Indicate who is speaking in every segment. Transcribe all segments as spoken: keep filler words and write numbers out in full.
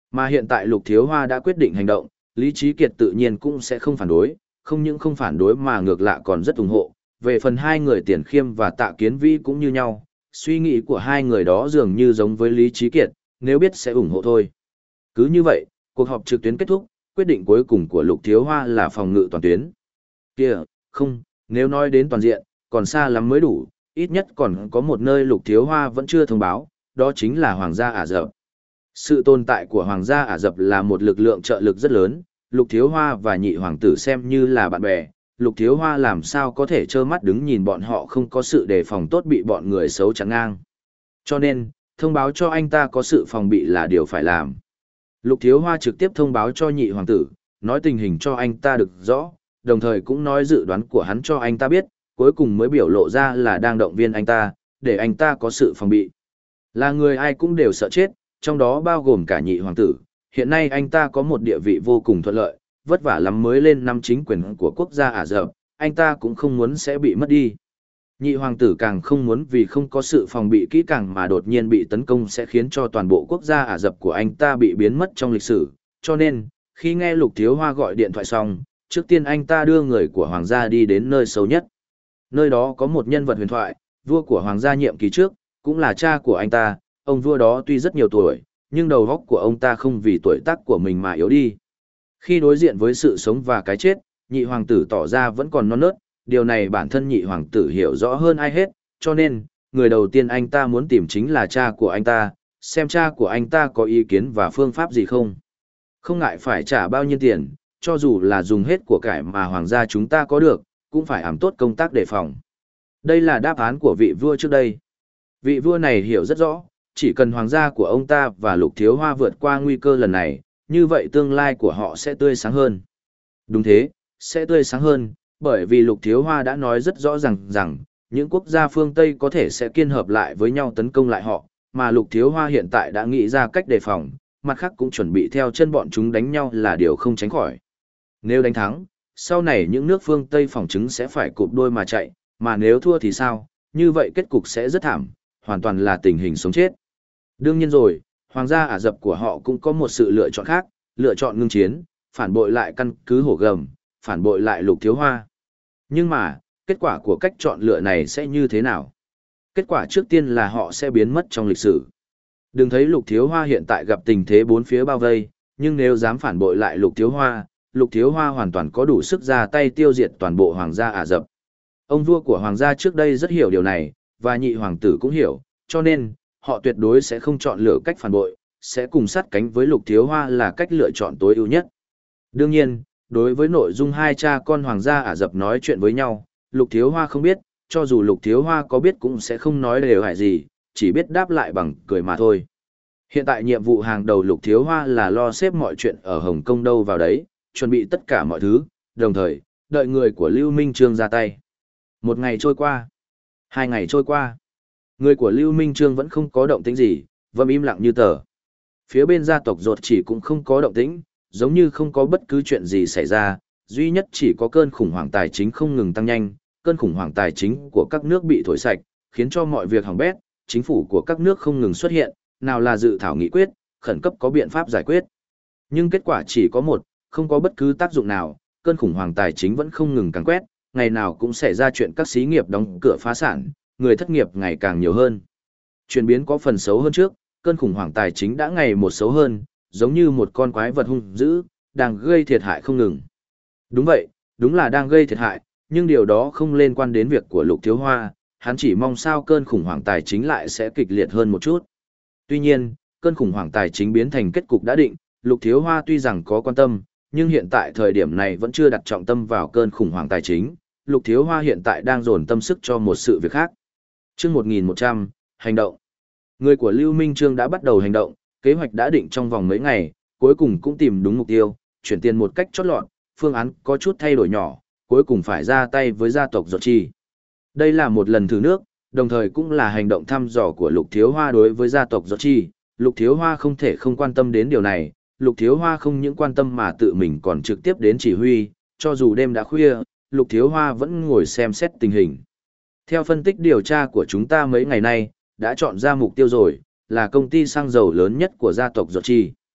Speaker 1: Mà hiện tại Lục Thiếu Hoa đã quyết định hành động, Lý Trí Kiệt tự nhiên cũng sẽ không phản đối, không những không phản đối mà ngược lại còn rất ủng hộ. Về phần hai người Tiền Khiêm và Tạ Kiến Vĩ cũng như nhau, suy nghĩ của hai người đó dường như giống với Lý Trí Kiệt, nếu biết sẽ ủng hộ thôi. Cứ như vậy, cuộc họp trực tuyến kết thúc, quyết định cuối cùng của Lục Thiếu Hoa là phòng ngự toàn tuyến. Kìa, không, nếu nói đến toàn diện, còn xa lắm mới đủ, ít nhất còn có một nơi Lục Thiếu Hoa vẫn chưa thông báo, đó chính là Hoàng gia Ả Rập. Sự tồn tại của Hoàng gia Ả Rập là một lực lượng trợ lực rất lớn, Lục Thiếu Hoa và Nhị Hoàng tử xem như là bạn bè, Lục Thiếu Hoa làm sao có thể trơ mắt đứng nhìn bọn họ không có sự đề phòng tốt bị bọn người xấu chặn ngang. Cho nên, thông báo cho anh ta có sự phòng bị là điều phải làm. Lục Thiếu Hoa trực tiếp thông báo cho Nhị Hoàng tử, nói tình hình cho anh ta được rõ, đồng thời cũng nói dự đoán của hắn cho anh ta biết, cuối cùng mới biểu lộ ra là đang động viên anh ta, để anh ta có sự phòng bị. Là người ai cũng đều sợ chết, trong đó bao gồm cả Nhị Hoàng tử, hiện nay anh ta có một địa vị vô cùng thuận lợi, vất vả lắm mới lên nắm chính quyền của quốc gia Ả Rập, anh ta cũng không muốn sẽ bị mất đi. Nhị Hoàng tử càng không muốn vì không có sự phòng bị kỹ càng mà đột nhiên bị tấn công sẽ khiến cho toàn bộ quốc gia Ả Rập của anh ta bị biến mất trong lịch sử, cho nên, khi nghe Lục Thiếu Hoa gọi điện thoại xong, trước tiên anh ta đưa người của Hoàng gia đi đến nơi xấu nhất. Nơi đó có một nhân vật huyền thoại, vua của Hoàng gia nhiệm kỳ trước, cũng là cha của anh ta, ông vua đó tuy rất nhiều tuổi, nhưng đầu óc của ông ta không vì tuổi tác của mình mà yếu đi. Khi đối diện với sự sống và cái chết, Nhị Hoàng tử tỏ ra vẫn còn non nớt, điều này bản thân Nhị Hoàng tử hiểu rõ hơn ai hết, cho nên, người đầu tiên anh ta muốn tìm chính là cha của anh ta, xem cha của anh ta có ý kiến và phương pháp gì không. Không ngại phải trả bao nhiêu tiền, cho dù là dùng hết của cải mà Hoàng gia chúng ta có được, cũng phải làm tốt công tác đề phòng. Đây là đáp án của vị vua trước đây. Vị vua này hiểu rất rõ, chỉ cần Hoàng gia của ông ta và Lục Thiếu Hoa vượt qua nguy cơ lần này, như vậy tương lai của họ sẽ tươi sáng hơn. Đúng thế, sẽ tươi sáng hơn, bởi vì Lục Thiếu Hoa đã nói rất rõ ràng rằng, những quốc gia phương Tây có thể sẽ kiên hợp lại với nhau tấn công lại họ, mà Lục Thiếu Hoa hiện tại đã nghĩ ra cách đề phòng, mặt khác cũng chuẩn bị theo chân bọn chúng đánh nhau là điều không tránh khỏi. Nếu đánh thắng, sau này những nước phương Tây phỏng chứng sẽ phải cụp đôi mà chạy, mà nếu thua thì sao, như vậy kết cục sẽ rất thảm, hoàn toàn là tình hình sống chết. Đương nhiên rồi, Hoàng gia Ả Rập của họ cũng có một sự lựa chọn khác, lựa chọn ngưng chiến, phản bội lại căn cứ Hổ Gầm, phản bội lại Lục Thiếu Hoa. Nhưng mà, kết quả của cách chọn lựa này sẽ như thế nào? Kết quả trước tiên là họ sẽ biến mất trong lịch sử. Đừng thấy Lục Thiếu Hoa hiện tại gặp tình thế bốn phía bao vây, nhưng nếu dám phản bội lại Lục Thiếu Hoa, Lục Thiếu Hoa hoàn toàn có đủ sức ra tay tiêu diệt toàn bộ Hoàng gia Ả Rập. Ông vua của Hoàng gia trước đây rất hiểu điều này, và Nhị Hoàng tử cũng hiểu, cho nên, họ tuyệt đối sẽ không chọn lựa cách phản bội, sẽ cùng sát cánh với Lục Thiếu Hoa là cách lựa chọn tối ưu nhất. Đương nhiên, đối với nội dung hai cha con Hoàng gia Ả Rập nói chuyện với nhau, Lục Thiếu Hoa không biết, cho dù Lục Thiếu Hoa có biết cũng sẽ không nói đều hại gì, chỉ biết đáp lại bằng cười mà thôi. Hiện tại nhiệm vụ hàng đầu Lục Thiếu Hoa là lo xếp mọi chuyện ở Hồng Kông đâu vào đấy, chuẩn bị tất cả mọi thứ, đồng thời, đợi người của Lưu Minh Trương ra tay. Một ngày trôi qua, hai ngày trôi qua, người của Lưu Minh Trương vẫn không có động tĩnh gì, vâm im lặng như tờ. Phía bên gia tộc Rột Chỉ cũng không có động tĩnh, giống như không có bất cứ chuyện gì xảy ra, duy nhất chỉ có cơn khủng hoảng tài chính không ngừng tăng nhanh, cơn khủng hoảng tài chính của các nước bị thổi sạch, khiến cho mọi việc hỏng bét, chính phủ của các nước không ngừng xuất hiện, nào là dự thảo nghị quyết, khẩn cấp có biện pháp giải quyết. Nhưng kết quả chỉ có một, không có bất cứ tác dụng nào, cơn khủng hoảng tài chính vẫn không ngừng càng quét, ngày nào cũng xảy ra chuyện các xí nghiệp đóng cửa phá sản, người thất nghiệp ngày càng nhiều hơn. Chuyển biến có phần xấu hơn trước, cơn khủng hoảng tài chính đã ngày một xấu hơn, giống như một con quái vật hung dữ, đang gây thiệt hại không ngừng. Đúng vậy, đúng là đang gây thiệt hại, nhưng điều đó không liên quan đến việc của Lục Thiếu Hoa, hắn chỉ mong sao cơn khủng hoảng tài chính lại sẽ kịch liệt hơn một chút. Tuy nhiên, cơn khủng hoảng tài chính biến thành kết cục đã định, Lục Thiếu Hoa tuy rằng có quan tâm, nhưng hiện tại thời điểm này vẫn chưa đặt trọng tâm vào cơn khủng hoảng tài chính, Lục Thiếu Hoa hiện tại đang dồn tâm sức cho một sự việc khác. Chương một nghìn một trăm, hành động. Người của Lưu Minh Trương đã bắt đầu hành động, kế hoạch đã định trong vòng mấy ngày, cuối cùng cũng tìm đúng mục tiêu, chuyển tiền một cách chót lọt, phương án có chút thay đổi nhỏ, cuối cùng phải ra tay với gia tộc Rột Chi. Đây là một lần thử nước, đồng thời cũng là hành động thăm dò của Lục Thiếu Hoa đối với gia tộc Rột Chi. Lục Thiếu Hoa không thể không quan tâm đến điều này, Lục Thiếu Hoa không những quan tâm mà tự mình còn trực tiếp đến chỉ huy, cho dù đêm đã khuya, Lục Thiếu Hoa vẫn ngồi xem xét tình hình. Theo phân tích điều tra của chúng ta mấy ngày nay, đã chọn ra mục tiêu rồi, là công ty xăng dầu lớn nhất của gia tộc Rột Chi.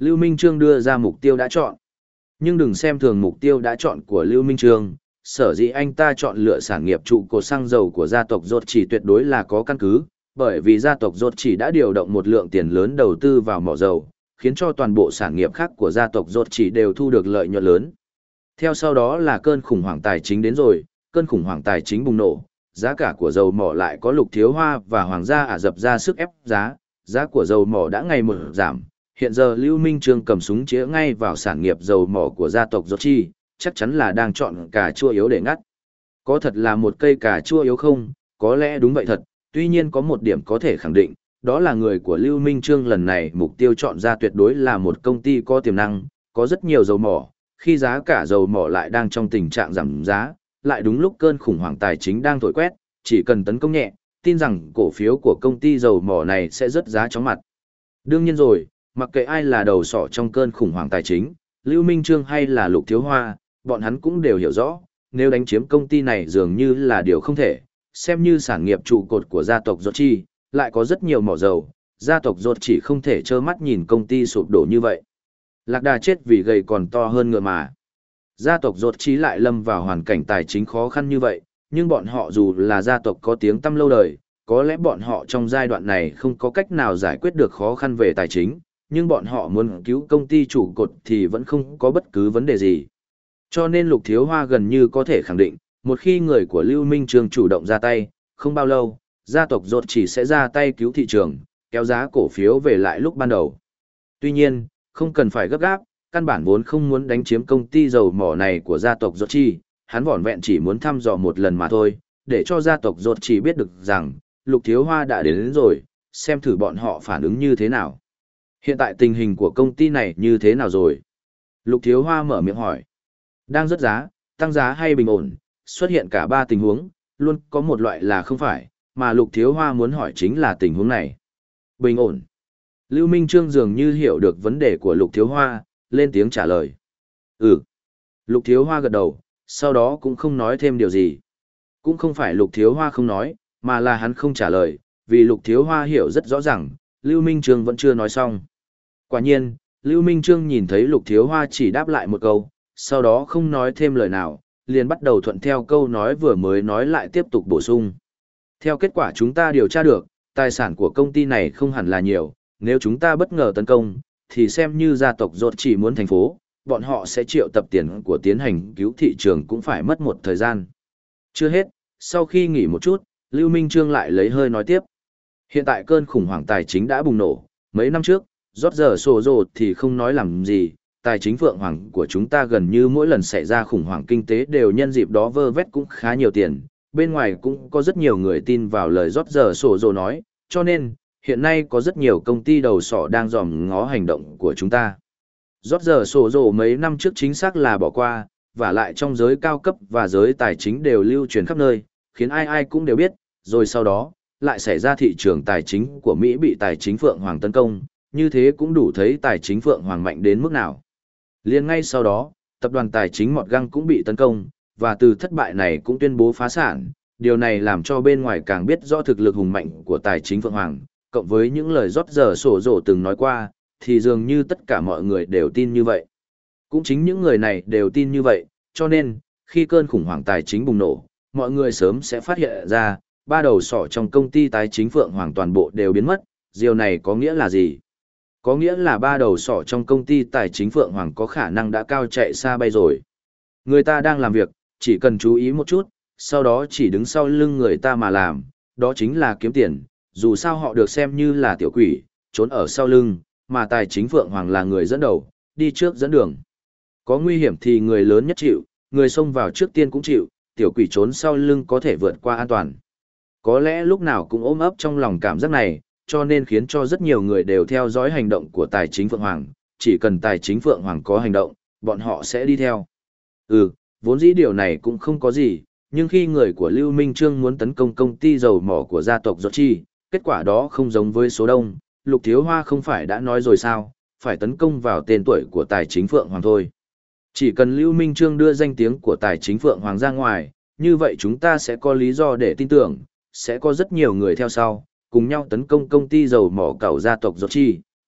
Speaker 1: Lưu Minh Trương đưa ra mục tiêu đã chọn. Nhưng đừng xem thường mục tiêu đã chọn của Lưu Minh Trương, sở dĩ anh ta chọn lựa sản nghiệp trụ cột xăng dầu của gia tộc Rốt chỉ tuyệt đối là có căn cứ, bởi vì gia tộc Rốt chỉ đã điều động một lượng tiền lớn đầu tư vào mỏ dầu, khiến cho toàn bộ sản nghiệp khác của gia tộc Rốt chỉ đều thu được lợi nhuận lớn. Theo sau đó là cơn khủng hoảng tài chính đến rồi, cơn khủng hoảng tài chính bùng nổ, giá cả của dầu mỏ lại có Lục Thiếu Hoa và Hoàng gia Ả Rập ra sức ép giá, giá của dầu mỏ đã ngày một giảm. Hiện giờ Lưu Minh Trương cầm súng chĩa ngay vào sản nghiệp dầu mỏ của gia tộc Rốt chỉ, chắc chắn là đang chọn cà chua yếu để ngắt. Có thật là một cây cà chua yếu không? Có lẽ đúng vậy thật, tuy nhiên có một điểm có thể khẳng định, đó là người của Lưu Minh Trương lần này mục tiêu chọn ra tuyệt đối là một công ty có tiềm năng, có rất nhiều dầu mỏ, khi giá cả dầu mỏ lại đang trong tình trạng giảm giá, lại đúng lúc cơn khủng hoảng tài chính đang thổi quét, chỉ cần tấn công nhẹ, tin rằng cổ phiếu của công ty dầu mỏ này sẽ rớt giá chóng mặt. Đương nhiên rồi, mặc kệ ai là đầu sỏ trong cơn khủng hoảng tài chính, Lưu Minh Trương hay là Lục Thiếu Hoa, bọn hắn cũng đều hiểu rõ, nếu đánh chiếm công ty này dường như là điều không thể, xem như sản nghiệp trụ cột của gia tộc Rốt chỉ, lại có rất nhiều mỏ dầu, gia tộc Rốt chỉ không thể trơ mắt nhìn công ty sụp đổ như vậy. Lạc đà chết vì gầy còn to hơn ngựa mà. Gia tộc Rốt chỉ lại lâm vào hoàn cảnh tài chính khó khăn như vậy, nhưng bọn họ dù là gia tộc có tiếng tăm lâu đời, có lẽ bọn họ trong giai đoạn này không có cách nào giải quyết được khó khăn về tài chính, nhưng bọn họ muốn cứu công ty trụ cột thì vẫn không có bất cứ vấn đề gì. Cho nên Lục Thiếu Hoa gần như có thể khẳng định, một khi người của Lưu Minh Trương chủ động ra tay, không bao lâu, gia tộc Rốt chỉ sẽ ra tay cứu thị trường, kéo giá cổ phiếu về lại lúc ban đầu. Tuy nhiên, không cần phải gấp gáp, căn bản vốn không muốn đánh chiếm công ty dầu mỏ này của gia tộc Rốt chỉ, hắn vỏn vẹn chỉ muốn thăm dò một lần mà thôi, để cho gia tộc Rốt chỉ biết được rằng, Lục Thiếu Hoa đã đến, đến rồi, xem thử bọn họ phản ứng như thế nào. Hiện tại tình hình của công ty này như thế nào rồi? Lục Thiếu Hoa mở miệng hỏi. Đang rớt giá, tăng giá hay bình ổn, xuất hiện cả ba tình huống, luôn có một loại là không phải, mà Lục Thiếu Hoa muốn hỏi chính là tình huống này. Bình ổn. Lưu Minh Trương dường như hiểu được vấn đề của Lục Thiếu Hoa, lên tiếng trả lời. Ừ. Lục Thiếu Hoa gật đầu, sau đó cũng không nói thêm điều gì. Cũng không phải Lục Thiếu Hoa không nói, mà là hắn không trả lời, vì Lục Thiếu Hoa hiểu rất rõ ràng, Lưu Minh Trương vẫn chưa nói xong. Quả nhiên, Lưu Minh Trương nhìn thấy Lục Thiếu Hoa chỉ đáp lại một câu, sau đó không nói thêm lời nào, liền bắt đầu thuận theo câu nói vừa mới nói lại tiếp tục bổ sung. Theo kết quả chúng ta điều tra được, tài sản của công ty này không hẳn là nhiều, nếu chúng ta bất ngờ tấn công, thì xem như gia tộc Rốt chỉ muốn thành phố, bọn họ sẽ triệu tập tiền của tiến hành cứu thị trường cũng phải mất một thời gian. Chưa hết, sau khi nghỉ một chút, Lưu Minh Trương lại lấy hơi nói tiếp. Hiện tại cơn khủng hoảng tài chính đã bùng nổ, mấy năm trước, rót giờ sổ rồ thì không nói làm gì, tài chính vượng hoàng của chúng ta gần như mỗi lần xảy ra khủng hoảng kinh tế đều nhân dịp đó vơ vét cũng khá nhiều tiền, bên ngoài cũng có rất nhiều người tin vào lời rót giờ sổ rồ nói, cho nên, hiện nay có rất nhiều công ty đầu sỏ đang dòm ngó hành động của chúng ta. Rót giờ sổ rồ mấy năm trước chính xác là bỏ qua, và lại trong giới cao cấp và giới tài chính đều lưu truyền khắp nơi, khiến ai ai cũng đều biết, rồi sau đó, lại xảy ra thị trường tài chính của Mỹ bị tài chính Phượng Hoàng tấn công, như thế cũng đủ thấy tài chính Phượng Hoàng mạnh đến mức nào. Liên ngay sau đó, tập đoàn tài chính Mọt Găng cũng bị tấn công, và từ thất bại này cũng tuyên bố phá sản, điều này làm cho bên ngoài càng biết rõ thực lực hùng mạnh của tài chính Phượng Hoàng, cộng với những lời rót giờ sổ rổ từng nói qua, thì dường như tất cả mọi người đều tin như vậy. Cũng chính những người này đều tin như vậy, cho nên, khi cơn khủng hoảng tài chính bùng nổ, mọi người sớm sẽ phát hiện ra, ba đầu sỏ trong công ty tài chính Phượng Hoàng toàn bộ đều biến mất, điều này có nghĩa là gì? Có nghĩa là ba đầu sỏ trong công ty tài chính Phượng Hoàng có khả năng đã cao chạy xa bay rồi. Người ta đang làm việc, chỉ cần chú ý một chút, sau đó chỉ đứng sau lưng người ta mà làm, đó chính là kiếm tiền, dù sao họ được xem như là tiểu quỷ, trốn ở sau lưng, mà tài chính Phượng Hoàng là người dẫn đầu, đi trước dẫn đường. Có nguy hiểm thì người lớn nhất chịu, người xông vào trước tiên cũng chịu, tiểu quỷ trốn sau lưng có thể vượt qua an toàn. Có lẽ lúc nào cũng ôm ấp trong lòng cảm giác này, cho nên khiến cho rất nhiều người đều theo dõi hành động của tài chính Phượng Hoàng, chỉ cần tài chính Phượng Hoàng có hành động, bọn họ sẽ đi theo. Ừ, vốn dĩ điều này cũng không có gì, nhưng khi người của Lưu Minh Trương muốn tấn công công ty dầu mỏ của gia tộc Rốt chỉ, kết quả đó không giống với số đông, Lục Thiếu Hoa không phải đã nói rồi sao, phải tấn công vào tên tuổi của tài chính Phượng Hoàng thôi. Chỉ cần Lưu Minh Trương đưa danh tiếng của tài chính Phượng Hoàng ra ngoài, như vậy chúng ta sẽ có lý do để tin tưởng, sẽ có rất nhiều người theo sau, cùng nhau tấn công công ty dầu mỏ cẩu gia tộc Rốt chỉ,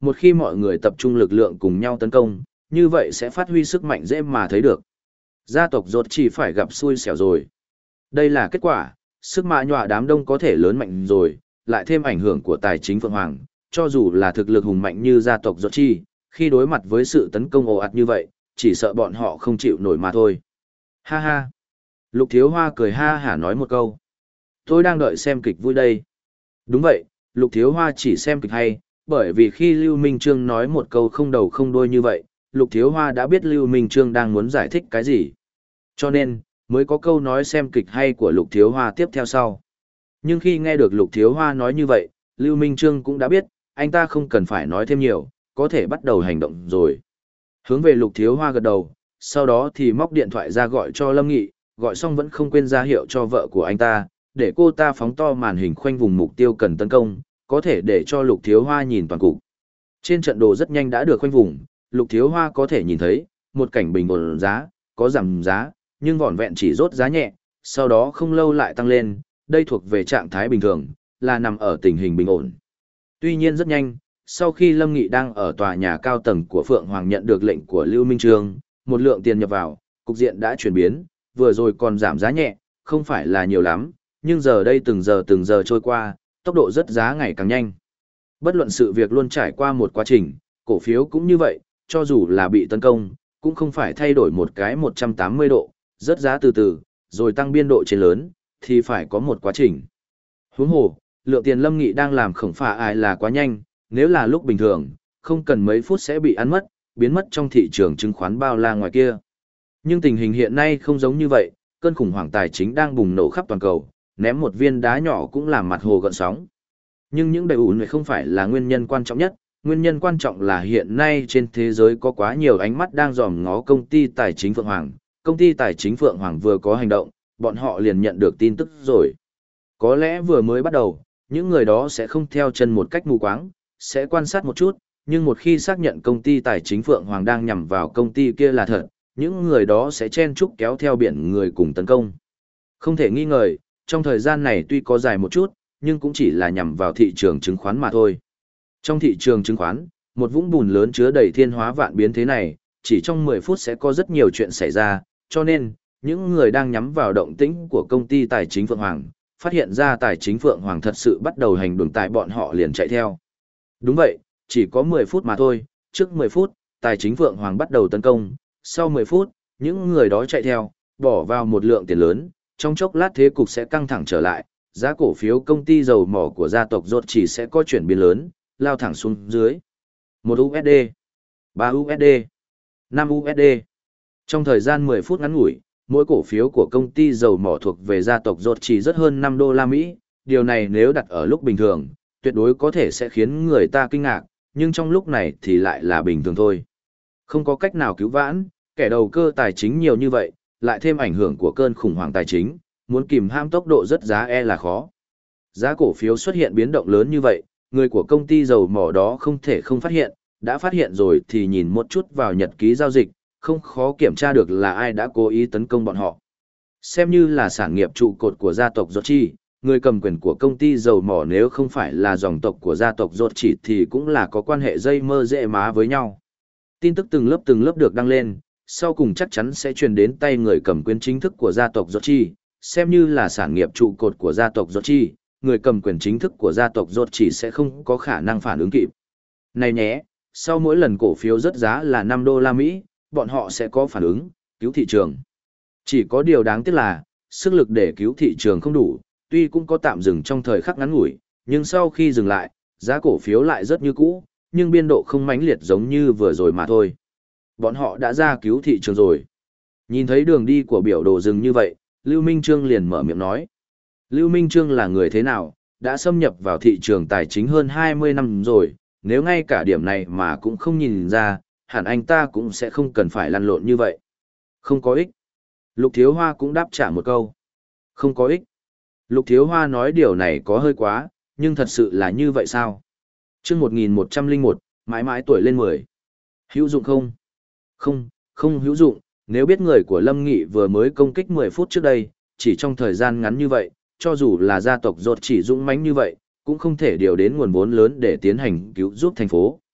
Speaker 1: một khi mọi người tập trung lực lượng cùng nhau tấn công, như vậy sẽ phát huy sức mạnh dễ mà thấy được. Gia tộc rốt chỉ phải gặp xui xẻo rồi. Đây là kết quả, sức mạ nhọa đám đông có thể lớn mạnh rồi, lại thêm ảnh hưởng của tài chính Phượng Hoàng, cho dù là thực lực hùng mạnh như gia tộc rốt chi, khi đối mặt với sự tấn công ồ ạt như vậy, chỉ sợ bọn họ không chịu nổi mà thôi. Ha ha. Lục Thiếu Hoa cười ha hả nói một câu. Tôi đang đợi xem kịch vui đây. Đúng vậy, Lục Thiếu Hoa chỉ xem kịch hay, bởi vì khi Lưu Minh Trương nói một câu không đầu không đuôi như vậy, Lục Thiếu Hoa đã biết Lưu Minh Trương đang muốn giải thích cái gì. Cho nên, mới có câu nói xem kịch hay của Lục Thiếu Hoa tiếp theo sau. Nhưng khi nghe được Lục Thiếu Hoa nói như vậy, Lưu Minh Trương cũng đã biết, anh ta không cần phải nói thêm nhiều, có thể bắt đầu hành động rồi. Hướng về Lục Thiếu Hoa gật đầu, sau đó thì móc điện thoại ra gọi cho Lâm Nghị, gọi xong vẫn không quên ra hiệu cho vợ của anh ta, để cô ta phóng to màn hình khoanh vùng mục tiêu cần tấn công, có thể để cho Lục Thiếu Hoa nhìn toàn cục. Trên trận đồ rất nhanh đã được khoanh vùng, Lục Thiếu Hoa có thể nhìn thấy, một cảnh bình ổn giá, có giảm giá, nhưng vỏn vẹn chỉ rốt giá nhẹ, sau đó không lâu lại tăng lên, đây thuộc về trạng thái bình thường, là nằm ở tình hình bình ổn. Tuy nhiên rất nhanh, sau khi Lâm Nghị đang ở tòa nhà cao tầng của Phượng Hoàng nhận được lệnh của Lưu Minh Trương, một lượng tiền nhập vào, cục diện đã chuyển biến, vừa rồi còn giảm giá nhẹ, không phải là nhiều lắm, nhưng giờ đây từng giờ từng giờ trôi qua, tốc độ rất giá ngày càng nhanh. Bất luận sự việc luôn trải qua một quá trình, cổ phiếu cũng như vậy, cho dù là bị tấn công, cũng không phải thay đổi một cái một trăm tám mươi độ, rất giá từ từ, rồi tăng biên độ trên lớn, thì phải có một quá trình. Huống hồ, lượng tiền Lâm Nghị đang làm khổng phà ai là quá nhanh, nếu là lúc bình thường, không cần mấy phút sẽ bị ăn mất, biến mất trong thị trường chứng khoán bao la ngoài kia. Nhưng tình hình hiện nay không giống như vậy, cơn khủng hoảng tài chính đang bùng nổ khắp toàn cầu, ném một viên đá nhỏ cũng làm mặt hồ gợn sóng. Nhưng những đầy ủ này không phải là nguyên nhân quan trọng nhất, nguyên nhân quan trọng là hiện nay trên thế giới có quá nhiều ánh mắt đang dòm ngó công ty tài chính Phượng Hoàng. Công ty tài chính Phượng Hoàng vừa có hành động, bọn họ liền nhận được tin tức rồi. Có lẽ vừa mới bắt đầu, những người đó sẽ không theo chân một cách mù quáng, sẽ quan sát một chút, nhưng một khi xác nhận công ty tài chính Phượng Hoàng đang nhằm vào công ty kia là thật, những người đó sẽ chen chúc kéo theo biển người cùng tấn công. Không thể nghi ngờ, trong thời gian này tuy có dài một chút, nhưng cũng chỉ là nhằm vào thị trường chứng khoán mà thôi. Trong thị trường chứng khoán, một vũng bùn lớn chứa đầy thiên hóa vạn biến thế này, chỉ trong mười phút sẽ có rất nhiều chuyện xảy ra, cho nên, những người đang nhắm vào động tĩnh của công ty tài chính Phượng Hoàng, phát hiện ra tài chính Phượng Hoàng thật sự bắt đầu hành động tại bọn họ liền chạy theo. Đúng vậy, chỉ có mười phút mà thôi, trước mười phút, tài chính Phượng Hoàng bắt đầu tấn công, sau mười phút, những người đó chạy theo, bỏ vào một lượng tiền lớn, trong chốc lát thế cục sẽ căng thẳng trở lại, giá cổ phiếu công ty dầu mỏ của gia tộc rốt chỉ sẽ có chuyển biến lớn, lao thẳng xuống dưới. một u ét đê, ba u ét đê, năm u ét đê. Trong thời gian mười phút ngắn ngủi, mỗi cổ phiếu của công ty dầu mỏ thuộc về gia tộc rốt chỉ rất hơn năm đô la Mỹ, điều này nếu đặt ở lúc bình thường, tuyệt đối có thể sẽ khiến người ta kinh ngạc, nhưng trong lúc này thì lại là bình thường thôi. Không có cách nào cứu vãn, kẻ đầu cơ tài chính nhiều như vậy, lại thêm ảnh hưởng của cơn khủng hoảng tài chính, muốn kìm hãm tốc độ rất giá e là khó. Giá cổ phiếu xuất hiện biến động lớn như vậy, người của công ty dầu mỏ đó không thể không phát hiện, đã phát hiện rồi thì nhìn một chút vào nhật ký giao dịch, không khó kiểm tra được là ai đã cố ý tấn công bọn họ. Xem như là sản nghiệp trụ cột của gia tộc Rốt Chi, người cầm quyền của công ty dầu mỏ nếu không phải là dòng tộc của gia tộc Rốt Chỉ thì cũng là có quan hệ dây mơ dễ má với nhau. Tin tức từng lớp từng lớp được đăng lên, sau cùng chắc chắn sẽ truyền đến tay người cầm quyền chính thức của gia tộc Rốt Chi, xem như là sản nghiệp trụ cột của gia tộc Rốt Chi, người cầm quyền chính thức của gia tộc Rốt Chỉ sẽ không có khả năng phản ứng kịp. Này nhé, sau mỗi lần cổ phiếu rớt giá là năm đô la Mỹ, bọn họ sẽ có phản ứng, cứu thị trường. Chỉ có điều đáng tiếc là, sức lực để cứu thị trường không đủ, tuy cũng có tạm dừng trong thời khắc ngắn ngủi, nhưng sau khi dừng lại, giá cổ phiếu lại rất như cũ, nhưng biên độ không mãnh liệt giống như vừa rồi mà thôi. Bọn họ đã ra cứu thị trường rồi. Nhìn thấy đường đi của biểu đồ dừng như vậy, Lưu Minh Trương liền mở miệng nói. Lưu Minh Trương là người thế nào, đã xâm nhập vào thị trường tài chính hơn hai mươi năm rồi, nếu ngay cả điểm này mà cũng không nhìn ra, hẳn anh ta cũng sẽ không cần phải lăn lộn như vậy. Không có ích. Lục Thiếu Hoa cũng đáp trả một câu. Không có ích. Lục Thiếu Hoa nói điều này có hơi quá, nhưng thật sự là như vậy sao? Trước một nghìn một trăm lẻ một, mãi mãi tuổi lên mười. Hữu dụng không? Không, không hữu dụng, nếu biết người của Lâm Nghị vừa mới công kích mười phút trước đây, chỉ trong thời gian ngắn như vậy, cho dù là gia tộc Rốt Chỉ dũng mãnh như vậy, cũng không thể điều đến nguồn vốn lớn để tiến hành cứu giúp thành phố.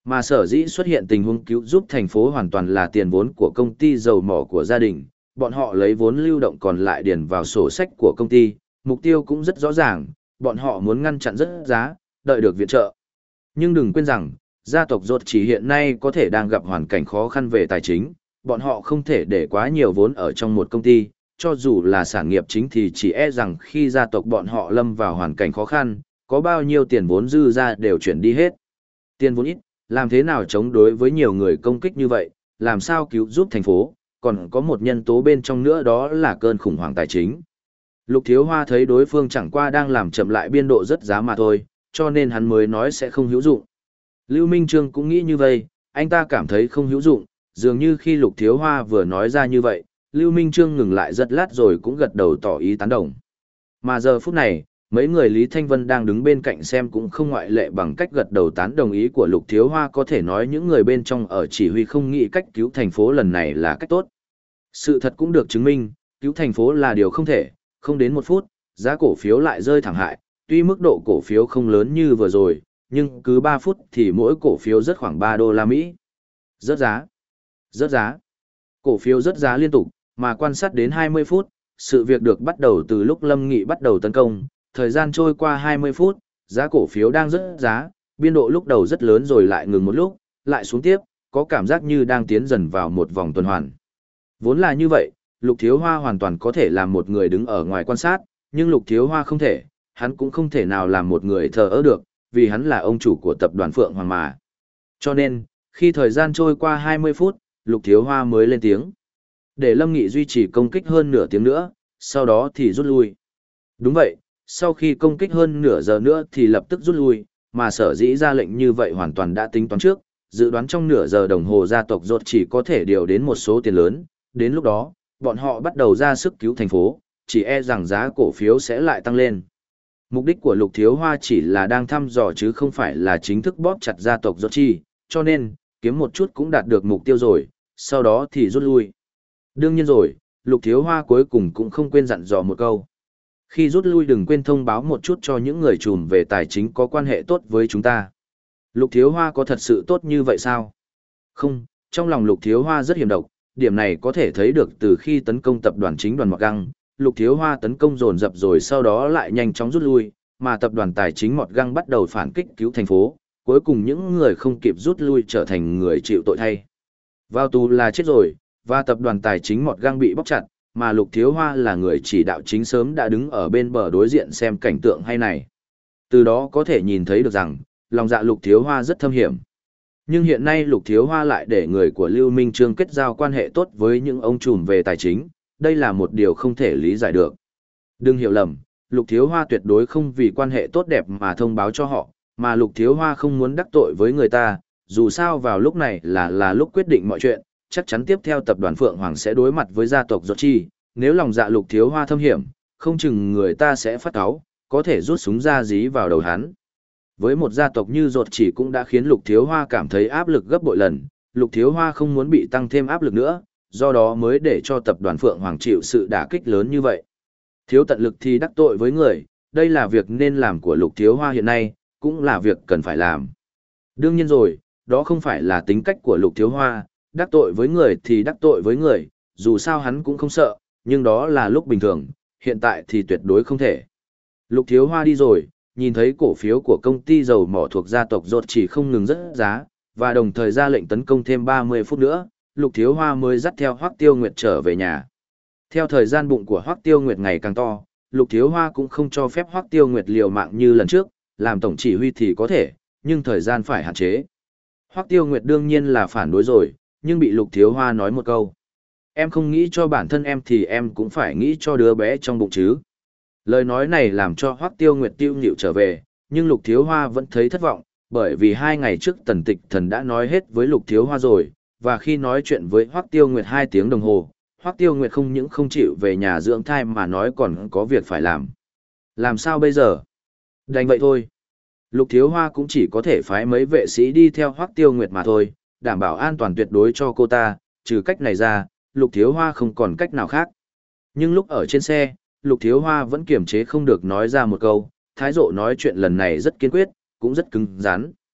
Speaker 1: Mà sở dĩ xuất hiện tình huống cứu giúp thành phố hoàn toàn là tiền vốn của công ty dầu mỏ của gia đình, bọn họ lấy vốn lưu động còn lại điền vào sổ sách của công ty, mục tiêu cũng rất rõ ràng, bọn họ muốn ngăn chặn rất giá, đợi được viện trợ. Nhưng đừng quên rằng, gia tộc Rốt chỉ hiện nay có thể đang gặp hoàn cảnh khó khăn về tài chính, bọn họ không thể để quá nhiều vốn ở trong một công ty, cho dù là sản nghiệp chính thì chỉ e rằng khi gia tộc bọn họ lâm vào hoàn cảnh khó khăn, có bao nhiêu tiền vốn dư ra đều chuyển đi hết. Tiền vốn ít, làm thế nào chống đối với nhiều người công kích như vậy, làm sao cứu giúp thành phố, còn có một nhân tố bên trong nữa đó là cơn khủng hoảng tài chính. Lục Thiếu Hoa thấy đối phương chẳng qua đang làm chậm lại biên độ rất giá mà thôi, cho nên hắn mới nói sẽ không hữu dụng. Lưu Minh Trương cũng nghĩ như vậy, anh ta cảm thấy không hữu dụng, dường như khi Lục Thiếu Hoa vừa nói ra như vậy, Lưu Minh Trương ngừng lại rất lát rồi cũng gật đầu tỏ ý tán đồng. Mà giờ phút này, mấy người Lý Thanh Vân đang đứng bên cạnh xem cũng không ngoại lệ bằng cách gật đầu tán đồng ý của Lục Thiếu Hoa, có thể nói những người bên trong ở chỉ huy không nghĩ cách cứu thành phố lần này là cách tốt. Sự thật cũng được chứng minh, cứu thành phố là điều không thể, không đến một phút, giá cổ phiếu lại rơi thẳng hại, tuy mức độ cổ phiếu không lớn như vừa rồi, nhưng cứ ba phút thì mỗi cổ phiếu rớt khoảng ba đô la Mỹ. Rớt giá, rớt giá, cổ phiếu rớt giá liên tục, mà quan sát đến hai mươi phút, sự việc được bắt đầu từ lúc Lâm Nghị bắt đầu tấn công, thời gian trôi qua hai mươi phút, giá cổ phiếu đang rớt giá, biên độ lúc đầu rất lớn rồi lại ngừng một lúc, lại xuống tiếp, có cảm giác như đang tiến dần vào một vòng tuần hoàn. Vốn là như vậy, Lục Thiếu Hoa hoàn toàn có thể làm một người đứng ở ngoài quan sát, nhưng Lục Thiếu Hoa không thể, hắn cũng không thể nào làm một người thờ ơ được, vì hắn là ông chủ của tập đoàn Phượng Hoàng mà. Cho nên, khi thời gian trôi qua hai mươi phút, Lục Thiếu Hoa mới lên tiếng. Để Lâm Nghị duy trì công kích hơn nửa tiếng nữa, sau đó thì rút lui. Đúng vậy, sau khi công kích hơn nửa giờ nữa thì lập tức rút lui, mà sở dĩ ra lệnh như vậy hoàn toàn đã tính toán trước, dự đoán trong nửa giờ đồng hồ gia tộc Rốt chỉ có thể điều đến một số tiền lớn, đến lúc đó, bọn họ bắt đầu ra sức cứu thành phố, chỉ e rằng giá cổ phiếu sẽ lại tăng lên. Mục đích của Lục Thiếu Hoa chỉ là đang thăm dò chứ không phải là chính thức bóp chặt gia tộc Rốt chi, cho nên, kiếm một chút cũng đạt được mục tiêu rồi, sau đó thì rút lui. Đương nhiên rồi, Lục Thiếu Hoa cuối cùng cũng không quên dặn dò một câu. Khi rút lui đừng quên thông báo một chút cho những người trùm về tài chính có quan hệ tốt với chúng ta. Lục Thiếu Hoa có thật sự tốt như vậy sao? Không, trong lòng Lục Thiếu Hoa rất hiểm độc, điểm này có thể thấy được từ khi tấn công tập đoàn chính đoàn Mọt Găng, Lục Thiếu Hoa tấn công dồn dập rồi sau đó lại nhanh chóng rút lui, mà tập đoàn tài chính Mọt Găng bắt đầu phản kích cứu thành phố, cuối cùng những người không kịp rút lui trở thành người chịu tội thay. Vào tù là chết rồi, và tập đoàn tài chính Mọt Găng bị bóc chặt, mà Lục Thiếu Hoa là người chỉ đạo chính sớm đã đứng ở bên bờ đối diện xem cảnh tượng hay này. Từ đó có thể nhìn thấy được rằng, lòng dạ Lục Thiếu Hoa rất thâm hiểm. Nhưng hiện nay Lục Thiếu Hoa lại để người của Lưu Minh Trương kết giao quan hệ tốt với những ông trùm về tài chính, đây là một điều không thể lý giải được. Đừng hiểu lầm, Lục Thiếu Hoa tuyệt đối không vì quan hệ tốt đẹp mà thông báo cho họ, mà Lục Thiếu Hoa không muốn đắc tội với người ta, dù sao vào lúc này là là lúc quyết định mọi chuyện, chắc chắn tiếp theo tập đoàn Phượng Hoàng sẽ đối mặt với gia tộc Rốt chi, nếu lòng dạ Lục Thiếu Hoa thâm hiểm, không chừng người ta sẽ phát cáu, có thể rút súng ra dí vào đầu hắn. Với một gia tộc như Rốt chỉ cũng đã khiến Lục Thiếu Hoa cảm thấy áp lực gấp bội lần, Lục Thiếu Hoa không muốn bị tăng thêm áp lực nữa, do đó mới để cho tập đoàn Phượng Hoàng chịu sự đả kích lớn như vậy. Thiếu tận lực thì đắc tội với người, đây là việc nên làm của Lục Thiếu Hoa hiện nay, cũng là việc cần phải làm. Đương nhiên rồi, đó không phải là tính cách của Lục Thiếu Hoa, đắc tội với người thì đắc tội với người, dù sao hắn cũng không sợ, nhưng đó là lúc bình thường, hiện tại thì tuyệt đối không thể. Lục Thiếu Hoa đi rồi, nhìn thấy cổ phiếu của công ty dầu mỏ thuộc gia tộc Rốt chỉ không ngừng rớt giá, và đồng thời ra lệnh tấn công thêm ba mươi phút nữa, Lục Thiếu Hoa mới dắt theo Hoắc Tiêu Nguyệt trở về nhà. Theo thời gian bụng của Hoắc Tiêu Nguyệt ngày càng to, Lục Thiếu Hoa cũng không cho phép Hoắc Tiêu Nguyệt liều mạng như lần trước, làm tổng chỉ huy thì có thể, nhưng thời gian phải hạn chế. Hoắc Tiêu Nguyệt đương nhiên là phản đối rồi, nhưng bị Lục Thiếu Hoa nói một câu. Em không nghĩ cho bản thân em thì em cũng phải nghĩ cho đứa bé trong bụng chứ. Lời nói này làm cho Hoắc Tiêu Nguyệt tiêu nhịu trở về, nhưng Lục Thiếu Hoa vẫn thấy thất vọng, bởi vì hai ngày trước Tần Tịch Thần đã nói hết với Lục Thiếu Hoa rồi, và khi nói chuyện với Hoắc Tiêu Nguyệt hai tiếng đồng hồ, Hoắc Tiêu Nguyệt không những không chịu về nhà dưỡng thai mà nói còn có việc phải làm. Làm sao bây giờ? Đành vậy thôi. Lục Thiếu Hoa cũng chỉ có thể phái mấy vệ sĩ đi theo Hoắc Tiêu Nguyệt mà thôi, đảm bảo an toàn tuyệt đối cho cô ta, trừ cách này ra, Lục Thiếu Hoa không còn cách nào khác. Nhưng lúc ở trên xe, Lục Thiếu Hoa vẫn kiềm chế không được nói ra một câu, thái độ nói chuyện lần này rất kiên quyết, cũng rất cứng rắn.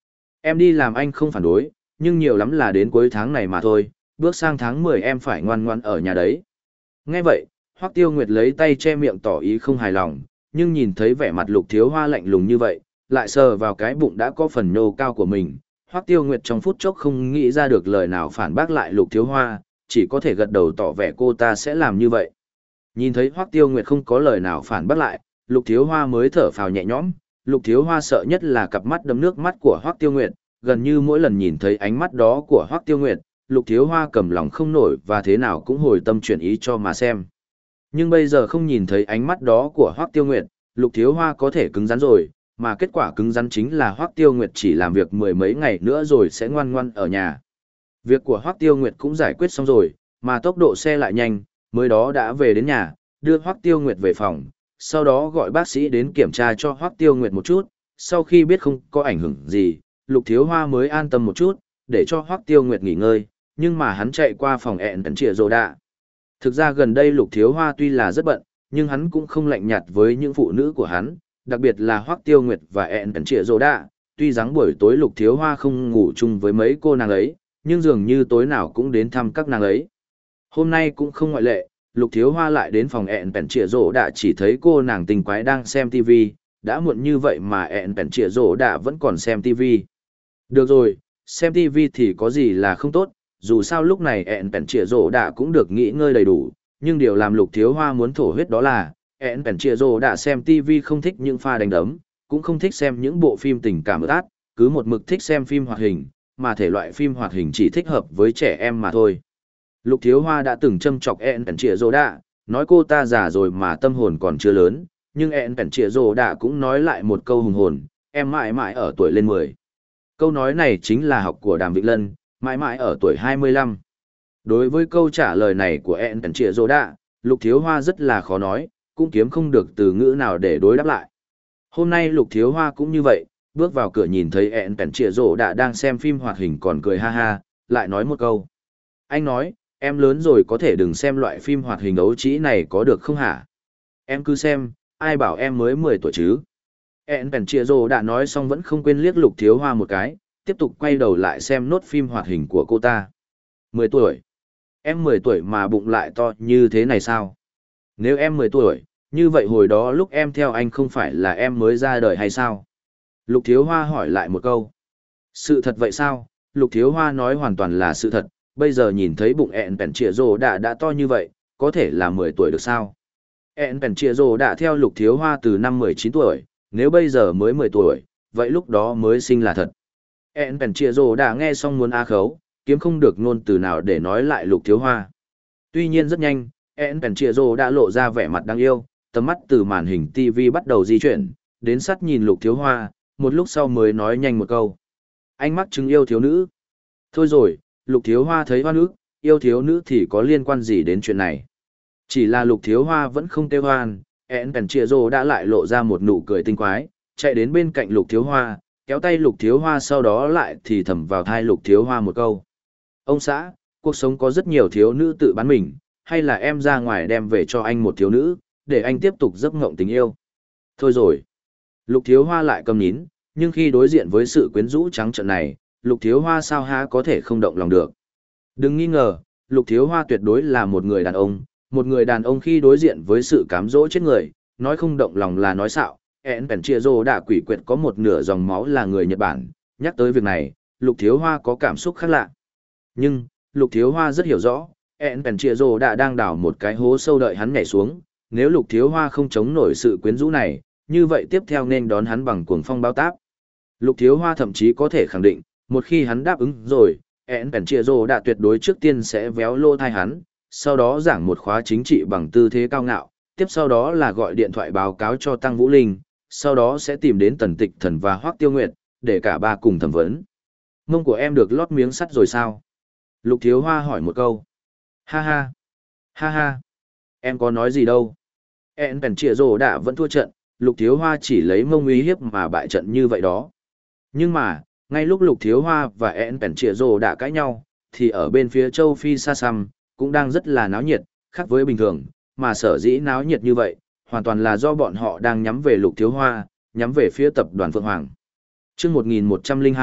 Speaker 1: Em đi làm anh không phản đối, nhưng nhiều lắm là đến cuối tháng này mà thôi, bước sang tháng mười em phải ngoan ngoan ở nhà đấy. Nghe vậy, Hoắc Tiêu Nguyệt lấy tay che miệng tỏ ý không hài lòng, nhưng nhìn thấy vẻ mặt Lục Thiếu Hoa lạnh lùng như vậy, lại sờ vào cái bụng đã có phần nhô cao của mình. Hoắc Tiêu Nguyệt trong phút chốc không nghĩ ra được lời nào phản bác lại Lục Thiếu Hoa, chỉ có thể gật đầu tỏ vẻ cô ta sẽ làm như vậy. Nhìn thấy Hoắc Tiêu Nguyệt không có lời nào phản bác lại, Lục Thiếu Hoa mới thở phào nhẹ nhõm. Lục Thiếu Hoa sợ nhất là cặp mắt đẫm nước mắt của Hoắc Tiêu Nguyệt, gần như mỗi lần nhìn thấy ánh mắt đó của Hoắc Tiêu Nguyệt, Lục Thiếu Hoa cầm lòng không nổi và thế nào cũng hồi tâm chuyển ý cho mà xem. Nhưng bây giờ không nhìn thấy ánh mắt đó của Hoắc Tiêu Nguyệt, Lục Thiếu Hoa có thể cứng rắn rồi, mà kết quả cứng rắn chính là Hoắc Tiêu Nguyệt chỉ làm việc mười mấy ngày nữa rồi sẽ ngoan ngoan ở nhà. Việc của Hoắc Tiêu Nguyệt cũng giải quyết xong rồi, mà tốc độ xe lại nhanh, mới đó đã về đến nhà, đưa Hoắc Tiêu Nguyệt về phòng, sau đó gọi bác sĩ đến kiểm tra cho Hoắc Tiêu Nguyệt một chút, sau khi biết không có ảnh hưởng gì, Lục Thiếu Hoa mới an tâm một chút, để cho Hoắc Tiêu Nguyệt nghỉ ngơi, nhưng mà hắn chạy qua phòng ẹn tận trịa rồ đạ. Thực ra gần đây Lục Thiếu Hoa tuy là rất bận, nhưng hắn cũng không lạnh nhạt với những phụ nữ của hắn, đặc biệt là Hoắc Tiêu Nguyệt và ẹn tận trịa rồ đạ. Tuy rằng buổi tối Lục Thiếu Hoa không ngủ chung với mấy cô nàng ấy, nhưng dường như tối nào cũng đến thăm các nàng ấy. Hôm nay cũng không ngoại lệ, Lục Thiếu Hoa lại đến phòng ẹn tận trịa rồ đạ chỉ thấy cô nàng tình quái đang xem tivi, đã muộn như vậy mà ẹn tận trịa rồ đạ vẫn còn xem tivi. Được rồi, xem tivi thì có gì là không tốt, dù sao lúc này ẹn tận trịa rồ đạ cũng được nghỉ ngơi đầy đủ, nhưng điều làm Lục Thiếu Hoa muốn thổ huyết đó là ẹn tận trịa rồ đạ xem tivi không thích những pha đánh đấm, cũng không thích xem những bộ phim tình cảm ướt át, cứ một mực thích xem phim hoạt hình, mà thể loại phim hoạt hình chỉ thích hợp với trẻ em mà thôi. Lục Thiếu Hoa đã từng châm chọc ẹn tận trịa rồ đạ, nói cô ta già rồi mà tâm hồn còn chưa lớn, nhưng ẹn tận trịa rồ đạ cũng nói lại một câu hùng hồn, em mãi mãi ở tuổi lên mười. Câu nói này chính là học của Đàm Vĩnh Lân, mãi mãi ở tuổi hai mươi lăm. Đối với câu trả lời này của ẹn tận trịa rồ đạ, Lục Thiếu Hoa rất là khó nói, cũng kiếm không được từ ngữ nào để đối đáp lại. Hôm nay Lục Thiếu Hoa cũng như vậy, bước vào cửa nhìn thấy ẹn tận trịa rồ đạ đang xem phim hoạt hình còn cười ha ha, lại nói một câu. Anh nói, em lớn rồi có thể đừng xem loại phim hoạt hình ấu trĩ này có được không hả? Em cứ xem, ai bảo em mới mười tuổi chứ? ẹn tận trịa rồ đã nói xong vẫn không quên liếc Lục Thiếu Hoa một cái, tiếp tục quay đầu lại xem nốt phim hoạt hình của cô ta. mười tuổi? Em mười tuổi mà bụng lại to như thế này sao? Nếu em mười tuổi, như vậy hồi đó lúc em theo anh không phải là em mới ra đời hay sao? Lục Thiếu Hoa hỏi lại một câu. Sự thật vậy sao? Lục Thiếu Hoa nói hoàn toàn là sự thật, bây giờ nhìn thấy bụng ẹn tận trịa rồ đã đã to như vậy, có thể là mười tuổi được sao? ẹn tận trịa rồ đã theo Lục Thiếu Hoa từ năm mười chín tuổi, nếu bây giờ mới mười tuổi, vậy lúc đó mới sinh là thật. ẹn tận trịa rồ đã nghe xong muốn a khấu, kiếm không được ngôn từ nào để nói lại Lục Thiếu Hoa. Tuy nhiên rất nhanh, ẹn tận trịa rồ đã lộ ra vẻ mặt đáng yêu, tầm mắt từ màn hình ti vi bắt đầu di chuyển, đến sát nhìn Lục Thiếu Hoa, một lúc sau mới nói nhanh một câu. Anh mắc chứng yêu thiếu nữ. Thôi rồi, Lục Thiếu Hoa thấy hoan ức, yêu thiếu nữ thì có liên quan gì đến chuyện này. Chỉ là Lục Thiếu Hoa vẫn không kêu hoan, ẹn tận trịa rồ đã lại lộ ra một nụ cười tinh quái, chạy đến bên cạnh Lục Thiếu Hoa, kéo tay Lục Thiếu Hoa sau đó lại thì thầm vào thai Lục Thiếu Hoa một câu. Ông xã, cuộc sống có rất nhiều thiếu nữ tự bán mình, hay là em ra ngoài đem về cho anh một thiếu nữ, để anh tiếp tục giấc ngộng tình yêu. Thôi rồi. Lục Thiếu Hoa lại cầm nín, nhưng khi đối diện với sự quyến rũ trắng trợn này, Lục Thiếu Hoa sao há có thể không động lòng được. Đừng nghi ngờ, Lục Thiếu Hoa tuyệt đối là một người đàn ông, một người đàn ông khi đối diện với sự cám dỗ chết người, nói không động lòng là nói xạo. ẹn tận trịa rồ đã quỷ quyệt có một nửa dòng máu là người Nhật Bản, nhắc tới việc này, Lục Thiếu Hoa có cảm xúc khác lạ. Nhưng, Lục Thiếu Hoa rất hiểu rõ, ẹn tận trịa rồ đã đang đào một cái hố sâu đợi hắn nhảy xuống, nếu Lục Thiếu Hoa không chống nổi sự quyến rũ này, như vậy tiếp theo nên đón hắn bằng cuồng phong báo táp. Lục Thiếu Hoa thậm chí có thể khẳng định, một khi hắn đáp ứng rồi, ẹn tận trịa rồ đã tuyệt đối trước tiên sẽ véo lô thai hắn, sau đó giảng một khóa chính trị bằng tư thế cao ngạo, tiếp sau đó là gọi điện thoại báo cáo cho Tăng Vũ Linh, sau đó sẽ tìm đến Tần Tịch Thần và Hoắc Tiêu Nguyệt, để cả ba cùng thẩm vấn. Mông của em được lót miếng sắt rồi sao? Lục Thiếu Hoa hỏi một câu. Ha ha. Ha ha. Em có nói gì đâu. ẹn tận trịa rồ đã vẫn thua trận, Lục Thiếu Hoa chỉ lấy mông uy hiếp mà bại trận như vậy đó. Nhưng mà, ngay lúc Lục Thiếu Hoa và ẹn tận trịa rồ đã cãi nhau, thì ở bên phía châu Phi xa xăm, cũng đang rất là náo nhiệt, khác với bình thường, mà sở dĩ náo nhiệt như vậy, hoàn toàn là do bọn họ đang nhắm về Lục Thiếu Hoa, nhắm về phía tập đoàn Phượng Hoàng. Chương một nghìn một trăm lẻ hai,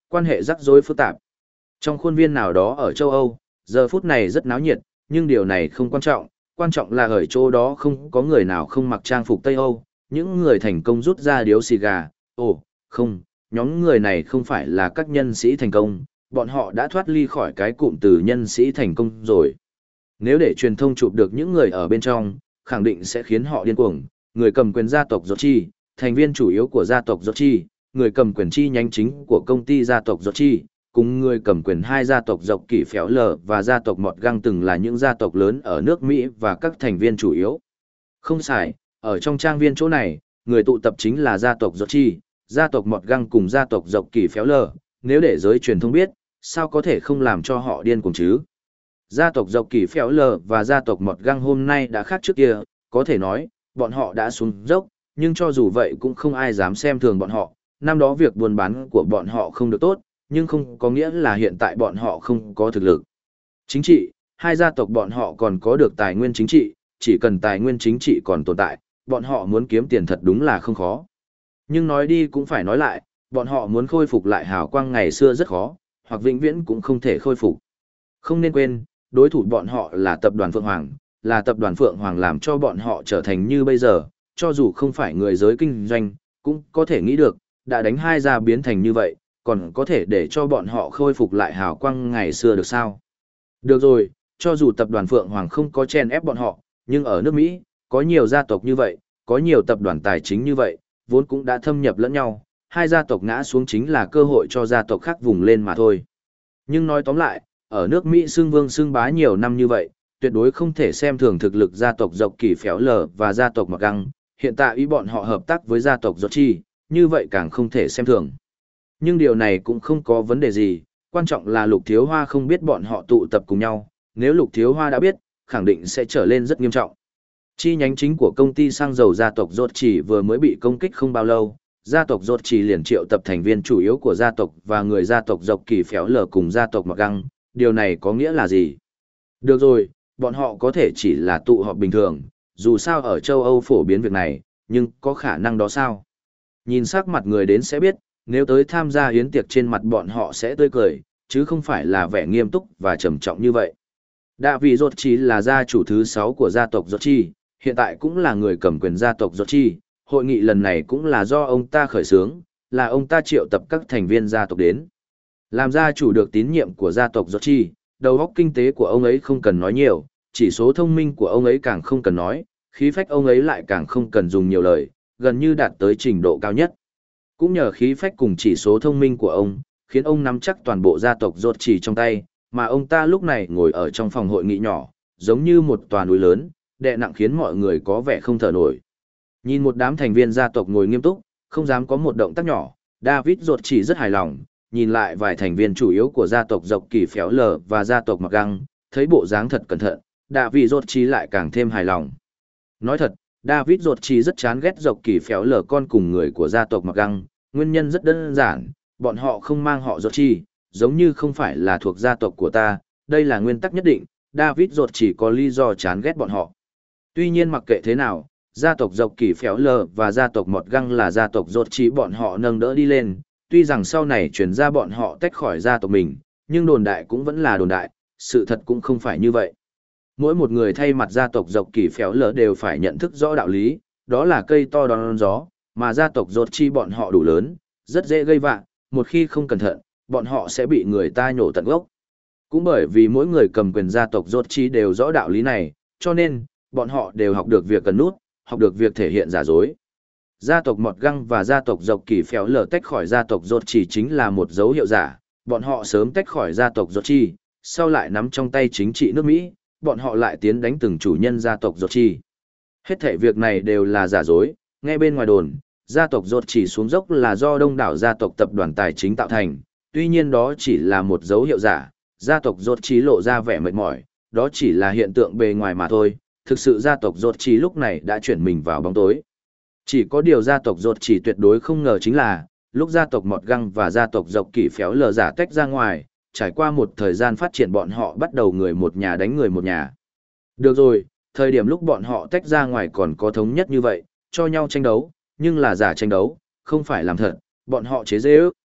Speaker 1: Quan hệ rắc rối phức tạp. Trong khuôn viên nào đó ở châu Âu, giờ phút này rất náo nhiệt, nhưng điều này không quan trọng, quan trọng là ở chỗ đó không có người nào không mặc trang phục Tây Âu, những người thành công rút ra điếu xì gà. Ồ, không, nhóm người này không phải là các nhân sĩ thành công, bọn họ đã thoát ly khỏi cái cụm từ nhân sĩ thành công rồi. Nếu để truyền thông chụp được những người ở bên trong, khẳng định sẽ khiến họ điên cuồng. Người cầm quyền gia tộc Rothschild, thành viên chủ yếu của gia tộc Rothschild, người cầm quyền chi nhánh chính của công ty gia tộc Rothschild, cùng người cầm quyền hai gia tộc dọc kỷ phéo lờ và gia tộc Mọt Găng từng là những gia tộc lớn ở nước Mỹ và các thành viên chủ yếu. Không sai, ở trong trang viên chỗ này, người tụ tập chính là gia tộc Rothschild, gia tộc Mọt Găng cùng gia tộc dọc kỷ phéo lờ, nếu để giới truyền thông biết, sao có thể không làm cho họ điên cuồng chứ? Gia tộc dọc kỷ phéo lờ và gia tộc Mọt Găng hôm nay đã khác trước kia, có thể nói, bọn họ đã xuống dốc, nhưng cho dù vậy cũng không ai dám xem thường bọn họ. Năm đó việc buôn bán của bọn họ không được tốt, nhưng không có nghĩa là hiện tại bọn họ không có thực lực. Chính trị, hai gia tộc bọn họ còn có được tài nguyên chính trị, chỉ cần tài nguyên chính trị còn tồn tại, bọn họ muốn kiếm tiền thật đúng là không khó. Nhưng nói đi cũng phải nói lại, bọn họ muốn khôi phục lại hào quang ngày xưa rất khó, hoặc vĩnh viễn cũng không thể khôi phục. Không nên quên, đối thủ bọn họ là tập đoàn Phượng Hoàng, là tập đoàn Phượng Hoàng làm cho bọn họ trở thành như bây giờ, cho dù không phải người giới kinh doanh, cũng có thể nghĩ được, đã đánh hai gia biến thành như vậy, còn có thể để cho bọn họ khôi phục lại hào quang ngày xưa được sao? Được rồi, cho dù tập đoàn Phượng Hoàng không có chen ép bọn họ, nhưng ở nước Mỹ, có nhiều gia tộc như vậy, có nhiều tập đoàn tài chính như vậy, vốn cũng đã thâm nhập lẫn nhau, hai gia tộc ngã xuống chính là cơ hội cho gia tộc khác vùng lên mà thôi. Nhưng nói tóm lại, ở nước Mỹ xưng vương xưng bá nhiều năm như vậy, tuyệt đối không thể xem thường thực lực gia tộc dọc kỷ phéo lờ và gia tộc Mặc Găng, hiện tại ý bọn họ hợp tác với gia tộc Rothschild, như vậy càng không thể xem thường. Nhưng điều này cũng không có vấn đề gì, quan trọng là Lục Thiếu Hoa không biết bọn họ tụ tập cùng nhau, nếu Lục Thiếu Hoa đã biết, khẳng định sẽ trở lên rất nghiêm trọng. Chi nhánh chính của công ty xăng dầu gia tộc Rothschild vừa mới bị công kích không bao lâu, gia tộc Rothschild liền triệu tập thành viên chủ yếu của gia tộc và người gia tộc dọc kỷ phéo lờ cùng gia tộc Mặc Găng, điều này có nghĩa là gì? Được rồi, bọn họ có thể chỉ là tụ họp bình thường, dù sao ở châu Âu phổ biến việc này, nhưng có khả năng đó sao? Nhìn sắc mặt người đến sẽ biết, nếu tới tham gia hiến tiệc trên mặt bọn họ sẽ tươi cười, chứ không phải là vẻ nghiêm túc và trầm trọng như vậy. Đạ vị Rothschild là gia chủ thứ sáu của gia tộc Rothschild, hiện tại cũng là người cầm quyền gia tộc Rothschild, hội nghị lần này cũng là do ông ta khởi xướng, là ông ta triệu tập các thành viên gia tộc đến. Làm gia chủ được tín nhiệm của gia tộc Rothschild, đầu óc kinh tế của ông ấy không cần nói nhiều, chỉ số thông minh của ông ấy càng không cần nói, khí phách ông ấy lại càng không cần dùng nhiều lời, gần như đạt tới trình độ cao nhất. Cũng nhờ khí phách cùng chỉ số thông minh của ông, khiến ông nắm chắc toàn bộ gia tộc Rothschild trong tay, mà ông ta lúc này ngồi ở trong phòng hội nghị nhỏ, giống như một tòa núi lớn, đè nặng khiến mọi người có vẻ không thở nổi. Nhìn một đám thành viên gia tộc ngồi nghiêm túc, không dám có một động tác nhỏ, David Rothschild rất hài lòng, nhìn lại vài thành viên chủ yếu của gia tộc dọc kỷ phéo lờ và gia tộc Mặc Găng, thấy bộ dáng thật cẩn thận, David Rothschild lại càng thêm hài lòng. Nói thật, David Rothschild rất chán ghét dọc kỷ phéo lờ con cùng người của gia tộc Mặc Găng, nguyên nhân rất đơn giản, bọn họ không mang họ Rothschild, giống như không phải là thuộc gia tộc của ta, đây là nguyên tắc nhất định, David Rothschild có lý do chán ghét bọn họ. Tuy nhiên mặc kệ thế nào, gia tộc dọc kỷ phéo lờ và gia tộc Mọt Găng là gia tộc Rothschild bọn họ nâng đỡ đi lên, tuy rằng sau này chuyển ra bọn họ tách khỏi gia tộc mình, nhưng đồn đại cũng vẫn là đồn đại, sự thật cũng không phải như vậy. Mỗi một người thay mặt gia tộc dọc kỷ phéo lờ đều phải nhận thức rõ đạo lý, đó là cây to đón gió, mà gia tộc Rothschild bọn họ đủ lớn, rất dễ gây vạ, một khi không cẩn thận, bọn họ sẽ bị người ta nhổ tận gốc. Cũng bởi vì mỗi người cầm quyền gia tộc Rothschild đều rõ đạo lý này, cho nên, bọn họ đều học được việc cần nút, học được việc thể hiện giả dối. Gia tộc Mọt Găng và gia tộc dọc kỷ phéo lờ tách khỏi gia tộc Rothschild chính là một dấu hiệu giả, bọn họ sớm tách khỏi gia tộc Rothschild, sau lại nắm trong tay chính trị nước Mỹ, bọn họ lại tiến đánh từng chủ nhân gia tộc Rothschild. Hết thảy việc này đều là giả dối, nghe bên ngoài đồn, gia tộc Rothschild xuống dốc là do đông đảo gia tộc tập đoàn tài chính tạo thành, tuy nhiên đó chỉ là một dấu hiệu giả, gia tộc Rothschild lộ ra vẻ mệt mỏi, đó chỉ là hiện tượng bề ngoài mà thôi, thực sự gia tộc Rothschild lúc này đã chuyển mình vào bóng tối. Chỉ có điều gia tộc Rothschild tuyệt đối không ngờ chính là, lúc gia tộc Mọt Găng và gia tộc dọc kỷ phéo lờ giả tách ra ngoài, trải qua một thời gian phát triển bọn họ bắt đầu người một nhà đánh người một nhà. Được rồi, thời điểm lúc bọn họ tách ra ngoài còn có thống nhất như vậy, cho nhau tranh đấu, nhưng là giả tranh đấu, không phải làm thật, bọn họ chế dễ ước,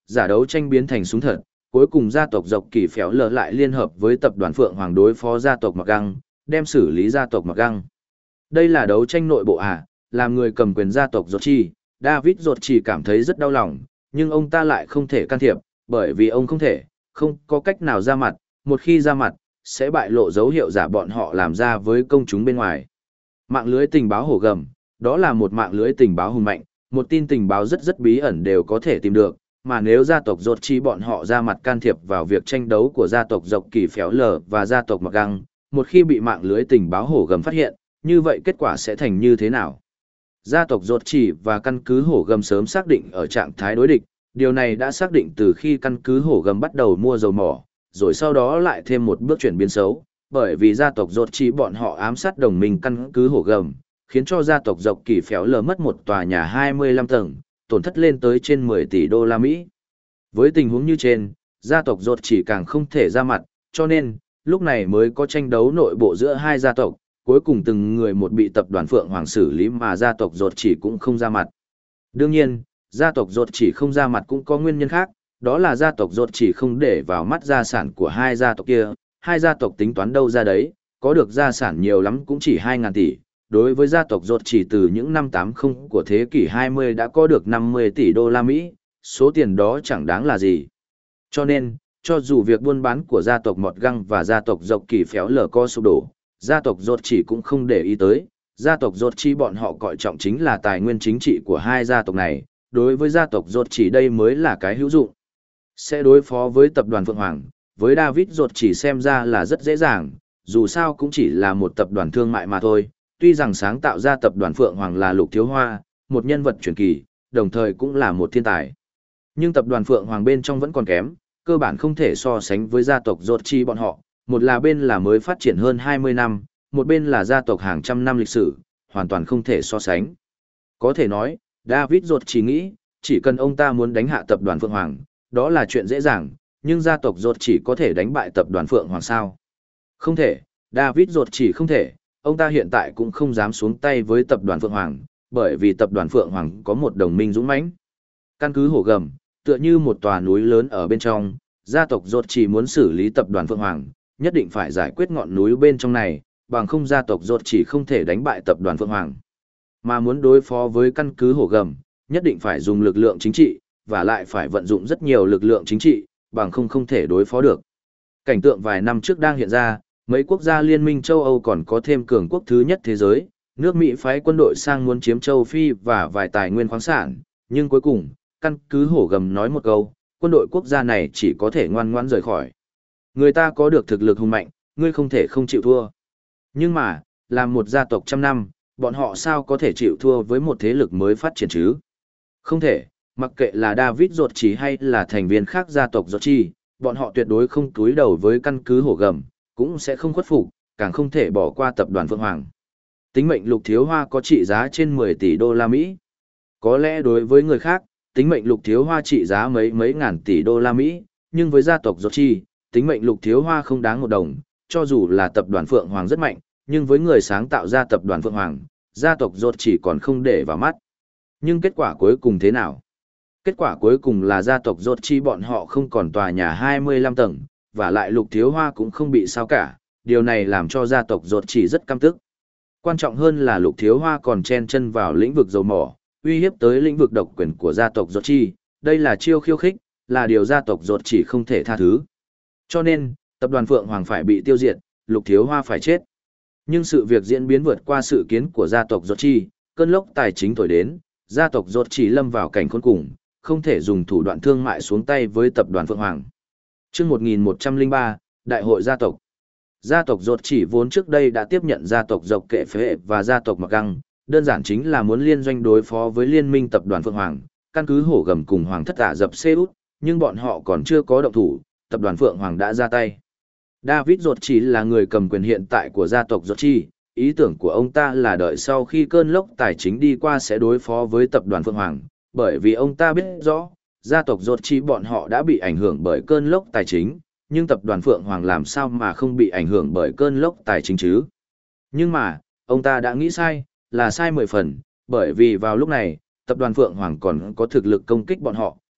Speaker 1: giả đấu tranh biến thành súng thật, cuối cùng gia tộc Dọc Kỳ Phéo Lờ lại liên hợp với tập đoàn Phượng Hoàng đối phó gia tộc Mặc Găng, đem xử lý gia tộc Mặc Găng. Đây là đấu tranh nội bộ à, làm người cầm quyền gia tộc Dột Chi, David Dột Chi cảm thấy rất đau lòng, nhưng ông ta lại không thể can thiệp, bởi vì ông không thể, không có cách nào ra mặt, một khi ra mặt, sẽ bại lộ dấu hiệu giả bọn họ làm ra với công chúng bên ngoài. Mạng lưới tình báo hổ gầm, đó là một mạng lưới tình báo hùng mạnh, một tin tình báo rất rất bí ẩn đều có thể tìm được, mà nếu gia tộc Dột Chi bọn họ ra mặt can thiệp vào việc tranh đấu của gia tộc Dọc Kỳ Phéo Lờ và gia tộc Mặc Găng, một khi bị mạng lưới tình báo hổ gầm phát hiện, như vậy kết quả sẽ thành như thế nào? Gia tộc Dột Chi và căn cứ hổ gầm sớm xác định ở trạng thái đối địch, điều này đã xác định từ khi căn cứ hổ gầm bắt đầu mua dầu mỏ, rồi sau đó lại thêm một bước chuyển biến xấu, bởi vì gia tộc Dột Chi bọn họ ám sát đồng minh căn cứ hổ gầm, khiến cho gia tộc Dọc Kỳ Phéo Lờ mất một tòa nhà hai mươi lăm tầng, tổn thất lên tới trên mười tỷ đô la Mỹ. Với tình huống như trên, gia tộc Dột Chi càng không thể ra mặt, cho nên, lúc này mới có tranh đấu nội bộ giữa hai gia tộc, cuối cùng từng người một bị tập đoàn Phượng Hoàng xử lý mà gia tộc Dột Chi cũng không ra mặt. Đương nhiên, gia tộc Dột Chi không ra mặt cũng có nguyên nhân khác, đó là gia tộc Dột Chi không để vào mắt gia sản của hai gia tộc kia, hai gia tộc tính toán đâu ra đấy, có được gia sản nhiều lắm cũng chỉ hai ngàn tỷ. Đối với gia tộc Dột Chi từ những năm tám mươi của thế kỷ hai mươi đã có được năm mươi tỷ đô la Mỹ, số tiền đó chẳng đáng là gì. Cho nên, cho dù việc buôn bán của gia tộc Mọt Găng và gia tộc Dọc Kỳ Phéo Lờ có sụp đổ, gia tộc Dột Chi cũng không để ý tới, gia tộc Dột Chi bọn họ coi trọng chính là tài nguyên chính trị của hai gia tộc này, đối với gia tộc Dột Chi đây mới là cái hữu dụng. Sẽ đối phó với tập đoàn Phượng Hoàng, với David Dột Chi xem ra là rất dễ dàng, dù sao cũng chỉ là một tập đoàn thương mại mà thôi, tuy rằng sáng tạo ra tập đoàn Phượng Hoàng là Lục Thiếu Hoa, một nhân vật truyền kỳ, đồng thời cũng là một thiên tài. Nhưng tập đoàn Phượng Hoàng bên trong vẫn còn kém, cơ bản không thể so sánh với gia tộc Dột Chi bọn họ, một là bên là mới phát triển hơn hai mươi năm, một bên là gia tộc hàng trăm năm lịch sử, hoàn toàn không thể so sánh. Có thể nói, David Dột Chi nghĩ, chỉ cần ông ta muốn đánh hạ tập đoàn Phượng Hoàng, đó là chuyện dễ dàng, nhưng gia tộc Dột Chi có thể đánh bại tập đoàn Phượng Hoàng sao? Không thể, David Dột Chi không thể, ông ta hiện tại cũng không dám xuống tay với tập đoàn Phượng Hoàng, bởi vì tập đoàn Phượng Hoàng có một đồng minh dũng mãnh. Căn cứ hổ gầm, tựa như một tòa núi lớn ở bên trong, gia tộc Dột Chi muốn xử lý tập đoàn Phượng Hoàng, nhất định phải giải quyết ngọn núi bên trong này, bằng không gia tộc Dột Chi không thể đánh bại tập đoàn Phượng Hoàng. Mà muốn đối phó với căn cứ hổ gầm, nhất định phải dùng lực lượng chính trị, và lại phải vận dụng rất nhiều lực lượng chính trị, bằng không không thể đối phó được. Cảnh tượng vài năm trước đang hiện ra, mấy quốc gia liên minh châu Âu còn có thêm cường quốc thứ nhất thế giới, nước Mỹ phái quân đội sang muốn chiếm châu Phi và vài tài nguyên khoáng sản, nhưng cuối cùng, căn cứ hổ gầm nói một câu, quân đội quốc gia này chỉ có thể ngoan ngoãn rời khỏi. Người ta có được thực lực hùng mạnh, ngươi không thể không chịu thua. Nhưng mà, làm một gia tộc trăm năm, bọn họ sao có thể chịu thua với một thế lực mới phát triển chứ? Không thể, mặc kệ là David Dột Chi hay là thành viên khác gia tộc Dột Chi, bọn họ tuyệt đối không cúi đầu với căn cứ hổ gầm, cũng sẽ không khuất phục, càng không thể bỏ qua tập đoàn Phượng Hoàng. Tính mệnh Lục Thiếu Hoa có trị giá trên mười tỷ đô la Mỹ. Có lẽ đối với người khác, tính mệnh Lục Thiếu Hoa trị giá mấy mấy ngàn tỷ đô la Mỹ, nhưng với gia tộc Dột Chi, tính mệnh Lục Thiếu Hoa không đáng một đồng, cho dù là tập đoàn Phượng Hoàng rất mạnh, nhưng với người sáng tạo ra tập đoàn Phượng Hoàng, gia tộc Dột Chi còn không để vào mắt. Nhưng kết quả cuối cùng thế nào? Kết quả cuối cùng là gia tộc Dột Chi bọn họ không còn tòa nhà hai mươi lăm tầng, và lại Lục Thiếu Hoa cũng không bị sao cả, điều này làm cho gia tộc Dột Chi rất căm tức. Quan trọng hơn là Lục Thiếu Hoa còn chen chân vào lĩnh vực dầu mỏ, uy hiếp tới lĩnh vực độc quyền của gia tộc Dột Chi, đây là chiêu khiêu khích, là điều gia tộc Dột Chi không thể tha thứ. Cho nên, tập đoàn Phượng Hoàng phải bị tiêu diệt, Lục Thiếu Hoa phải chết. Nhưng sự việc diễn biến vượt qua sự kiến của gia tộc Dột Chi, cơn lốc tài chính thổi đến, gia tộc Dột Chi lâm vào cảnh khốn cùng, không thể dùng thủ đoạn thương mại xuống tay với tập đoàn Phượng Hoàng. Chương một nghìn một trăm lẻ ba, Đại hội gia tộc. Gia tộc Dột Chi vốn trước đây đã tiếp nhận gia tộc Dọc Kệ Phệ và gia tộc Mặc Găng, đơn giản chính là muốn liên doanh đối phó với liên minh tập đoàn Phượng Hoàng, căn cứ hổ gầm cùng Hoàng thất Ả Rập Xê Út, nhưng bọn họ còn chưa có động thủ, tập đoàn Phượng Hoàng đã ra tay. David Dột Chi là người cầm quyền hiện tại của gia tộc Dột Chi, ý tưởng của ông ta là đợi sau khi cơn lốc tài chính đi qua sẽ đối phó với tập đoàn Phượng Hoàng, bởi vì ông ta biết rõ, gia tộc Dột Chi bọn họ đã bị ảnh hưởng bởi cơn lốc tài chính, nhưng tập đoàn Phượng Hoàng làm sao mà không bị ảnh hưởng bởi cơn lốc tài chính chứ? Nhưng mà, ông ta đã nghĩ sai, là sai mười phần, bởi vì vào lúc này, tập đoàn Phượng Hoàng còn có thực lực công kích bọn họ,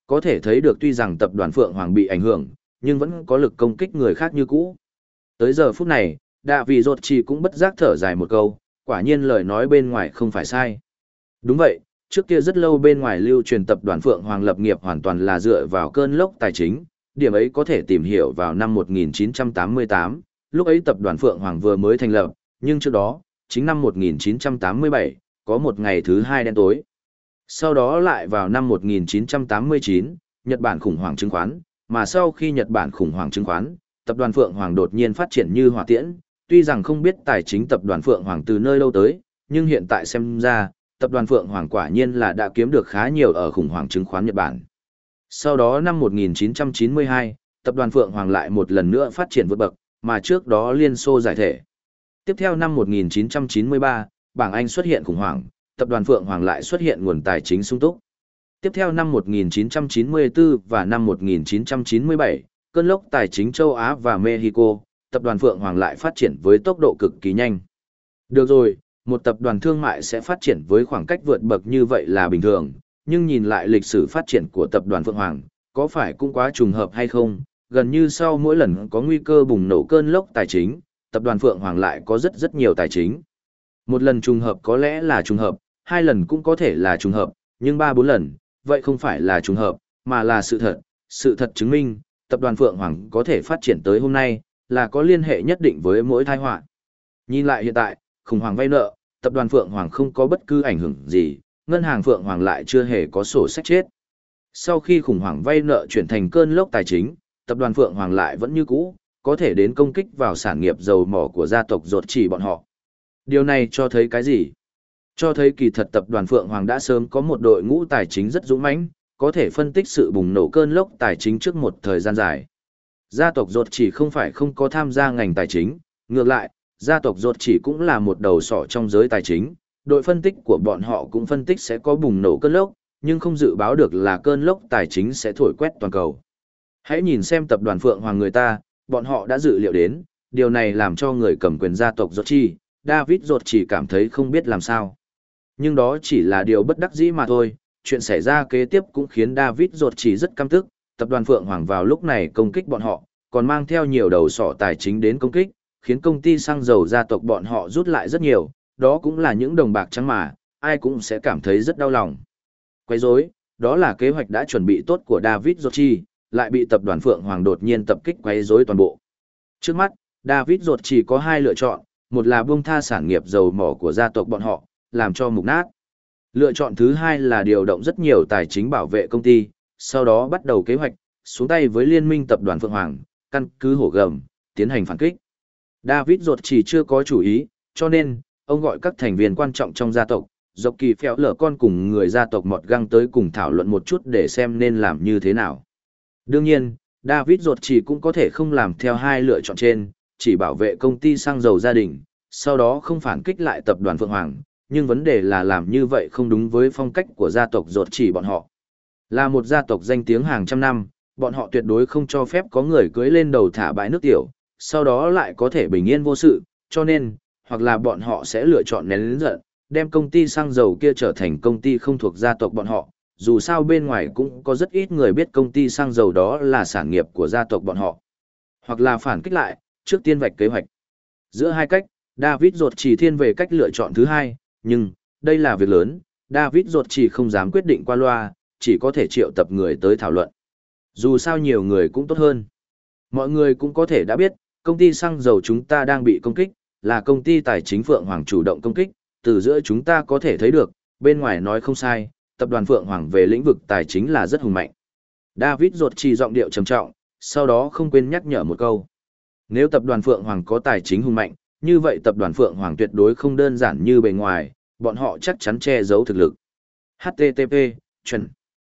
Speaker 1: Có thể thấy được tuy rằng tập đoàn Phượng Hoàng bị ảnh hưởng, nhưng vẫn có lực công kích người khác như cũ. Tới giờ phút này, Đạ Vị Rột Chỉ cũng bất giác thở dài một câu, quả nhiên lời nói bên ngoài không phải sai. Đúng vậy, trước kia rất lâu bên ngoài lưu truyền tập đoàn Phượng Hoàng lập nghiệp hoàn toàn là dựa vào cơn lốc tài chính, điểm ấy có thể tìm hiểu vào năm một nghìn chín trăm tám mươi tám, lúc ấy tập đoàn Phượng Hoàng vừa mới thành lập, nhưng trước đó, chính năm một nghìn chín trăm tám mươi bảy, có một ngày thứ hai đen tối. Sau đó lại vào năm một nghìn chín trăm tám mươi chín, Nhật Bản khủng hoảng chứng khoán, mà sau khi Nhật Bản khủng hoảng chứng khoán, tập đoàn Phượng Hoàng đột nhiên phát triển như hỏa tiễn, tuy rằng không biết tài chính tập đoàn Phượng Hoàng từ nơi đâu tới, nhưng hiện tại xem ra, tập đoàn Phượng Hoàng quả nhiên là đã kiếm được khá nhiều ở khủng hoảng chứng khoán Nhật Bản. Sau đó năm một nghìn chín trăm chín mươi hai, tập đoàn Phượng Hoàng lại một lần nữa phát triển vượt bậc, mà trước đó Liên Xô giải thể. Tiếp theo năm một nghìn chín trăm chín mươi ba, bảng Anh xuất hiện khủng hoảng, tập đoàn Phượng Hoàng lại xuất hiện nguồn tài chính sung túc. Tiếp theo năm một nghìn chín trăm chín mươi tư và năm một nghìn chín trăm chín mươi bảy, cơn lốc tài chính châu Á và Mexico, tập đoàn Phượng Hoàng lại phát triển với tốc độ cực kỳ nhanh. Được rồi, một tập đoàn thương mại sẽ phát triển với khoảng cách vượt bậc như vậy là bình thường, nhưng nhìn lại lịch sử phát triển của tập đoàn Phượng Hoàng, có phải cũng quá trùng hợp hay không? Gần như sau mỗi lần có nguy cơ bùng nổ cơn lốc tài chính, tập đoàn Phượng Hoàng lại có rất rất nhiều tài chính. Một lần trùng hợp có lẽ là trùng hợp, hai lần cũng có thể là trùng hợp, nhưng ba bốn lần, vậy không phải là trùng hợp, mà là sự thật. Sự thật chứng minh, tập đoàn Phượng Hoàng có thể phát triển tới hôm nay, là có liên hệ nhất định với mỗi tai họa. Nhìn lại hiện tại, khủng hoảng vay nợ, tập đoàn Phượng Hoàng không có bất cứ ảnh hưởng gì, ngân hàng Phượng Hoàng lại chưa hề có sổ sách chết. Sau khi khủng hoảng vay nợ chuyển thành cơn lốc tài chính, tập đoàn Phượng Hoàng lại vẫn như cũ, có thể đến công kích vào sản nghiệp dầu mỏ của gia tộc Rột Chỉ bọn họ. Điều này cho thấy cái gì? Cho thấy kỳ thật tập đoàn Phượng Hoàng đã sớm có một đội ngũ tài chính rất dũng mãnh, có thể phân tích sự bùng nổ cơn lốc tài chính trước một thời gian dài. Gia tộc Rột Chỉ không phải không có tham gia ngành tài chính, ngược lại, gia tộc Rột Chỉ cũng là một đầu sỏ trong giới tài chính, đội phân tích của bọn họ cũng phân tích sẽ có bùng nổ cơn lốc, nhưng không dự báo được là cơn lốc tài chính sẽ thổi quét toàn cầu. Hãy nhìn xem tập đoàn Phượng Hoàng người ta, bọn họ đã dự liệu đến, điều này làm cho người cầm quyền gia tộc Rột Chỉ, David Rột Chỉ cảm thấy không biết làm sao. Nhưng đó chỉ là điều bất đắc dĩ mà thôi, chuyện xảy ra kế tiếp cũng khiến David Rột Chỉ rất căm tức, tập đoàn Phượng Hoàng vào lúc này công kích bọn họ, còn mang theo nhiều đầu sỏ tài chính đến công kích, khiến công ty xăng dầu gia tộc bọn họ rút lại rất nhiều, đó cũng là những đồng bạc trắng mà, ai cũng sẽ cảm thấy rất đau lòng. Quấy rối, đó là kế hoạch đã chuẩn bị tốt của David Rột Chỉ, lại bị tập đoàn Phượng Hoàng đột nhiên tập kích quấy rối toàn bộ. Trước mắt, David Rột Chỉ có hai lựa chọn, một là buông tha sản nghiệp dầu mỏ của gia tộc bọn họ, làm cho mục nát. Lựa chọn thứ hai là điều động rất nhiều tài chính bảo vệ công ty, sau đó bắt đầu kế hoạch, xuống tay với liên minh tập đoàn Phượng Hoàng, căn cứ hổ gầm, tiến hành phản kích. David Rột Chỉ chưa có chủ ý, cho nên, ông gọi các thành viên quan trọng trong gia tộc, dọc kỳ phèo lở con cùng người gia tộc mọt găng tới cùng thảo luận một chút để xem nên làm như thế nào. Đương nhiên, David Rột Chỉ cũng có thể không làm theo hai lựa chọn trên, chỉ bảo vệ công ty xăng dầu gia đình, sau đó không phản kích lại tập đoàn Phượng Hoàng, nhưng vấn đề là làm như vậy không đúng với phong cách của gia tộc Rột Chỉ bọn họ. Là một gia tộc danh tiếng hàng trăm năm, bọn họ tuyệt đối không cho phép có người cưới lên đầu thả bãi nước tiểu, sau đó lại có thể bình yên vô sự, cho nên, hoặc là bọn họ sẽ lựa chọn nén lớn giận, đem công ty xăng dầu kia trở thành công ty không thuộc gia tộc bọn họ, dù sao bên ngoài cũng có rất ít người biết công ty xăng dầu đó là sản nghiệp của gia tộc bọn họ. Hoặc là phản kích lại, trước tiên vạch kế hoạch. Giữa hai cách, David Rột Chỉ thiên về cách lựa chọn thứ hai, nhưng, đây là việc lớn, David Rột Chỉ không dám quyết định qua loa, chỉ có thể triệu tập người tới thảo luận. Dù sao nhiều người cũng tốt hơn. Mọi người cũng có thể đã biết, công ty xăng dầu chúng ta đang bị công kích, là công ty tài chính Phượng Hoàng chủ động công kích, từ giữa chúng ta có thể thấy được, bên ngoài nói không sai, tập đoàn Phượng Hoàng về lĩnh vực tài chính là rất hùng mạnh. David Rột Chỉ giọng điệu trầm trọng, sau đó không quên nhắc nhở một câu. Nếu tập đoàn Phượng Hoàng có tài chính hùng mạnh, như vậy tập đoàn Phượng Hoàng tuyệt đối không đơn giản như bề ngoài, bọn họ chắc chắn che giấu thực lực. hát tê tê pê, chuẩn.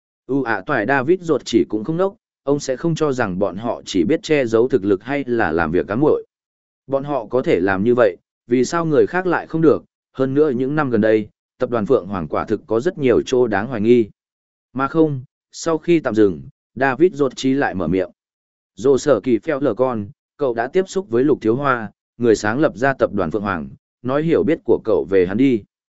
Speaker 1: U ạ toài David Rột Chỉ cũng không nốc, ông sẽ không cho rằng bọn họ chỉ biết che giấu thực lực hay là làm việc cám muội. Bọn họ có thể làm như vậy, vì sao người khác lại không được, hơn nữa những năm gần đây, tập đoàn Phượng Hoàng quả thực có rất nhiều chỗ đáng hoài nghi. Mà không, sau khi tạm dừng, David Rột Chỉ lại mở miệng. Dồ sở kỳ phèo lờ con, cậu đã tiếp xúc với Lục Thiếu Hoa, người sáng lập ra tập đoàn Phượng Hoàng, nói hiểu biết của cậu về hắn đi.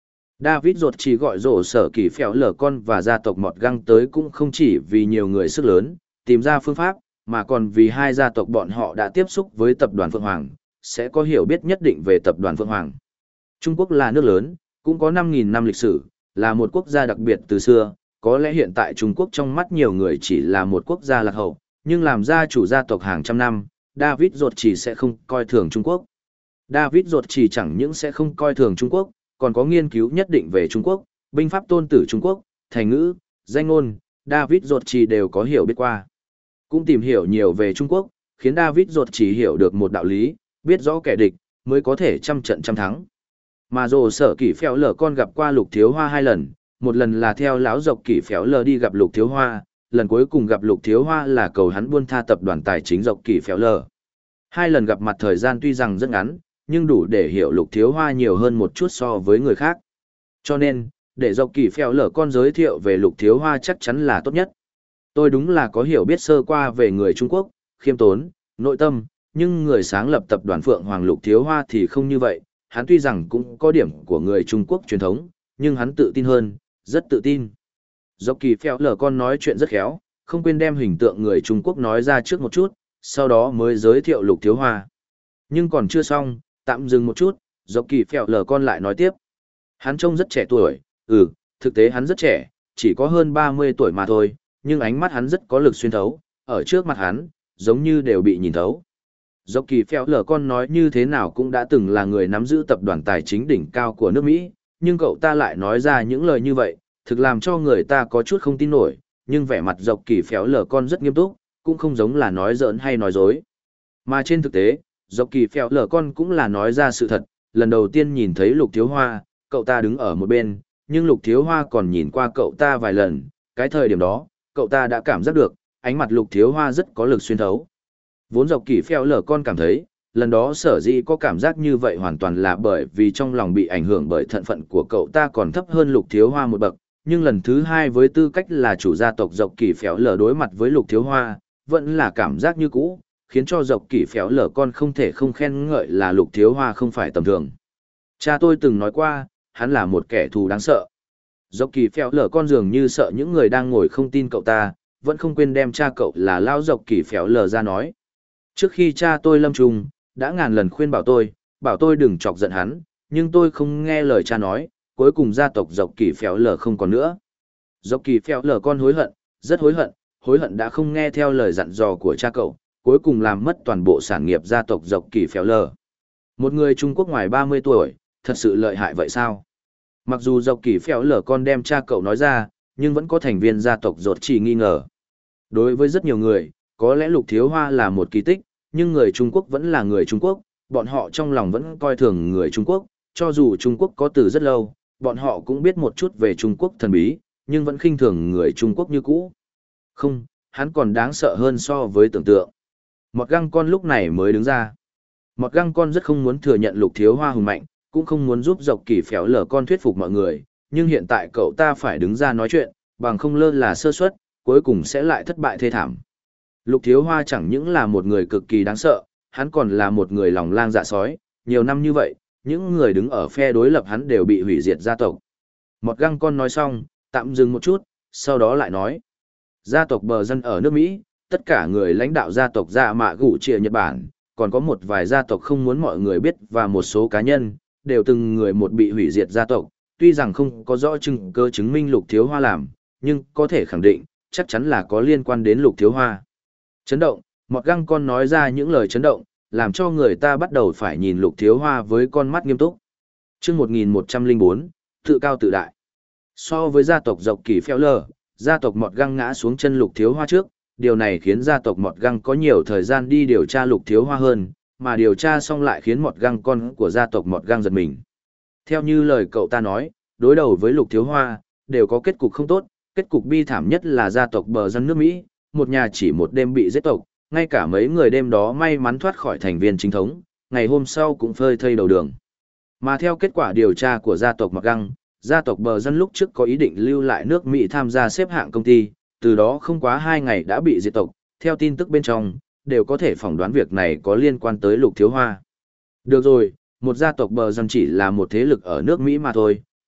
Speaker 1: David ruột chỉ gọi rổ sở kỳ phèo lở con và gia tộc Mọt Găng tới cũng không chỉ vì nhiều người sức lớn, tìm ra phương pháp, mà còn vì hai gia tộc bọn họ đã tiếp xúc với tập đoàn Phượng Hoàng, sẽ có hiểu biết nhất định về tập đoàn Phượng Hoàng. Trung Quốc là nước lớn, cũng có năm nghìn năm lịch sử, là một quốc gia đặc biệt từ xưa, có lẽ hiện tại Trung Quốc trong mắt nhiều người chỉ là một quốc gia lạc hậu, nhưng làm gia chủ gia tộc hàng trăm năm, David ruột chỉ sẽ không coi thường Trung Quốc. David ruột chỉ chẳng những sẽ không coi thường Trung Quốc, còn có nghiên cứu nhất định về Trung Quốc, binh pháp tôn tử Trung Quốc, thành ngữ, danh ngôn, David ruột chỉ đều có hiểu biết qua. Cũng tìm hiểu nhiều về Trung Quốc, khiến David ruột chỉ hiểu được một đạo lý, biết rõ kẻ địch, mới có thể trăm trận trăm thắng. Mà rồ sở kỷ phèo lờ con gặp qua Lục Thiếu Hoa hai lần, một lần là theo lão dọc kỷ phèo lờ đi gặp Lục Thiếu Hoa, lần cuối cùng gặp Lục Thiếu Hoa là cầu hắn buôn tha tập đoàn tài chính dọc kỷ phèo lờ. Hai lần gặp mặt thời gian tuy rằng rất ngắn, nhưng đủ để hiểu Lục Thiếu Hoa nhiều hơn một chút so với người khác. Cho nên, để dọc kỷ phèo lờ con giới thiệu về Lục Thiếu Hoa chắc chắn là tốt nhất. Tôi đúng là có hiểu biết sơ qua về người Trung Quốc, khiêm tốn, nội tâm, nhưng người sáng lập tập đoàn Phượng Hoàng Lục Thiếu Hoa thì không như vậy. Hắn tuy rằng cũng có điểm của người Trung Quốc truyền thống, nhưng hắn tự tin hơn, rất tự tin. Dọc kỳ phèo lờ con nói chuyện rất khéo, không quên đem hình tượng người Trung Quốc nói ra trước một chút, sau đó mới giới thiệu Lục Thiếu Hoa. Nhưng còn chưa xong, tạm dừng một chút, dọc kỳ phèo lờ con lại nói tiếp. Hắn trông rất trẻ tuổi, ừ, thực tế hắn rất trẻ, chỉ có hơn ba mươi tuổi mà thôi, nhưng ánh mắt hắn rất có lực xuyên thấu, ở trước mặt hắn, giống như đều bị nhìn thấu. Dọc kỳ phèo lờ con nói như thế nào cũng đã từng là người nắm giữ tập đoàn tài chính đỉnh cao của nước Mỹ, nhưng cậu ta lại nói ra những lời như vậy, thực làm cho người ta có chút không tin nổi, nhưng vẻ mặt dọc kỳ phèo lờ con rất nghiêm túc, cũng không giống là nói giỡn hay nói dối. Mà trên thực tế, dọc kỳ phèo lờ con cũng là nói ra sự thật, lần đầu tiên nhìn thấy Lục Thiếu Hoa, cậu ta đứng ở một bên, nhưng Lục Thiếu Hoa còn nhìn qua cậu ta vài lần, cái thời điểm đó, cậu ta đã cảm giác được, ánh mặt Lục Thiếu Hoa rất có lực xuyên thấu. Vốn dọc kỳ phèo lờ con cảm thấy, lần đó sở dĩ có cảm giác như vậy hoàn toàn là bởi vì trong lòng bị ảnh hưởng bởi thận phận của cậu ta còn thấp hơn Lục Thiếu Hoa một bậc, nhưng lần thứ hai với tư cách là chủ gia tộc dọc kỳ phèo lờ đối mặt với Lục Thiếu Hoa, vẫn là cảm giác như cũ, khiến cho dọc kỳ phèo lờ con không thể không khen ngợi là Lục Thiếu Hoa không phải tầm thường. Cha tôi từng nói qua, hắn là một kẻ thù đáng sợ. Dọc kỳ phèo lờ con dường như sợ những người đang ngồi không tin cậu ta, vẫn không quên đem cha cậu là lao dọc kỳ phèo lờ ra nói. Trước khi cha tôi lâm chung, đã ngàn lần khuyên bảo tôi, bảo tôi đừng chọc giận hắn, nhưng tôi không nghe lời cha nói, cuối cùng gia tộc dọc kỳ phèo lờ không còn nữa. Dọc kỳ phèo lờ con hối hận, rất hối hận, hối hận đã không nghe theo lời dặn dò của cha cậu, cuối cùng làm mất toàn bộ sản nghiệp gia tộc dọc kỳ phèo lờ. Một người Trung Quốc ngoài ba mươi tuổi, thật sự lợi hại vậy sao? Mặc dù dọc kỳ phèo lờ con đem cha cậu nói ra, nhưng vẫn có thành viên gia tộc dột chỉ nghi ngờ. Đối với rất nhiều người, có lẽ Lục Thiếu Hoa là một kỳ tích, nhưng người Trung Quốc vẫn là người Trung Quốc, bọn họ trong lòng vẫn coi thường người Trung Quốc, cho dù Trung Quốc có từ rất lâu, bọn họ cũng biết một chút về Trung Quốc thần bí, nhưng vẫn khinh thường người Trung Quốc như cũ. Không, hắn còn đáng sợ hơn so với tưởng tượng. Mọt Găng Con lúc này mới đứng ra. Mọt Găng Con rất không muốn thừa nhận Lục Thiếu Hoa hùng mạnh, cũng không muốn giúp dọc kỳ phèo lờ con thuyết phục mọi người, nhưng hiện tại cậu ta phải đứng ra nói chuyện, bằng không lơ là sơ suất, cuối cùng sẽ lại thất bại thê thảm. Lục Thiếu Hoa chẳng những là một người cực kỳ đáng sợ, hắn còn là một người lòng lang dạ sói, nhiều năm như vậy, những người đứng ở phe đối lập hắn đều bị hủy diệt gia tộc. Mọt Găng Con nói xong, tạm dừng một chút, sau đó lại nói. Gia tộc bờ dân ở nước Mỹ, tất cả người lãnh đạo gia tộc Dạ Mạ Gủ Trịa Nhật Bản, còn có một vài gia tộc không muốn mọi người biết và một số cá nhân, đều từng người một bị hủy diệt gia tộc, tuy rằng không có rõ chứng cơ chứng minh Lục Thiếu Hoa làm, nhưng có thể khẳng định, chắc chắn là có liên quan đến Lục Thiếu Hoa. Chấn động, Mọt Găng Con nói ra những lời chấn động, làm cho người ta bắt đầu phải nhìn Lục Thiếu Hoa với con mắt nghiêm túc. Chương một nghìn một trăm lẻ bốn, tự cao tự đại. So với gia tộc dọc kỳ phèo lờ, gia tộc Mọt Găng ngã xuống chân Lục Thiếu Hoa trước, điều này khiến gia tộc Mọt Găng có nhiều thời gian đi điều tra Lục Thiếu Hoa hơn, mà điều tra xong lại khiến Mọt Găng Con của gia tộc Mọt Găng giật mình. Theo như lời cậu ta nói, đối đầu với Lục Thiếu Hoa, đều có kết cục không tốt, kết cục bi thảm nhất là gia tộc bờ dân nước Mỹ, một nhà chỉ một đêm bị giết tộc, ngay cả mấy người đêm đó may mắn thoát khỏi thành viên chính thống, ngày hôm sau cũng phơi thây đầu đường. Mà theo kết quả điều tra của gia tộc Mạc Găng, gia tộc bờ dân lúc trước có ý định lưu lại nước Mỹ tham gia xếp hạng công ty, từ đó không quá hai ngày đã bị diệt tộc, theo tin tức bên trong, đều có thể phỏng đoán việc này có liên quan tới Lục Thiếu Hoa. Được rồi, một gia tộc bờ dân chỉ là một thế lực ở nước Mỹ mà thôi,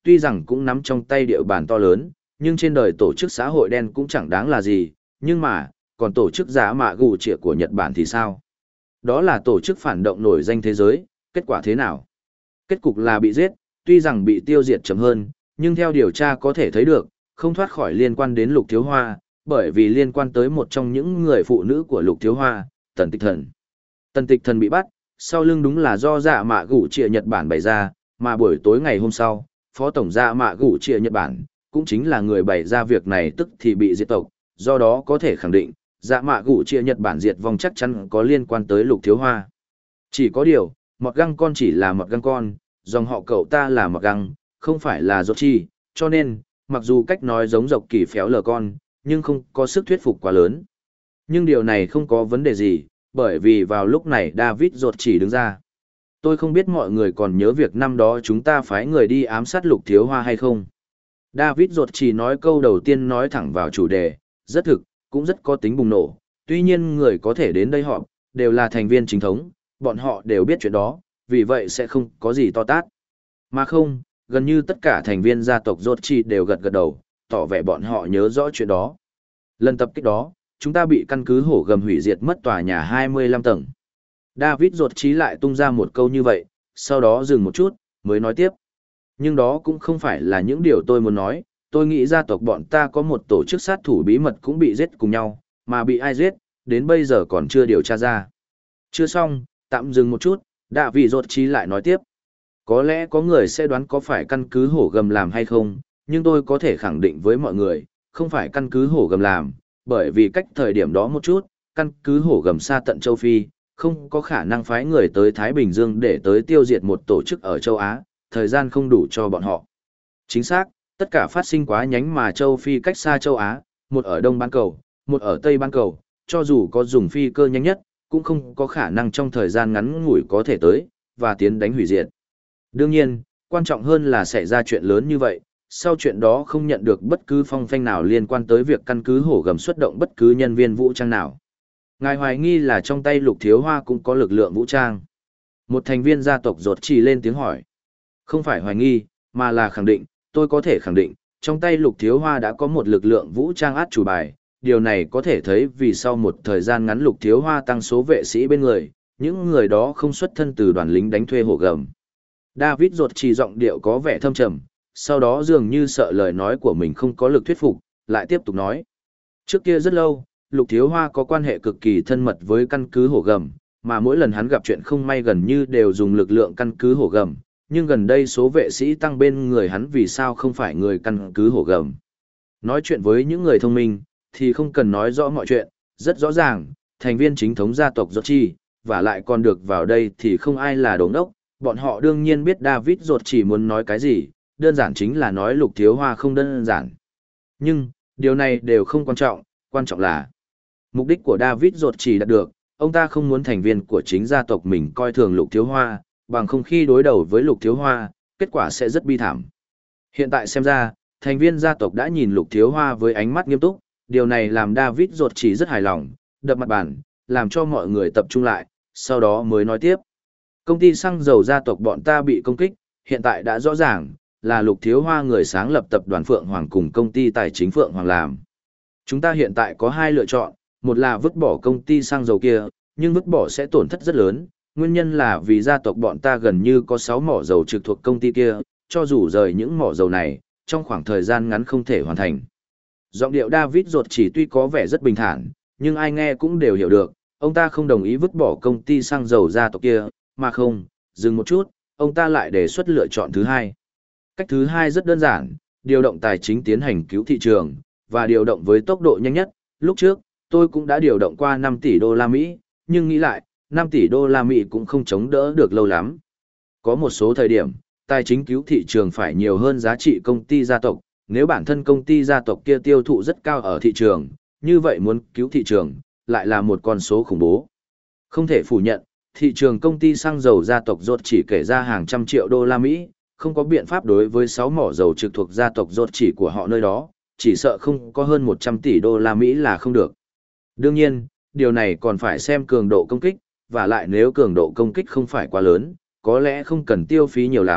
Speaker 1: tuy rằng cũng nắm trong tay địa bàn to lớn, nhưng trên đời tổ chức xã hội đen cũng chẳng đáng là gì, nhưng mà, còn tổ chức giả mạ gù trịa của Nhật Bản thì sao? Đó là tổ chức phản động nổi danh thế giới, kết quả thế nào? Kết cục là bị giết, tuy rằng bị tiêu diệt chậm hơn, nhưng theo điều tra có thể thấy được, không thoát khỏi liên quan đến Lục Thiếu Hoa, bởi vì liên quan tới một trong những người phụ nữ của Lục Thiếu Hoa, Tần Tịch Thần. Tần Tịch Thần bị bắt, sau lưng đúng là do dạ mạ gủ trịa Nhật Bản bày ra, mà buổi tối ngày hôm sau, Phó Tổng dạ mạ gủ trịa Nhật Bản, cũng chính là người bày ra việc này tức thì bị diệt tộc, do đó có thể khẳng định, dạ mạ gủ trịa Nhật Bản diệt vong chắc chắn có liên quan tới Lục Thiếu Hoa. Chỉ có điều, mọt găng con chỉ là mọt găng con, dòng họ cậu ta là mọt găng, không phải là dột chi, cho nên, mặc dù cách nói giống dọc kỳ phéo lờ con, nhưng không có sức thuyết phục quá lớn. Nhưng điều này không có vấn đề gì, bởi vì vào lúc này David dột chỉ đứng ra. Tôi không biết mọi người còn nhớ việc năm đó chúng ta phái người đi ám sát Lục Thiếu Hoa hay không. David dột chỉ nói câu đầu tiên nói thẳng vào chủ đề, rất thực, cũng rất có tính bùng nổ. Tuy nhiên người có thể đến đây họp, đều là thành viên chính thống, bọn họ đều biết chuyện đó, vì vậy sẽ không có gì to tát. Mà không, gần như tất cả thành viên gia tộc Rốt Chi đều gật gật đầu, tỏ vẻ bọn họ nhớ rõ chuyện đó. Lần tập kích đó, chúng ta bị căn cứ hổ gầm hủy diệt mất tòa nhà hai mươi lăm tầng. David Rốt Chi lại tung ra một câu như vậy, sau đó dừng một chút, mới nói tiếp. Nhưng đó cũng không phải là những điều tôi muốn nói, tôi nghĩ gia tộc bọn ta có một tổ chức sát thủ bí mật cũng bị giết cùng nhau, mà bị ai giết, đến bây giờ còn chưa điều tra ra. Chưa xong, tạm dừng một chút, David Rốt Chi lại nói tiếp. Có lẽ có người sẽ đoán có phải căn cứ hổ gầm làm hay không, nhưng tôi có thể khẳng định với mọi người, không phải căn cứ hổ gầm làm, bởi vì cách thời điểm đó một chút, căn cứ hổ gầm xa tận châu Phi, không có khả năng phái người tới Thái Bình Dương để tới tiêu diệt một tổ chức ở châu Á, thời gian không đủ cho bọn họ. Chính xác, tất cả phát sinh quá nhánh mà châu Phi cách xa châu Á, một ở Đông Bán Cầu, một ở Tây Bán Cầu, cho dù có dùng phi cơ nhanh nhất, cũng không có khả năng trong thời gian ngắn ngủi có thể tới, và tiến đánh hủy diệt. Đương nhiên, quan trọng hơn là xảy ra chuyện lớn như vậy, sau chuyện đó không nhận được bất cứ phong phanh nào liên quan tới việc căn cứ hổ gầm xuất động bất cứ nhân viên vũ trang nào. Ngài hoài nghi là trong tay Lục Thiếu Hoa cũng có lực lượng vũ trang. Một thành viên gia tộc rột chỉ lên tiếng hỏi. Không phải hoài nghi, mà là khẳng định, tôi có thể khẳng định, trong tay Lục Thiếu Hoa đã có một lực lượng vũ trang át chủ bài. Điều này có thể thấy vì sau một thời gian ngắn Lục Thiếu Hoa tăng số vệ sĩ bên người, những người đó không xuất thân từ đoàn lính đánh thuê hổ gầm. David rột chỉ giọng điệu có vẻ thâm trầm, sau đó dường như sợ lời nói của mình không có lực thuyết phục, lại tiếp tục nói. Trước kia rất lâu, Lục Thiếu Hoa có quan hệ cực kỳ thân mật với căn cứ hổ gầm, mà mỗi lần hắn gặp chuyện không may gần như đều dùng lực lượng căn cứ hổ gầm, nhưng gần đây số vệ sĩ tăng bên người hắn vì sao không phải người căn cứ hổ gầm. Nói chuyện với những người thông minh, thì không cần nói rõ mọi chuyện, rất rõ ràng, thành viên chính thống gia tộc Rốt Chi, và lại còn được vào đây thì không ai là đồ ngốc. Bọn họ đương nhiên biết David Rốt chỉ muốn nói cái gì, đơn giản chính là nói Lục Thiếu Hoa không đơn giản. Nhưng, điều này đều không quan trọng, quan trọng là mục đích của David Rốt chỉ đạt được, ông ta không muốn thành viên của chính gia tộc mình coi thường Lục Thiếu Hoa, bằng không khi đối đầu với Lục Thiếu Hoa, kết quả sẽ rất bi thảm. Hiện tại xem ra, thành viên gia tộc đã nhìn Lục Thiếu Hoa với ánh mắt nghiêm túc, điều này làm David Rốt chỉ rất hài lòng, đập mặt bàn, làm cho mọi người tập trung lại, sau đó mới nói tiếp. Công ty xăng dầu gia tộc bọn ta bị công kích, hiện tại đã rõ ràng, là Lục Thiếu Hoa người sáng lập tập đoàn Phượng Hoàng cùng công ty tài chính Phượng Hoàng làm. Chúng ta hiện tại có hai lựa chọn, một là vứt bỏ công ty xăng dầu kia, nhưng vứt bỏ sẽ tổn thất rất lớn, nguyên nhân là vì gia tộc bọn ta gần như có sáu mỏ dầu trực thuộc công ty kia, cho dù rời những mỏ dầu này, trong khoảng thời gian ngắn không thể hoàn thành. Giọng điệu David Rốt chỉ tuy có vẻ rất bình thản, nhưng ai nghe cũng đều hiểu được, ông ta không đồng ý vứt bỏ công ty xăng dầu gia tộc kia, mà không, dừng một chút, ông ta lại đề xuất lựa chọn thứ hai. Cách thứ hai rất đơn giản, điều động tài chính tiến hành cứu thị trường, và điều động với tốc độ nhanh nhất. Lúc trước, tôi cũng đã điều động qua năm tỷ đô la Mỹ, nhưng nghĩ lại, năm tỷ đô la Mỹ cũng không chống đỡ được lâu lắm. Có một số thời điểm, tài chính cứu thị trường phải nhiều hơn giá trị công ty gia tộc, nếu bản thân công ty gia tộc kia tiêu thụ rất cao ở thị trường, như vậy muốn cứu thị trường, lại là một con số khủng bố. Không thể phủ nhận, thị trường công ty xăng dầu gia tộc Rốt chỉ kể ra hàng trăm triệu đô la Mỹ, không có biện pháp đối với sáu mỏ dầu trực thuộc gia tộc Rốt chỉ của họ nơi đó, chỉ sợ không có hơn một trăm tỷ đô la Mỹ là không được. Đương nhiên, điều này còn phải xem cường độ công kích, và lại nếu cường độ công kích không phải quá lớn, có lẽ không cần tiêu phí nhiều lắm,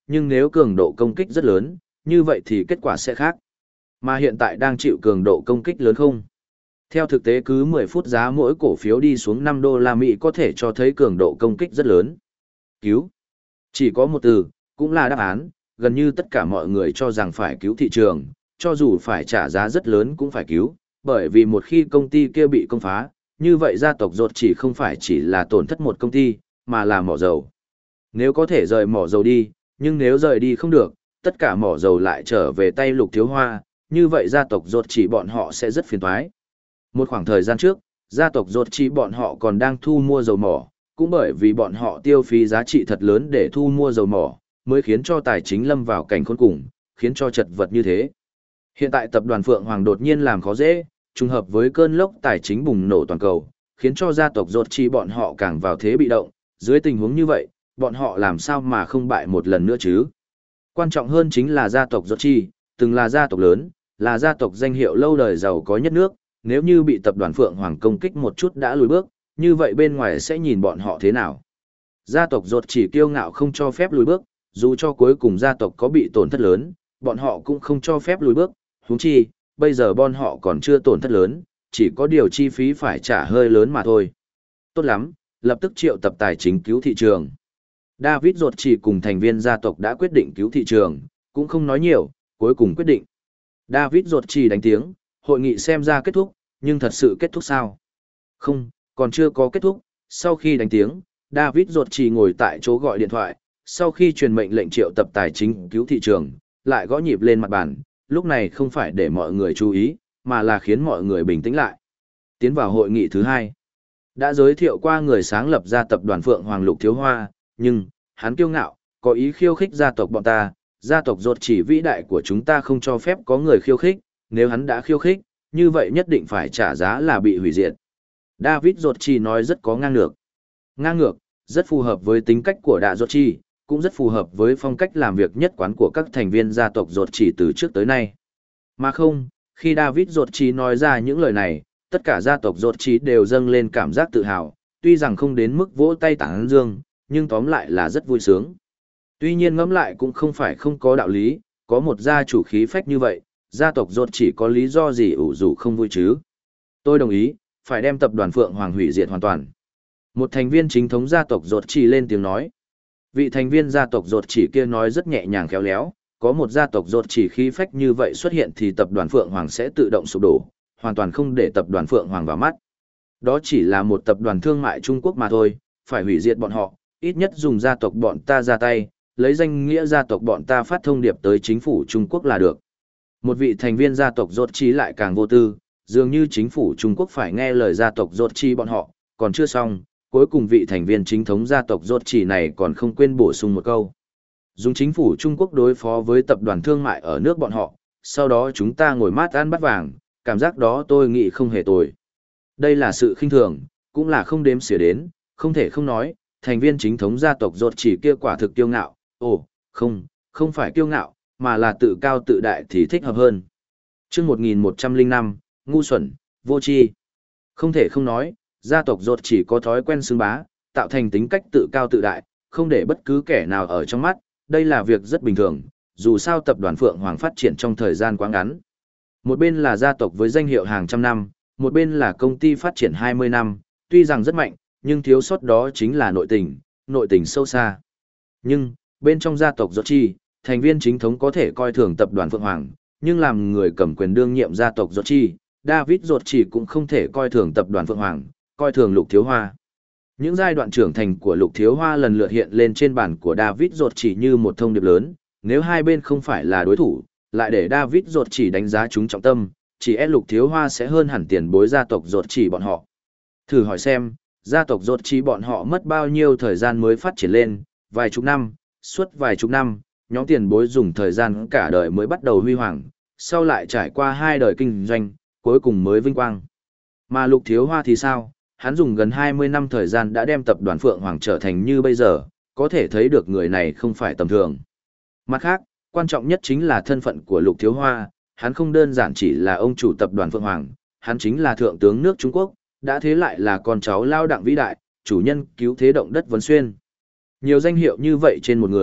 Speaker 1: nhưng nếu cường độ công kích rất lớn, như vậy thì kết quả sẽ khác. Mà hiện tại đang chịu cường độ công kích lớn không? Theo thực tế cứ mười phút giá mỗi cổ phiếu đi xuống năm đô la Mỹ có thể cho thấy cường độ công kích rất lớn. Cứu. Chỉ có một từ, cũng là đáp án, gần như tất cả mọi người cho rằng phải cứu thị trường, cho dù phải trả giá rất lớn cũng phải cứu, bởi vì một khi công ty kia bị công phá, như vậy gia tộc rột chỉ không phải chỉ là tổn thất một công ty, mà là mỏ dầu. Nếu có thể rời mỏ dầu đi, nhưng nếu rời đi không được, tất cả mỏ dầu lại trở về tay Lục Thiếu Hoa, như vậy gia tộc rột chỉ bọn họ sẽ rất phiền toái. Một khoảng thời gian trước, gia tộc rột chỉ bọn họ còn đang thu mua dầu mỏ, cũng bởi vì bọn họ tiêu phí giá trị thật lớn để thu mua dầu mỏ, mới khiến cho tài chính lâm vào cảnh khốn cùng, khiến cho chật vật như thế. Hiện tại tập đoàn Phượng Hoàng đột nhiên làm khó dễ, trùng hợp với cơn lốc tài chính bùng nổ toàn cầu, khiến cho gia tộc rột chỉ bọn họ càng vào thế bị động, dưới tình huống như vậy, bọn họ làm sao mà không bại một lần nữa chứ? Quan trọng hơn chính là gia tộc rột chỉ, từng là gia tộc lớn, là gia tộc danh hiệu lâu đời giàu có nhất nước, nếu như bị tập đoàn Phượng Hoàng công kích một chút đã lùi bước, như vậy bên ngoài sẽ nhìn bọn họ thế nào? Gia tộc rột chỉ kiêu ngạo không cho phép lùi bước, dù cho cuối cùng gia tộc có bị tổn thất lớn, bọn họ cũng không cho phép lùi bước, huống chi, bây giờ bọn họ còn chưa tổn thất lớn, chỉ có điều chi phí phải trả hơi lớn mà thôi. Tốt lắm, lập tức triệu tập tài chính cứu thị trường. David rột chỉ cùng thành viên gia tộc đã quyết định cứu thị trường, cũng không nói nhiều, cuối cùng quyết định. David rột chỉ đánh tiếng, hội nghị xem ra kết thúc, nhưng thật sự kết thúc sao? Không, còn chưa có kết thúc. Sau khi đánh tiếng, David rột chỉ ngồi tại chỗ gọi điện thoại, sau khi truyền mệnh lệnh triệu tập tài chính cứu thị trường, lại gõ nhịp lên mặt bàn, lúc này không phải để mọi người chú ý, mà là khiến mọi người bình tĩnh lại. Tiến vào hội nghị thứ hai, đã giới thiệu qua người sáng lập ra tập đoàn Phượng Hoàng Lục Thiếu Hoa, nhưng, hắn kiêu ngạo, có ý khiêu khích gia tộc bọn ta, gia tộc rột chỉ vĩ đại của chúng ta không cho phép có người khiêu khích, nếu hắn đã khiêu khích, như vậy nhất định phải trả giá là bị hủy diệt. David rột chỉ nói rất có ngang ngược. Ngang ngược, rất phù hợp với tính cách của Đạ rột chỉ, cũng rất phù hợp với phong cách làm việc nhất quán của các thành viên gia tộc rột chỉ từ trước tới nay. Mà không, khi David rột chỉ nói ra những lời này, tất cả gia tộc rột chỉ đều dâng lên cảm giác tự hào, tuy rằng không đến mức vỗ tay tán dương, nhưng tóm lại là rất vui sướng. Tuy nhiên ngẫm lại cũng không phải không có đạo lý, có một gia chủ khí phách như vậy, gia tộc rột chỉ có lý do gì ủ rủ không vui chứ. Tôi đồng ý, phải đem tập đoàn Phượng Hoàng hủy diệt hoàn toàn. Một thành viên chính thống gia tộc rột chỉ lên tiếng nói. Vị thành viên gia tộc rột chỉ kia nói rất nhẹ nhàng khéo léo, có một gia tộc rột chỉ khí phách như vậy xuất hiện thì tập đoàn Phượng Hoàng sẽ tự động sụp đổ, hoàn toàn không để tập đoàn Phượng Hoàng vào mắt. Đó chỉ là một tập đoàn thương mại Trung Quốc mà thôi, phải hủy diệt bọn họ, ít nhất dùng gia tộc bọn ta ra tay, lấy danh nghĩa gia tộc bọn ta phát thông điệp tới chính phủ Trung Quốc là được. Một vị thành viên gia tộc rột chỉ lại càng vô tư, dường như chính phủ Trung Quốc phải nghe lời gia tộc rột chỉ bọn họ, còn chưa xong, cuối cùng vị thành viên chính thống gia tộc rột chỉ này còn không quên bổ sung một câu. Dùng chính phủ Trung Quốc đối phó với tập đoàn thương mại ở nước bọn họ, sau đó chúng ta ngồi mát ăn bát vàng, cảm giác đó tôi nghĩ không hề tồi. Đây là sự khinh thường, cũng là không đếm xỉa đến, không thể không nói, thành viên chính thống gia tộc rột chỉ kia quả thực kiêu ngạo, ồ, không, không phải kiêu ngạo, mà là tự cao tự đại thì thích hợp hơn. Trước một nghìn một trăm lẻ năm, ngu xuẩn, vô tri. Không thể không nói, gia tộc rột chỉ có thói quen xưng bá, tạo thành tính cách tự cao tự đại, không để bất cứ kẻ nào ở trong mắt, đây là việc rất bình thường, dù sao tập đoàn Phượng Hoàng phát triển trong thời gian quá ngắn. Một bên là gia tộc với danh hiệu hàng trăm năm, một bên là công ty phát triển hai mươi năm, tuy rằng rất mạnh, nhưng thiếu sót đó chính là nội tình, nội tình sâu xa. Nhưng, bên trong gia tộc rột chỉ, thành viên chính thống có thể coi thường tập đoàn Phượng Hoàng, nhưng làm người cầm quyền đương nhiệm gia tộc rột chỉ, David rột chỉ cũng không thể coi thường tập đoàn Phượng Hoàng, coi thường Lục Thiếu Hoa. Những giai đoạn trưởng thành của Lục Thiếu Hoa lần lượt hiện lên trên bản của David rột chỉ như một thông điệp lớn, nếu hai bên không phải là đối thủ, lại để David rột chỉ đánh giá chúng trọng tâm, chỉ e Lục Thiếu Hoa sẽ hơn hẳn tiền bối gia tộc rột chỉ bọn họ. Thử hỏi xem, gia tộc rột chỉ bọn họ mất bao nhiêu thời gian mới phát triển lên, vài chục năm, suốt vài chục năm, nhóm tiền bối dùng thời gian cả đời mới bắt đầu huy hoàng, sau lại trải qua hai đời kinh doanh, cuối cùng mới vinh quang. Mà Lục Thiếu Hoa thì sao? Hắn dùng gần hai mươi năm thời gian đã đem tập đoàn Phượng Hoàng trở thành như bây giờ, có thể thấy được người này không phải tầm thường. Mặt khác, quan trọng nhất chính là thân phận của Lục Thiếu Hoa, hắn không đơn giản chỉ là ông chủ tập đoàn Phượng Hoàng, hắn chính là thượng tướng nước Trung Quốc, đã thế lại là con cháu lao đặng vĩ đại, chủ nhân cứu thế động đất Vân Xuyên. Nhiều danh hiệu như vậy trên một người,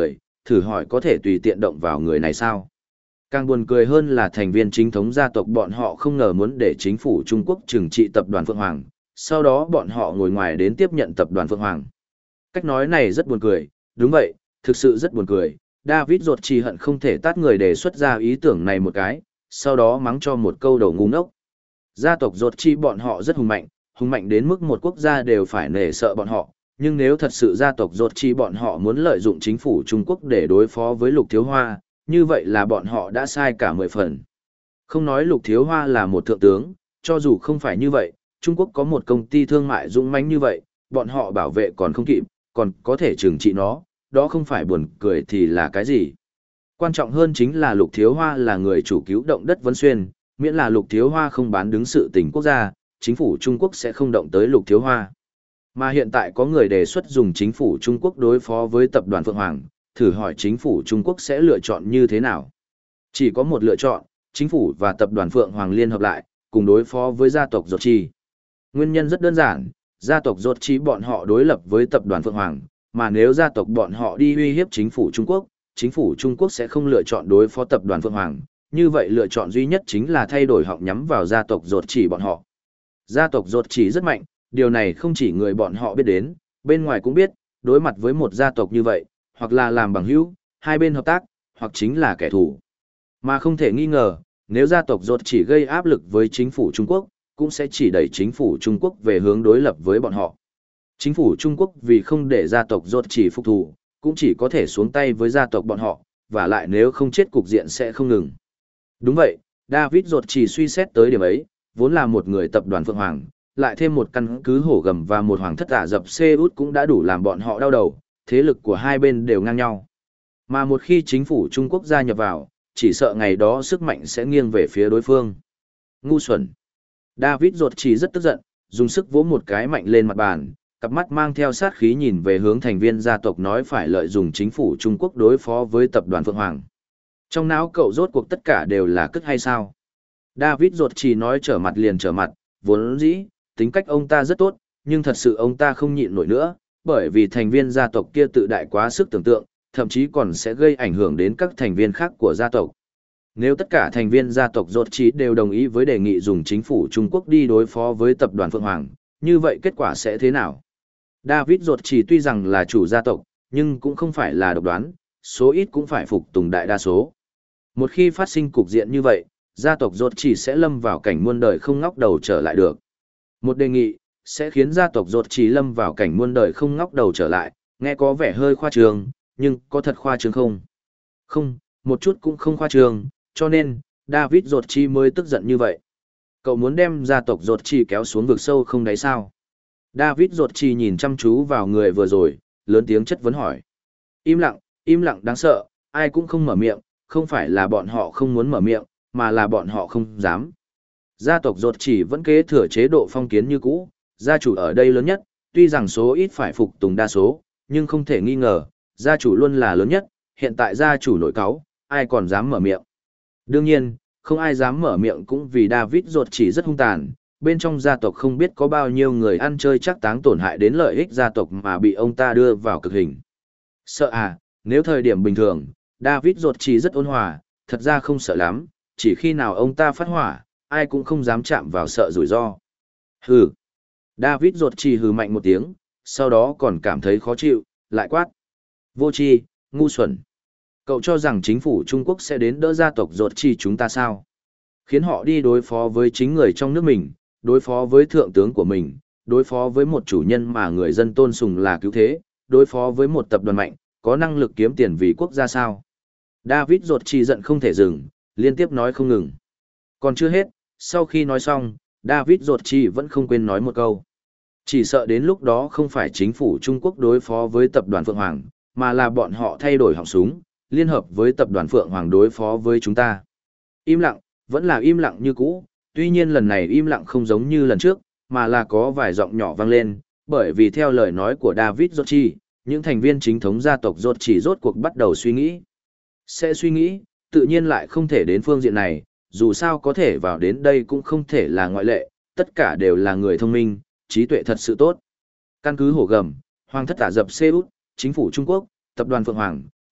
Speaker 1: thử hỏi có thể tùy tiện động vào người này sao? Càng buồn cười hơn là thành viên chính thống gia tộc bọn họ không ngờ muốn để chính phủ Trung Quốc trừng trị tập đoàn Phượng Hoàng, sau đó bọn họ ngồi ngoài đến tiếp nhận tập đoàn Phượng Hoàng. Cách nói này rất buồn cười, đúng vậy, thực sự rất buồn cười. David ruột chỉ hận không thể tát người đề xuất ra ý tưởng này một cái, sau đó mắng cho một câu đầu ngu ngốc. Gia tộc ruột chi bọn họ rất hùng mạnh, hùng mạnh đến mức một quốc gia đều phải nể sợ bọn họ, nhưng nếu thật sự gia tộc ruột chi bọn họ muốn lợi dụng chính phủ Trung Quốc để đối phó với Lục Thiếu Hoa, như vậy là bọn họ đã sai cả mười phần. Không nói Lục Thiếu Hoa là một thượng tướng, cho dù không phải như vậy, Trung Quốc có một công ty thương mại dũng mãnh như vậy, bọn họ bảo vệ còn không kịp, còn có thể trừng trị nó, đó không phải buồn cười thì là cái gì. Quan trọng hơn chính là Lục Thiếu Hoa là người chủ cứu động đất Vân Xuyên, miễn là Lục Thiếu Hoa không bán đứng sự tình quốc gia, chính phủ Trung Quốc sẽ không động tới Lục Thiếu Hoa. Mà hiện tại có người đề xuất dùng chính phủ Trung Quốc đối phó với tập đoàn Phượng Hoàng, thử hỏi chính phủ Trung Quốc sẽ lựa chọn như thế nào? Chỉ có một lựa chọn, chính phủ và tập đoàn Phượng Hoàng liên hợp lại, cùng đối phó với gia tộc Ruột Chi. Nguyên nhân rất đơn giản, gia tộc Ruột Chi bọn họ đối lập với tập đoàn Phượng Hoàng, mà nếu gia tộc bọn họ đi uy hiếp chính phủ Trung Quốc, chính phủ Trung Quốc sẽ không lựa chọn đối phó tập đoàn Phượng Hoàng, như vậy lựa chọn duy nhất chính là thay đổi họng nhắm vào gia tộc Ruột Chỉ bọn họ. Gia tộc Ruột Chỉ rất mạnh, điều này không chỉ người bọn họ biết đến, bên ngoài cũng biết, đối mặt với một gia tộc như vậy, hoặc là làm bằng hữu, hai bên hợp tác, hoặc chính là kẻ thù. Mà không thể nghi ngờ, nếu gia tộc Ruột Chỉ gây áp lực với chính phủ Trung Quốc, cũng sẽ chỉ đẩy chính phủ Trung Quốc về hướng đối lập với bọn họ. Chính phủ Trung Quốc vì không để gia tộc Ruột Chỉ phục thù, cũng chỉ có thể xuống tay với gia tộc bọn họ, và lại nếu không chết cục diện sẽ không ngừng. Đúng vậy, David Ruột Chỉ suy xét tới điểm ấy, vốn là một người tập đoàn Phượng Hoàng, lại thêm một căn cứ hổ gầm và một hoàng thất Ả Rập Xê Út cũng đã đủ làm bọn họ đau đầu, thế lực của hai bên đều ngang nhau. Mà một khi chính phủ Trung Quốc gia nhập vào, chỉ sợ ngày đó sức mạnh sẽ nghiêng về phía đối phương. Ngu xuẩn. David Ruột Chỉ rất tức giận, dùng sức vỗ một cái mạnh lên mặt bàn, cặp mắt mang theo sát khí nhìn về hướng thành viên gia tộc nói phải lợi dụng chính phủ Trung Quốc đối phó với tập đoàn Phượng Hoàng. Trong não cậu rốt cuộc tất cả đều là cất hay sao? David Ruột Chỉ nói trở mặt liền trở mặt, vốn dĩ, tính cách ông ta rất tốt, nhưng thật sự ông ta không nhịn nổi nữa, bởi vì thành viên gia tộc kia tự đại quá sức tưởng tượng, thậm chí còn sẽ gây ảnh hưởng đến các thành viên khác của gia tộc. Nếu tất cả thành viên gia tộc Ruột Chỉ đều đồng ý với đề nghị dùng chính phủ Trung Quốc đi đối phó với tập đoàn Phượng Hoàng, như vậy kết quả sẽ thế nào? David Ruột Chỉ tuy rằng là chủ gia tộc, nhưng cũng không phải là độc đoán, số ít cũng phải phục tùng đại đa số. Một khi phát sinh cục diện như vậy, gia tộc Ruột Chỉ sẽ lâm vào cảnh muôn đời không ngóc đầu trở lại được. Một đề nghị, sẽ khiến gia tộc Ruột Chỉ lâm vào cảnh muôn đời không ngóc đầu trở lại, nghe có vẻ hơi khoa trương, nhưng có thật khoa trương không? Không, một chút cũng không khoa trương, cho nên, David Ruột Chỉ mới tức giận như vậy. Cậu muốn đem gia tộc Ruột Chỉ kéo xuống vực sâu không đấy sao? David Ruột Chỉ nhìn chăm chú vào người vừa rồi, lớn tiếng chất vấn hỏi. Im lặng, im lặng đáng sợ, ai cũng không mở miệng, không phải là bọn họ không muốn mở miệng, mà là bọn họ không dám. Gia tộc Ruột Chỉ vẫn kế thừa chế độ phong kiến như cũ, gia chủ ở đây lớn nhất, tuy rằng số ít phải phục tùng đa số, nhưng không thể nghi ngờ, gia chủ luôn là lớn nhất, hiện tại gia chủ nổi cáu, ai còn dám mở miệng. Đương nhiên, không ai dám mở miệng cũng vì David Ruột Chỉ rất hung tàn, bên trong gia tộc không biết có bao nhiêu người ăn chơi chắc táng tổn hại đến lợi ích gia tộc mà bị ông ta đưa vào cực hình. Sợ à, nếu thời điểm bình thường, David Ruột Chỉ rất ôn hòa, thật ra không sợ lắm, chỉ khi nào ông ta phát hỏa, ai cũng không dám chạm vào sợ rủi ro. Hừ. David Ruột Chỉ hừ mạnh một tiếng, sau đó còn cảm thấy khó chịu, lại quát. Vô tri, ngu xuẩn. Cậu cho rằng chính phủ Trung Quốc sẽ đến đỡ gia tộc Ruột Chỉ chúng ta sao? Khiến họ đi đối phó với chính người trong nước mình, đối phó với thượng tướng của mình, đối phó với một chủ nhân mà người dân tôn sùng là cứu thế, đối phó với một tập đoàn mạnh, có năng lực kiếm tiền vì quốc gia sao? David Ruột Chỉ giận không thể dừng, liên tiếp nói không ngừng. Còn chưa hết, sau khi nói xong, David Ruột Chỉ vẫn không quên nói một câu. Chỉ sợ đến lúc đó không phải chính phủ Trung Quốc đối phó với tập đoàn Phượng Hoàng, mà là bọn họ thay đổi họng súng, liên hợp với tập đoàn Phượng Hoàng đối phó với chúng ta. Im lặng, vẫn là im lặng như cũ, tuy nhiên lần này im lặng không giống như lần trước, mà là có vài giọng nhỏ vang lên, bởi vì theo lời nói của David Ruột Chỉ, những thành viên chính thống gia tộc Ruột Chỉ rốt cuộc bắt đầu suy nghĩ. Sẽ suy nghĩ, tự nhiên lại không thể đến phương diện này, dù sao có thể vào đến đây cũng không thể là ngoại lệ, tất cả đều là người thông minh, trí tuệ thật sự tốt. Căn cứ hổ gầm, Hoàng thất Ả Rập Xê Út, chính phủ Trung Quốc, tập đoàn Phượng Hoàng,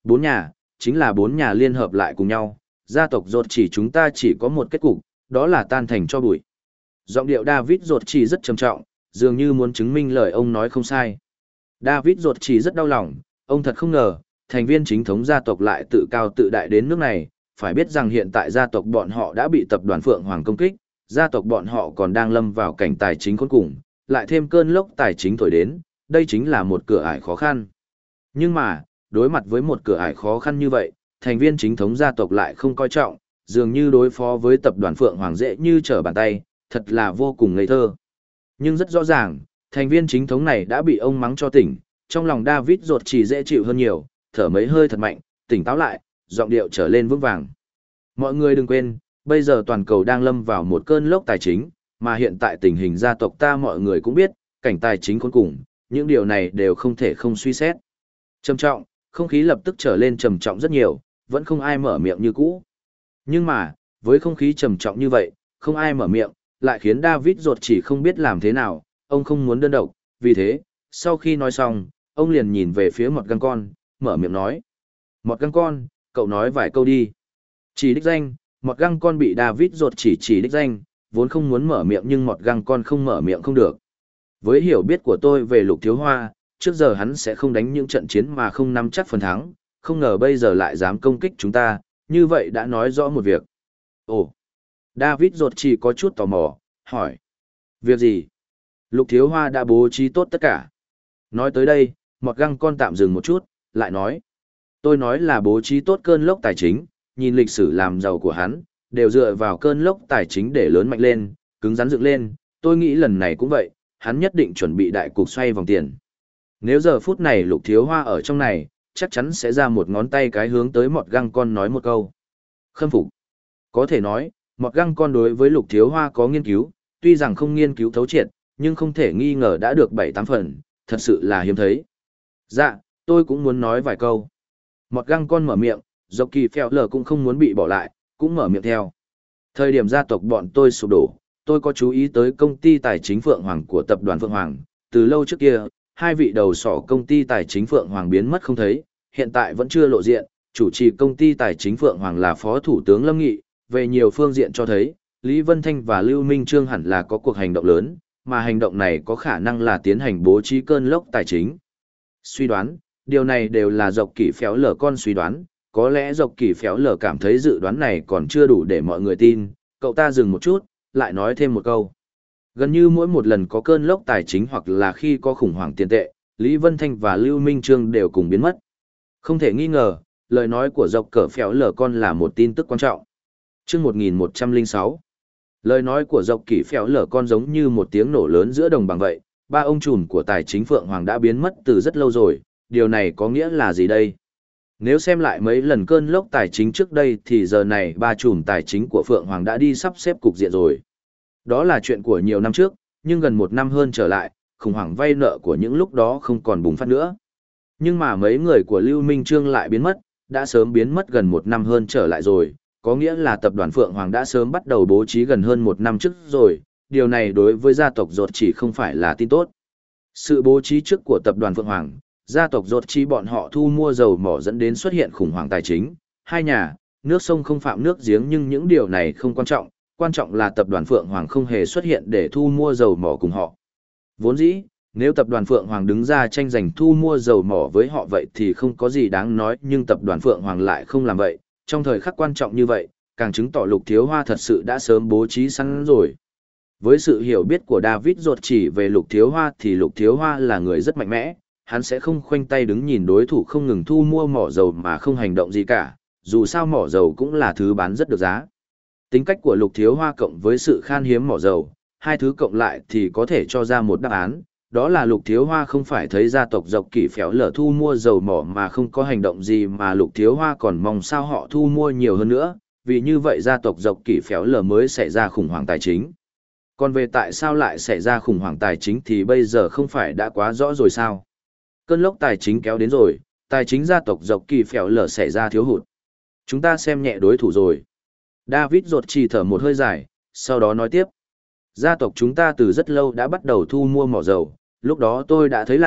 Speaker 1: Bốn nhà, chính là bốn nhà liên hợp lại cùng nhau, gia tộc ruột chỉ chúng ta chỉ có một kết cục, đó là tan thành cho bụi. Giọng điệu David ruột chỉ rất trầm trọng, dường như muốn chứng minh lời ông nói không sai. David ruột chỉ rất đau lòng, ông thật không ngờ, thành viên chính thống gia tộc lại tự cao tự đại đến nước này, phải biết rằng hiện tại gia tộc bọn họ đã bị tập đoàn Phượng Hoàng công kích, gia tộc bọn họ còn đang lâm vào cảnh tài chính khốn cùng, lại thêm cơn lốc tài chính thổi đến, đây chính là một cửa ải khó khăn. Nhưng mà, đối mặt với một cửa ải khó khăn như vậy, thành viên chính thống gia tộc lại không coi trọng, dường như đối phó với tập đoàn Phượng Hoàng dễ như trở bàn tay, thật là vô cùng ngây thơ. Nhưng rất rõ ràng, thành viên chính thống này đã bị ông mắng cho tỉnh, trong lòng David ruột chỉ dễ chịu hơn nhiều, thở mấy hơi thật mạnh, tỉnh táo lại, giọng điệu trở lên vững vàng. Mọi người đừng quên, bây giờ toàn cầu đang lâm vào một cơn lốc tài chính, mà hiện tại tình hình gia tộc ta mọi người cũng biết, cảnh tài chính khốn cùng, những điều này đều không thể không suy xét. Trầm trọng, không khí lập tức trở lên trầm trọng rất nhiều, vẫn không ai mở miệng như cũ. Nhưng mà, với không khí trầm trọng như vậy, không ai mở miệng, lại khiến David ruột chỉ không biết làm thế nào, ông không muốn đơn độc, vì thế, sau khi nói xong, ông liền nhìn về phía một găng con, mở miệng nói. Một găng con, cậu nói vài câu đi. Chỉ đích danh, một găng con bị David ruột chỉ chỉ đích danh, vốn không muốn mở miệng nhưng một găng con không mở miệng không được. Với hiểu biết của tôi về Lục Thiếu Hoa, trước giờ hắn sẽ không đánh những trận chiến mà không nắm chắc phần thắng, không ngờ bây giờ lại dám công kích chúng ta, như vậy đã nói rõ một việc. Ồ, David ruột chỉ có chút tò mò, hỏi. Việc gì? Lục Thiếu Hoa đã bố trí tốt tất cả. Nói tới đây, một găng con tạm dừng một chút, lại nói. Tôi nói là bố trí tốt cơn lốc tài chính, nhìn lịch sử làm giàu của hắn, đều dựa vào cơn lốc tài chính để lớn mạnh lên, cứng rắn dựng lên, tôi nghĩ lần này cũng vậy, hắn nhất định chuẩn bị đại cục xoay vòng tiền. Nếu giờ phút này Lục Thiếu Hoa ở trong này, chắc chắn sẽ ra một ngón tay cái hướng tới một găng con nói một câu. Khâm phục. Có thể nói, một găng con đối với Lục Thiếu Hoa có nghiên cứu, tuy rằng không nghiên cứu thấu triệt, nhưng không thể nghi ngờ đã được bảy tám phần, thật sự là hiếm thấy. Dạ, tôi cũng muốn nói vài câu. Một găng con mở miệng, dọc kỳ phèo lờ cũng không muốn bị bỏ lại, cũng mở miệng theo. Thời điểm gia tộc bọn tôi sụp đổ, tôi có chú ý tới công ty tài chính Phượng Hoàng của tập đoàn Phượng Hoàng. Từ lâu trước kia, hai vị đầu sỏ công ty tài chính Phượng Hoàng biến mất không thấy, hiện tại vẫn chưa lộ diện. Chủ trì công ty tài chính Phượng Hoàng là Phó Thủ tướng Lâm Nghị, về nhiều phương diện cho thấy, Lý Vân Thanh và Lưu Minh Trương hẳn là có cuộc hành động lớn, mà hành động này có khả năng là tiến hành bố trí cơn lốc tài chính. Suy đoán, điều này đều là dọc kỷ phéo lở con suy đoán, có lẽ dọc kỷ phéo lở cảm thấy dự đoán này còn chưa đủ để mọi người tin, cậu ta dừng một chút, lại nói thêm một câu. Gần như mỗi một lần có cơn lốc tài chính hoặc là khi có khủng hoảng tiền tệ, Lý Vân Thanh và Lưu Minh Trương đều cùng biến mất. Không thể nghi ngờ, lời nói của dọc cờ phéo lở con là một tin tức quan trọng. Chương một nghìn một trăm lẻ sáu, lời nói của dọc kỷ phéo lở con giống như một tiếng nổ lớn giữa đồng bằng vậy, ba ông trùm của tài chính Phượng Hoàng đã biến mất từ rất lâu rồi, điều này có nghĩa là gì đây? Nếu xem lại mấy lần cơn lốc tài chính trước đây thì giờ này ba trùm tài chính của Phượng Hoàng đã đi sắp xếp cục diện rồi. Đó là chuyện của nhiều năm trước, nhưng gần một năm hơn trở lại, khủng hoảng vay nợ của những lúc đó không còn bùng phát nữa. Nhưng mà mấy người của Lưu Minh Trương lại biến mất, đã sớm biến mất gần một năm hơn trở lại rồi, có nghĩa là tập đoàn Phượng Hoàng đã sớm bắt đầu bố trí gần hơn một năm trước rồi, điều này đối với gia tộc Rột chỉ không phải là tin tốt. Sự bố trí trước của tập đoàn Phượng Hoàng, gia tộc Rột chỉ bọn họ thu mua dầu mỏ dẫn đến xuất hiện khủng hoảng tài chính, hai nhà, nước sông không phạm nước giếng nhưng những điều này không quan trọng, quan trọng là tập đoàn Phượng Hoàng không hề xuất hiện để thu mua dầu mỏ cùng họ. Vốn dĩ, nếu tập đoàn Phượng Hoàng đứng ra tranh giành thu mua dầu mỏ với họ vậy thì không có gì đáng nói, nhưng tập đoàn Phượng Hoàng lại không làm vậy, trong thời khắc quan trọng như vậy, càng chứng tỏ Lục Thiếu Hoa thật sự đã sớm bố trí sẵn rồi. Với sự hiểu biết của David Rột chỉ về Lục Thiếu Hoa thì Lục Thiếu Hoa là người rất mạnh mẽ, hắn sẽ không khoanh tay đứng nhìn đối thủ không ngừng thu mua mỏ dầu mà không hành động gì cả, dù sao mỏ dầu cũng là thứ bán rất được giá. Tính cách của Lục Thiếu Hoa cộng với sự khan hiếm mỏ dầu, hai thứ cộng lại thì có thể cho ra một đáp án, đó là Lục Thiếu Hoa không phải thấy gia tộc dọc kỷ phéo lở thu mua dầu mỏ mà không có hành động gì mà Lục Thiếu Hoa còn mong sao họ thu mua nhiều hơn nữa, vì như vậy gia tộc dọc kỷ phéo lở mới xảy ra khủng hoảng tài chính. Còn về tại sao lại xảy ra khủng hoảng tài chính thì bây giờ không phải đã quá rõ rồi sao? Cơn lốc tài chính kéo đến rồi, tài chính gia tộc dọc kỷ phéo lở xảy ra thiếu hụt. Chúng ta xem nhẹ đối thủ rồi. David Rột chỉ thở một hơi dài, sau đó nói tiếp. Gia tộc chúng ta từ rất lâu đã bắt đầu thu mua mỏ dầu, lúc đó tôi đã thấy lạ,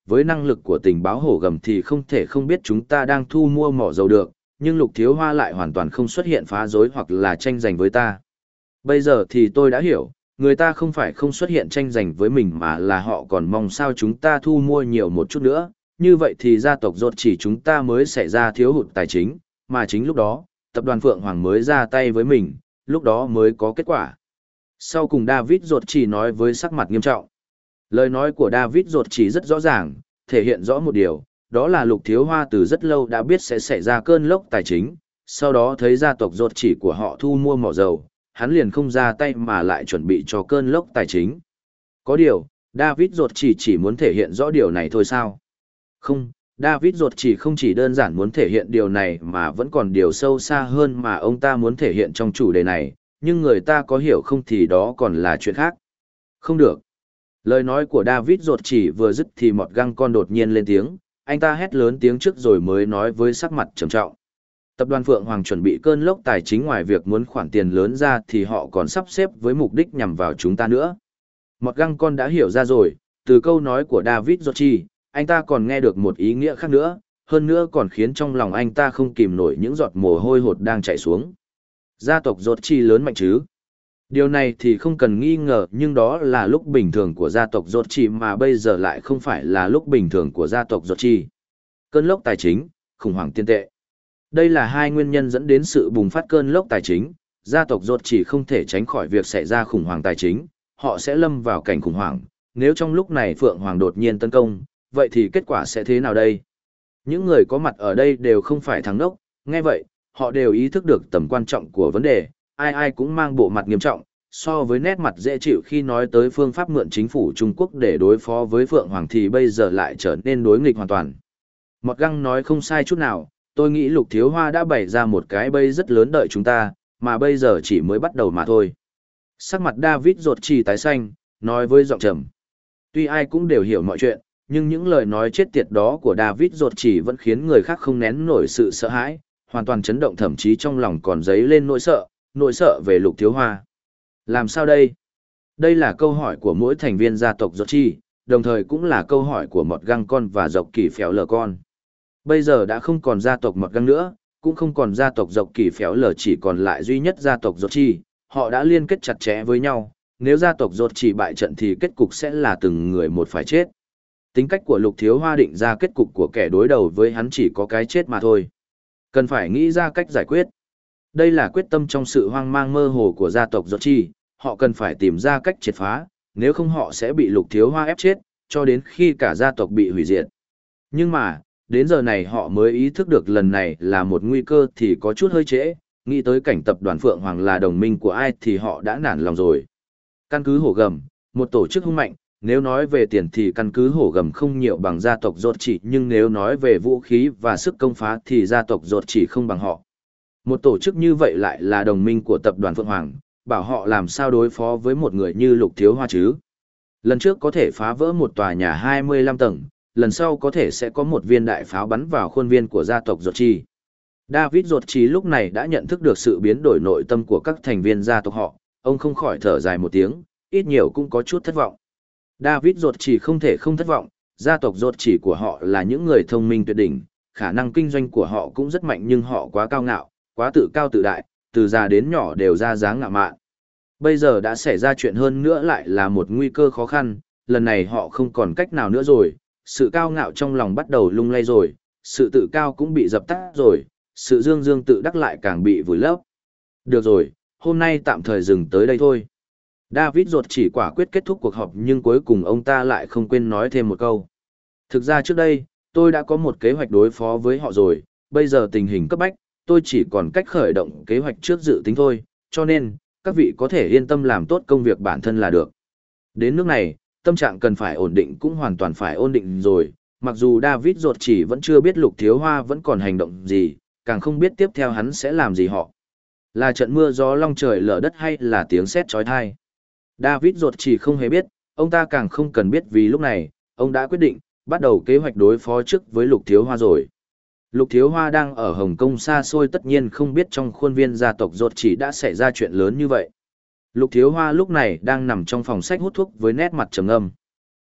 Speaker 1: với năng lực của tình báo hổ gầm thì không thể không biết chúng ta đang thu mua mỏ dầu được, nhưng Lục Thiếu Hoa lại hoàn toàn không xuất hiện phá rối hoặc là tranh giành với ta. Bây giờ thì tôi đã hiểu, người ta không phải không xuất hiện tranh giành với mình mà là họ còn mong sao chúng ta thu mua nhiều một chút nữa, như vậy thì gia tộc rốt chỉ chúng ta mới xảy ra thiếu hụt tài chính, mà chính lúc đó, tập đoàn Phượng Hoàng mới ra tay với mình, lúc đó mới có kết quả. Sau cùng David rốt chỉ nói với sắc mặt nghiêm trọng. Lời nói của David rốt chỉ rất rõ ràng, thể hiện rõ một điều, đó là Lục Thiếu Hoa từ rất lâu đã biết sẽ xảy ra cơn lốc tài chính, sau đó thấy gia tộc rốt chỉ của họ thu mua mỏ dầu, hắn liền không ra tay mà lại chuẩn bị cho cơn lốc tài chính. Có điều, David rốt chỉ chỉ muốn thể hiện rõ điều này thôi sao? Không, David rốt chỉ không chỉ đơn giản muốn thể hiện điều này mà vẫn còn điều sâu xa hơn mà ông ta muốn thể hiện trong chủ đề này, nhưng người ta có hiểu không thì đó còn là chuyện khác. Không được. Lời nói của David rốt chỉ vừa dứt thì một găng con đột nhiên lên tiếng, anh ta hét lớn tiếng trước rồi mới nói với sắc mặt trầm trọng. Tập đoàn Phượng Hoàng chuẩn bị cơn lốc tài chính, ngoài việc muốn khoản tiền lớn ra thì họ còn sắp xếp với mục đích nhằm vào chúng ta nữa. Một găng con đã hiểu ra rồi, từ câu nói của David rốt chỉ, anh ta còn nghe được một ý nghĩa khác nữa, hơn nữa còn khiến trong lòng anh ta không kìm nổi những giọt mồ hôi hột đang chảy xuống. Gia tộc rốt chỉ lớn mạnh chứ? Điều này thì không cần nghi ngờ, nhưng đó là lúc bình thường của gia tộc rốt chỉ mà bây giờ lại không phải là lúc bình thường của gia tộc rốt chỉ. Cơn lốc tài chính, khủng hoảng tiền tệ. Đây là hai nguyên nhân dẫn đến sự bùng phát cơn lốc tài chính, gia tộc rốt chỉ không thể tránh khỏi việc xảy ra khủng hoảng tài chính, họ sẽ lâm vào cảnh khủng hoảng, nếu trong lúc này Phượng Hoàng đột nhiên tấn công, vậy thì kết quả sẽ thế nào đây? Những người có mặt ở đây đều không phải thằng ngốc, nghe vậy, họ đều ý thức được tầm quan trọng của vấn đề, ai ai cũng mang bộ mặt nghiêm trọng, so với nét mặt dễ chịu khi nói tới phương pháp mượn chính phủ Trung Quốc để đối phó với Phượng Hoàng thì bây giờ lại trở nên đối nghịch hoàn toàn. Mọt Găng nói không sai chút nào, tôi nghĩ Lục Thiếu Hoa đã bày ra một cái bẫy rất lớn đợi chúng ta, mà bây giờ chỉ mới bắt đầu mà thôi. Sắc mặt David rốt chỉ tái xanh, nói với giọng trầm. Tuy ai cũng đều hiểu mọi chuyện, nhưng những lời nói chết tiệt đó của David rốt chỉ vẫn khiến người khác không nén nổi sự sợ hãi, hoàn toàn chấn động, thậm chí trong lòng còn dấy lên nỗi sợ, nỗi sợ về Lục Thiếu Hoa. Làm sao đây? Đây là câu hỏi của mỗi thành viên gia tộc rốt chỉ, đồng thời cũng là câu hỏi của Mọt Găng con và Dọc Kỳ Phéo Lờ con. Bây giờ đã không còn gia tộc Mọt Găng nữa, cũng không còn gia tộc Dọc Kỳ Phéo Lờ, chỉ còn lại duy nhất gia tộc rốt chỉ, họ đã liên kết chặt chẽ với nhau, nếu gia tộc rốt chỉ bại trận thì kết cục sẽ là từng người một phải chết. Tính cách của Lục Thiếu Hoa định ra kết cục của kẻ đối đầu với hắn chỉ có cái chết mà thôi. Cần phải nghĩ ra cách giải quyết. Đây là quyết tâm trong sự hoang mang mơ hồ của gia tộc rốt chỉ, họ cần phải tìm ra cách triệt phá, nếu không họ sẽ bị Lục Thiếu Hoa ép chết, cho đến khi cả gia tộc bị hủy diệt. Nhưng mà, đến giờ này họ mới ý thức được lần này là một nguy cơ thì có chút hơi trễ, nghĩ tới cảnh tập đoàn Phượng Hoàng là đồng minh của ai thì họ đã nản lòng rồi. Căn cứ Hổ Gầm, một tổ chức hung mạnh, nếu nói về tiền thì căn cứ Hổ Gầm không nhiều bằng gia tộc rốt chỉ, nhưng nếu nói về vũ khí và sức công phá thì gia tộc rốt chỉ không bằng họ. Một tổ chức như vậy lại là đồng minh của tập đoàn Phượng Hoàng, bảo họ làm sao đối phó với một người như Lục Thiếu Hoa chứ. Lần trước có thể phá vỡ một tòa nhà hai mươi lăm tầng, lần sau có thể sẽ có một viên đại pháo bắn vào khuôn viên của gia tộc rốt chỉ. David rốt chỉ lúc này đã nhận thức được sự biến đổi nội tâm của các thành viên gia tộc họ, ông không khỏi thở dài một tiếng, ít nhiều cũng có chút thất vọng. David rốt chỉ không thể không thất vọng, gia tộc rốt chỉ của họ là những người thông minh tuyệt đỉnh, khả năng kinh doanh của họ cũng rất mạnh, nhưng họ quá cao ngạo, quá tự cao tự đại, từ già đến nhỏ đều ra dáng ngạo mạn. Bây giờ đã xảy ra chuyện, hơn nữa lại là một nguy cơ khó khăn, lần này họ không còn cách nào nữa rồi, sự cao ngạo trong lòng bắt đầu lung lay rồi, sự tự cao cũng bị dập tắt rồi, sự dương dương tự đắc lại càng bị vùi lấp. Được rồi, hôm nay tạm thời dừng tới đây thôi. David rốt chỉ quả quyết kết thúc cuộc họp, nhưng cuối cùng ông ta lại không quên nói thêm một câu. Thực ra trước đây, tôi đã có một kế hoạch đối phó với họ rồi, bây giờ tình hình cấp bách, tôi chỉ còn cách khởi động kế hoạch trước dự tính thôi, cho nên, các vị có thể yên tâm làm tốt công việc bản thân là được. Đến nước này, tâm trạng cần phải ổn định cũng hoàn toàn phải ổn định rồi, mặc dù David rốt chỉ vẫn chưa biết Lục Thiếu Hoa vẫn còn hành động gì, càng không biết tiếp theo hắn sẽ làm gì họ. Là trận mưa gió long trời lở đất hay là tiếng sét chói tai. David rốt chỉ không hề biết, ông ta càng không cần biết, vì lúc này, ông đã quyết định, bắt đầu kế hoạch đối phó trước với Lục Thiếu Hoa rồi. Lục Thiếu Hoa đang ở Hồng Kông xa xôi, tất nhiên không biết trong khuôn viên gia tộc rốt chỉ đã xảy ra chuyện lớn như vậy. Lục Thiếu Hoa lúc này đang nằm trong phòng sách hút thuốc với nét mặt trầm ngâm.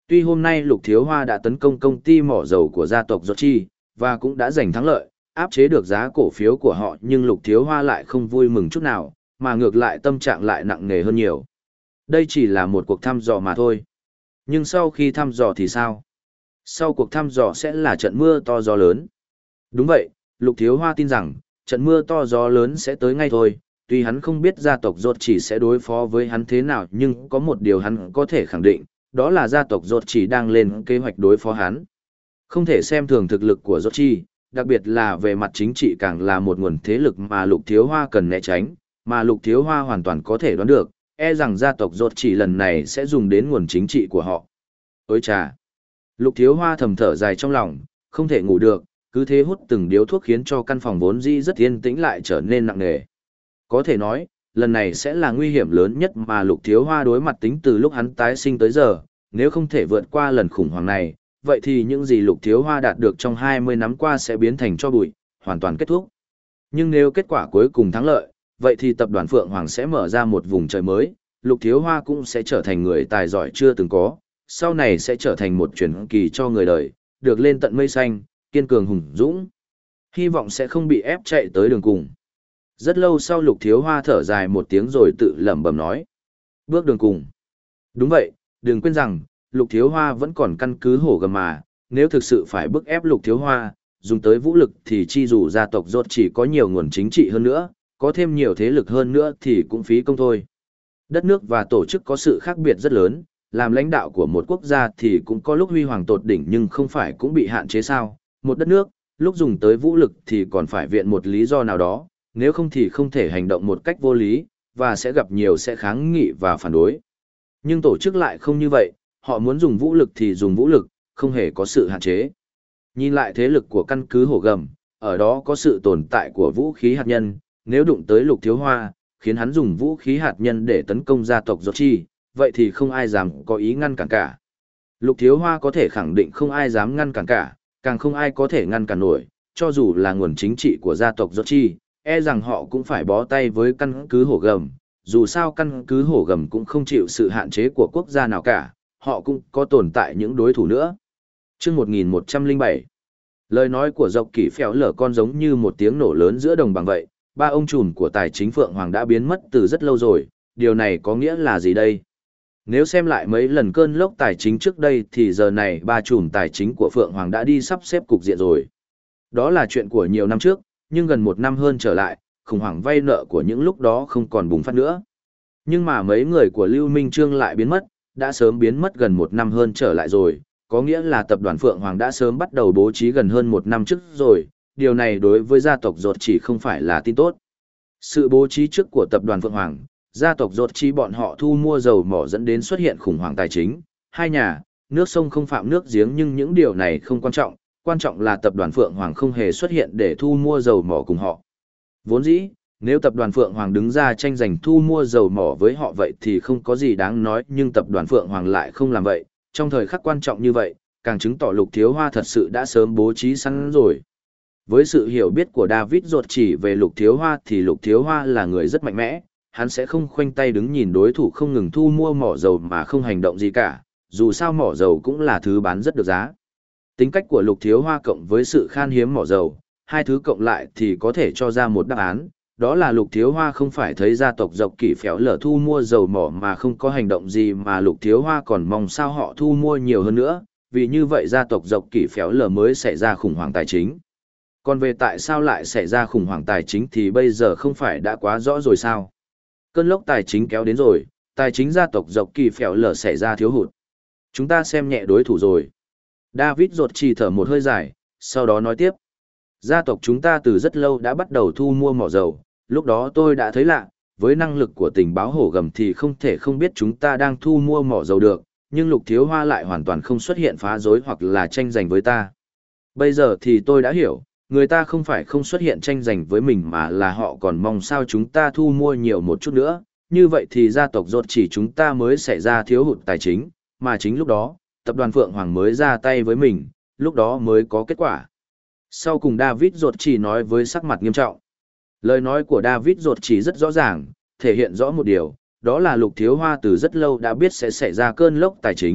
Speaker 1: Tuy hôm nay Lục Thiếu Hoa đã tấn công công ty mỏ dầu của gia tộc Rothschild và cũng đã giành thắng lợi, áp chế được giá cổ phiếu của họ, nhưng Lục Thiếu Hoa lại không vui mừng chút nào, mà ngược lại tâm trạng lại nặng nề hơn nhiều. Đây chỉ là một cuộc thăm dò mà thôi. Nhưng sau khi thăm dò thì sao? Sau cuộc thăm dò sẽ là trận mưa to gió lớn. Đúng vậy, Lục Thiếu Hoa tin rằng, trận mưa to gió lớn sẽ tới ngay thôi. Tuy hắn không biết gia tộc Rốt chỉ sẽ đối phó với hắn thế nào, nhưng có một điều hắn có thể khẳng định, đó là gia tộc Rốt chỉ đang lên kế hoạch đối phó hắn. Không thể xem thường thực lực của Rốt chỉ, đặc biệt là về mặt chính trị càng là một nguồn thế lực mà Lục Thiếu Hoa cần né tránh, mà Lục Thiếu Hoa hoàn toàn có thể đoán được, e rằng gia tộc Rốt chỉ lần này sẽ dùng đến nguồn chính trị của họ. Ôi chà! Lục Thiếu Hoa thầm thở dài trong lòng, không thể ngủ được, cứ thế hút từng điếu thuốc khiến cho căn phòng vốn dĩ rất yên tĩnh lại trở nên nặng nề. Có thể nói, lần này sẽ là nguy hiểm lớn nhất mà Lục Thiếu Hoa đối mặt tính từ lúc hắn tái sinh tới giờ, nếu không thể vượt qua lần khủng hoảng này, vậy thì những gì Lục Thiếu Hoa đạt được trong hai mươi năm qua sẽ biến thành tro bụi, hoàn toàn kết thúc. Nhưng nếu kết quả cuối cùng thắng lợi, vậy thì tập đoàn Phượng Hoàng sẽ mở ra một vùng trời mới, Lục Thiếu Hoa cũng sẽ trở thành người tài giỏi chưa từng có, sau này sẽ trở thành một truyền kỳ cho người đời, được lên tận mây xanh, kiên cường hùng dũng. Hy vọng sẽ không bị ép chạy tới đường cùng. Rất lâu sau Lục Thiếu Hoa thở dài một tiếng rồi tự lẩm bẩm nói. Bước đường cùng. Đúng vậy, đừng quên rằng, Lục Thiếu Hoa vẫn còn căn cứ hổ gầm mà, nếu thực sự phải bức ép Lục Thiếu Hoa, dùng tới vũ lực thì chi dù gia tộc Rốt chỉ có nhiều nguồn chính trị hơn nữa, có thêm nhiều thế lực hơn nữa thì cũng phí công thôi. Đất nước và tổ chức có sự khác biệt rất lớn, làm lãnh đạo của một quốc gia thì cũng có lúc huy hoàng tột đỉnh nhưng không phải cũng bị hạn chế sao. Một đất nước, lúc dùng tới vũ lực thì còn phải viện một lý do nào đó, nếu không thì không thể hành động một cách vô lý, và sẽ gặp nhiều sẽ kháng nghị và phản đối. Nhưng tổ chức lại không như vậy, họ muốn dùng vũ lực thì dùng vũ lực, không hề có sự hạn chế. Nhìn lại thế lực của căn cứ hổ gầm, ở đó có sự tồn tại của vũ khí hạt nhân, nếu đụng tới Lục Thiếu Hoa, khiến hắn dùng vũ khí hạt nhân để tấn công gia tộc Rốt chi, vậy thì không ai dám có ý ngăn cản cả. Lục Thiếu Hoa có thể khẳng định không ai dám ngăn cản cả, càng không ai có thể ngăn cản nổi, cho dù là nguồn chính trị của gia tộc Rốt chi, e rằng họ cũng phải bó tay với căn cứ hổ gầm, dù sao căn cứ hổ gầm cũng không chịu sự hạn chế của quốc gia nào cả, họ cũng có tồn tại những đối thủ nữa. Chương một nghìn một trăm lẻ bảy. Lời nói của Dọc Kỷ Phèo Lở con giống như một tiếng nổ lớn giữa đồng bằng vậy, ba ông trùm của tài chính Phượng Hoàng đã biến mất từ rất lâu rồi, điều này có nghĩa là gì đây? Nếu xem lại mấy lần cơn lốc tài chính trước đây thì giờ này ba trùm tài chính của Phượng Hoàng đã đi sắp xếp cục diện rồi. Đó là chuyện của nhiều năm trước, nhưng gần một năm hơn trở lại, khủng hoảng vay nợ của những lúc đó không còn bùng phát nữa. Nhưng mà mấy người của Lưu Minh Trương lại biến mất, đã sớm biến mất gần một năm hơn trở lại rồi, có nghĩa là tập đoàn Phượng Hoàng đã sớm bắt đầu bố trí gần hơn một năm trước rồi, điều này đối với gia tộc Rốt chỉ không phải là tin tốt. Sự bố trí trước của tập đoàn Phượng Hoàng, gia tộc Rốt chỉ bọn họ thu mua dầu mỏ dẫn đến xuất hiện khủng hoảng tài chính, hai nhà, nước sông không phạm nước giếng, nhưng những điều này không quan trọng, quan trọng là tập đoàn Phượng Hoàng không hề xuất hiện để thu mua dầu mỏ cùng họ. Vốn dĩ, nếu tập đoàn Phượng Hoàng đứng ra tranh giành thu mua dầu mỏ với họ vậy thì không có gì đáng nói, nhưng tập đoàn Phượng Hoàng lại không làm vậy, trong thời khắc quan trọng như vậy, càng chứng tỏ Lục Thiếu Hoa thật sự đã sớm bố trí sẵn rồi. Với sự hiểu biết của David Rốt chỉ về Lục Thiếu Hoa thì Lục Thiếu Hoa là người rất mạnh mẽ, hắn sẽ không khoanh tay đứng nhìn đối thủ không ngừng thu mua mỏ dầu mà không hành động gì cả, dù sao mỏ dầu cũng là thứ bán rất được giá. Tính cách của Lục Thiếu Hoa cộng với sự khan hiếm mỏ dầu, hai thứ cộng lại thì có thể cho ra một đáp án, đó là Lục Thiếu Hoa không phải thấy gia tộc Dọc Kỷ Phèo Lở thu mua dầu mỏ mà không có hành động gì, mà Lục Thiếu Hoa còn mong sao họ thu mua nhiều hơn nữa, vì như vậy gia tộc Dọc Kỷ Phèo Lở mới xảy ra khủng hoảng tài chính. Còn về tại sao lại xảy ra khủng hoảng tài chính thì bây giờ không phải đã quá rõ rồi sao? Cơn lốc tài chính kéo đến rồi, tài chính gia tộc Dọc Kỷ Phèo Lở xảy ra thiếu hụt. Chúng ta xem nhẹ đối thủ rồi. David Rốt chỉ thở một hơi dài, sau đó nói tiếp. Gia tộc chúng ta từ rất lâu đã bắt đầu thu mua mỏ dầu, lúc đó tôi đã thấy lạ, với năng lực của tình báo hổ gầm thì không thể không biết chúng ta đang thu mua mỏ dầu được, nhưng Lục Thiếu Hoa lại hoàn toàn không xuất hiện phá rối hoặc là tranh giành với ta. Bây giờ thì tôi đã hiểu, người ta không phải không xuất hiện tranh giành với mình mà là họ còn mong sao chúng ta thu mua nhiều một chút nữa, như vậy thì gia tộc Rốt chỉ chúng ta mới xảy ra thiếu hụt tài chính, mà chính lúc đó, tập đoàn Phượng Hoàng mới ra tay với mình, lúc đó mới có kết quả. Sau cùng David Rốt chỉ nói với sắc mặt nghiêm trọng. Lời nói của David Rốt chỉ rất rõ ràng, thể hiện rõ một điều, đó là Lục Thiếu Hoa từ rất lâu đã biết sẽ xảy ra cơn lốc tài chính,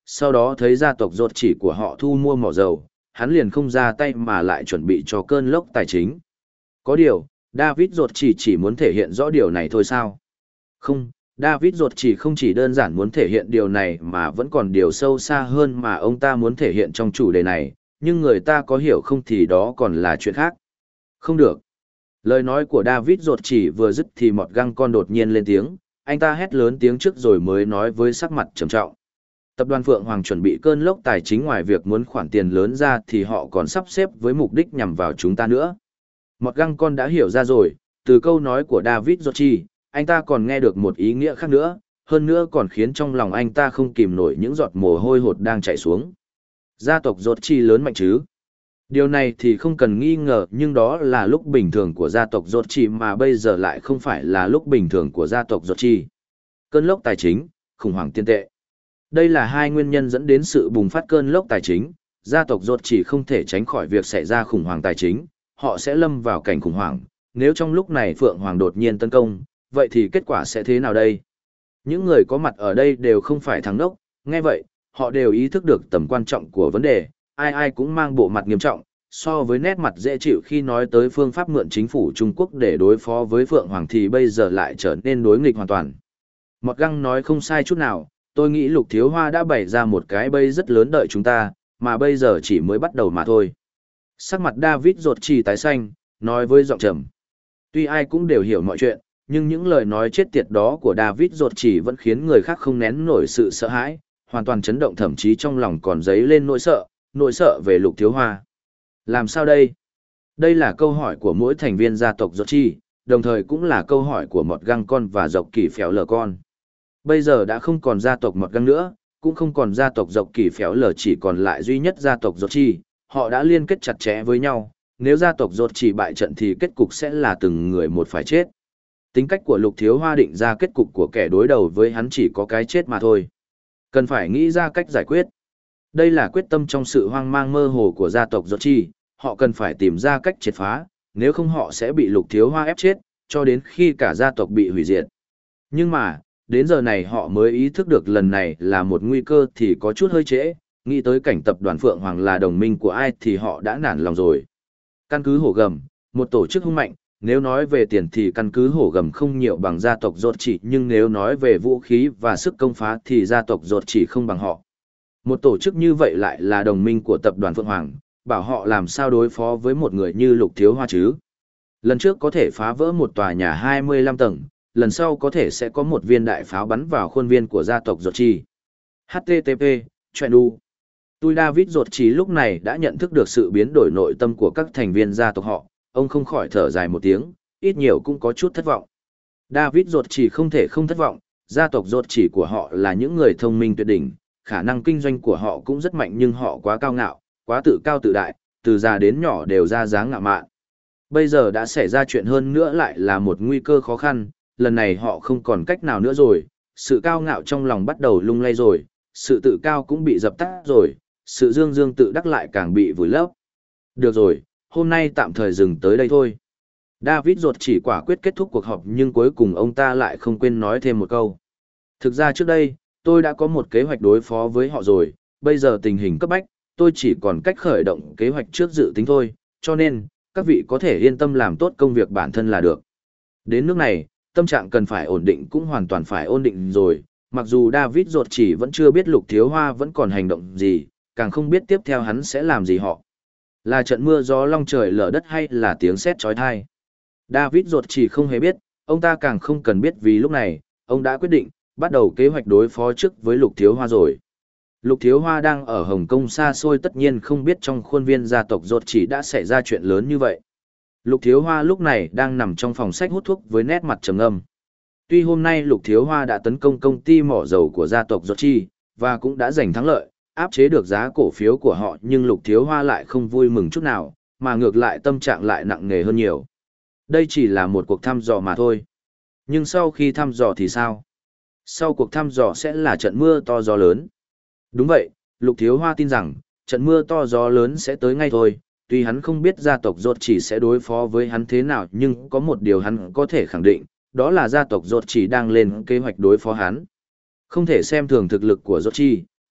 Speaker 1: sau đó thấy gia tộc rốt chỉ của họ thu mua mỏ dầu, hắn liền không ra tay mà lại chuẩn bị cho cơn lốc tài chính. Có điều, David rốt chỉ chỉ muốn thể hiện rõ điều này thôi sao? Không, David rốt chỉ không chỉ đơn giản muốn thể hiện điều này mà vẫn còn điều sâu xa hơn mà ông ta muốn thể hiện trong chủ đề này, nhưng người ta có hiểu không thì đó còn là chuyện khác. Không được. Lời nói của David rốt chỉ vừa dứt thì một găng con đột nhiên lên tiếng, anh ta hét lớn tiếng trước rồi mới nói với sắc mặt trầm trọng. Tập đoàn Phượng Hoàng chuẩn bị cơn lốc tài chính, ngoài việc muốn khoản tiền lớn ra thì họ còn sắp xếp với mục đích nhằm vào chúng ta nữa. Một găng con đã hiểu ra rồi, từ câu nói của David rốt chỉ, anh ta còn nghe được một ý nghĩa khác nữa, hơn nữa còn khiến trong lòng anh ta không kìm nổi những giọt mồ hôi hột đang chảy xuống. Gia tộc rốt chỉ lớn mạnh chứ? Điều này thì không cần nghi ngờ, nhưng đó là lúc bình thường của gia tộc rốt chỉ mà bây giờ lại không phải là lúc bình thường của gia tộc rốt chỉ. Cơn lốc tài chính, khủng hoảng tiền tệ. Đây là hai nguyên nhân dẫn đến sự bùng phát cơn lốc tài chính, gia tộc rốt chỉ không thể tránh khỏi việc xảy ra khủng hoảng tài chính, họ sẽ lâm vào cảnh khủng hoảng. Nếu trong lúc này Phượng Hoàng đột nhiên tấn công, vậy thì kết quả sẽ thế nào đây? Những người có mặt ở đây đều không phải thằng đốc, nghe vậy, họ đều ý thức được tầm quan trọng của vấn đề, ai ai cũng mang bộ mặt nghiêm trọng, so với nét mặt dễ chịu khi nói tới phương pháp mượn chính phủ Trung Quốc để đối phó với Phượng Hoàng thì bây giờ lại trở nên đối nghịch hoàn toàn. Mọt Găng nói không sai chút nào, tôi nghĩ Lục Thiếu Hoa đã bày ra một cái bẫy rất lớn đợi chúng ta, mà bây giờ chỉ mới bắt đầu mà thôi. Sắc mặt David rột chỉ tái xanh, nói với giọng trầm. Tuy ai cũng đều hiểu mọi chuyện, nhưng những lời nói chết tiệt đó của David rột chỉ vẫn khiến người khác không nén nổi sự sợ hãi, hoàn toàn chấn động, thậm chí trong lòng còn dấy lên nỗi sợ, nỗi sợ về Lục Thiếu Hoa. Làm sao đây? Đây là câu hỏi của mỗi thành viên gia tộc rột chỉ, đồng thời cũng là câu hỏi của Mọt Găng con và Dọc Kỳ Phéo Lờ con. Bây giờ đã không còn gia tộc Mọt Găng nữa, cũng không còn gia tộc Dọc Kỳ Phéo Lờ, chỉ còn lại duy nhất gia tộc rột chỉ. Họ đã liên kết chặt chẽ với nhau, nếu gia tộc rột chỉ bại trận thì kết cục sẽ là từng người một phải chết. Tính cách của Lục Thiếu Hoa định ra kết cục của kẻ đối đầu với hắn chỉ có cái chết mà thôi. Cần phải nghĩ ra cách giải quyết. Đây là quyết tâm trong sự hoang mang mơ hồ của gia tộc rột chỉ, họ cần phải tìm ra cách triệt phá, nếu không họ sẽ bị Lục Thiếu Hoa ép chết, cho đến khi cả gia tộc bị hủy diệt. Nhưng mà, đến giờ này họ mới ý thức được lần này là một nguy cơ thì có chút hơi trễ, nghĩ tới cảnh tập đoàn Phượng Hoàng là đồng minh của ai thì họ đã nản lòng rồi. Căn cứ Hổ Gầm, một tổ chức hung mạnh, nếu nói về tiền thì căn cứ Hổ Gầm không nhiều bằng gia tộc rột chỉ, nhưng nếu nói về vũ khí và sức công phá thì gia tộc rột chỉ không bằng họ. Một tổ chức như vậy lại là đồng minh của tập đoàn Phượng Hoàng, bảo họ làm sao đối phó với một người như Lục Thiếu Hoa chứ. Lần trước có thể phá vỡ một tòa nhà hai mươi lăm tầng, lần sau có thể sẽ có một viên đại pháo bắn vào khuôn viên của gia tộc rột chỉ. H T T P, chuyện đu. Tôi David rột chỉ lúc này đã nhận thức được sự biến đổi nội tâm của các thành viên gia tộc họ, ông không khỏi thở dài một tiếng, ít nhiều cũng có chút thất vọng. David rột chỉ không thể không thất vọng, gia tộc rột chỉ của họ là những người thông minh tuyệt đỉnh, khả năng kinh doanh của họ cũng rất mạnh, nhưng họ quá cao ngạo, quá tự cao tự đại, từ già đến nhỏ đều ra dáng ngạo mạn. Bây giờ đã xảy ra chuyện hơn nữa lại là một nguy cơ khó khăn, lần này họ không còn cách nào nữa rồi, sự cao ngạo trong lòng bắt đầu lung lay rồi, sự tự cao cũng bị dập tắt rồi, sự dương dương tự đắc lại càng bị vùi lấp. Được rồi, hôm nay tạm thời dừng tới đây thôi. David rột chỉ quả quyết kết thúc cuộc họp, nhưng cuối cùng ông ta lại không quên nói thêm một câu. Thực ra trước đây, tôi đã có một kế hoạch đối phó với họ rồi, bây giờ tình hình cấp bách, tôi chỉ còn cách khởi động kế hoạch trước dự tính thôi, cho nên, các vị có thể yên tâm làm tốt công việc bản thân là được. Đến nước này, tâm trạng cần phải ổn định cũng hoàn toàn phải ổn định rồi, mặc dù David rột chỉ vẫn chưa biết Lục Thiếu Hoa vẫn còn hành động gì, càng không biết tiếp theo hắn sẽ làm gì họ. Là trận mưa gió long trời lở đất hay là tiếng sét chói tai. David rột chỉ không hề biết, ông ta càng không cần biết, vì lúc này, ông đã quyết định, bắt đầu kế hoạch đối phó trước với Lục Thiếu Hoa rồi. Lục Thiếu Hoa đang ở Hồng Kông xa xôi, tất nhiên không biết trong khuôn viên gia tộc rột chỉ đã xảy ra chuyện lớn như vậy. Lục Thiếu Hoa lúc này đang nằm trong phòng sách hút thuốc với nét mặt trầm ngâm. Tuy hôm nay Lục Thiếu Hoa đã tấn công công ty mỏ dầu của gia tộc rột chỉ, và cũng đã giành thắng lợi, áp chế được giá cổ phiếu của họ, nhưng Lục Thiếu Hoa lại không vui mừng chút nào, mà ngược lại tâm trạng lại nặng nề hơn nhiều. Đây chỉ là một cuộc thăm dò mà thôi. Nhưng sau khi thăm dò thì sao? Sau cuộc thăm dò sẽ là trận mưa to gió lớn. Đúng vậy, Lục Thiếu Hoa tin rằng, trận mưa to gió lớn sẽ tới ngay thôi. Tuy hắn không biết gia tộc rột chỉ sẽ đối phó với hắn thế nào, nhưng có một điều hắn có thể khẳng định, đó là gia tộc rột chỉ đang lên kế hoạch đối phó hắn. Không thể xem thường thực lực của rột chỉ,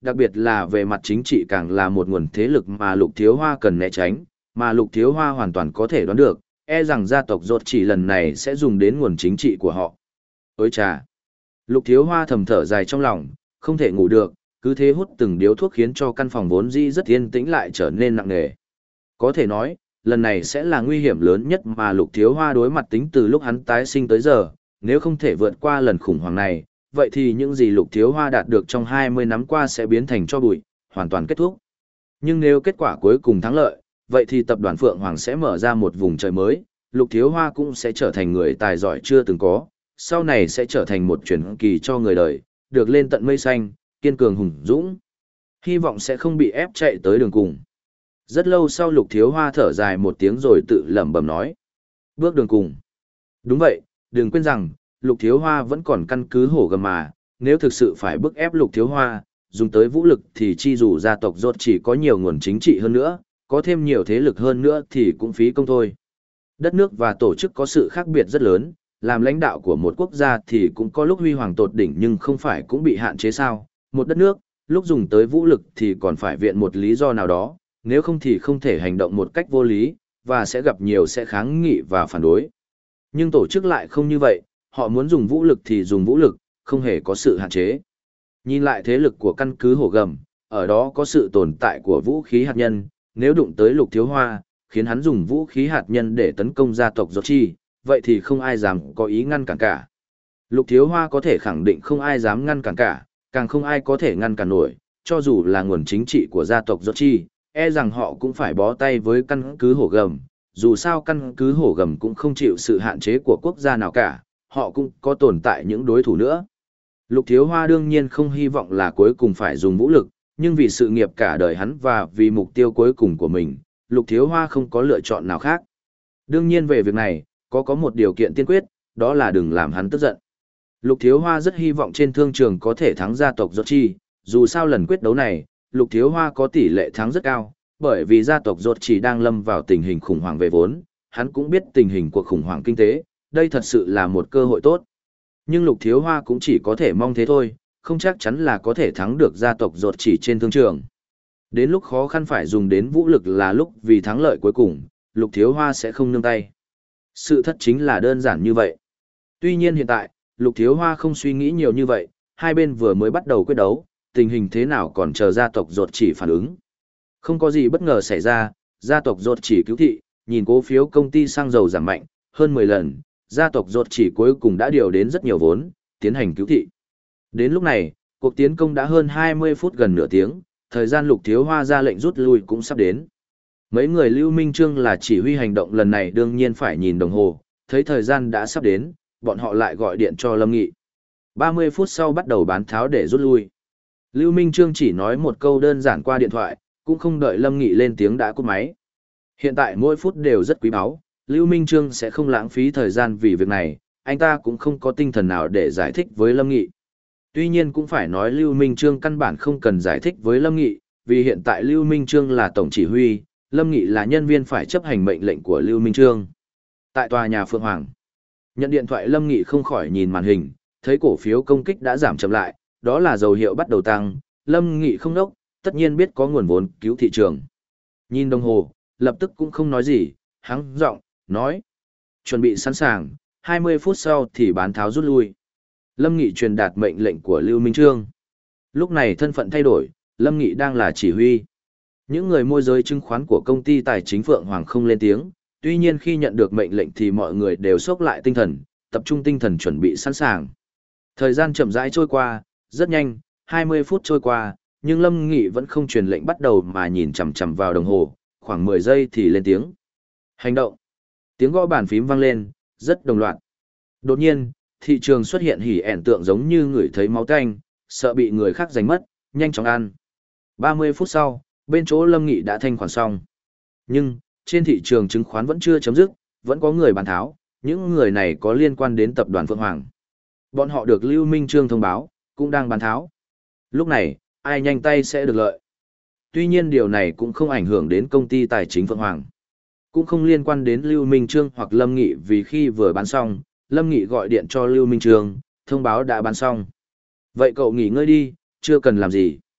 Speaker 1: đặc biệt là về mặt chính trị càng là một nguồn thế lực mà Lục Thiếu Hoa cần né tránh, mà Lục Thiếu Hoa hoàn toàn có thể đoán được, e rằng gia tộc rốt chỉ lần này sẽ dùng đến nguồn chính trị của họ. Ôi chà! Lục Thiếu Hoa thầm thở dài trong lòng, không thể ngủ được, cứ thế hút từng điếu thuốc khiến cho căn phòng vốn dĩ rất yên tĩnh lại trở nên nặng nề. Có thể nói, lần này sẽ là nguy hiểm lớn nhất mà Lục Thiếu Hoa đối mặt tính từ lúc hắn tái sinh tới giờ, nếu không thể vượt qua lần khủng hoảng này, vậy thì những gì Lục Thiếu Hoa đạt được trong hai mươi năm qua sẽ biến thành tro bụi, hoàn toàn kết thúc. Nhưng nếu kết quả cuối cùng thắng lợi, vậy thì tập đoàn Phượng Hoàng sẽ mở ra một vùng trời mới, Lục Thiếu Hoa cũng sẽ trở thành người tài giỏi chưa từng có, sau này sẽ trở thành một truyền kỳ cho người đời, được lên tận mây xanh, kiên cường hùng dũng. Hy vọng sẽ không bị ép chạy tới đường cùng. Rất lâu sau Lục Thiếu Hoa thở dài một tiếng rồi tự lẩm bẩm nói. Bước đường cùng. Đúng vậy, đừng quên rằng, Lục Thiếu Hoa vẫn còn căn cứ hổ gầm mà, nếu thực sự phải bức ép Lục Thiếu Hoa, dùng tới vũ lực thì chi dù gia tộc rốt chỉ có nhiều nguồn chính trị hơn nữa, có thêm nhiều thế lực hơn nữa thì cũng phí công thôi. Đất nước và tổ chức có sự khác biệt rất lớn, làm lãnh đạo của một quốc gia thì cũng có lúc huy hoàng tột đỉnh nhưng không phải cũng bị hạn chế sao. Một đất nước, lúc dùng tới vũ lực thì còn phải viện một lý do nào đó, nếu không thì không thể hành động một cách vô lý, và sẽ gặp nhiều sẽ kháng nghị và phản đối. Nhưng tổ chức lại không như vậy, họ muốn dùng vũ lực thì dùng vũ lực, không hề có sự hạn chế. Nhìn lại thế lực của căn cứ hổ gầm, ở đó có sự tồn tại của vũ khí hạt nhân, nếu đụng tới Lục Thiếu Hoa, khiến hắn dùng vũ khí hạt nhân để tấn công gia tộc Rốt Chi, vậy thì không ai dám có ý ngăn cản cả. Lục Thiếu Hoa có thể khẳng định không ai dám ngăn cản cả, càng không ai có thể ngăn cản nổi, cho dù là nguồn chính trị của gia tộc Rốt Chi, e rằng họ cũng phải bó tay với căn cứ hổ gầm, dù sao căn cứ hổ gầm cũng không chịu sự hạn chế của quốc gia nào cả, họ cũng có tồn tại những đối thủ nữa. Lục Thiếu Hoa đương nhiên không hy vọng là cuối cùng phải dùng vũ lực, nhưng vì sự nghiệp cả đời hắn và vì mục tiêu cuối cùng của mình, Lục Thiếu Hoa không có lựa chọn nào khác. Đương nhiên về việc này, có có một điều kiện tiên quyết, đó là đừng làm hắn tức giận. Lục Thiếu Hoa rất hy vọng trên thương trường có thể thắng gia tộc Rốt Chi, dù sao lần quyết đấu này, Lục Thiếu Hoa có tỷ lệ thắng rất cao, bởi vì gia tộc Rốt Chi đang lâm vào tình hình khủng hoảng về vốn, hắn cũng biết tình hình cuộc khủng hoảng kinh tế, đây thật sự là một cơ hội tốt. Nhưng Lục Thiếu Hoa cũng chỉ có thể mong thế thôi, không chắc chắn là có thể thắng được gia tộc Rốt Chi trên thương trường. Đến lúc khó khăn phải dùng đến vũ lực là lúc vì thắng lợi cuối cùng, Lục Thiếu Hoa sẽ không nương tay. Sự thật chính là đơn giản như vậy. Tuy nhiên hiện tại, Lục Thiếu Hoa không suy nghĩ nhiều như vậy, hai bên vừa mới bắt đầu quyết đấu, tình hình thế nào còn chờ gia tộc Rốt Chỉ phản ứng. Không có gì bất ngờ xảy ra, gia tộc Rốt Chỉ cứu thị, nhìn cổ phiếu công ty xăng dầu giảm mạnh, hơn mười lần, gia tộc Rốt Chỉ cuối cùng đã điều đến rất nhiều vốn, tiến hành cứu thị. Đến lúc này, cuộc tiến công đã hơn hai mươi phút gần nửa tiếng, thời gian Lục Thiếu Hoa ra lệnh rút lui cũng sắp đến. Mấy người Lưu Minh Trương là chỉ huy hành động lần này đương nhiên phải nhìn đồng hồ, thấy thời gian đã sắp đến, bọn họ lại gọi điện cho Lâm Nghị. ba mươi phút sau bắt đầu bán tháo để rút lui. Lưu Minh Trương chỉ nói một câu đơn giản qua điện thoại, cũng không đợi Lâm Nghị lên tiếng đã cúp máy. Hiện tại mỗi phút đều rất quý báu, Lưu Minh Trương sẽ không lãng phí thời gian vì việc này, anh ta cũng không có tinh thần nào để giải thích với Lâm Nghị. Tuy nhiên cũng phải nói Lưu Minh Trương căn bản không cần giải thích với Lâm Nghị, vì hiện tại Lưu Minh Trương là tổng chỉ huy, Lâm Nghị là nhân viên phải chấp hành mệnh lệnh của Lưu Minh Trương. Tại tòa nhà Phượng Hoàng, nhận điện thoại Lâm Nghị không khỏi nhìn màn hình, thấy cổ phiếu công kích đã giảm chậm lại, đó là dấu hiệu bắt đầu tăng, Lâm Nghị không đốc, tất nhiên biết có nguồn vốn cứu thị trường. Nhìn đồng hồ, lập tức cũng không nói gì, hắng giọng, nói. Chuẩn bị sẵn sàng, hai mươi phút sau thì bán tháo rút lui. Lâm Nghị truyền đạt mệnh lệnh của Lưu Minh Trương. Lúc này thân phận thay đổi, Lâm Nghị đang là chỉ huy. Những người môi giới chứng khoán của công ty tài chính Phượng Hoàng không lên tiếng, tuy nhiên khi nhận được mệnh lệnh thì mọi người đều sốc lại tinh thần, tập trung tinh thần chuẩn bị sẵn sàng. Thời gian chậm rãi trôi qua, rất nhanh, hai mươi phút trôi qua, nhưng Lâm Nghị vẫn không truyền lệnh bắt đầu mà nhìn chằm chằm vào đồng hồ, khoảng mười giây thì lên tiếng. Hành động. Tiếng gõ bàn phím vang lên, rất đồng loạt. Đột nhiên, thị trường xuất hiện hỉ ẻn tượng giống như người thấy máu tanh, sợ bị người khác giành mất, nhanh chóng ăn. ba mươi phút sau, bên chỗ Lâm Nghị đã thanh khoản xong. Nhưng, trên thị trường chứng khoán vẫn chưa chấm dứt, vẫn có người bán tháo, những người này có liên quan đến tập đoàn Phượng Hoàng. Bọn họ được Lưu Minh Trương thông báo, cũng đang bán tháo. Lúc này, ai nhanh tay sẽ được lợi. Tuy nhiên điều này cũng không ảnh hưởng đến công ty tài chính Phượng Hoàng. Cũng không liên quan đến Lưu Minh Trương hoặc Lâm Nghị vì khi vừa bán xong, Lâm Nghị gọi điện cho Lưu Minh Trương, thông báo đã bán xong. Vậy cậu nghỉ ngơi đi, chưa cần làm gì.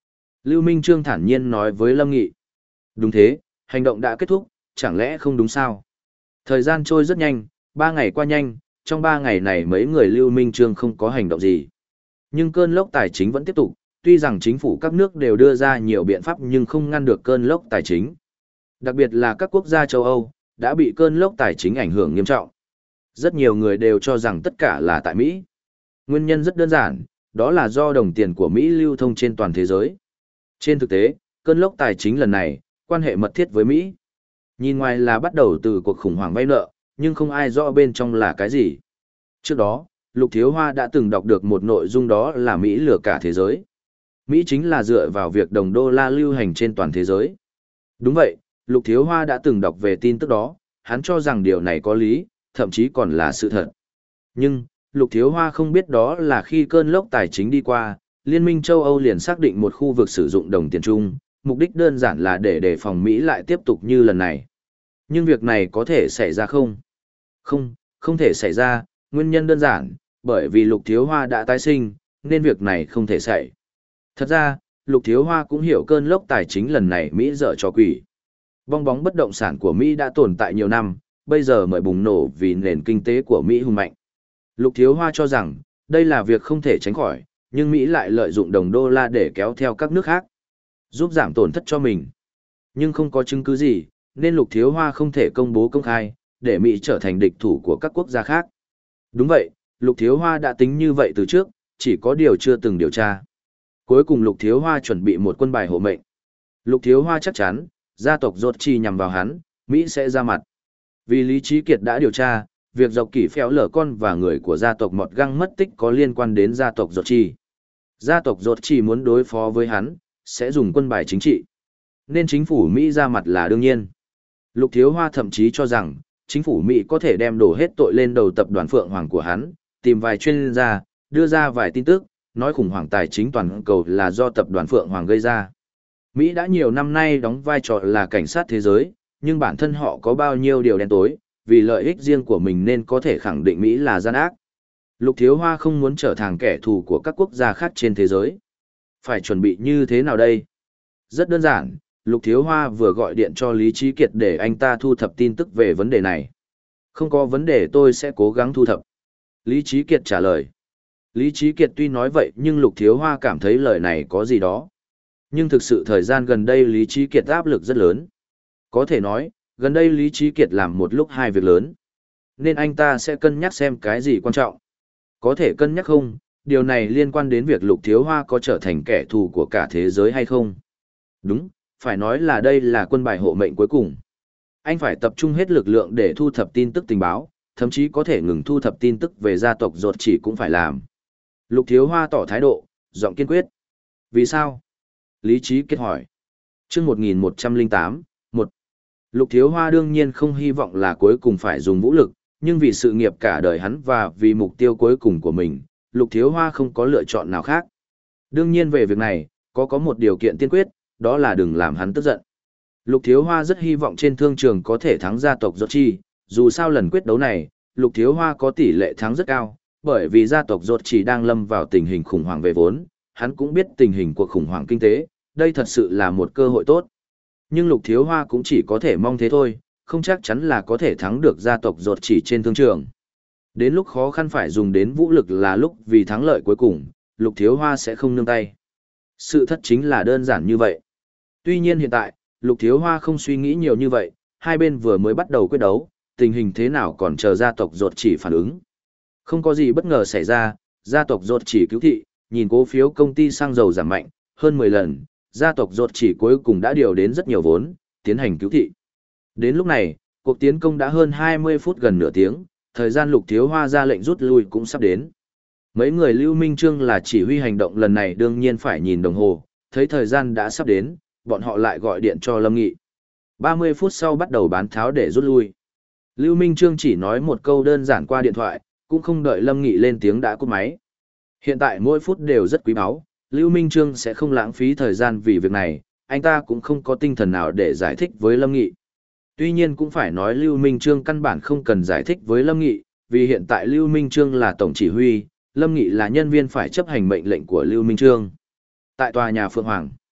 Speaker 1: Lưu Minh Trương thản nhiên nói với Lâm Nghị. Đúng thế, hành động đã kết thúc, chẳng lẽ không đúng sao? Thời gian trôi rất nhanh, ba ngày qua nhanh, trong ba ngày này mấy người Lưu Minh Trương không có hành động gì. Nhưng cơn lốc tài chính vẫn tiếp tục, tuy rằng chính phủ các nước đều đưa ra nhiều biện pháp nhưng không ngăn được cơn lốc tài chính. Đặc biệt là các quốc gia châu Âu, đã bị cơn lốc tài chính ảnh hưởng nghiêm trọng. Rất nhiều người đều cho rằng tất cả là tại Mỹ. Nguyên nhân rất đơn giản, đó là do đồng tiền của Mỹ lưu thông trên toàn thế giới. Trên thực tế, cơn lốc tài chính lần này, quan hệ mật thiết với Mỹ. Nhìn ngoài là bắt đầu từ cuộc khủng hoảng vay nợ, nhưng không ai rõ bên trong là cái gì. Trước đó, Lục Thiếu Hoa đã từng đọc được một nội dung đó là Mỹ lừa cả thế giới. Mỹ chính là dựa vào việc đồng đô la lưu hành trên toàn thế giới. Đúng vậy, Lục Thiếu Hoa đã từng đọc về tin tức đó, hắn cho rằng điều này có lý, thậm chí còn là sự thật. Nhưng, Lục Thiếu Hoa không biết đó là khi cơn lốc tài chính đi qua, Liên minh châu Âu liền xác định một khu vực sử dụng đồng tiền chung, mục đích đơn giản là để đề phòng Mỹ lại tiếp tục như lần này. Nhưng việc này có thể xảy ra không? Không, không thể xảy ra, nguyên nhân đơn giản, bởi vì Lục Thiếu Hoa đã tái sinh, nên việc này không thể xảy. Thật ra, Lục Thiếu Hoa cũng hiểu cơn lốc tài chính lần này Mỹ dở trò quỷ. Bong bóng bất động sản của Mỹ đã tồn tại nhiều năm, bây giờ mới bùng nổ vì nền kinh tế của Mỹ hùng mạnh. Lục Thiếu Hoa cho rằng, đây là việc không thể tránh khỏi, nhưng Mỹ lại lợi dụng đồng đô la để kéo theo các nước khác, giúp giảm tổn thất cho mình. Nhưng không có chứng cứ gì, nên Lục Thiếu Hoa không thể công bố công khai, để Mỹ trở thành địch thủ của các quốc gia khác. Đúng vậy, Lục Thiếu Hoa đã tính như vậy từ trước, chỉ có điều chưa từng điều tra. Cuối cùng Lục Thiếu Hoa chuẩn bị một quân bài hộ mệnh. Lục Thiếu Hoa chắc chắn, gia tộc Rốt Chi nhằm vào hắn, Mỹ sẽ ra mặt. Vì Lý Trí Kiệt đã điều tra, việc dọc kỷ phéo lở con và người của gia tộc Mọt Găng mất tích có liên quan đến gia tộc Rốt Chi. Gia tộc Rốt Chi muốn đối phó với hắn, sẽ dùng quân bài chính trị. Nên chính phủ Mỹ ra mặt là đương nhiên. Lục Thiếu Hoa thậm chí cho rằng, chính phủ Mỹ có thể đem đổ hết tội lên đầu tập đoàn Phượng Hoàng của hắn, tìm vài chuyên gia, đưa ra vài tin tức, nói khủng hoảng tài chính toàn cầu là do tập đoàn Phượng Hoàng gây ra. Mỹ đã nhiều năm nay đóng vai trò là cảnh sát thế giới, nhưng bản thân họ có bao nhiêu điều đen tối, vì lợi ích riêng của mình nên có thể khẳng định Mỹ là gian ác. Lục Thiếu Hoa không muốn trở thành kẻ thù của các quốc gia khác trên thế giới. Phải chuẩn bị như thế nào đây? Rất đơn giản, Lục Thiếu Hoa vừa gọi điện cho Lý Trí Kiệt để anh ta thu thập tin tức về vấn đề này. Không có vấn đề, tôi sẽ cố gắng thu thập. Lý Trí Kiệt trả lời. Lý Trí Kiệt tuy nói vậy nhưng Lục Thiếu Hoa cảm thấy lời này có gì đó. Nhưng thực sự thời gian gần đây Lý Trí Kiệt áp lực rất lớn. Có thể nói, gần đây Lý Trí Kiệt làm một lúc hai việc lớn. Nên anh ta sẽ cân nhắc xem cái gì quan trọng. Có thể cân nhắc không, điều này liên quan đến việc Lục Thiếu Hoa có trở thành kẻ thù của cả thế giới hay không. Đúng, phải nói là đây là quân bài hộ mệnh cuối cùng. Anh phải tập trung hết lực lượng để thu thập tin tức tình báo, thậm chí có thể ngừng thu thập tin tức về gia tộc Rốt Chỉ cũng phải làm. Lục Thiếu Hoa tỏ thái độ, giọng kiên quyết. Vì sao? Lý Trí Kiệt hỏi. Chương một nghìn một trăm lẻ tám, một. Lục Thiếu Hoa đương nhiên không hy vọng là cuối cùng phải dùng vũ lực, nhưng vì sự nghiệp cả đời hắn và vì mục tiêu cuối cùng của mình, Lục Thiếu Hoa không có lựa chọn nào khác. Đương nhiên về việc này, có có một điều kiện tiên quyết, đó là đừng làm hắn tức giận. Lục Thiếu Hoa rất hy vọng trên thương trường có thể thắng gia tộc Rốt Chi, dù sao lần quyết đấu này, Lục Thiếu Hoa có tỷ lệ thắng rất cao, bởi vì gia tộc Rốt Chi đang lâm vào tình hình khủng hoảng về vốn, hắn cũng biết tình hình cuộc khủng hoảng kinh tế, đây thật sự là một cơ hội tốt. Nhưng Lục Thiếu Hoa cũng chỉ có thể mong thế thôi, không chắc chắn là có thể thắng được gia tộc Rốt Chỉ trên thương trường. Đến lúc khó khăn phải dùng đến vũ lực là lúc vì thắng lợi cuối cùng, Lục Thiếu Hoa sẽ không nương tay. Sự thật chính là đơn giản như vậy. Tuy nhiên hiện tại, Lục Thiếu Hoa không suy nghĩ nhiều như vậy, hai bên vừa mới bắt đầu quyết đấu, tình hình thế nào còn chờ gia tộc Rốt Chỉ phản ứng. Không có gì bất ngờ xảy ra, gia tộc Rốt Chỉ cứu thị, nhìn cổ phiếu công ty xăng dầu giảm mạnh, hơn mười lần, gia tộc Rốt Chỉ cuối cùng đã điều đến rất nhiều vốn, tiến hành cứu thị. Đến lúc này, cuộc tiến công đã hơn hai mươi phút gần nửa tiếng, thời gian Lục Thiếu Hoa ra lệnh rút lui cũng sắp đến. Mấy người Lưu Minh Trương là chỉ huy hành động lần này đương nhiên phải nhìn đồng hồ, thấy thời gian đã sắp đến, bọn họ lại gọi điện cho Lâm Nghị. ba mươi phút sau bắt đầu bán tháo để rút lui. Lưu Minh Trương chỉ nói một câu đơn giản qua điện thoại, cũng không đợi Lâm Nghị lên tiếng đã cúp máy. Hiện tại mỗi phút đều rất quý báu, Lưu Minh Trương sẽ không lãng phí thời gian vì việc này, anh ta cũng không có tinh thần nào để giải thích với Lâm Nghị. Tuy nhiên cũng phải nói Lưu Minh Trương căn bản không cần giải thích với Lâm Nghị, vì hiện tại Lưu Minh Trương là tổng chỉ huy, Lâm Nghị là nhân viên phải chấp hành mệnh lệnh của Lưu Minh Trương. Tại tòa nhà Phượng Hoàng,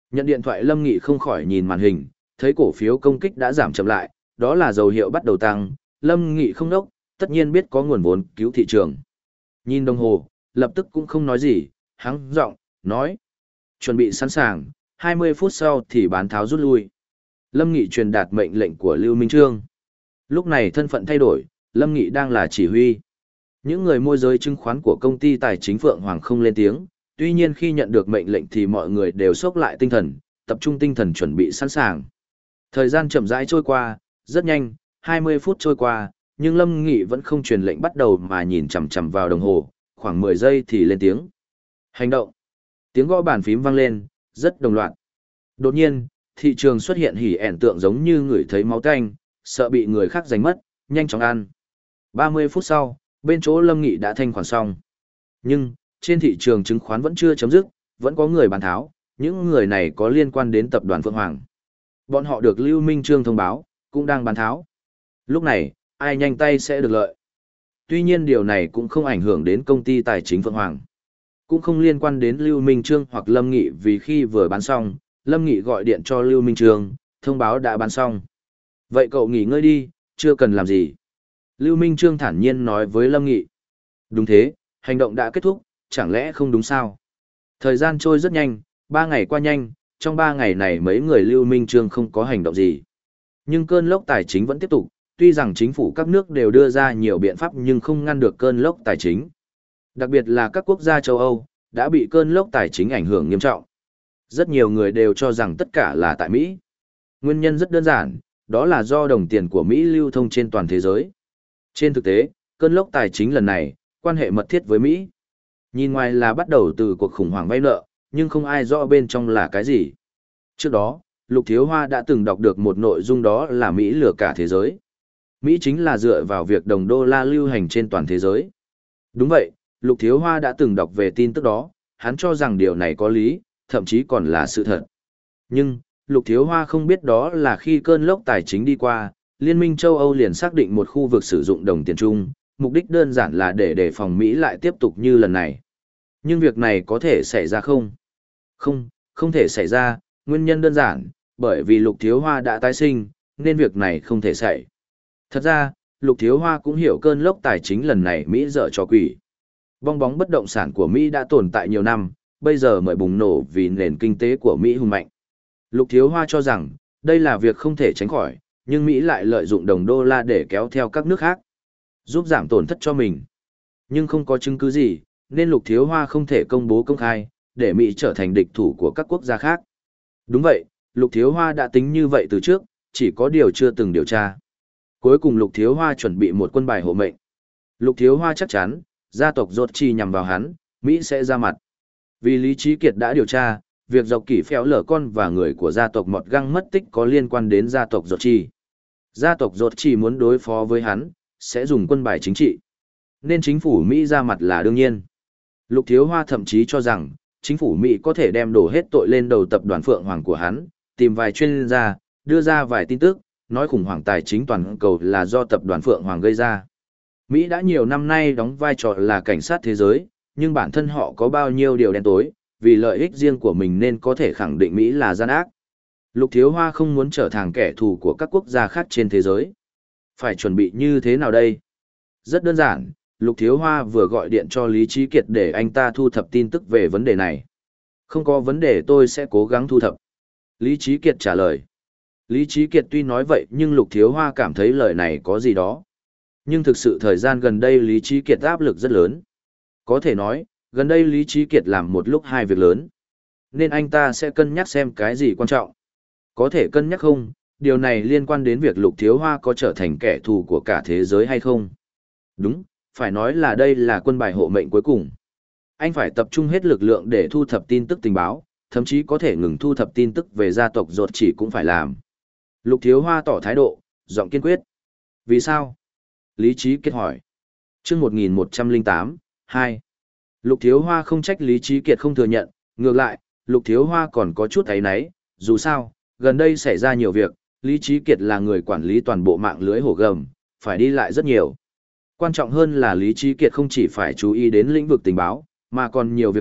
Speaker 1: Nhận điện thoại Lâm Nghị không khỏi nhìn màn hình, thấy cổ phiếu công kích đã giảm chậm lại, đó là dấu hiệu bắt đầu tăng, Lâm Nghị không nốc, tất nhiên biết có nguồn vốn cứu thị trường. Nhìn đồng hồ, lập tức cũng không nói gì, hắng giọng nói. Chuẩn bị sẵn sàng, hai mươi phút sau thì bán tháo rút lui. Lâm Nghị truyền đạt mệnh lệnh của Lưu Minh Trương. Lúc này thân phận thay đổi, Lâm Nghị đang là chỉ huy. Những người môi giới chứng khoán của công ty tài chính Phượng Hoàng không lên tiếng, tuy nhiên khi nhận được mệnh lệnh thì mọi người đều sốc lại tinh thần, tập trung tinh thần chuẩn bị sẵn sàng. Thời gian chậm rãi trôi qua, rất nhanh, hai mươi phút trôi qua, nhưng Lâm Nghị vẫn không truyền lệnh bắt đầu mà nhìn chằm chằm vào đồng hồ, khoảng mười giây thì lên tiếng. Hành động. Tiếng gõ bàn phím vang lên, rất đồng loạt. Đột nhiên, thị trường xuất hiện hỉ ẻn tượng giống như người thấy máu tanh, sợ bị người khác giành mất, nhanh chóng ăn. ba mươi phút sau, bên chỗ Lâm Nghị đã thanh khoản xong. Nhưng, trên thị trường chứng khoán vẫn chưa chấm dứt, vẫn có người bán tháo, những người này có liên quan đến tập đoàn Phượng Hoàng. Bọn họ được Lưu Minh Trương thông báo, cũng đang bán tháo. Lúc này, ai nhanh tay sẽ được lợi. Tuy nhiên điều này cũng không ảnh hưởng đến công ty tài chính Phượng Hoàng. Cũng không liên quan đến Lưu Minh Trương hoặc Lâm Nghị vì khi vừa bán xong, Lâm Nghị gọi điện cho Lưu Minh Trương, thông báo đã bán xong. Vậy cậu nghỉ ngơi đi, chưa cần làm gì. Lưu Minh Trương thản nhiên nói với Lâm Nghị. Đúng thế, hành động đã kết thúc, chẳng lẽ không đúng sao? Thời gian trôi rất nhanh, ba ngày qua nhanh, trong ba ngày này mấy người Lưu Minh Trương không có hành động gì. Nhưng cơn lốc tài chính vẫn tiếp tục, tuy rằng chính phủ các nước đều đưa ra nhiều biện pháp nhưng không ngăn được cơn lốc tài chính. Đặc biệt là các quốc gia châu Âu, đã bị cơn lốc tài chính ảnh hưởng nghiêm trọng. Rất nhiều người đều cho rằng tất cả là tại Mỹ. Nguyên nhân rất đơn giản, đó là do đồng tiền của Mỹ lưu thông trên toàn thế giới. Trên thực tế, cơn lốc tài chính lần này, quan hệ mật thiết với Mỹ. Nhìn ngoài là bắt đầu từ cuộc khủng hoảng vay nợ, nhưng không ai rõ bên trong là cái gì. Trước đó, Lục Thiếu Hoa đã từng đọc được một nội dung đó là Mỹ lừa cả thế giới. Mỹ chính là dựa vào việc đồng đô la lưu hành trên toàn thế giới. Đúng vậy, Lục Thiếu Hoa đã từng đọc về tin tức đó, hắn cho rằng điều này có lý, thậm chí còn là sự thật. Nhưng, Lục Thiếu Hoa không biết đó là khi cơn lốc tài chính đi qua, Liên minh châu Âu liền xác định một khu vực sử dụng đồng tiền chung, mục đích đơn giản là để đề phòng Mỹ lại tiếp tục như lần này. Nhưng việc này có thể xảy ra không? Không, không thể xảy ra, nguyên nhân đơn giản, bởi vì Lục Thiếu Hoa đã tái sinh, nên việc này không thể xảy. Thật ra, Lục Thiếu Hoa cũng hiểu cơn lốc tài chính lần này Mỹ dở trò quỷ. Bong bóng bất động sản của Mỹ đã tồn tại nhiều năm, bây giờ mới bùng nổ vì nền kinh tế của Mỹ hùng mạnh. Lục Thiếu Hoa cho rằng, đây là việc không thể tránh khỏi, nhưng Mỹ lại lợi dụng đồng đô la để kéo theo các nước khác, giúp giảm tổn thất cho mình. Nhưng không có chứng cứ gì, nên Lục Thiếu Hoa không thể công bố công khai, để Mỹ trở thành địch thủ của các quốc gia khác. Đúng vậy, Lục Thiếu Hoa đã tính như vậy từ trước, chỉ có điều chưa từng điều tra. Cuối cùng Lục Thiếu Hoa chuẩn bị một quân bài hộ mệnh. Lục Thiếu Hoa chắc chắn, gia tộc Rốt Chi nhằm vào hắn, Mỹ sẽ ra mặt. Vì Lý Trí Kiệt đã điều tra, việc dọc kỷ phéo lở con và người của gia tộc Mọt Găng mất tích có liên quan đến gia tộc Rốt Chi. Gia tộc Rốt Chi muốn đối phó với hắn, sẽ dùng quân bài chính trị. Nên chính phủ Mỹ ra mặt là đương nhiên. Lục Thiếu Hoa thậm chí cho rằng, chính phủ Mỹ có thể đem đổ hết tội lên đầu tập đoàn Phượng Hoàng của hắn, tìm vài chuyên gia, đưa ra vài tin tức, nói khủng hoảng tài chính toàn cầu là do tập đoàn Phượng Hoàng gây ra. Mỹ đã nhiều năm nay đóng vai trò là cảnh sát thế giới, nhưng bản thân họ có bao nhiêu điều đen tối, vì lợi ích riêng của mình nên có thể khẳng định Mỹ là gian ác. Lục Thiếu Hoa không muốn trở thành kẻ thù của các quốc gia khác trên thế giới. Phải chuẩn bị như thế nào đây? Rất đơn giản, Lục Thiếu Hoa vừa gọi điện cho Lý Trí Kiệt để anh ta thu thập tin tức về vấn đề này. Không có vấn đề, tôi sẽ cố gắng thu thập. Lý Trí Kiệt trả lời. Lý Trí Kiệt tuy nói vậy nhưng Lục Thiếu Hoa cảm thấy lời này có gì đó. Nhưng thực sự thời gian gần đây Lý Trí Kiệt áp lực rất lớn. Có thể nói, gần đây Lý Trí Kiệt làm một lúc hai việc lớn. Nên anh ta sẽ cân nhắc xem cái gì quan trọng. Có thể cân nhắc không, điều này liên quan đến việc Lục Thiếu Hoa có trở thành kẻ thù của cả thế giới hay không. Đúng, phải nói là đây là quân bài hộ mệnh cuối cùng. Anh phải tập trung hết lực lượng để thu thập tin tức tình báo, thậm chí có thể ngừng thu thập tin tức về gia tộc Rốt Chỉ cũng phải làm. Lục Thiếu Hoa tỏ thái độ, giọng kiên quyết. Vì sao? Lý Trí Kiệt hỏi. Chương một nghìn một trăm lẻ tám, hai. Lục Thiếu Hoa không trách Lý Trí Kiệt không thừa nhận, ngược lại, Lục Thiếu Hoa còn có chút áy náy, dù sao, gần đây xảy ra nhiều việc, Lý Trí Kiệt là người quản lý toàn bộ mạng lưới hổ gầm, phải đi lại rất nhiều. Quan trọng hơn là Lý Trí Kiệt không chỉ phải chú ý đến lĩnh vực tình báo, mà còn nhiều việc khác,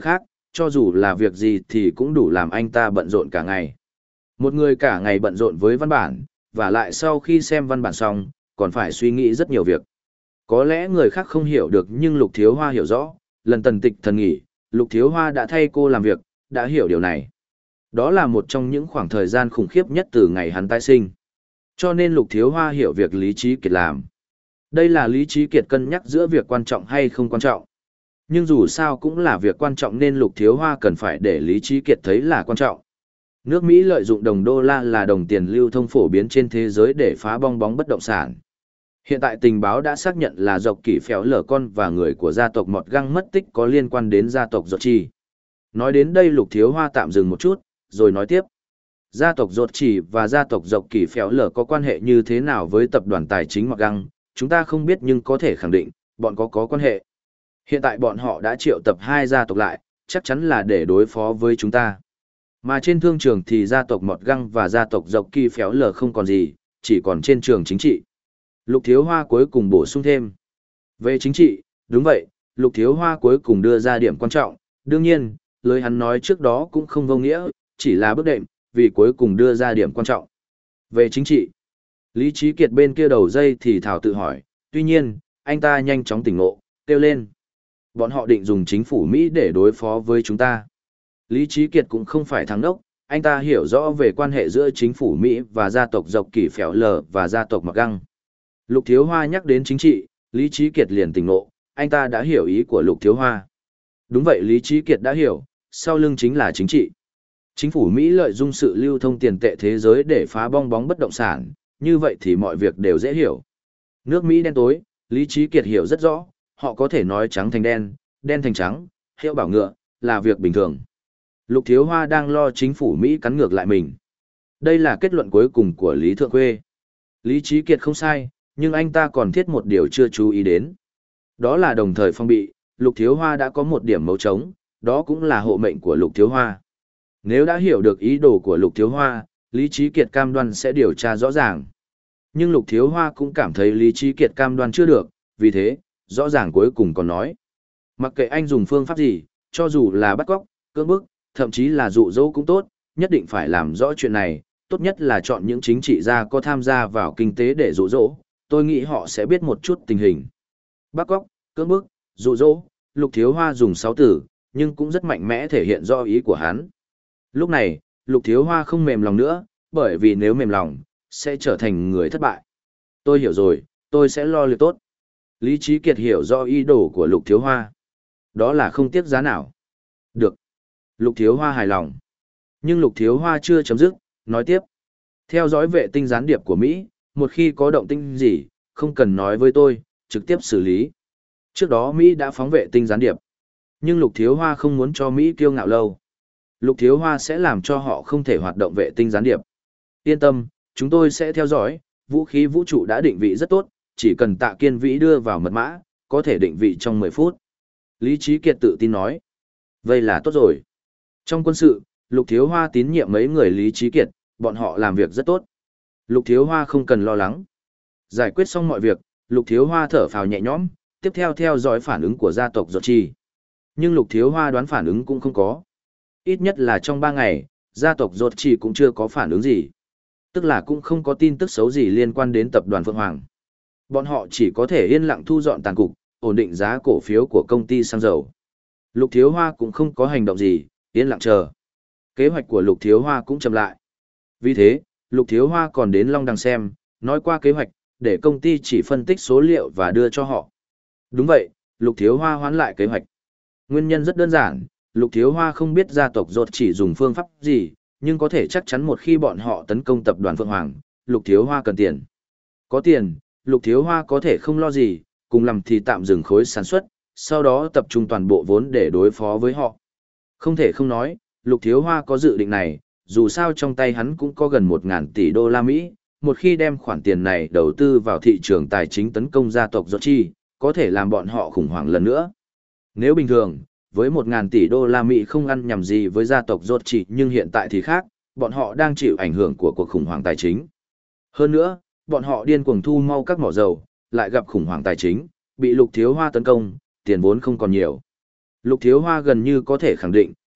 Speaker 1: cho dù là việc gì thì cũng đủ làm anh ta bận rộn cả ngày. Một người cả ngày bận rộn với văn bản, và lại sau khi xem văn bản xong, còn phải suy nghĩ rất nhiều việc. Có lẽ người khác không hiểu được nhưng Lục Thiếu Hoa hiểu rõ, lần Tần Tịch thần nghỉ, Lục Thiếu Hoa đã thay cô làm việc, đã hiểu điều này. Đó là một trong những khoảng thời gian khủng khiếp nhất từ ngày hắn tái sinh. Cho nên Lục Thiếu Hoa hiểu việc Lý Trí Kiệt làm. Đây là Lý Trí Kiệt cân nhắc giữa việc quan trọng hay không quan trọng. Nhưng dù sao cũng là việc quan trọng nên Lục Thiếu Hoa cần phải để Lý Trí Kiệt thấy là quan trọng. Nước Mỹ lợi dụng đồng đô la là đồng tiền lưu thông phổ biến trên thế giới để phá bong bóng bất động sản. Hiện tại tình báo đã xác nhận là dọc kỷ phéo lở con và người của gia tộc Mọt Găng mất tích có liên quan đến gia tộc Giọt Trì. Nói đến đây Lục Thiếu Hoa tạm dừng một chút, rồi nói tiếp. Gia tộc Giọt Trì và gia tộc dọc kỷ phéo lở có quan hệ như thế nào với tập đoàn tài chính Mọt Găng, chúng ta không biết nhưng có thể khẳng định, bọn có có quan hệ. Hiện tại bọn họ đã triệu tập hai gia tộc lại, chắc chắn là để đối phó với chúng ta. Mà trên thương trường thì gia tộc Mọt Găng và gia tộc dọc kỳ phéo lờ không còn gì, chỉ còn trên trường chính trị. Lục Thiếu Hoa cuối cùng bổ sung thêm. Về chính trị, đúng vậy, Lục Thiếu Hoa cuối cùng đưa ra điểm quan trọng, đương nhiên, lời hắn nói trước đó cũng không vô nghĩa, chỉ là bước đệm, vì cuối cùng đưa ra điểm quan trọng. Về chính trị, Lý Trí Kiệt bên kia đầu dây thì thảo tự hỏi, tuy nhiên, anh ta nhanh chóng tỉnh ngộ, kêu lên. Bọn họ định dùng chính phủ Mỹ để đối phó với chúng ta. Lý Trí Kiệt cũng không phải thắng đốc, anh ta hiểu rõ về quan hệ giữa chính phủ Mỹ và gia tộc dọc kỷ phèo lờ và gia tộc Mạc Găng. Lục Thiếu Hoa nhắc đến chính trị, Lý Trí Kiệt liền tỉnh ngộ, anh ta đã hiểu ý của Lục Thiếu Hoa. Đúng vậy, Lý Trí Kiệt đã hiểu, sau lưng chính là chính trị. Chính phủ Mỹ lợi dụng sự lưu thông tiền tệ thế giới để phá bong bóng bất động sản, như vậy thì mọi việc đều dễ hiểu. Nước Mỹ đen tối, Lý Trí Kiệt hiểu rất rõ, họ có thể nói trắng thành đen, đen thành trắng, hiệu bảo ngựa, là việc bình thường. Lục Thiếu Hoa đang lo chính phủ Mỹ cắn ngược lại mình. Đây là kết luận cuối cùng của Lý Thượng Khuê. Lý Trí Kiệt không sai, nhưng anh ta còn thiết một điều chưa chú ý đến. Đó là đồng thời phong bị, Lục Thiếu Hoa đã có một điểm mấu trống, đó cũng là hộ mệnh của Lục Thiếu Hoa. Nếu đã hiểu được ý đồ của Lục Thiếu Hoa, Lý Trí Kiệt cam đoan sẽ điều tra rõ ràng. Nhưng Lục Thiếu Hoa cũng cảm thấy Lý Trí Kiệt cam đoan chưa được, vì thế, rõ ràng cuối cùng còn nói. Mặc kệ anh dùng phương pháp gì, cho dù là bắt cóc, cưỡng bức, thậm chí là dụ dỗ cũng tốt, nhất định phải làm rõ chuyện này, tốt nhất là chọn những chính trị gia có tham gia vào kinh tế để dụ dỗ, tôi nghĩ họ sẽ biết một chút tình hình. Bắt cóc, cưỡng bức, dụ dỗ, Lục Thiếu Hoa dùng sáu từ, nhưng cũng rất mạnh mẽ thể hiện rõ ý của hắn. Lúc này, Lục Thiếu Hoa không mềm lòng nữa, bởi vì nếu mềm lòng, sẽ trở thành người thất bại. Tôi hiểu rồi, tôi sẽ lo liệu tốt. Lý Trí Kiệt hiểu rõ ý đồ của Lục Thiếu Hoa. Đó là không tiếc giá nào. Được. Lục Thiếu Hoa hài lòng. Nhưng Lục Thiếu Hoa chưa chấm dứt, nói tiếp. Theo dõi vệ tinh gián điệp của Mỹ, một khi có động tĩnh gì, không cần nói với tôi, trực tiếp xử lý. Trước đó Mỹ đã phóng vệ tinh gián điệp. Nhưng Lục Thiếu Hoa không muốn cho Mỹ kiêu ngạo lâu. Lục Thiếu Hoa sẽ làm cho họ không thể hoạt động vệ tinh gián điệp. Yên tâm, chúng tôi sẽ theo dõi, vũ khí vũ trụ đã định vị rất tốt, chỉ cần Tạ Kiên Vĩ đưa vào mật mã, có thể định vị trong mười phút. Lý Trí Kiệt tự tin nói. Vậy là tốt rồi. Trong quân sự, Lục Thiếu Hoa tín nhiệm mấy người Lý Trí Kiệt, bọn họ làm việc rất tốt. Lục Thiếu Hoa không cần lo lắng. Giải quyết xong mọi việc, Lục Thiếu Hoa thở phào nhẹ nhõm, tiếp theo theo dõi phản ứng của gia tộc Giọt Trì. Nhưng Lục Thiếu Hoa đoán phản ứng cũng không có. Ít nhất là trong ba ngày, gia tộc Giọt Trì cũng chưa có phản ứng gì. Tức là cũng không có tin tức xấu gì liên quan đến tập đoàn Phượng Hoàng. Bọn họ chỉ có thể yên lặng thu dọn tàn cục, ổn định giá cổ phiếu của công ty xăng dầu. Lục Thiếu Hoa cũng không có hành động gì, yên lặng chờ. Kế hoạch của Lục Thiếu Hoa cũng chậm lại. Vì thế, Lục Thiếu Hoa còn đến Long Đằng xem, nói qua kế hoạch, để công ty chỉ phân tích số liệu và đưa cho họ. Đúng vậy, Lục Thiếu Hoa hoán lại kế hoạch. Nguyên nhân rất đơn giản, Lục Thiếu Hoa không biết gia tộc Giọt chỉ dùng phương pháp gì, nhưng có thể chắc chắn một khi bọn họ tấn công tập đoàn Phượng Hoàng, Lục Thiếu Hoa cần tiền. Có tiền, Lục Thiếu Hoa có thể không lo gì, cùng lắm thì tạm dừng khối sản xuất, sau đó tập trung toàn bộ vốn để đối phó với họ. Không thể không nói, Lục Thiếu Hoa có dự định này, dù sao trong tay hắn cũng có gần một ngàn tỷ đô la Mỹ, một khi đem khoản tiền này đầu tư vào thị trường tài chính tấn công gia tộc Giọt Chi, có thể làm bọn họ khủng hoảng lần nữa. Nếu bình thường, với một ngàn tỷ đô la Mỹ không ăn nhầm gì với gia tộc Giọt Chi, nhưng hiện tại thì khác, bọn họ đang chịu ảnh hưởng của cuộc khủng hoảng tài chính. Hơn nữa, bọn họ điên cuồng thu mau các mỏ dầu, lại gặp khủng hoảng tài chính, bị Lục Thiếu Hoa tấn công, tiền vốn không còn nhiều. Lục Thiếu Hoa gần như có thể khẳng định,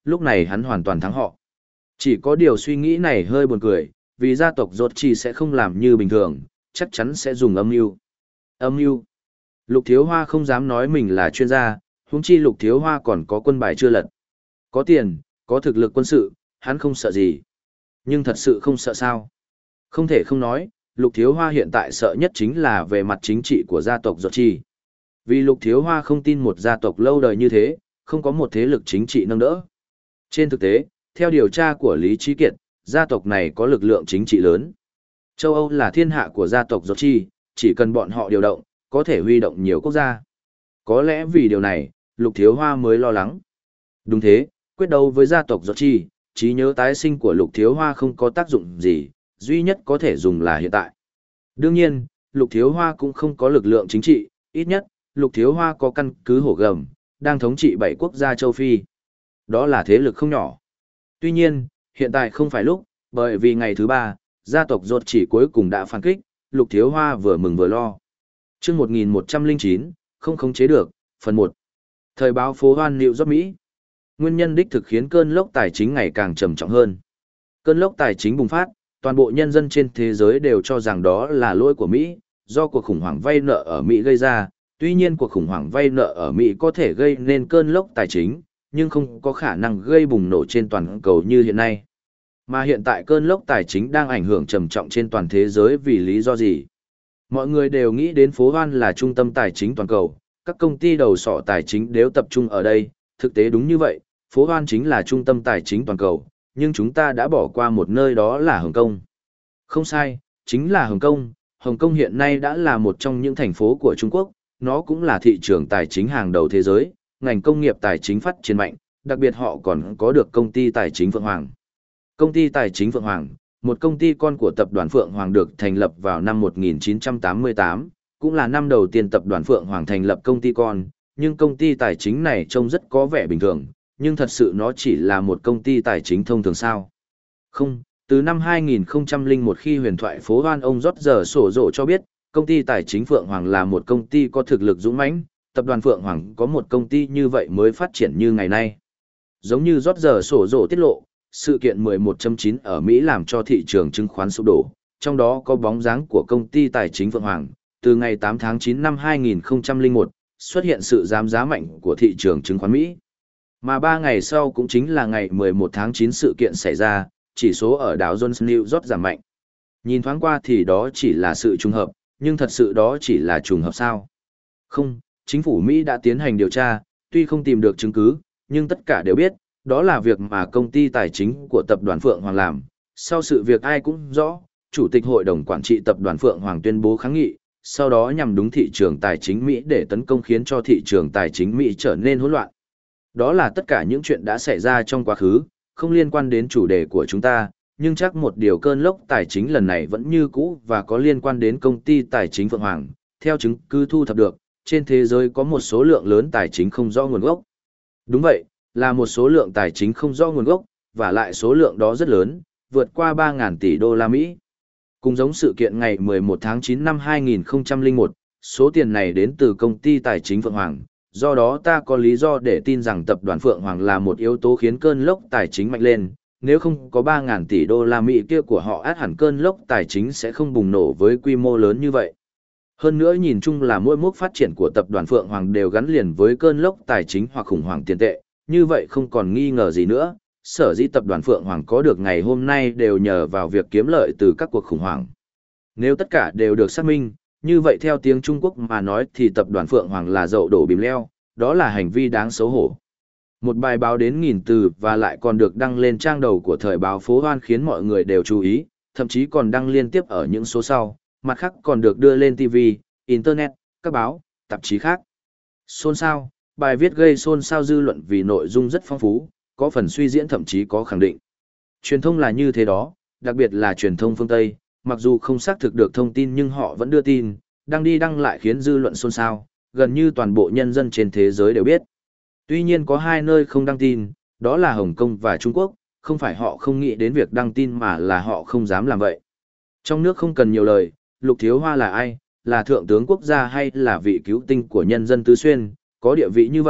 Speaker 1: lúc này hắn hoàn toàn thắng họ. Chỉ có điều suy nghĩ này hơi buồn cười, vì gia tộc rốt chỉ sẽ không làm như bình thường, chắc chắn sẽ dùng âm mưu. Âm mưu. Lục Thiếu Hoa không dám nói mình là chuyên gia, huống chi Lục Thiếu Hoa còn có quân bài chưa lật. Có tiền, có thực lực quân sự, hắn không sợ gì. Nhưng thật sự không sợ sao? Không thể không nói, Lục Thiếu Hoa hiện tại sợ nhất chính là về mặt chính trị của gia tộc Rốt Chi. Vì Lục Thiếu Hoa không tin một gia tộc lâu đời như thế, không có một thế lực chính trị nâng đỡ. Trên thực tế, theo điều tra của Lý Trí Kiệt, gia tộc này có lực lượng chính trị lớn. Châu Âu là thiên hạ của gia tộc Rốt Chi, chỉ cần bọn họ điều động, có thể huy động nhiều quốc gia. Có lẽ vì điều này, Lục Thiếu Hoa mới lo lắng. Đúng thế, quyết đấu với gia tộc Rốt Chi, trí nhớ tái sinh của Lục Thiếu Hoa không có tác dụng gì, duy nhất có thể dùng là hiện tại. Đương nhiên, Lục Thiếu Hoa cũng không có lực lượng chính trị, ít nhất, Lục Thiếu Hoa có căn cứ hổ gầm, đang thống trị bảy quốc gia châu Phi. Đó là thế lực không nhỏ. Tuy nhiên, hiện tại không phải lúc, bởi vì ngày thứ ba, gia tộc Rốt Chỉ cuối cùng đã phản kích, Lục Thiếu Hoa vừa mừng vừa lo. Chương một nghìn một trăm lẻ chín, không khống chế được, phần một. Thời báo phố Hoan New York Mỹ. Nguyên nhân đích thực khiến cơn lốc tài chính ngày càng trầm trọng hơn. Cơn lốc tài chính bùng phát, toàn bộ nhân dân trên thế giới đều cho rằng đó là lỗi của Mỹ, do cuộc khủng hoảng vay nợ ở Mỹ gây ra. Tuy nhiên cuộc khủng hoảng vay nợ ở Mỹ có thể gây nên cơn lốc tài chính, nhưng không có khả năng gây bùng nổ trên toàn cầu như hiện nay. Mà hiện tại cơn lốc tài chính đang ảnh hưởng trầm trọng trên toàn thế giới vì lý do gì? Mọi người đều nghĩ đến phố Hoan là trung tâm tài chính toàn cầu, các công ty đầu sọ tài chính đều tập trung ở đây, thực tế đúng như vậy, phố Hoan chính là trung tâm tài chính toàn cầu, nhưng chúng ta đã bỏ qua một nơi đó là Hồng Kông. Không sai, chính là Hồng Kông, Hồng Kông hiện nay đã là một trong những thành phố của Trung Quốc, nó cũng là thị trường tài chính hàng đầu thế giới, ngành công nghiệp tài chính phát triển mạnh, đặc biệt họ còn có được công ty tài chính Phượng Hoàng. Công ty tài chính Phượng Hoàng, một công ty con của tập đoàn Phượng Hoàng được thành lập vào năm một nghìn chín trăm tám mươi tám, cũng là năm đầu tiên tập đoàn Phượng Hoàng thành lập công ty con, nhưng công ty tài chính này trông rất có vẻ bình thường, nhưng thật sự nó chỉ là một công ty tài chính thông thường sao. Không, từ năm hai nghìn không trăm lẻ một khi huyền thoại phố Hoan ông rót giờ sổ rộ cho biết, công ty tài chính Phượng Hoàng là một công ty có thực lực dũng mãnh, tập đoàn Phượng Hoàng có một công ty như vậy mới phát triển như ngày nay. Giống như rót giờ sổ rộ tiết lộ, sự kiện mười một chấm chín ở Mỹ làm cho thị trường chứng khoán sụp đổ, trong đó có bóng dáng của công ty tài chính Phượng Hoàng. Từ ngày tám tháng chín năm hai nghìn không trăm lẻ một, xuất hiện sự giám giá mạnh của thị trường chứng khoán Mỹ. Mà ba ngày sau cũng chính là ngày mười một tháng chín sự kiện xảy ra, chỉ số ở Dow Jones New York giảm mạnh. Nhìn thoáng qua thì đó chỉ là sự trùng hợp, nhưng thật sự đó chỉ là trùng hợp sao? Không, chính phủ Mỹ đã tiến hành điều tra, tuy không tìm được chứng cứ, nhưng tất cả đều biết, đó là việc mà công ty tài chính của tập đoàn Phượng Hoàng làm. Sau sự việc ai cũng rõ, Chủ tịch Hội đồng Quản trị tập đoàn Phượng Hoàng tuyên bố kháng nghị, sau đó nhằm đúng thị trường tài chính Mỹ để tấn công khiến cho thị trường tài chính Mỹ trở nên hỗn loạn. Đó là tất cả những chuyện đã xảy ra trong quá khứ, không liên quan đến chủ đề của chúng ta, nhưng chắc một điều cơn lốc tài chính lần này vẫn như cũ và có liên quan đến công ty tài chính Phượng Hoàng. Theo chứng cứ thu thập được, trên thế giới có một số lượng lớn tài chính không rõ nguồn gốc. Đúng vậy, là một số lượng tài chính không rõ nguồn gốc, và lại số lượng đó rất lớn, vượt qua ba nghìn tỷ đô la Mỹ. Cùng giống sự kiện ngày mười một tháng chín năm hai nghìn không trăm lẻ một, số tiền này đến từ công ty tài chính Phượng Hoàng, do đó ta có lý do để tin rằng tập đoàn Phượng Hoàng là một yếu tố khiến cơn lốc tài chính mạnh lên, nếu không có ba nghìn tỷ đô la Mỹ kia của họ át hẳn cơn lốc tài chính sẽ không bùng nổ với quy mô lớn như vậy. Hơn nữa nhìn chung là mỗi mốc phát triển của tập đoàn Phượng Hoàng đều gắn liền với cơn lốc tài chính hoặc khủng hoảng tiền tệ, như vậy không còn nghi ngờ gì nữa, sở dĩ tập đoàn Phượng Hoàng có được ngày hôm nay đều nhờ vào việc kiếm lợi từ các cuộc khủng hoảng. Nếu tất cả đều được xác minh, như vậy theo tiếng Trung Quốc mà nói thì tập đoàn Phượng Hoàng là dậu đổ bìm leo, đó là hành vi đáng xấu hổ. Một bài báo đến nghìn từ và lại còn được đăng lên trang đầu của thời báo phố Hoan khiến mọi người đều chú ý, thậm chí còn đăng liên tiếp ở những số sau, mặt khác còn được đưa lên ti vi, Internet, các báo, tạp chí khác. Xôn xao, bài viết gây xôn xao dư luận vì nội dung rất phong phú, có phần suy diễn thậm chí có khẳng định. Truyền thông là như thế đó, đặc biệt là truyền thông phương Tây, mặc dù không xác thực được thông tin nhưng họ vẫn đưa tin, đăng đi đăng lại khiến dư luận xôn xao, gần như toàn bộ nhân dân trên thế giới đều biết. Tuy nhiên có hai nơi không đăng tin, đó là Hồng Kông và Trung Quốc, không phải họ không nghĩ đến việc đăng tin mà là họ không dám làm vậy. Trong nước không cần nhiều lời, Lục Thiếu Hoa là ai, là thượng tướng quốc gia hay là vị cứu tinh của nhân dân Tứ Xuyên, có địa vị như vậy,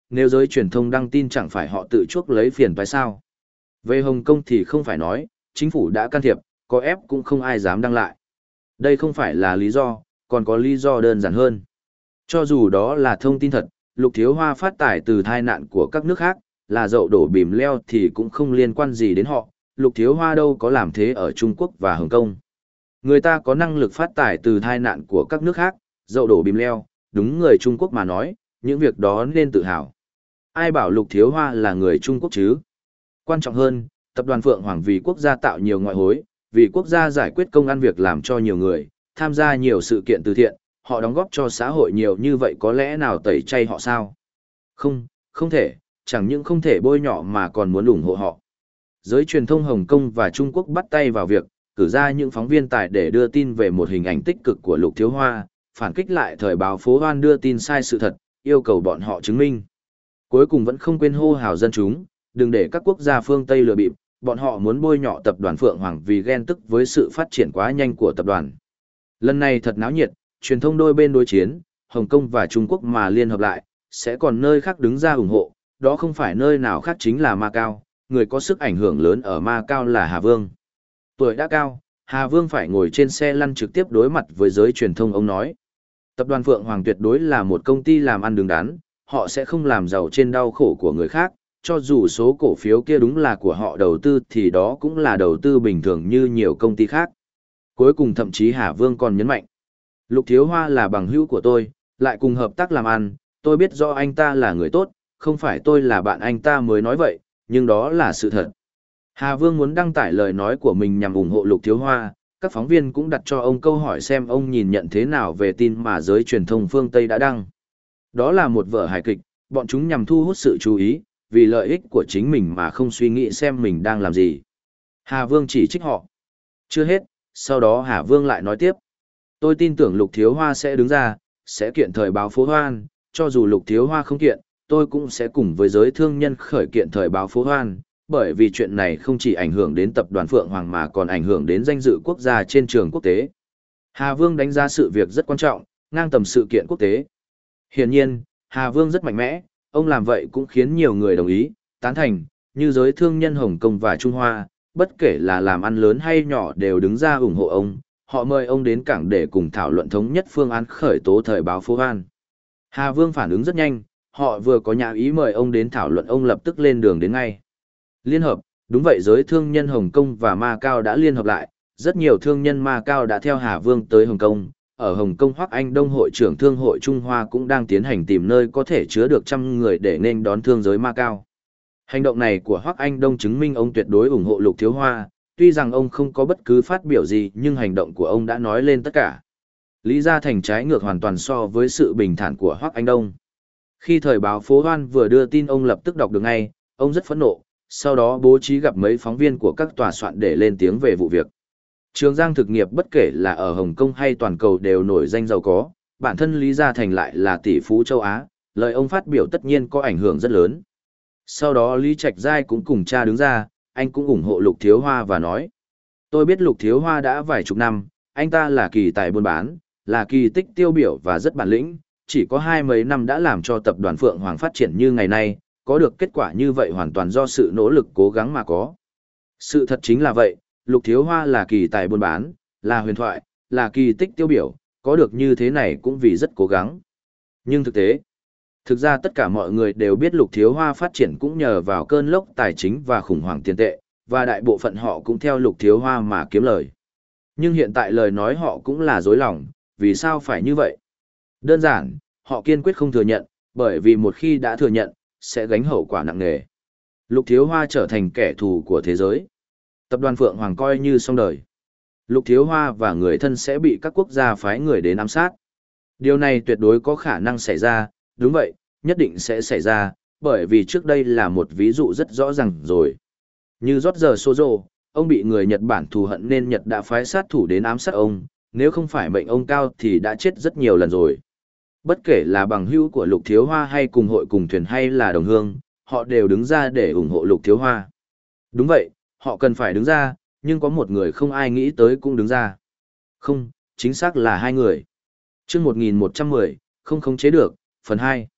Speaker 1: nếu giới truyền thông đăng tin chẳng phải họ tự chuốc lấy phiền phải sao. Về Hồng Kông thì không phải nói, chính phủ đã can thiệp, có ép cũng không ai dám đăng lại. Đây không phải là lý do, còn có lý do đơn giản hơn. Cho dù đó là thông tin thật, Lục Thiếu Hoa phát tải từ tai nạn của các nước khác, là dậu đổ bìm leo thì cũng không liên quan gì đến họ, Lục Thiếu Hoa đâu có làm thế ở Trung Quốc và Hồng Kông. Người ta có năng lực phát tải từ tai nạn của các nước khác, dậu đổ bìm leo, đúng người Trung Quốc mà nói, những việc đó nên tự hào. Ai bảo Lục Thiếu Hoa là người Trung Quốc chứ? Quan trọng hơn, tập đoàn Phượng Hoàng vì quốc gia tạo nhiều ngoại hối, vì quốc gia giải quyết công ăn việc làm cho nhiều người, tham gia nhiều sự kiện từ thiện, họ đóng góp cho xã hội nhiều như vậy có lẽ nào tẩy chay họ sao? Không, không thể, chẳng những không thể bôi nhọ mà còn muốn ủng hộ họ. Giới truyền thông Hồng Kông và Trung Quốc bắt tay vào việc, cử ra những phóng viên tài để đưa tin về một hình ảnh tích cực của Lục Thiếu Hoa, phản kích lại thời báo Phố Hoan đưa tin sai sự thật, yêu cầu bọn họ chứng minh. Cuối cùng vẫn không quên hô hào dân chúng, đừng để các quốc gia phương Tây lừa bịp, bọn họ muốn bôi nhọ tập đoàn Phượng Hoàng vì ghen tức với sự phát triển quá nhanh của tập đoàn. Lần này thật náo nhiệt, truyền thông đôi bên đối chiến, Hồng Kông và Trung Quốc mà liên hợp lại, sẽ còn nơi khác đứng ra ủng hộ, đó không phải nơi nào khác chính là Macau, người có sức ảnh hưởng lớn ở Macau là Hà Vương. Tuổi đã cao, Hà Vương phải ngồi trên xe lăn trực tiếp đối mặt với giới truyền thông, ông nói. Tập đoàn Phượng Hoàng tuyệt đối là một công ty làm ăn đứng đắn, họ sẽ không làm giàu trên đau khổ của người khác, cho dù số cổ phiếu kia đúng là của họ đầu tư thì đó cũng là đầu tư bình thường như nhiều công ty khác. Cuối cùng thậm chí Hà Vương còn nhấn mạnh. Lục Thiếu Hoa là bằng hữu của tôi, lại cùng hợp tác làm ăn, tôi biết rõ anh ta là người tốt, không phải tôi là bạn anh ta mới nói vậy, nhưng đó là sự thật. Hà Vương muốn đăng tải lời nói của mình nhằm ủng hộ Lục Thiếu Hoa, các phóng viên cũng đặt cho ông câu hỏi xem ông nhìn nhận thế nào về tin mà giới truyền thông phương Tây đã đăng. Đó là một vở hài kịch, bọn chúng nhằm thu hút sự chú ý, vì lợi ích của chính mình mà không suy nghĩ xem mình đang làm gì. Hà Vương chỉ trích họ. Chưa hết, sau đó Hà Vương lại nói tiếp. Tôi tin tưởng Lục Thiếu Hoa sẽ đứng ra, sẽ kiện thời báo Phố Hoan, cho dù Lục Thiếu Hoa không kiện, tôi cũng sẽ cùng với giới thương nhân khởi kiện thời báo Phố Hoan, bởi vì chuyện này không chỉ ảnh hưởng đến tập đoàn Phượng Hoàng mà còn ảnh hưởng đến danh dự quốc gia trên trường quốc tế. Hà Vương đánh giá sự việc rất quan trọng, ngang tầm sự kiện quốc tế. Hiển nhiên, Hà Vương rất mạnh mẽ, ông làm vậy cũng khiến nhiều người đồng ý, tán thành, như giới thương nhân Hồng Kông và Trung Hoa, bất kể là làm ăn lớn hay nhỏ đều đứng ra ủng hộ ông, họ mời ông đến cảng để cùng thảo luận thống nhất phương án khởi tố thời báo Phố Hoan. Hà Vương phản ứng rất nhanh, họ vừa có nhà ý mời ông đến thảo luận ông lập tức lên đường đến ngay. Liên hợp, đúng vậy, giới thương nhân Hồng Kông và Macau đã liên hợp lại, rất nhiều thương nhân Macau đã theo Hà Vương tới Hồng Kông. Ở Hồng Kông, Hoắc Anh Đông hội trưởng Thương hội Trung Hoa cũng đang tiến hành tìm nơi có thể chứa được trăm người để nên đón thương giới Macau. Hành động này của Hoắc Anh Đông chứng minh ông tuyệt đối ủng hộ Lục Thiếu Hoa, tuy rằng ông không có bất cứ phát biểu gì nhưng hành động của ông đã nói lên tất cả. Lý Gia Thành trái ngược hoàn toàn so với sự bình thản của Hoắc Anh Đông. Khi thời báo Phố Hoan vừa đưa tin ông lập tức đọc được ngay, ông rất phẫn nộ, sau đó bố trí gặp mấy phóng viên của các tòa soạn để lên tiếng về vụ việc. Trường Giang thực nghiệp bất kể là ở Hồng Kông hay toàn cầu đều nổi danh giàu có, bản thân Lý Gia Thành lại là tỷ phú châu Á, lời ông phát biểu tất nhiên có ảnh hưởng rất lớn. Sau đó Lý Trạch Giai cũng cùng cha đứng ra, anh cũng ủng hộ Lục Thiếu Hoa và nói. Tôi biết Lục Thiếu Hoa đã vài chục năm, anh ta là kỳ tài buôn bán, là kỳ tích tiêu biểu và rất bản lĩnh, chỉ có hai mấy năm đã làm cho tập đoàn Phượng Hoàng phát triển như ngày nay, có được kết quả như vậy hoàn toàn do sự nỗ lực cố gắng mà có. Sự thật chính là vậy, Lục Thiếu Hoa là kỳ tài buôn bán, là huyền thoại, là kỳ tích tiêu biểu, có được như thế này cũng vì rất cố gắng. Nhưng thực tế, thực ra tất cả mọi người đều biết Lục Thiếu Hoa phát triển cũng nhờ vào cơn lốc tài chính và khủng hoảng tiền tệ, và đại bộ phận họ cũng theo Lục Thiếu Hoa mà kiếm lời. Nhưng hiện tại lời nói họ cũng là dối lòng, vì sao phải như vậy? Đơn giản, họ kiên quyết không thừa nhận, bởi vì một khi đã thừa nhận, sẽ gánh hậu quả nặng nề. Lục Thiếu Hoa trở thành kẻ thù của thế giới. Tập đoàn Phượng Hoàng coi như xong đời. Lục Thiếu Hoa và người thân sẽ bị các quốc gia phái người đến ám sát. Điều này tuyệt đối có khả năng xảy ra, đúng vậy, nhất định sẽ xảy ra, bởi vì trước đây là một ví dụ rất rõ ràng rồi. Như George Sojo, ông bị người Nhật Bản thù hận nên Nhật đã phái sát thủ đến ám sát ông, nếu không phải mệnh ông cao thì đã chết rất nhiều lần rồi. Bất kể là bằng hữu của Lục Thiếu Hoa hay cùng hội cùng thuyền hay là đồng hương, họ đều đứng ra để ủng hộ Lục Thiếu Hoa. Đúng vậy, họ cần phải đứng ra, nhưng có một người không ai nghĩ tới cũng đứng ra. Không, chính xác là hai người. Chương một nghìn một trăm mười, không khống chế được, phần hai.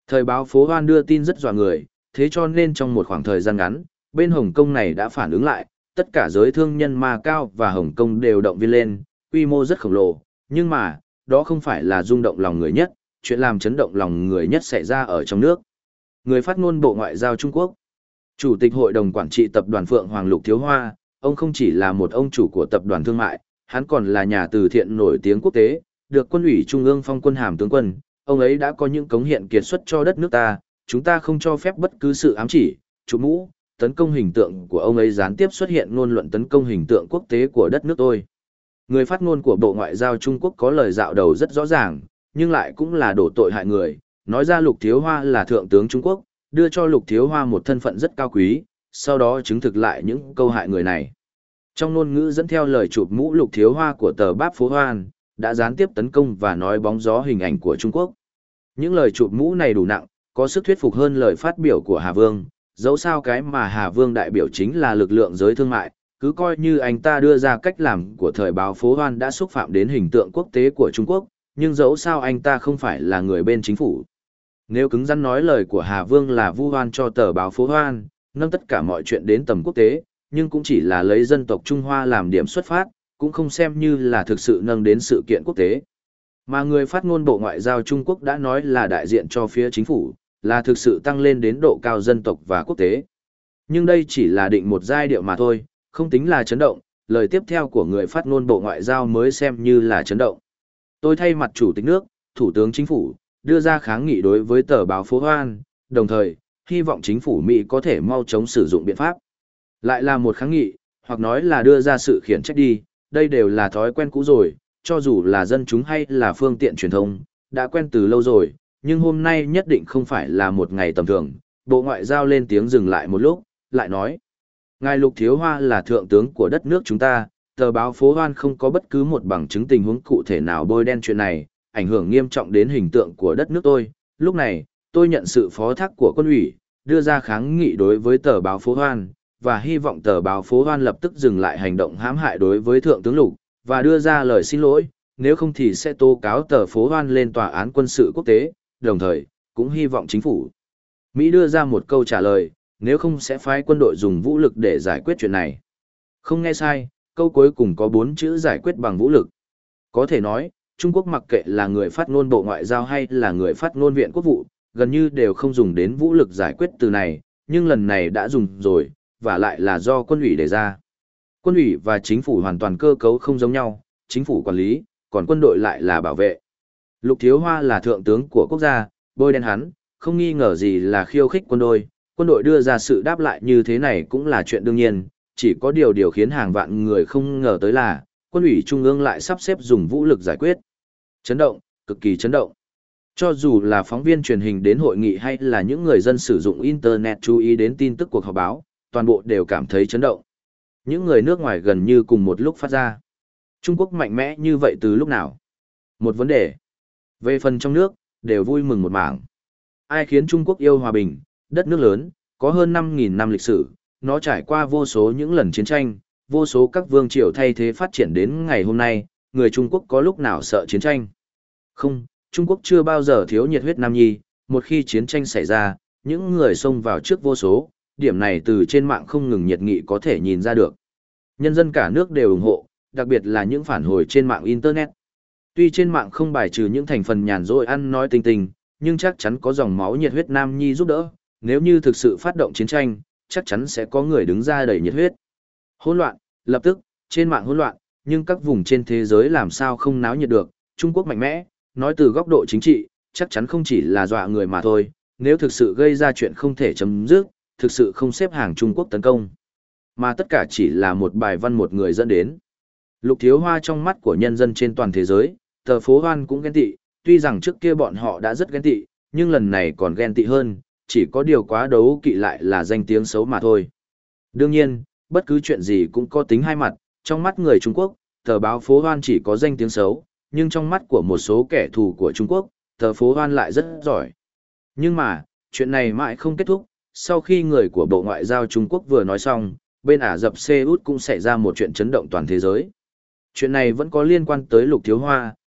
Speaker 1: Thời báo phố Hoan đưa tin rất dọa người, thế cho nên trong một khoảng thời gian ngắn, bên Hồng Kông này đã phản ứng lại, tất cả giới thương nhân Macau và Hồng Kông đều động viên lên, quy mô rất khổng lồ, nhưng mà, đó không phải là rung động lòng người nhất, chuyện làm chấn động lòng người nhất xảy ra ở trong nước. Người phát ngôn Bộ Ngoại giao Trung Quốc, Chủ tịch Hội đồng Quản trị Tập đoàn Phượng Hoàng Lục Thiếu Hoa, ông không chỉ là một ông chủ của tập đoàn thương mại, hắn còn là nhà từ thiện nổi tiếng quốc tế, được quân ủy Trung ương phong quân hàm tướng quân, ông ấy đã có những cống hiện kiệt xuất cho đất nước ta, chúng ta không cho phép bất cứ sự ám chỉ, chụp mũ, tấn công hình tượng của ông ấy gián tiếp xuất hiện ngôn luận tấn công hình tượng quốc tế của đất nước tôi. Người phát ngôn của Bộ Ngoại giao Trung Quốc có lời dạo đầu rất rõ ràng, nhưng lại cũng là đổ tội hại người, nói ra Lục Thiếu Hoa là thượng tướng Trung Quốc, đưa cho Lục Thiếu Hoa một thân phận rất cao quý, sau đó chứng thực lại những câu hại người này. Trong ngôn ngữ dẫn theo lời chụp mũ Lục Thiếu Hoa của tờ Báp Phố Hoan, đã gián tiếp tấn công và nói bóng gió hình ảnh của Trung Quốc. Những lời chụp mũ này đủ nặng, có sức thuyết phục hơn lời phát biểu của Hà Vương, dẫu sao cái mà Hà Vương đại biểu chính là lực lượng giới thương mại, cứ coi như anh ta đưa ra cách làm của thời báo Phố Hoan đã xúc phạm đến hình tượng quốc tế của Trung Quốc, nhưng dẫu sao anh ta không phải là người bên chính phủ. Nếu cứng rắn nói lời của Hà Vương là vu oan cho tờ báo Phố Hoan, nâng tất cả mọi chuyện đến tầm quốc tế, nhưng cũng chỉ là lấy dân tộc Trung Hoa làm điểm xuất phát, cũng không xem như là thực sự nâng đến sự kiện quốc tế. Mà người phát ngôn Bộ Ngoại giao Trung Quốc đã nói là đại diện cho phía chính phủ, là thực sự tăng lên đến độ cao dân tộc và quốc tế. Nhưng đây chỉ là định một giai điệu mà thôi, không tính là chấn động, lời tiếp theo của người phát ngôn Bộ Ngoại giao mới xem như là chấn động. Tôi thay mặt Chủ tịch nước, Thủ tướng Chính phủ, đưa ra kháng nghị đối với tờ báo Phố Hoan, đồng thời, hy vọng chính phủ Mỹ có thể mau chóng sử dụng biện pháp. Lại là một kháng nghị, hoặc nói là đưa ra sự khiển trách đi, đây đều là thói quen cũ rồi, cho dù là dân chúng hay là phương tiện truyền thông, đã quen từ lâu rồi, nhưng hôm nay nhất định không phải là một ngày tầm thường. Bộ Ngoại giao lên tiếng dừng lại một lúc, lại nói: Ngài Lục Thiếu Hoa là thượng tướng của đất nước chúng ta, tờ báo Phố Hoan không có bất cứ một bằng chứng tình huống cụ thể nào bôi đen chuyện này, ảnh hưởng nghiêm trọng đến hình tượng của đất nước tôi. Lúc này, tôi nhận sự phó thác của quân ủy, đưa ra kháng nghị đối với tờ báo Phố Hoan, và hy vọng tờ báo Phố Hoan lập tức dừng lại hành động hãm hại đối với thượng tướng Lục, và đưa ra lời xin lỗi, nếu không thì sẽ tố cáo tờ Phố Hoan lên tòa án quân sự quốc tế, đồng thời, cũng hy vọng chính phủ Mỹ đưa ra một câu trả lời, nếu không sẽ phái quân đội dùng vũ lực để giải quyết chuyện này. Không nghe sai, câu cuối cùng có bốn chữ giải quyết bằng vũ lực. Có thể nói, Trung Quốc mặc kệ là người phát ngôn Bộ Ngoại giao hay là người phát ngôn Viện Quốc vụ, gần như đều không dùng đến vũ lực giải quyết từ này, nhưng lần này đã dùng rồi, và lại là do quân ủy đề ra. Quân ủy và chính phủ hoàn toàn cơ cấu không giống nhau, chính phủ quản lý, còn quân đội lại là bảo vệ. Lục Thiếu Hoa là thượng tướng của quốc gia, bôi đen hắn, không nghi ngờ gì là khiêu khích quân đội, quân đội đưa ra sự đáp lại như thế này cũng là chuyện đương nhiên, chỉ có điều điều khiến hàng vạn người không ngờ tới là, quân ủy trung ương lại sắp xếp dùng vũ lực giải quyết. Chấn động, cực kỳ chấn động. Cho dù là phóng viên truyền hình đến hội nghị hay là những người dân sử dụng Internet chú ý đến tin tức cuộc họp báo, toàn bộ đều cảm thấy chấn động. Những người nước ngoài gần như cùng một lúc phát ra. Trung Quốc mạnh mẽ như vậy từ lúc nào? Một vấn đề. Về phần trong nước, đều vui mừng một mảng. Ai khiến Trung Quốc yêu hòa bình, đất nước lớn, có hơn năm nghìn năm lịch sử, nó trải qua vô số những lần chiến tranh, vô số các vương triều thay thế phát triển đến ngày hôm nay, người Trung Quốc có lúc nào sợ chiến tranh? Không, Trung Quốc chưa bao giờ thiếu nhiệt huyết nam nhi, một khi chiến tranh xảy ra, những người xông vào trước vô số, điểm này từ trên mạng không ngừng nhiệt nghị có thể nhìn ra được. Nhân dân cả nước đều ủng hộ, đặc biệt là những phản hồi trên mạng Internet. Tuy trên mạng không bài trừ những thành phần nhàn rỗi ăn nói tình tình, nhưng chắc chắn có dòng máu nhiệt huyết nam nhi giúp đỡ, nếu như thực sự phát động chiến tranh, chắc chắn sẽ có người đứng ra đầy nhiệt huyết. Hỗn loạn, lập tức, trên mạng hỗn loạn, nhưng các vùng trên thế giới làm sao không náo nhiệt được, Trung Quốc mạnh mẽ, nói từ góc độ chính trị, chắc chắn không chỉ là dọa người mà thôi, nếu thực sự gây ra chuyện không thể chấm dứt, thực sự không xếp hàng Trung Quốc tấn công. Mà tất cả chỉ là một bài văn một người dẫn đến. Lục Thiếu Hoa trong mắt của nhân dân trên toàn thế giới, tờ Phố Hoan cũng ghen tị, tuy rằng trước kia bọn họ đã rất ghen tị, nhưng lần này còn ghen tị hơn, chỉ có điều quá đấu kỵ lại là danh tiếng xấu mà thôi. Đương nhiên, bất cứ chuyện gì cũng có tính hai mặt, trong mắt người Trung Quốc, tờ báo Phố Hoan chỉ có danh tiếng xấu, nhưng trong mắt của một số kẻ thù của Trung Quốc, tờ Phố Hoan lại rất giỏi. Nhưng mà, chuyện này mãi không kết thúc, sau khi người của Bộ Ngoại giao Trung Quốc vừa nói xong, bên Ả Rập Xê Út cũng xảy ra một chuyện chấn động toàn thế giới. Chuyện này vẫn có liên quan tới Lục Thiếu Hoa,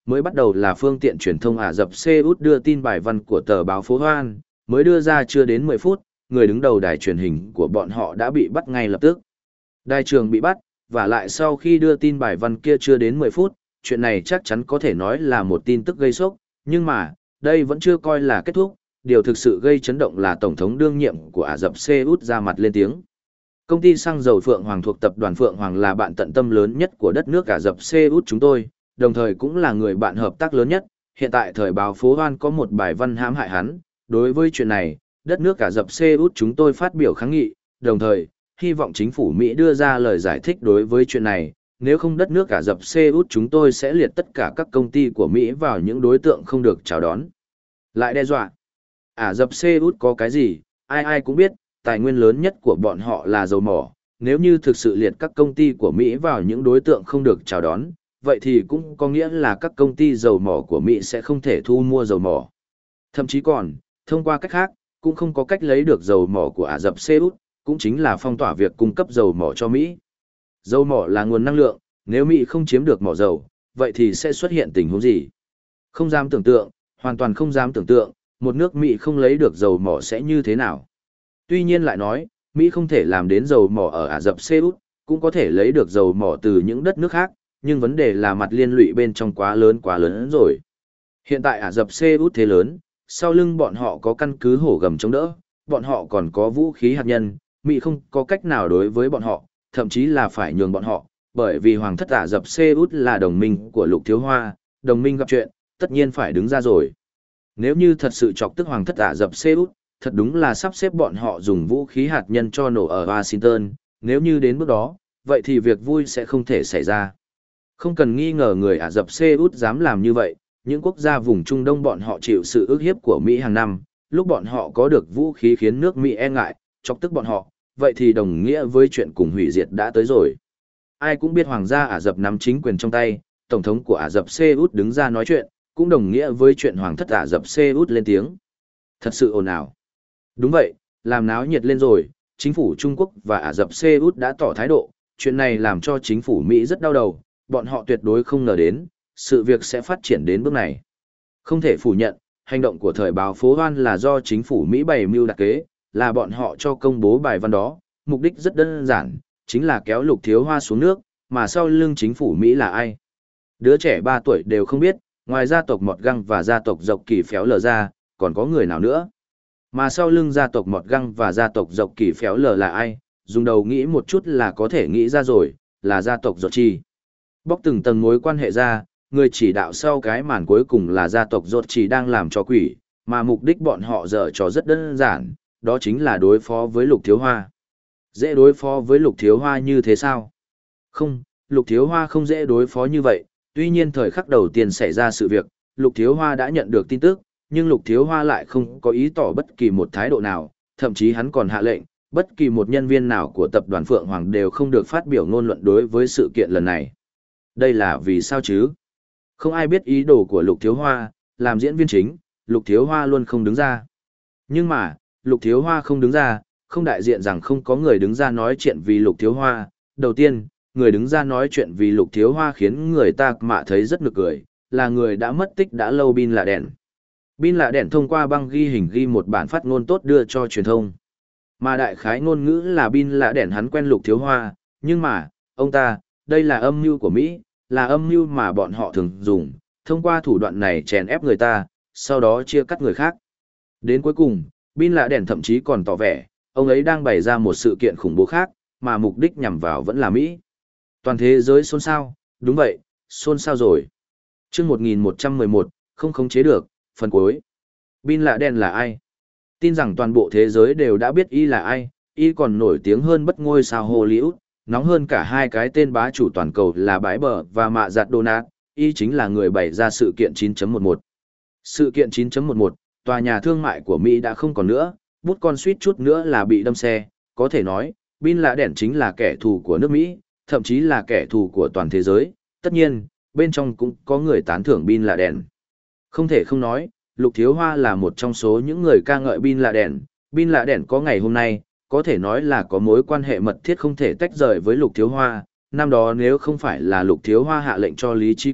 Speaker 1: mới bắt đầu là phương tiện truyền thông Ả Rập Xê Út đưa tin bài văn của tờ báo Phố Hoan, mới đưa ra chưa đến mười phút, người đứng đầu đài truyền hình của bọn họ đã bị bắt ngay lập tức. Đài trường bị bắt, và lại sau khi đưa tin bài văn kia chưa đến mười phút, chuyện này chắc chắn có thể nói là một tin tức gây sốc, nhưng mà, đây vẫn chưa coi là kết thúc, điều thực sự gây chấn động là Tổng thống đương nhiệm của Ả Rập Xê Út ra mặt lên tiếng. Công ty xăng dầu Phượng Hoàng thuộc tập đoàn Phượng Hoàng là bạn tận tâm lớn nhất của đất nước Ả Rập Xê Út chúng tôi, đồng thời cũng là người bạn hợp tác lớn nhất. Hiện tại thời báo Phố Hoan có một bài văn hãm hại hắn. Đối với chuyện này, đất nước Ả Rập Xê Út chúng tôi phát biểu kháng nghị, đồng thời, hy vọng chính phủ Mỹ đưa ra lời giải thích đối với chuyện này. Nếu không đất nước Ả Rập Xê Út chúng tôi sẽ liệt tất cả các công ty của Mỹ vào những đối tượng không được chào đón. Lại đe dọa. Ả Rập Xê Út có cái gì, ai ai cũng biết, tài nguyên lớn nhất của bọn họ là dầu mỏ. Nếu như thực sự liệt các công ty của Mỹ vào những đối tượng không được chào đón, vậy thì cũng có nghĩa là các công ty dầu mỏ của Mỹ sẽ không thể thu mua dầu mỏ. Thậm chí còn, thông qua cách khác, cũng không có cách lấy được dầu mỏ của Ả Rập Xê Út, cũng chính là phong tỏa việc cung cấp dầu mỏ cho Mỹ. Dầu mỏ là nguồn năng lượng, nếu Mỹ không chiếm được mỏ dầu, vậy thì sẽ xuất hiện tình huống gì? Không dám tưởng tượng, hoàn toàn không dám tưởng tượng, một nước Mỹ không lấy được dầu mỏ sẽ như thế nào. Tuy nhiên lại nói, Mỹ không thể làm đến dầu mỏ ở Ả Rập Xê Út, cũng có thể lấy được dầu mỏ từ những đất nước khác, nhưng vấn đề là mặt liên lụy bên trong quá lớn quá lớn rồi. Hiện tại Ả Rập Xê Út thế lớn, sau lưng bọn họ có căn cứ hổ gầm chống đỡ, bọn họ còn có vũ khí hạt nhân, Mỹ không có cách nào đối với bọn họ, thậm chí là phải nhường bọn họ, bởi vì Hoàng thất Ả Rập Xê Út là đồng minh của Lục Thiếu Hoa, đồng minh gặp chuyện, tất nhiên phải đứng ra rồi. Nếu như thật sự chọc tức Hoàng thất Ả Rập Xê Út, thật đúng là sắp xếp bọn họ dùng vũ khí hạt nhân cho nổ ở Washington, nếu như đến bước đó, vậy thì việc vui sẽ không thể xảy ra. Không cần nghi ngờ người Ả Rập Xê Út dám làm như vậy, những quốc gia vùng Trung Đông bọn họ chịu sự ức hiếp của Mỹ hàng năm, lúc bọn họ có được vũ khí khiến nước Mỹ e ngại, chọc tức bọn họ, vậy thì đồng nghĩa với chuyện cùng hủy diệt đã tới rồi. Ai cũng biết Hoàng gia Ả Rập nắm chính quyền trong tay, Tổng thống của Ả Rập Xê Út đứng ra nói chuyện, cũng đồng nghĩa với chuyện Hoàng thất Ả Rập Xê Út lên tiếng. Thật sự ồn ào. Đúng vậy, làm náo nhiệt lên rồi, chính phủ Trung Quốc và Ả Rập Xê Út đã tỏ thái độ, chuyện này làm cho chính phủ Mỹ rất đau đầu, bọn họ tuyệt đối không ngờ đến, sự việc sẽ phát triển đến bước này. Không thể phủ nhận, hành động của thời báo Phố Hoan là do chính phủ Mỹ bày mưu đặc kế, là bọn họ cho công bố bài văn đó, mục đích rất đơn giản, chính là kéo Lục Thiếu Hoa xuống nước, mà sau lưng chính phủ Mỹ là ai? Đứa trẻ ba tuổi đều không biết, ngoài gia tộc Mọt Găng và gia tộc Dọc Kỳ Phéo Lờ ra, còn có người nào nữa? Mà sau lưng gia tộc Mọt Găng và gia tộc Dọc Kỳ Phéo Lờ là ai? Dùng đầu nghĩ một chút là có thể nghĩ ra rồi, là gia tộc Dột Trì. Bóc từng tầng mối quan hệ ra, người chỉ đạo sau cái màn cuối cùng là gia tộc Dột Trì đang làm cho quỷ, mà mục đích bọn họ dở trò rất đơn giản, đó chính là đối phó với Lục Thiếu Hoa. Dễ đối phó với Lục Thiếu Hoa như thế sao? Không, Lục Thiếu Hoa không dễ đối phó như vậy, tuy nhiên thời khắc đầu tiên xảy ra sự việc, Lục Thiếu Hoa đã nhận được tin tức, nhưng Lục Thiếu Hoa lại không có ý tỏ bất kỳ một thái độ nào, thậm chí hắn còn hạ lệnh, bất kỳ một nhân viên nào của tập đoàn Phượng Hoàng đều không được phát biểu ngôn luận đối với sự kiện lần này. Đây là vì sao chứ? Không ai biết ý đồ của Lục Thiếu Hoa, làm diễn viên chính, Lục Thiếu Hoa luôn không đứng ra. Nhưng mà, Lục Thiếu Hoa không đứng ra, không đại diện rằng không có người đứng ra nói chuyện vì Lục Thiếu Hoa. Đầu tiên, người đứng ra nói chuyện vì Lục Thiếu Hoa khiến người ta mạ thấy rất nực cười, là người đã mất tích đã lâu Bin Laden. Bin Laden thông qua băng ghi hình ghi một bản phát ngôn tốt đưa cho truyền thông. Mà đại khái ngôn ngữ là Bin Laden hắn quen Lục Thiếu Hoa, nhưng mà, ông ta, đây là âm mưu của Mỹ, là âm mưu mà bọn họ thường dùng, thông qua thủ đoạn này chèn ép người ta, sau đó chia cắt người khác. Đến cuối cùng, Bin Laden thậm chí còn tỏ vẻ, ông ấy đang bày ra một sự kiện khủng bố khác, mà mục đích nhằm vào vẫn là Mỹ. Toàn thế giới xôn xao, đúng vậy, xôn xao rồi. Chương một nghìn một trăm mười một, không khống chế được, phần cuối. Bin Laden là ai? Tin rằng toàn bộ thế giới đều đã biết y là ai, y còn nổi tiếng hơn bất ngôi sao Hollywood, nóng hơn cả hai cái tên bá chủ toàn cầu là Bãi Bờ và Mạ Giặt Donald, y chính là người bày ra sự kiện chín chấm mười một. Sự kiện chín chấm mười một, tòa nhà thương mại của Mỹ đã không còn nữa, bút con suýt chút nữa là bị đâm xe, có thể nói, Bin Laden chính là kẻ thù của nước Mỹ, thậm chí là kẻ thù của toàn thế giới, tất nhiên, bên trong cũng có người tán thưởng Bin Laden. Không thể không nói, Lục Thiếu Hoa là một trong số những người ca ngợi Bin Laden, Bin Laden có ngày hôm nay, có thể nói là có mối quan hệ mật thiết không thể tách rời với Lục Thiếu Hoa, năm đó nếu không phải là Lục Thiếu Hoa hạ lệnh cho Lý Trí Kiệt,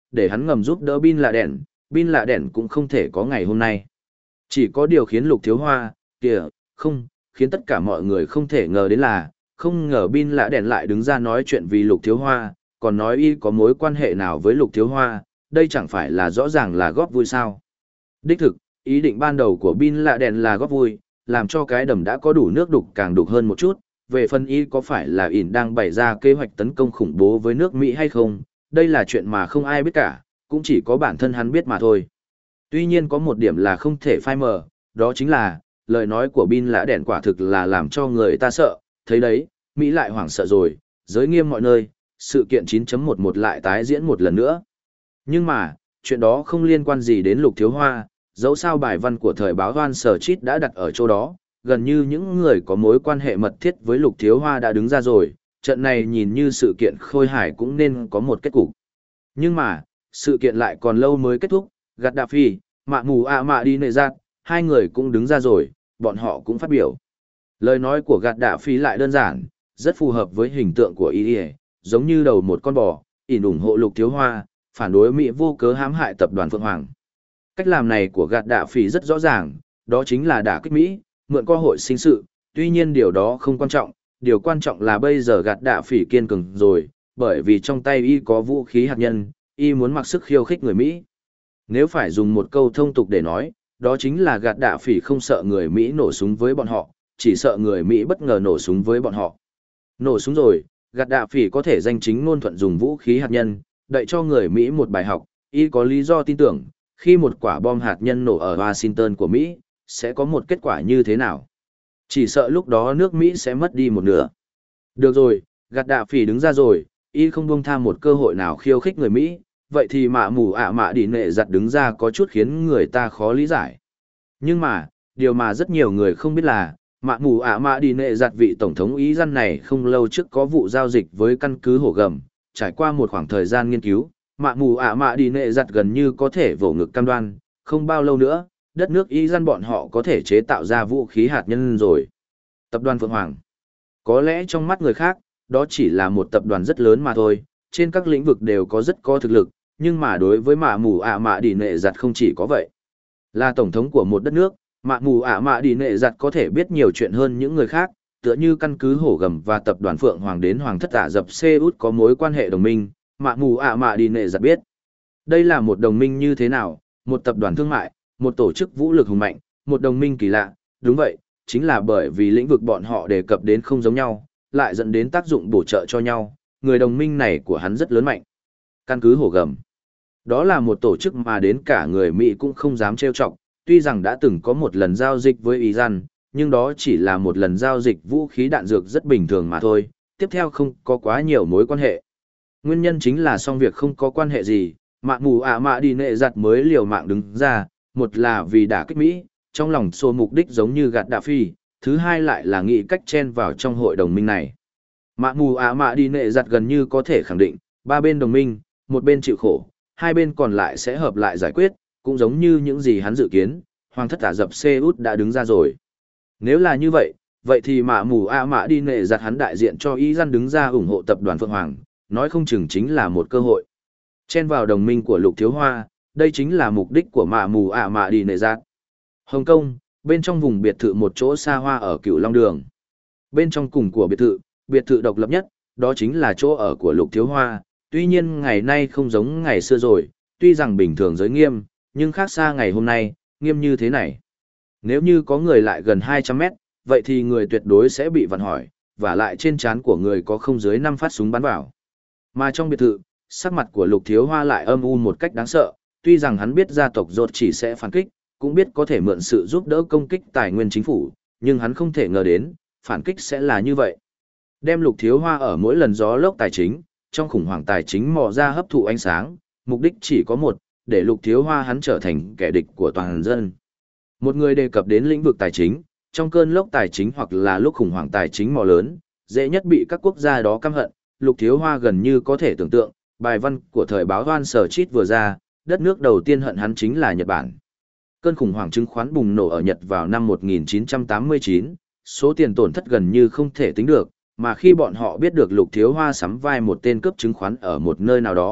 Speaker 1: để hắn ngầm giúp đỡ Bin Laden, Bin Laden cũng không thể có ngày hôm nay. Chỉ có điều khiến Lục Thiếu Hoa, kìa, không, khiến tất cả mọi người không thể ngờ đến là, không ngờ Bin Laden lại đứng ra nói chuyện vì Lục Thiếu Hoa, còn nói y có mối quan hệ nào với Lục Thiếu Hoa, đây chẳng phải là rõ ràng là góp vui sao. Đích thực, ý định ban đầu của Bin Laden là góp vui, làm cho cái đầm đã có đủ nước đục càng đục hơn một chút. Về phần y có phải là ỉn đang bày ra kế hoạch tấn công khủng bố với nước Mỹ hay không, đây là chuyện mà không ai biết cả, cũng chỉ có bản thân hắn biết mà thôi. Tuy nhiên có một điểm là không thể phai mờ, đó chính là, lời nói của Bin Laden quả thực là làm cho người ta sợ, thấy đấy, Mỹ lại hoảng sợ rồi, giới nghiêm mọi nơi, sự kiện chín chấm mười một lại tái diễn một lần nữa. Nhưng mà, chuyện đó không liên quan gì đến Lục Thiếu Hoa, dẫu sao bài văn của thời báo Hoan Sở Chít đã đặt ở chỗ đó, gần như những người có mối quan hệ mật thiết với Lục Thiếu Hoa đã đứng ra rồi, trận này nhìn như sự kiện khôi hài cũng nên có một kết cục. Nhưng mà, sự kiện lại còn lâu mới kết thúc, Gaddafi, Mạ Mù A Mạ Đi Nệ Giạt, hai người cũng đứng ra rồi, bọn họ cũng phát biểu. Lời nói của Gaddafi lại đơn giản, rất phù hợp với hình tượng của y, giống như đầu một con bò, ỉn ủng hộ Lục Thiếu Hoa, phản đối Mỹ vô cớ hãm hại tập đoàn Phượng Hoàng. Cách làm này của Gaddafi rất rõ ràng, đó chính là đả kích Mỹ, mượn cơ hội sinh sự, tuy nhiên điều đó không quan trọng, điều quan trọng là bây giờ Gaddafi kiên cường rồi, bởi vì trong tay y có vũ khí hạt nhân, y muốn mặc sức khiêu khích người Mỹ. Nếu phải dùng một câu thông tục để nói, đó chính là Gaddafi không sợ người Mỹ nổ súng với bọn họ, chỉ sợ người Mỹ bất ngờ nổ súng với bọn họ. Nổ súng rồi, Gaddafi có thể danh chính ngôn thuận dùng vũ khí hạt nhân, đậy cho người Mỹ một bài học, y có lý do tin tưởng, khi một quả bom hạt nhân nổ ở Washington của Mỹ, sẽ có một kết quả như thế nào. Chỉ sợ lúc đó nước Mỹ sẽ mất đi một nửa. Được rồi, Gaddafi đứng ra rồi, y không buông tha một cơ hội nào khiêu khích người Mỹ, vậy thì Mạ Mù ạ Mạ Đi Nệ Giặt đứng ra có chút khiến người ta khó lý giải. Nhưng mà, điều mà rất nhiều người không biết là, Mạ Mù ạ Mạ Đi Nệ Giặt vị tổng thống Ý dân này không lâu trước có vụ giao dịch với căn cứ Hổ Gầm, trải qua một khoảng thời gian nghiên cứu, Mạ Mù ạ Mạ Đi Nệ Giặt gần như có thể vỗ ngực cam đoan, không bao lâu nữa, đất nước Ý dân bọn họ có thể chế tạo ra vũ khí hạt nhân rồi. Tập đoàn Phượng Hoàng. Có lẽ trong mắt người khác, đó chỉ là một tập đoàn rất lớn mà thôi, trên các lĩnh vực đều có rất có thực lực, nhưng mà đối với Mạ Mù ạ Mạ Đi Nệ Giặt không chỉ có vậy. Là tổng thống của một đất nước, Mạ Mù ạ Mạ Đi Nệ Giặt có thể biết nhiều chuyện hơn những người khác, tựa như căn cứ Hổ Gầm và tập đoàn Phượng Hoàng đến Hoàng thất Ả Rập Xê Út có mối quan hệ đồng minh, Mạ Mù ạ Mạ Đi Nệ Giặt biết. Đây là một đồng minh như thế nào, một tập đoàn thương mại, một tổ chức vũ lực hùng mạnh, một đồng minh kỳ lạ, đúng vậy, chính là bởi vì lĩnh vực bọn họ đề cập đến không giống nhau, lại dẫn đến tác dụng bổ trợ cho nhau, người đồng minh này của hắn rất lớn mạnh. Căn cứ Hổ Gầm. Đó là một tổ chức mà đến cả người Mỹ cũng không dám trêu chọc, tuy rằng đã từng có một lần giao dịch với Iran, nhưng đó chỉ là một lần giao dịch vũ khí đạn dược rất bình thường mà thôi, tiếp theo không có quá nhiều mối quan hệ. Nguyên nhân chính là song việc không có quan hệ gì, Mạ Mù ạ Mạ Đi Nệ Giặt mới liều mạng đứng ra, một là vì đả kích Mỹ, trong lòng xô mục đích giống như Gaddafi, thứ hai lại là nghĩ cách chen vào trong hội đồng minh này. Mạ Mù ạ Mạ Đi Nệ Giặt gần như có thể khẳng định, ba bên đồng minh, một bên chịu khổ, hai bên còn lại sẽ hợp lại giải quyết, cũng giống như những gì hắn dự kiến, Hoàng thất Ả Rập Xê Út đã đứng ra rồi. Nếu là như vậy, vậy thì Mạ Mù ạ Mạ Đi Nệ Giặt hắn đại diện cho Iran đứng ra ủng hộ tập đoàn Phượng Hoàng, nói không chừng chính là một cơ hội. Chen vào đồng minh của Lục Thiếu Hoa, đây chính là mục đích của Mạ Mù ạ Mạ Đi Nệ Giặt. Hồng Kông, bên trong vùng biệt thự một chỗ xa hoa ở Cửu Long Đường. Bên trong cùng của biệt thự, biệt thự độc lập nhất, đó chính là chỗ ở của Lục Thiếu Hoa, tuy nhiên ngày nay không giống ngày xưa rồi, tuy rằng bình thường giới nghiêm, nhưng khác xa ngày hôm nay, nghiêm như thế này. Nếu như có người lại gần hai trăm mét, vậy thì người tuyệt đối sẽ bị vặn hỏi, và lại trên trán của người có không dưới năm phát súng bắn vào. Mà trong biệt thự, sắc mặt của Lục Thiếu Hoa lại âm u một cách đáng sợ, tuy rằng hắn biết gia tộc Rốt chỉ sẽ phản kích, cũng biết có thể mượn sự giúp đỡ công kích tài nguyên chính phủ, nhưng hắn không thể ngờ đến, phản kích sẽ là như vậy. Đem Lục Thiếu Hoa ở mỗi lần gió lốc tài chính, trong khủng hoảng tài chính mò ra hấp thụ ánh sáng, mục đích chỉ có một, để Lục Thiếu Hoa hắn trở thành kẻ địch của toàn dân. Một người đề cập đến lĩnh vực tài chính, trong cơn lốc tài chính hoặc là lúc khủng hoảng tài chính mò lớn, dễ nhất bị các quốc gia đó căm hận, Lục Thiếu Hoa gần như có thể tưởng tượng, bài văn của thời báo Hoan Sở Chít vừa ra, đất nước đầu tiên hận hắn chính là Nhật Bản. Cơn khủng hoảng chứng khoán bùng nổ ở Nhật vào năm một nghìn chín trăm tám mươi chín, số tiền tổn thất gần như không thể tính được, mà khi bọn họ biết được Lục Thiếu Hoa sắm vai một tên cướp chứng khoán ở một nơi nào đó,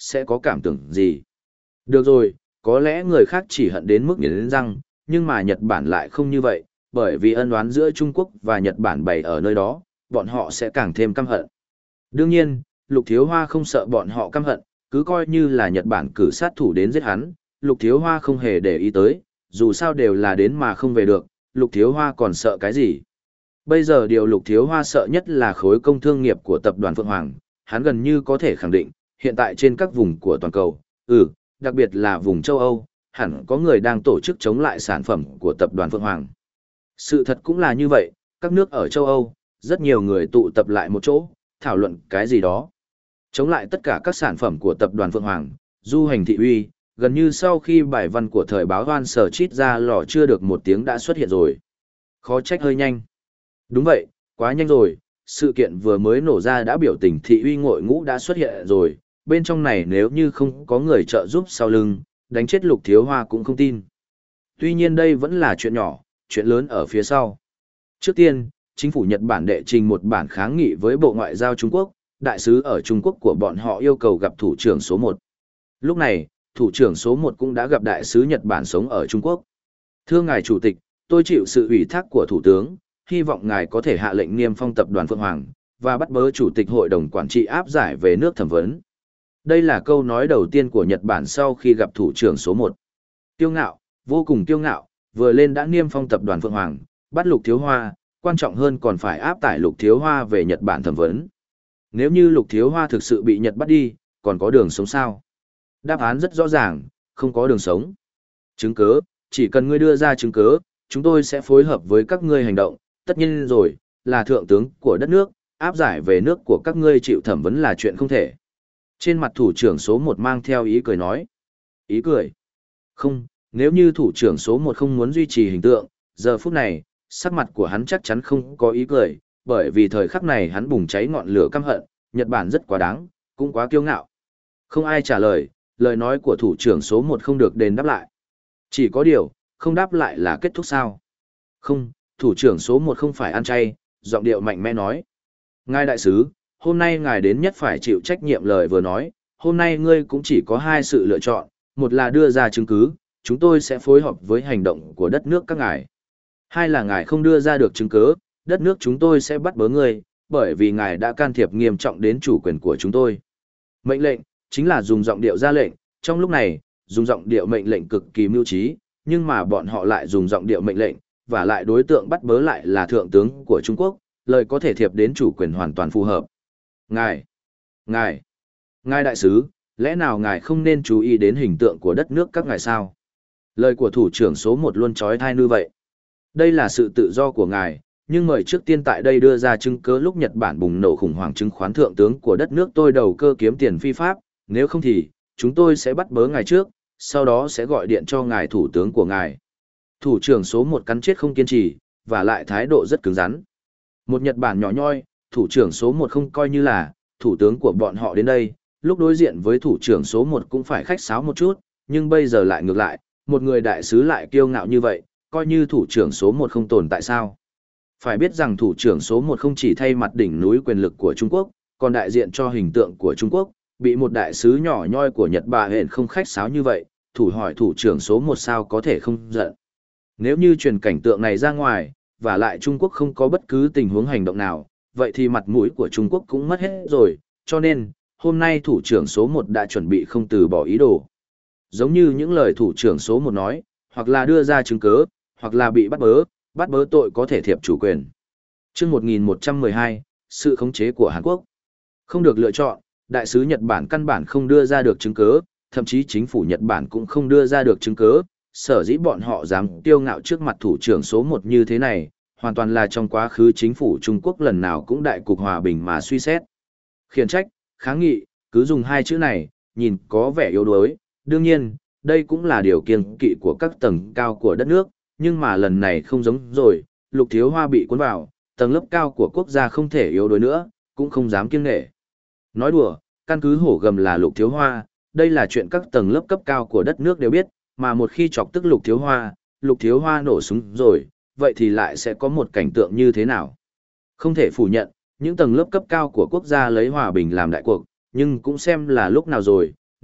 Speaker 1: sẽ có cảm tưởng gì. Được rồi, có lẽ người khác chỉ hận đến mức nghiến răng, nhưng mà Nhật Bản lại không như vậy, bởi vì ân oán giữa Trung Quốc và Nhật Bản bày ở nơi đó, bọn họ sẽ càng thêm căm hận. Đương nhiên, Lục Thiếu Hoa không sợ bọn họ căm hận, cứ coi như là Nhật Bản cử sát thủ đến giết hắn, Lục Thiếu Hoa không hề để ý tới, dù sao đều là đến mà không về được, Lục Thiếu Hoa còn sợ cái gì. Bây giờ điều Lục Thiếu Hoa sợ nhất là khối công thương nghiệp của tập đoàn Phượng Hoàng, hắn gần như có thể khẳng định, hiện tại trên các vùng của toàn cầu, ừ, đặc biệt là vùng châu Âu, hẳn có người đang tổ chức chống lại sản phẩm của tập đoàn Phượng Hoàng. Sự thật cũng là như vậy, các nước ở châu Âu, rất nhiều người tụ tập lại một chỗ, thảo luận cái gì đó. Chống lại tất cả các sản phẩm của tập đoàn Phượng Hoàng, du hành thị uy, gần như sau khi bài văn của thời báo Hoan Sở Chít ra lò chưa được một tiếng đã xuất hiện rồi. Khó trách hơi nhanh. Đúng vậy, quá nhanh rồi, sự kiện vừa mới nổ ra đã biểu tình thị uy ngội ngũ đã xuất hiện rồi, bên trong này nếu như không có người trợ giúp sau lưng, đánh chết Lục Thiếu Hoa cũng không tin. Tuy nhiên đây vẫn là chuyện nhỏ, chuyện lớn ở phía sau. Trước tiên, chính phủ Nhật Bản đệ trình một bản kháng nghị với Bộ Ngoại giao Trung Quốc, đại sứ ở Trung Quốc của bọn họ yêu cầu gặp thủ trưởng số một. Lúc này, thủ trưởng số một cũng đã gặp đại sứ Nhật Bản sống ở Trung Quốc. Thưa ngài chủ tịch, tôi chịu sự ủy thác của thủ tướng, hy vọng ngài có thể hạ lệnh niêm phong tập đoàn Phượng Hoàng, và bắt bớ chủ tịch hội đồng quản trị áp giải về nước thẩm vấn. Đây là câu nói đầu tiên của Nhật Bản sau khi gặp thủ trưởng số một. Kiêu ngạo, vô cùng kiêu ngạo, vừa lên đã niêm phong tập đoàn Phượng Hoàng, bắt Lục Thiếu Hoa, quan trọng hơn còn phải áp tải Lục Thiếu Hoa về Nhật Bản thẩm vấn. Nếu như Lục Thiếu Hoa thực sự bị Nhật bắt đi, còn có đường sống sao? Đáp án rất rõ ràng, không có đường sống. Chứng cứ, chỉ cần ngươi đưa ra chứng cứ, chúng tôi sẽ phối hợp với các ngươi hành động, tất nhiên rồi, là thượng tướng của đất nước, áp giải về nước của các ngươi chịu thẩm vấn là chuyện không thể. Trên mặt thủ trưởng số một mang theo ý cười nói. Ý cười? Không, nếu như thủ trưởng số một không muốn duy trì hình tượng, giờ phút này, sắc mặt của hắn chắc chắn không có ý cười, bởi vì thời khắc này hắn bùng cháy ngọn lửa căm hận, Nhật Bản rất quá đáng, cũng quá kiêu ngạo. Không ai trả lời, lời nói của thủ trưởng số một không được đền đáp lại. Chỉ có điều, không đáp lại là kết thúc sao? Không, thủ trưởng số một không phải ăn chay, giọng điệu mạnh mẽ nói. Ngài đại sứ, hôm nay ngài đến nhất phải chịu trách nhiệm lời vừa nói, hôm nay ngươi cũng chỉ có hai sự lựa chọn, một là đưa ra chứng cứ, chúng tôi sẽ phối hợp với hành động của đất nước các ngài. Hai là ngài không đưa ra được chứng cứ, đất nước chúng tôi sẽ bắt bớ ngươi, bởi vì ngài đã can thiệp nghiêm trọng đến chủ quyền của chúng tôi. Mệnh lệnh, chính là dùng giọng điệu ra lệnh, trong lúc này, dùng giọng điệu mệnh lệnh cực kỳ mưu trí, nhưng mà bọn họ lại dùng giọng điệu mệnh lệnh, và lại đối tượng bắt bớ lại là thượng tướng của Trung Quốc, lời có thể thiệp đến chủ quyền hoàn toàn phù hợp. Ngài, ngài, ngài đại sứ, lẽ nào ngài không nên chú ý đến hình tượng của đất nước các ngài sao? Lời của thủ trưởng số một luôn trói thai như vậy. Đây là sự tự do của ngài, nhưng mời trước tiên tại đây đưa ra chứng cứ lúc Nhật Bản bùng nổ khủng hoảng chứng khoán thượng tướng của đất nước tôi đầu cơ kiếm tiền phi pháp, nếu không thì, chúng tôi sẽ bắt bớ ngài trước, sau đó sẽ gọi điện cho ngài thủ tướng của ngài. Thủ trưởng số một cắn chết không kiên trì, và lại thái độ rất cứng rắn. Một Nhật Bản nhỏ nhoi, thủ trưởng số một không coi như là, thủ tướng của bọn họ đến đây, lúc đối diện với thủ trưởng số một cũng phải khách sáo một chút, nhưng bây giờ lại ngược lại, một người đại sứ lại kiêu ngạo như vậy, coi như thủ trưởng số một không tồn tại sao. Phải biết rằng thủ trưởng số một không chỉ thay mặt đỉnh núi quyền lực của Trung Quốc, còn đại diện cho hình tượng của Trung Quốc, bị một đại sứ nhỏ nhoi của Nhật Bản hẹn không khách sáo như vậy, thủ hỏi thủ trưởng số một sao có thể không giận. Nếu như truyền cảnh tượng này ra ngoài, và lại Trung Quốc không có bất cứ tình huống hành động nào, vậy thì mặt mũi của Trung Quốc cũng mất hết rồi, cho nên, hôm nay thủ trưởng số một đã chuẩn bị không từ bỏ ý đồ. Giống như những lời thủ trưởng số một nói, hoặc là đưa ra chứng cứ, hoặc là bị bắt bớ, bắt bớ tội có thể thiệp chủ quyền. Chương một nghìn một trăm mười hai, sự khống chế của Hàn Quốc. Không được lựa chọn, đại sứ Nhật Bản căn bản không đưa ra được chứng cứ, thậm chí chính phủ Nhật Bản cũng không đưa ra được chứng cứ, sở dĩ bọn họ dám kiêu ngạo trước mặt thủ trưởng số một như thế này, hoàn toàn là trong quá khứ chính phủ Trung Quốc lần nào cũng đại cục hòa bình mà suy xét. Khiển trách, kháng nghị, cứ dùng hai chữ này, nhìn có vẻ yếu đuối, đương nhiên, đây cũng là điều kiêng kỵ của các tầng cao của đất nước, nhưng mà lần này không giống rồi, Lục Thiếu Hoa bị cuốn vào, tầng lớp cao của quốc gia không thể yếu đuối nữa, cũng không dám kiêng nể. Nói đùa, căn cứ hổ gầm là Lục Thiếu Hoa, đây là chuyện các tầng lớp cấp cao của đất nước đều biết, mà một khi chọc tức Lục Thiếu Hoa, Lục Thiếu Hoa nổ súng rồi, vậy thì lại sẽ có một cảnh tượng như thế nào? Không thể phủ nhận, những tầng lớp cấp cao của quốc gia lấy hòa bình làm đại cuộc, nhưng cũng xem là lúc nào rồi,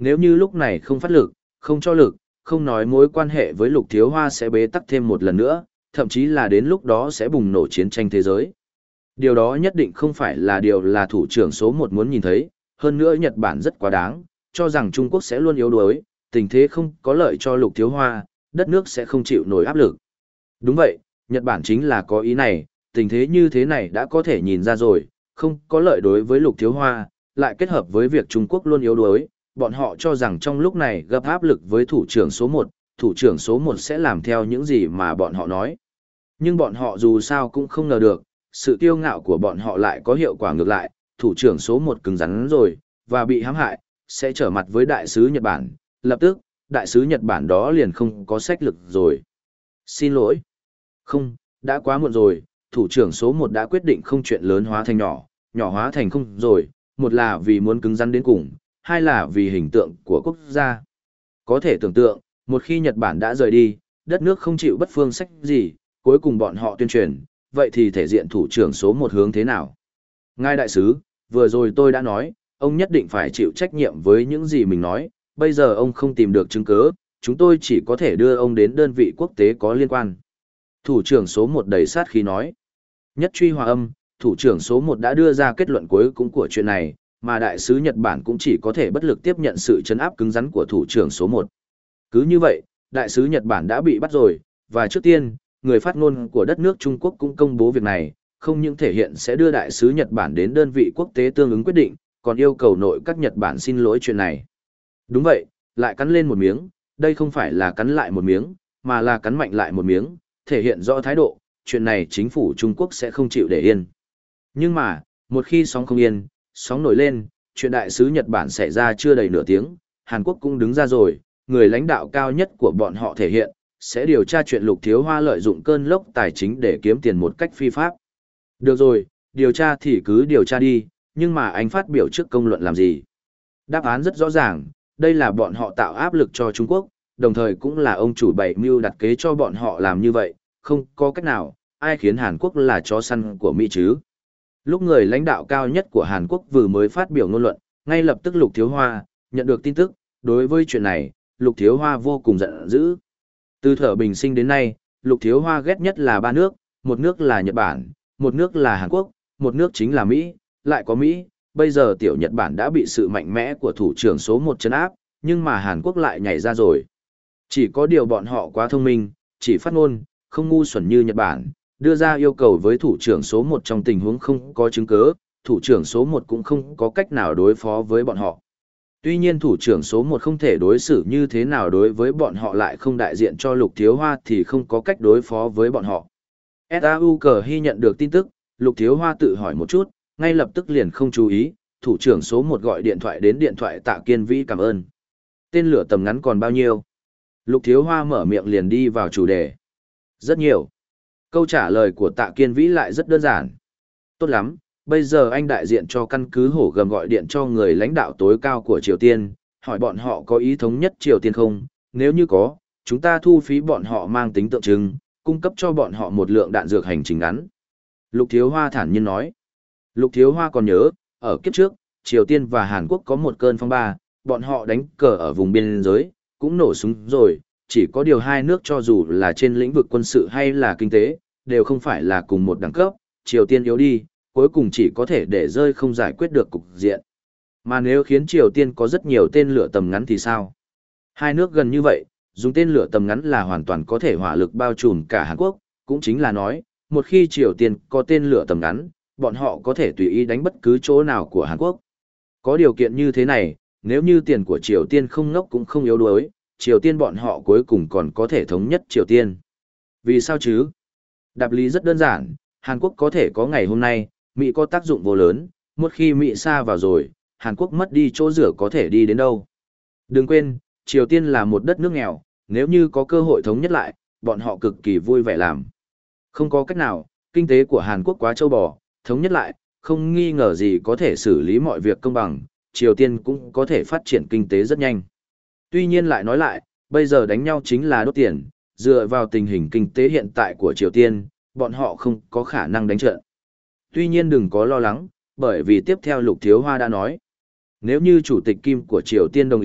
Speaker 1: nếu như lúc này không phát lực, không cho lực, không nói mối quan hệ với Lục Thiếu Hoa sẽ bế tắc thêm một lần nữa, thậm chí là đến lúc đó sẽ bùng nổ chiến tranh thế giới. Điều đó nhất định không phải là điều là thủ trưởng số một muốn nhìn thấy, hơn nữa Nhật Bản rất quá đáng, cho rằng Trung Quốc sẽ luôn yếu đuối, tình thế không có lợi cho Lục Thiếu Hoa, đất nước sẽ không chịu nổi áp lực. Đúng vậy, Nhật Bản chính là có ý này, tình thế như thế này đã có thể nhìn ra rồi, không có lợi đối với Lục Thiếu Hoa, lại kết hợp với việc Trung Quốc luôn yếu đuối, bọn họ cho rằng trong lúc này gặp áp lực với thủ trưởng số một, thủ trưởng số một sẽ làm theo những gì mà bọn họ nói. Nhưng bọn họ dù sao cũng không ngờ được, sự kiêu ngạo của bọn họ lại có hiệu quả ngược lại, thủ trưởng số một cứng rắn rồi, và bị hãm hại, sẽ trở mặt với đại sứ Nhật Bản, lập tức, đại sứ Nhật Bản đó liền không có sách lực rồi. Xin lỗi. Không, đã quá muộn rồi, thủ trưởng số một đã quyết định không chuyện lớn hóa thành nhỏ, nhỏ hóa thành không rồi, một là vì muốn cứng rắn đến cùng, hai là vì hình tượng của quốc gia. Có thể tưởng tượng, một khi Nhật Bản đã rời đi, đất nước không chịu bất phương sách gì, cuối cùng bọn họ tuyên truyền, vậy thì thể diện thủ trưởng số một hướng thế nào? Ngài đại sứ, vừa rồi tôi đã nói, ông nhất định phải chịu trách nhiệm với những gì mình nói, bây giờ ông không tìm được chứng cứ, chúng tôi chỉ có thể đưa ông đến đơn vị quốc tế có liên quan. Thủ trưởng số một đầy sát khí nói. Nhất truy hòa âm, thủ trưởng số một đã đưa ra kết luận cuối cùng của chuyện này, mà đại sứ Nhật Bản cũng chỉ có thể bất lực tiếp nhận sự chấn áp cứng rắn của thủ trưởng số một. Cứ như vậy, đại sứ Nhật Bản đã bị bắt rồi, và trước tiên, người phát ngôn của đất nước Trung Quốc cũng công bố việc này, không những thể hiện sẽ đưa đại sứ Nhật Bản đến đơn vị quốc tế tương ứng quyết định, còn yêu cầu nội các Nhật Bản xin lỗi chuyện này. Đúng vậy, lại cắn lên một miếng, đây không phải là cắn lại một miếng, mà là cắn mạnh lại một miếng, thể hiện rõ thái độ, chuyện này chính phủ Trung Quốc sẽ không chịu để yên. Nhưng mà, một khi sóng không yên, sóng nổi lên, chuyện đại sứ Nhật Bản xảy ra chưa đầy nửa tiếng, Hàn Quốc cũng đứng ra rồi, người lãnh đạo cao nhất của bọn họ thể hiện, sẽ điều tra chuyện Lục Thiếu Hoa lợi dụng cơn lốc tài chính để kiếm tiền một cách phi pháp. Được rồi, điều tra thì cứ điều tra đi, nhưng mà anh phát biểu trước công luận làm gì? Đáp án rất rõ ràng, đây là bọn họ tạo áp lực cho Trung Quốc, đồng thời cũng là ông chủ bày mưu đặt kế cho bọn họ làm như vậy, không có cách nào, ai khiến Hàn Quốc là chó săn của Mỹ chứ? Lúc người lãnh đạo cao nhất của Hàn Quốc vừa mới phát biểu ngôn luận, ngay lập tức Lục Thiếu Hoa nhận được tin tức, đối với chuyện này, Lục Thiếu Hoa vô cùng giận dữ. Từ thở bình sinh đến nay, Lục Thiếu Hoa ghét nhất là ba nước, một nước là Nhật Bản, một nước là Hàn Quốc, một nước chính là Mỹ, lại có Mỹ. Bây giờ tiểu Nhật Bản đã bị sự mạnh mẽ của thủ trưởng số một trấn áp, nhưng mà Hàn Quốc lại nhảy ra rồi. Chỉ có điều bọn họ quá thông minh, chỉ phát ngôn, không ngu xuẩn như Nhật Bản, đưa ra yêu cầu với thủ trưởng số một trong tình huống không có chứng cứ, thủ trưởng số một cũng không có cách nào đối phó với bọn họ. Tuy nhiên thủ trưởng số một không thể đối xử như thế nào đối với bọn họ lại không đại diện cho Lục Thiếu Hoa thì không có cách đối phó với bọn họ. ét a u cờ hy nhận được tin tức, Lục Thiếu Hoa tự hỏi một chút, ngay lập tức liền không chú ý, thủ trưởng số một gọi điện thoại đến điện thoại Tạ Kiên Vĩ cảm ơn. Tên lửa tầm ngắn còn bao nhiêu? Lục Thiếu Hoa mở miệng liền đi vào chủ đề. Rất nhiều. Câu trả lời của Tạ Kiên Vĩ lại rất đơn giản. Tốt lắm, bây giờ anh đại diện cho căn cứ Hổ Gầm gọi điện cho người lãnh đạo tối cao của Triều Tiên, hỏi bọn họ có ý thống nhất Triều Tiên không, nếu như có, chúng ta thu phí bọn họ mang tính tượng trưng, cung cấp cho bọn họ một lượng đạn dược hành trình ngắn. Lục Thiếu Hoa thản nhiên nói. Lục Thiếu Hoa còn nhớ, ở kiếp trước, Triều Tiên và Hàn Quốc có một cơn phong ba, bọn họ đánh cờ ở vùng biên giới, cũng nổ súng rồi, chỉ có điều hai nước cho dù là trên lĩnh vực quân sự hay là kinh tế, đều không phải là cùng một đẳng cấp, Triều Tiên yếu đi, cuối cùng chỉ có thể để rơi không giải quyết được cục diện. Mà nếu khiến Triều Tiên có rất nhiều tên lửa tầm ngắn thì sao? Hai nước gần như vậy, dùng tên lửa tầm ngắn là hoàn toàn có thể hỏa lực bao trùm cả Hàn Quốc, cũng chính là nói, một khi Triều Tiên có tên lửa tầm ngắn, bọn họ có thể tùy ý đánh bất cứ chỗ nào của Hàn Quốc. Có điều kiện như thế này, nếu như tiền của Triều Tiên không ngốc cũng không yếu đuối, Triều Tiên bọn họ cuối cùng còn có thể thống nhất Triều Tiên. Vì sao chứ? Đáp lý rất đơn giản, Hàn Quốc có thể có ngày hôm nay, Mỹ có tác dụng vô lớn, một khi Mỹ xa vào rồi, Hàn Quốc mất đi chỗ rửa có thể đi đến đâu. Đừng quên, Triều Tiên là một đất nước nghèo, nếu như có cơ hội thống nhất lại, bọn họ cực kỳ vui vẻ làm. Không có cách nào, kinh tế của Hàn Quốc quá trâu bò, thống nhất lại, không nghi ngờ gì có thể xử lý mọi việc công bằng, Triều Tiên cũng có thể phát triển kinh tế rất nhanh. Tuy nhiên lại nói lại, bây giờ đánh nhau chính là đốt tiền, dựa vào tình hình kinh tế hiện tại của Triều Tiên, bọn họ không có khả năng đánh trận. Tuy nhiên đừng có lo lắng, bởi vì tiếp theo Lục Thiếu Hoa đã nói, nếu như Chủ tịch Kim của Triều Tiên đồng ý,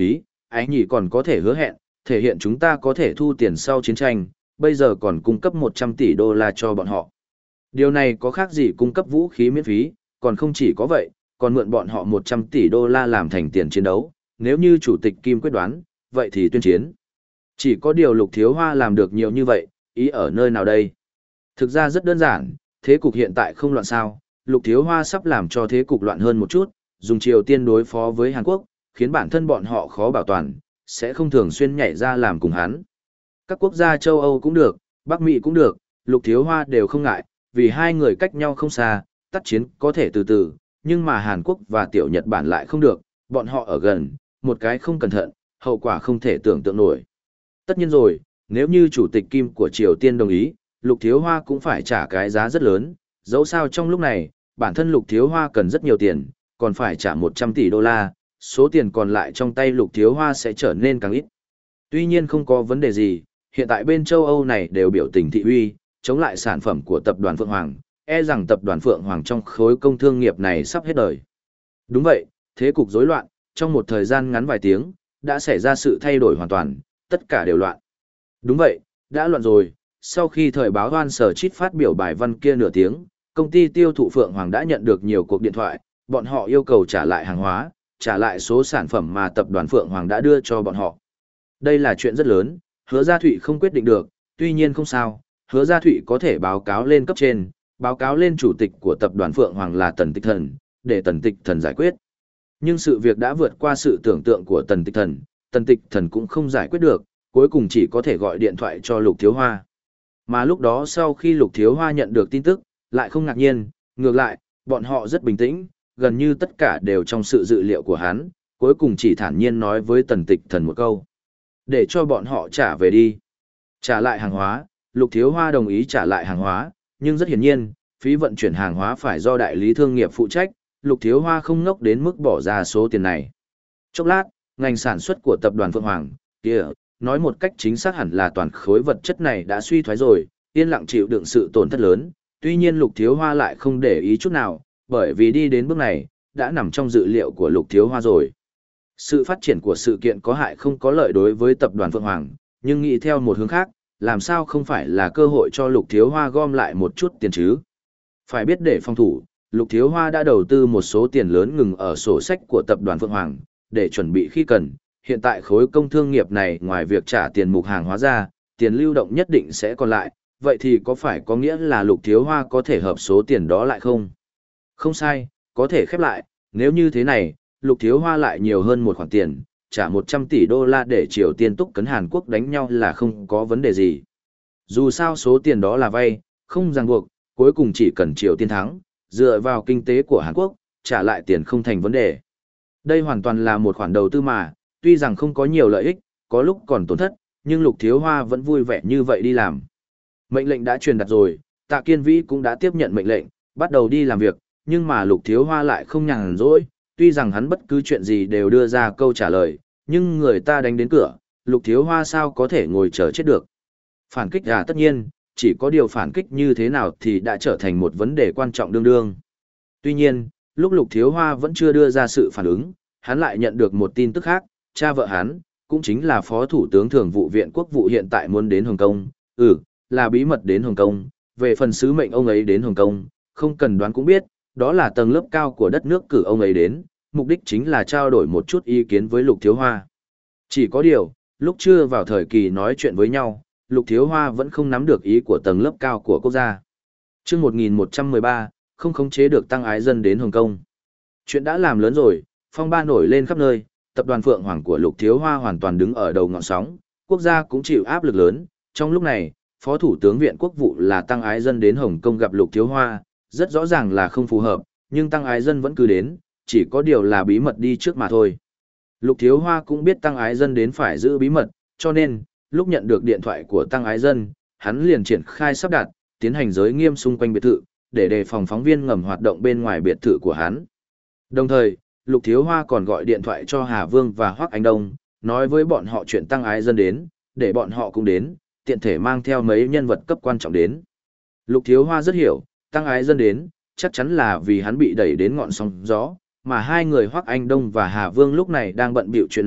Speaker 1: ái nhỉ còn có thể hứa hẹn, thể hiện chúng ta có thể thu tiền sau chiến tranh, bây giờ còn cung cấp một trăm tỷ đô la cho bọn họ. Điều này có khác gì cung cấp vũ khí miễn phí, còn không chỉ có vậy, còn mượn bọn họ một trăm tỷ đô la làm thành tiền chiến đấu, nếu như Chủ tịch Kim quyết đoán, vậy thì tuyên chiến. Chỉ có điều Lục Thiếu Hoa làm được nhiều như vậy, ý ở nơi nào đây? Thực ra rất đơn giản, thế cục hiện tại không loạn sao, Lục Thiếu Hoa sắp làm cho thế cục loạn hơn một chút, dùng Triều Tiên đối phó với Hàn Quốc, khiến bản thân bọn họ khó bảo toàn, sẽ không thường xuyên nhảy ra làm cùng hắn. Các quốc gia châu Âu cũng được, Bắc Mỹ cũng được, Lục Thiếu Hoa đều không ngại, vì hai người cách nhau không xa, tắt chiến có thể từ từ, nhưng mà Hàn Quốc và Tiểu Nhật Bản lại không được, bọn họ ở gần, một cái không cẩn thận, hậu quả không thể tưởng tượng nổi. Tất nhiên rồi, nếu như Chủ tịch Kim của Triều Tiên đồng ý, Lục Thiếu Hoa cũng phải trả cái giá rất lớn, dẫu sao trong lúc này, bản thân Lục Thiếu Hoa cần rất nhiều tiền, còn phải trả một trăm tỷ đô la, số tiền còn lại trong tay Lục Thiếu Hoa sẽ trở nên càng ít. Tuy nhiên không có vấn đề gì, hiện tại bên châu Âu này đều biểu tình thị uy, chống lại sản phẩm của tập đoàn Phượng Hoàng, e rằng tập đoàn Phượng Hoàng trong khối công thương nghiệp này sắp hết đời. Đúng vậy, thế cục rối loạn, trong một thời gian ngắn vài tiếng, đã xảy ra sự thay đổi hoàn toàn, tất cả đều loạn. Đúng vậy, đã loạn rồi, sau khi thời báo Hoan Sở Chít phát biểu bài văn kia nửa tiếng, công ty tiêu thụ Phượng Hoàng đã nhận được nhiều cuộc điện thoại, bọn họ yêu cầu trả lại hàng hóa, trả lại số sản phẩm mà tập đoàn Phượng Hoàng đã đưa cho bọn họ. Đây là chuyện rất lớn, Hứa Gia Thụy không quyết định được, tuy nhiên không sao, Hứa Gia Thụy có thể báo cáo lên cấp trên, báo cáo lên chủ tịch của tập đoàn Phượng Hoàng là Tần Tịch Thần, để Tần Tịch Thần giải quyết. Nhưng sự việc đã vượt qua sự tưởng tượng của Tần Tịch Thần, Tần Tịch Thần cũng không giải quyết được, cuối cùng chỉ có thể gọi điện thoại cho Lục Thiếu Hoa. Mà lúc đó sau khi Lục Thiếu Hoa nhận được tin tức, lại không ngạc nhiên, ngược lại, bọn họ rất bình tĩnh, gần như tất cả đều trong sự dự liệu của hắn, cuối cùng chỉ thản nhiên nói với Tần Tịch Thần một câu. Để cho bọn họ trả về đi. Trả lại hàng hóa, Lục Thiếu Hoa đồng ý trả lại hàng hóa, nhưng rất hiển nhiên, phí vận chuyển hàng hóa phải do đại lý thương nghiệp phụ trách, Lục Thiếu Hoa không ngốc đến mức bỏ ra số tiền này. Chốc lát, ngành sản xuất của tập đoàn Phượng Hoàng, kia, nói một cách chính xác hẳn là toàn khối vật chất này đã suy thoái rồi, yên lặng chịu đựng sự tổn thất lớn, tuy nhiên Lục Thiếu Hoa lại không để ý chút nào, bởi vì đi đến bước này, đã nằm trong dự liệu của Lục Thiếu Hoa rồi. Sự phát triển của sự kiện có hại không có lợi đối với tập đoàn Phượng Hoàng, nhưng nghĩ theo một hướng khác, làm sao không phải là cơ hội cho Lục Thiếu Hoa gom lại một chút tiền chứ. Phải biết để phòng thủ, Lục Thiếu Hoa đã đầu tư một số tiền lớn ngừng ở sổ sách của tập đoàn Phượng Hoàng, để chuẩn bị khi cần. Hiện tại khối công thương nghiệp này ngoài việc trả tiền mục hàng hóa ra, tiền lưu động nhất định sẽ còn lại, vậy thì có phải có nghĩa là Lục Thiếu Hoa có thể hợp số tiền đó lại không? Không sai, có thể khép lại, nếu như thế này, Lục Thiếu Hoa lại nhiều hơn một khoản tiền, trả một trăm tỷ đô la để Triều Tiên túc cấn Hàn Quốc đánh nhau là không có vấn đề gì. Dù sao số tiền đó là vay, không ràng buộc, cuối cùng chỉ cần Triều Tiên thắng, dựa vào kinh tế của Hàn Quốc, trả lại tiền không thành vấn đề. Đây hoàn toàn là một khoản đầu tư mà, tuy rằng không có nhiều lợi ích, có lúc còn tổn thất, nhưng Lục Thiếu Hoa vẫn vui vẻ như vậy đi làm. Mệnh lệnh đã truyền đạt rồi, Tạ Kiên Vĩ cũng đã tiếp nhận mệnh lệnh, bắt đầu đi làm việc, nhưng mà Lục Thiếu Hoa lại không nhàn rỗi, tuy rằng hắn bất cứ chuyện gì đều đưa ra câu trả lời, nhưng người ta đánh đến cửa, Lục Thiếu Hoa sao có thể ngồi chờ chết được. Phản kích à tất nhiên, chỉ có điều phản kích như thế nào thì đã trở thành một vấn đề quan trọng đương đương. Tuy nhiên, lúc Lục Thiếu Hoa vẫn chưa đưa ra sự phản ứng, hắn lại nhận được một tin tức khác, cha vợ hắn, cũng chính là Phó Thủ tướng Thường vụ Viện Quốc vụ hiện tại muốn đến Hồng Kông, ừ, là bí mật đến Hồng Kông, về phần sứ mệnh ông ấy đến Hồng Kông, không cần đoán cũng biết, đó là tầng lớp cao của đất nước cử ông ấy đến, mục đích chính là trao đổi một chút ý kiến với Lục Thiếu Hoa. Chỉ có điều, lúc chưa vào thời kỳ nói chuyện với nhau, Lục Thiếu Hoa vẫn không nắm được ý của tầng lớp cao của quốc gia. Chương một nghìn một trăm mười ba, không khống chế được tăng ái dân đến Hồng Kông. Chuyện đã làm lớn rồi, phong ba nổi lên khắp nơi, tập đoàn Phượng Hoàng của Lục Thiếu Hoa hoàn toàn đứng ở đầu ngọn sóng, quốc gia cũng chịu áp lực lớn. Trong lúc này, Phó Thủ tướng Viện Quốc vụ là tăng ái dân đến Hồng Kông gặp Lục Thiếu Hoa, rất rõ ràng là không phù hợp, nhưng tăng ái dân vẫn cứ đến, chỉ có điều là bí mật đi trước mà thôi. Lục Thiếu Hoa cũng biết tăng ái dân đến phải giữ bí mật, cho nên, lúc nhận được điện thoại của tăng ái dân, hắn liền triển khai sắp đặt, tiến hành giới nghiêm xung quanh biệt thự, để đề phòng phóng viên ngầm hoạt động bên ngoài biệt thự của hắn. Đồng thời, Lục Thiếu Hoa còn gọi điện thoại cho Hà Vương và Hoắc Anh Đông, nói với bọn họ chuyện tăng ái dân đến, để bọn họ cũng đến, tiện thể mang theo mấy nhân vật cấp quan trọng đến. Lục Thiếu Hoa rất hiểu, tăng ái dân đến, chắc chắn là vì hắn bị đẩy đến ngọn sóng gió, mà hai người Hoắc Anh Đông và Hà Vương lúc này đang bận bịu chuyện này,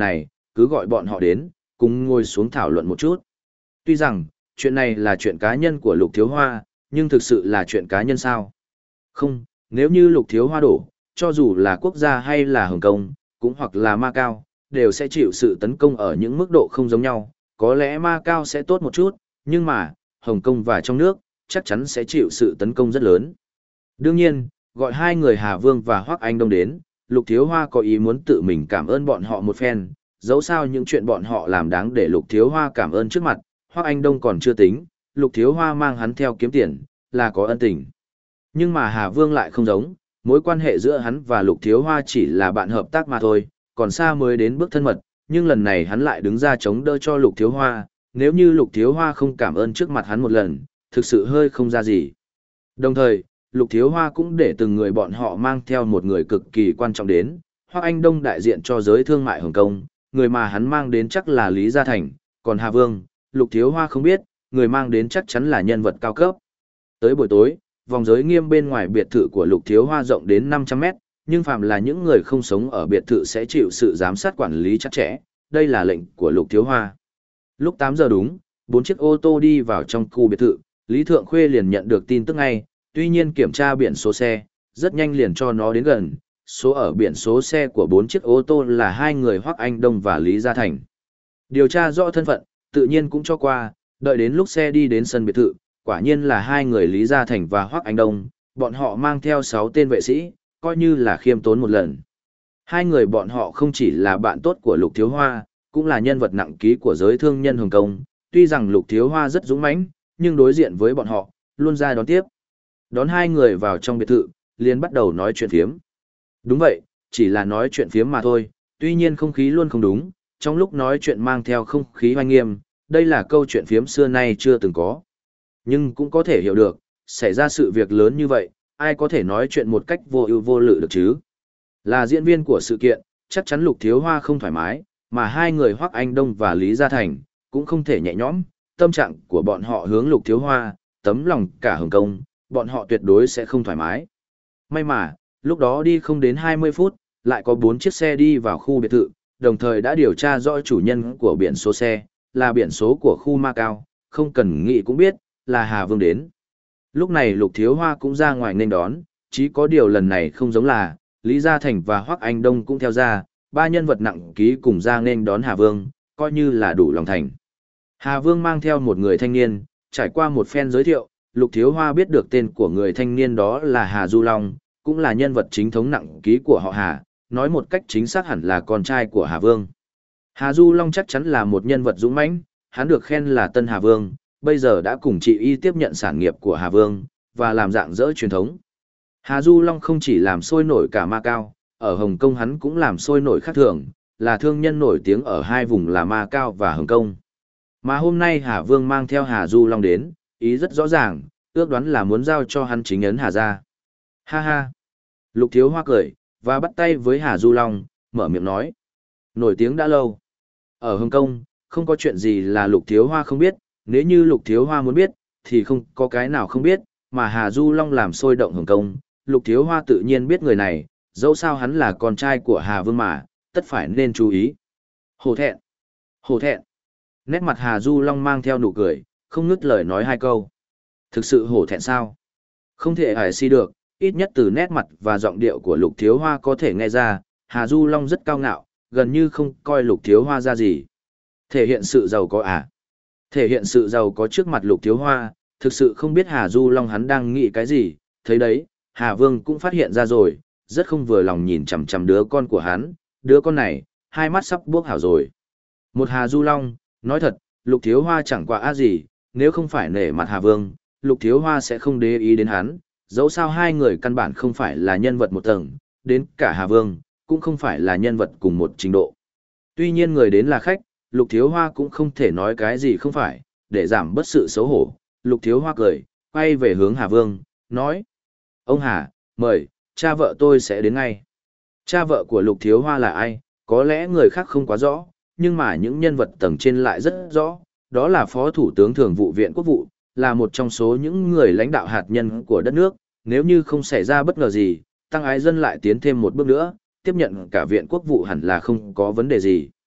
Speaker 1: cứ gọi bọn họ đến, cùng ngồi xuống thảo luận một chút. Tuy rằng, chuyện này là chuyện cá nhân của Lục Thiếu Hoa, nhưng thực sự là chuyện cá nhân sao? Không, nếu như Lục Thiếu Hoa đổ, cho dù là quốc gia hay là Hồng Kông, cũng hoặc là Macau, đều sẽ chịu sự tấn công ở những mức độ không giống nhau. Có lẽ Macau sẽ tốt một chút, nhưng mà, Hồng Kông và trong nước, chắc chắn sẽ chịu sự tấn công rất lớn. Đương nhiên, gọi hai người Hà Vương và Hoắc Anh Đông đến, Lục Thiếu Hoa có ý muốn tự mình cảm ơn bọn họ một phen, dẫu sao những chuyện bọn họ làm đáng để Lục Thiếu Hoa cảm ơn trước mặt, Hoắc Anh Đông còn chưa tính, Lục Thiếu Hoa mang hắn theo kiếm tiền, là có ân tình. Nhưng mà Hà Vương lại không giống, mối quan hệ giữa hắn và Lục Thiếu Hoa chỉ là bạn hợp tác mà thôi, còn xa mới đến bước thân mật, nhưng lần này hắn lại đứng ra chống đỡ cho Lục Thiếu Hoa, nếu như Lục Thiếu Hoa không cảm ơn trước mặt hắn một lần, thực sự hơi không ra gì. Đồng thời, Lục Thiếu Hoa cũng để từng người bọn họ mang theo một người cực kỳ quan trọng đến, Hoắc Anh Đông đại diện cho giới thương mại Hồng Kông, người mà hắn mang đến chắc là Lý Gia Thành, còn Hà Vương, Lục Thiếu Hoa không biết, người mang đến chắc chắn là nhân vật cao cấp. Tới buổi tối, vòng giới nghiêm bên ngoài biệt thự của Lục Thiếu Hoa rộng đến năm trăm mét, nhưng phàm là những người không sống ở biệt thự sẽ chịu sự giám sát quản lý chặt chẽ, đây là lệnh của Lục Thiếu Hoa. Lúc tám giờ đúng, bốn chiếc ô tô đi vào trong khu biệt thự, Lý Thượng Khuê liền nhận được tin tức ngay, tuy nhiên kiểm tra biển số xe, rất nhanh liền cho nó đến gần, số ở biển số xe của bốn chiếc ô tô là hai người Hoắc Anh Đông và Lý Gia Thành. Điều tra rõ thân phận, tự nhiên cũng cho qua, đợi đến lúc xe đi đến sân biệt thự, quả nhiên là hai người Lý Gia Thành và Hoắc Anh Đông, bọn họ mang theo sáu tên vệ sĩ, coi như là khiêm tốn một lần. Hai người bọn họ không chỉ là bạn tốt của Lục Thiếu Hoa, cũng là nhân vật nặng ký của giới thương nhân Hồng Kông, tuy rằng Lục Thiếu Hoa rất dũng mãnh, nhưng đối diện với bọn họ, luôn ra đón tiếp. Đón hai người vào trong biệt thự, liền bắt đầu nói chuyện phiếm. Đúng vậy, chỉ là nói chuyện phiếm mà thôi, tuy nhiên không khí luôn không đúng, trong lúc nói chuyện mang theo không khí hoanh nghiêm, đây là câu chuyện phiếm xưa nay chưa từng có. Nhưng cũng có thể hiểu được, xảy ra sự việc lớn như vậy, ai có thể nói chuyện một cách vô ưu vô lự được chứ? Là diễn viên của sự kiện, chắc chắn Lục Thiếu Hoa không thoải mái, mà hai người Hoắc Anh Đông và Lý Gia Thành cũng không thể nhẹ nhõm, tâm trạng của bọn họ hướng Lục Thiếu Hoa, tấm lòng cả Hồng Kông, bọn họ tuyệt đối sẽ không thoải mái. May mà, lúc đó đi không đến hai mươi phút, lại có bốn chiếc xe đi vào khu biệt thự, đồng thời đã điều tra rõ chủ nhân của biển số xe, là biển số của khu Macau, không cần nghĩ cũng biết, là Hà Vương đến. Lúc này Lục Thiếu Hoa cũng ra ngoài nên đón, chỉ có điều lần này không giống là, Lý Gia Thành và Hoắc Anh Đông cũng theo ra, ba nhân vật nặng ký cùng ra nên đón Hà Vương, coi như là đủ lòng thành. Hà Vương mang theo một người thanh niên, trải qua một phen giới thiệu, Lục Thiếu Hoa biết được tên của người thanh niên đó là Hà Du Long, cũng là nhân vật chính thống nặng ký của họ Hà, nói một cách chính xác hẳn là con trai của Hà Vương. Hà Du Long chắc chắn là một nhân vật dũng mãnh, hắn được khen là Tân Hà Vương, bây giờ đã cùng chị y tiếp nhận sản nghiệp của Hà Vương, và làm dạng dỡ truyền thống. Hà Du Long không chỉ làm sôi nổi cả Macau, ở Hồng Kông hắn cũng làm sôi nổi khác thường, là thương nhân nổi tiếng ở hai vùng là Macau và Hồng Kông. Mà hôm nay Hà Vương mang theo Hà Du Long đến, ý rất rõ ràng, ước đoán là muốn giao cho hắn chính ấn Hà gia. Ha ha! Lục Thiếu Hoa cười, và bắt tay với Hà Du Long, mở miệng nói. Nổi tiếng đã lâu. Ở Hồng Kông, không có chuyện gì là Lục Thiếu Hoa không biết, nếu như Lục Thiếu Hoa muốn biết, thì không có cái nào không biết, mà Hà Du Long làm sôi động Hồng Kông, Lục Thiếu Hoa tự nhiên biết người này, dẫu sao hắn là con trai của Hà Vương mà, tất phải nên chú ý. Hổ thẹn! Hổ thẹn! Nét mặt Hà Du Long mang theo nụ cười, không ngứt lời nói hai câu. Thực sự hổ thẹn sao? Không thể ải si được, ít nhất từ nét mặt và giọng điệu của Lục Thiếu Hoa có thể nghe ra, Hà Du Long rất cao ngạo, gần như không coi Lục Thiếu Hoa ra gì. Thể hiện sự giàu có à? Thể hiện sự giàu có trước mặt Lục Thiếu Hoa, thực sự không biết Hà Du Long hắn đang nghĩ cái gì, thấy đấy, Hà Vương cũng phát hiện ra rồi, rất không vừa lòng nhìn chằm chằm đứa con của hắn, đứa con này, hai mắt sắp buốc hảo rồi. Một Hà Du Long, nói thật, Lục Thiếu Hoa chẳng qua á gì, nếu không phải nể mặt Hà Vương, Lục Thiếu Hoa sẽ không để ý đến hắn, dẫu sao hai người căn bản không phải là nhân vật một tầng, đến cả Hà Vương, cũng không phải là nhân vật cùng một trình độ. Tuy nhiên người đến là khách, Lục Thiếu Hoa cũng không thể nói cái gì không phải, để giảm bớt sự xấu hổ, Lục Thiếu Hoa cười, quay về hướng Hà Vương, nói. Ông Hà, mời, cha vợ tôi sẽ đến ngay. Cha vợ của Lục Thiếu Hoa là ai, có lẽ người khác không quá rõ, nhưng mà những nhân vật tầng trên lại rất rõ, đó là Phó Thủ tướng Thường vụ Viện Quốc vụ, là một trong số những người lãnh đạo hạt nhân của đất nước, nếu như không xảy ra bất ngờ gì, Tăng Ái Dân lại tiến thêm một bước nữa, tiếp nhận cả Viện Quốc vụ hẳn là không có vấn đề gì.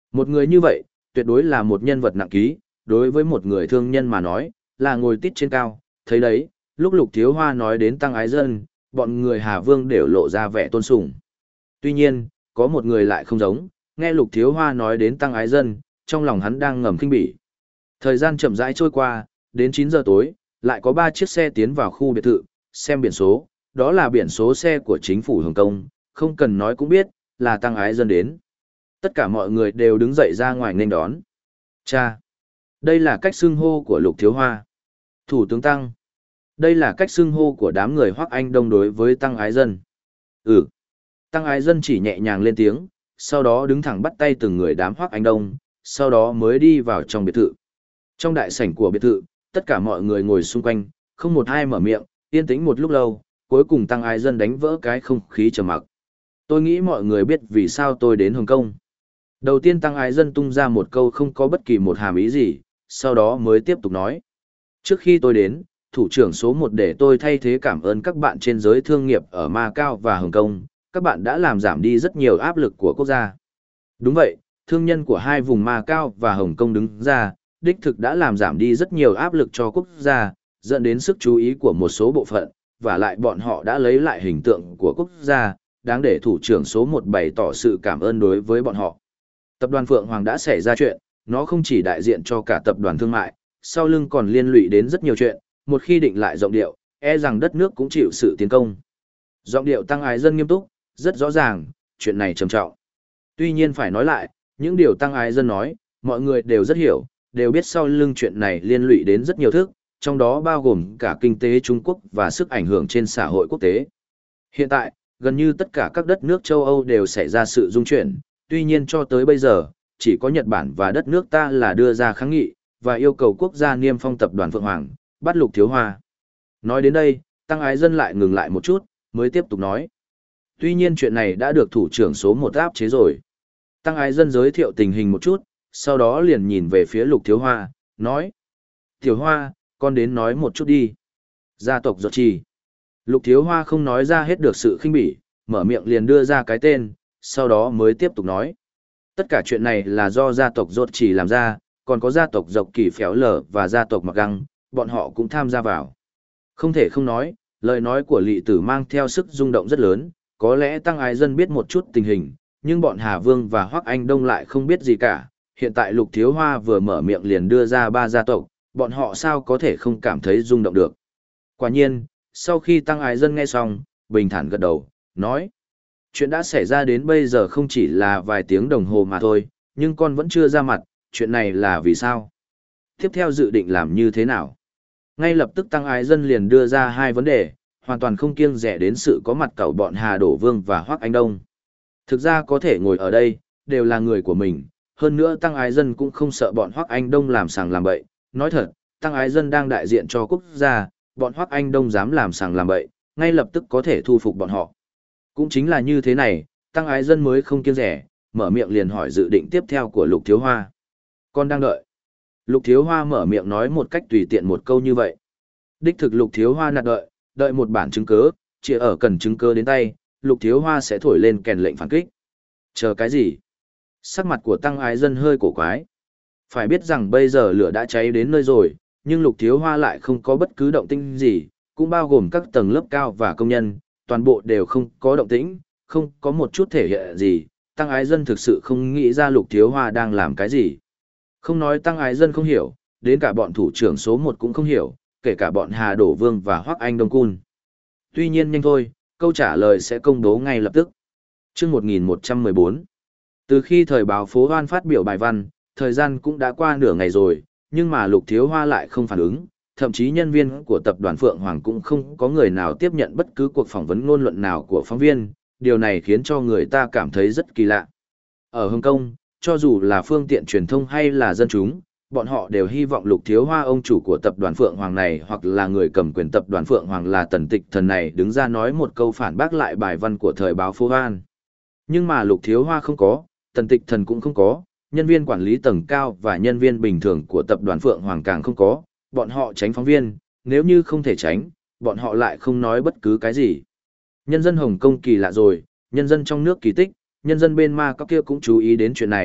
Speaker 1: Một người như vậy, tuyệt đối là một nhân vật nặng ký, đối với một người thương nhân mà nói, là ngồi tít trên cao, thấy đấy, lúc Lục Thiếu Hoa nói đến Tăng Ái Dân, bọn người Hà Vương đều lộ ra vẻ tôn sùng. Tuy nhiên, có một người lại không giống, nghe Lục Thiếu Hoa nói đến Tăng Ái Dân, trong lòng hắn đang ngầm khinh bỉ. Thời gian chậm rãi trôi qua, đến chín giờ tối, lại có ba chiếc xe tiến vào khu biệt thự, xem biển số, đó là biển số xe của chính phủ Hồng Kông, không cần nói cũng biết, là Tăng Ái Dân đến. Tất cả mọi người đều đứng dậy ra ngoài nên đón. Cha! Đây là cách xưng hô của Lục Thiếu Hoa. Thủ tướng Tăng! Đây là cách xưng hô của đám người Hoắc Anh Đông đối với Tăng Ái Dân. Ừ! Tăng Ái Dân chỉ nhẹ nhàng lên tiếng, sau đó đứng thẳng bắt tay từng người đám Hoắc Anh Đông, sau đó mới đi vào trong biệt thự. Trong đại sảnh của biệt thự, tất cả mọi người ngồi xung quanh, không một ai mở miệng, yên tĩnh một lúc lâu, cuối cùng Tăng Ái Dân đánh vỡ cái không khí trầm mặc. Tôi nghĩ mọi người biết vì sao tôi đến Hồng Kông. Đầu tiên Tăng Ái Dân tung ra một câu không có bất kỳ một hàm ý gì, sau đó mới tiếp tục nói. Trước khi tôi đến, thủ trưởng số một để tôi thay thế cảm ơn các bạn trên giới thương nghiệp ở Macau và Hồng Kông, các bạn đã làm giảm đi rất nhiều áp lực của quốc gia. Đúng vậy, thương nhân của hai vùng Macau và Hồng Kông đứng ra, đích thực đã làm giảm đi rất nhiều áp lực cho quốc gia, dẫn đến sức chú ý của một số bộ phận, và lại bọn họ đã lấy lại hình tượng của quốc gia, đáng để thủ trưởng số một bày tỏ sự cảm ơn đối với bọn họ. Tập đoàn Phượng Hoàng đã xảy ra chuyện, nó không chỉ đại diện cho cả tập đoàn thương mại, sau lưng còn liên lụy đến rất nhiều chuyện, một khi định lại giọng điệu, e rằng đất nước cũng chịu sự tiến công. Giọng điệu Tăng Ái Dân nghiêm túc, rất rõ ràng, chuyện này trầm trọng. Tuy nhiên phải nói lại, những điều Tăng Ái Dân nói, mọi người đều rất hiểu, đều biết sau lưng chuyện này liên lụy đến rất nhiều thứ, trong đó bao gồm cả kinh tế Trung Quốc và sức ảnh hưởng trên xã hội quốc tế. Hiện tại, gần như tất cả các đất nước châu Âu đều xảy ra sự dung chuyển, tuy nhiên cho tới bây giờ, chỉ có Nhật Bản và đất nước ta là đưa ra kháng nghị, và yêu cầu quốc gia niêm phong tập đoàn Phượng Hoàng, bắt Lục Thiếu Hoa. Nói đến đây, Tăng Ái Dân lại ngừng lại một chút, mới tiếp tục nói. Tuy nhiên chuyện này đã được thủ trưởng số một áp chế rồi. Tăng Ái Dân giới thiệu tình hình một chút, sau đó liền nhìn về phía Lục Thiếu Hoa, nói. Thiếu Hoa, con đến nói một chút đi. Gia tộc Giọt Trì. Lục Thiếu Hoa không nói ra hết được sự khinh bỉ, mở miệng liền đưa ra cái tên, sau đó mới tiếp tục nói. Tất cả chuyện này là do gia tộc Giọt Trì làm ra, còn có gia tộc Dọc Kỳ Phéo Lở và gia tộc Mặc Găng, bọn họ cũng tham gia vào. Không thể không nói, lời nói của Lị Tử mang theo sức rung động rất lớn, có lẽ Tăng Ái Dân biết một chút tình hình, nhưng bọn Hà Vương và Hoắc Anh Đông lại không biết gì cả. Hiện tại Lục Thiếu Hoa vừa mở miệng liền đưa ra ba gia tộc, bọn họ sao có thể không cảm thấy rung động được. Quả nhiên, sau khi Tăng Ái Dân nghe xong, bình thản gật đầu, nói. Chuyện đã xảy ra đến bây giờ không chỉ là vài tiếng đồng hồ mà thôi, nhưng con vẫn chưa ra mặt, chuyện này là vì sao? Tiếp theo dự định làm như thế nào? Ngay lập tức Tăng Ái Dân liền đưa ra hai vấn đề, hoàn toàn không kiêng dè đến sự có mặt của bọn Hà Đổ Vương và Hoắc Anh Đông. Thực ra có thể ngồi ở đây, đều là người của mình, hơn nữa Tăng Ái Dân cũng không sợ bọn Hoắc Anh Đông làm sàng làm bậy. Nói thật, Tăng Ái Dân đang đại diện cho quốc gia, bọn Hoắc Anh Đông dám làm sàng làm bậy, ngay lập tức có thể thu phục bọn họ. Cũng chính là như thế này, Tăng Ái Dân mới không kiêng dè, mở miệng liền hỏi dự định tiếp theo của Lục Thiếu Hoa. Con đang đợi. Lục Thiếu Hoa mở miệng nói một cách tùy tiện một câu như vậy. Đích thực Lục Thiếu Hoa nạt đợi, đợi một bản chứng cứ, chỉ ở cần chứng cứ đến tay, Lục Thiếu Hoa sẽ thổi lên kèn lệnh phản kích. Chờ cái gì? Sắc mặt của Tăng Ái Dân hơi cổ quái. Phải biết rằng bây giờ lửa đã cháy đến nơi rồi, nhưng Lục Thiếu Hoa lại không có bất cứ động tĩnh gì, cũng bao gồm các tầng lớp cao và công nhân, toàn bộ đều không có động tĩnh, không có một chút thể hiện gì. Tăng Ái Dân thực sự không nghĩ ra Lục Thiếu Hoa đang làm cái gì. Không nói Tăng Ái Dân không hiểu, đến cả bọn thủ trưởng số một cũng không hiểu, kể cả bọn Hà Đổ Vương và Hoắc Anh Đông Cun. Tuy nhiên nhanh thôi, câu trả lời sẽ công bố ngay lập tức. Chương một nghìn một trăm mười bốn. Từ khi thời báo Phố Hoan phát biểu bài văn, thời gian cũng đã qua nửa ngày rồi, nhưng mà Lục Thiếu Hoa lại không phản ứng, thậm chí nhân viên của tập đoàn Phượng Hoàng cũng không có người nào tiếp nhận bất cứ cuộc phỏng vấn ngôn luận nào của phóng viên, điều này khiến cho người ta cảm thấy rất kỳ lạ. Ở Hồng Kông, cho dù là phương tiện truyền thông hay là dân chúng, bọn họ đều hy vọng Lục Thiếu Hoa ông chủ của tập đoàn Phượng Hoàng này hoặc là người cầm quyền tập đoàn Phượng Hoàng là Tần Tịch Thần này đứng ra nói một câu phản bác lại bài văn của thời báo Phố Hoan. Nhưng mà Lục Thiếu Hoa không có, Tần Tịch Thần cũng không có, nhân viên quản lý tầng cao và nhân viên bình thường của tập đoàn Phượng Hoàng càng không có, bọn họ tránh phóng viên, nếu như không thể tránh, bọn họ lại không nói bất cứ cái gì. Nhân dân Hồng Kông kỳ lạ rồi, nhân dân trong nước kỳ tích, nhân dân bên ma các kia cũng chú ý đến chuyện này,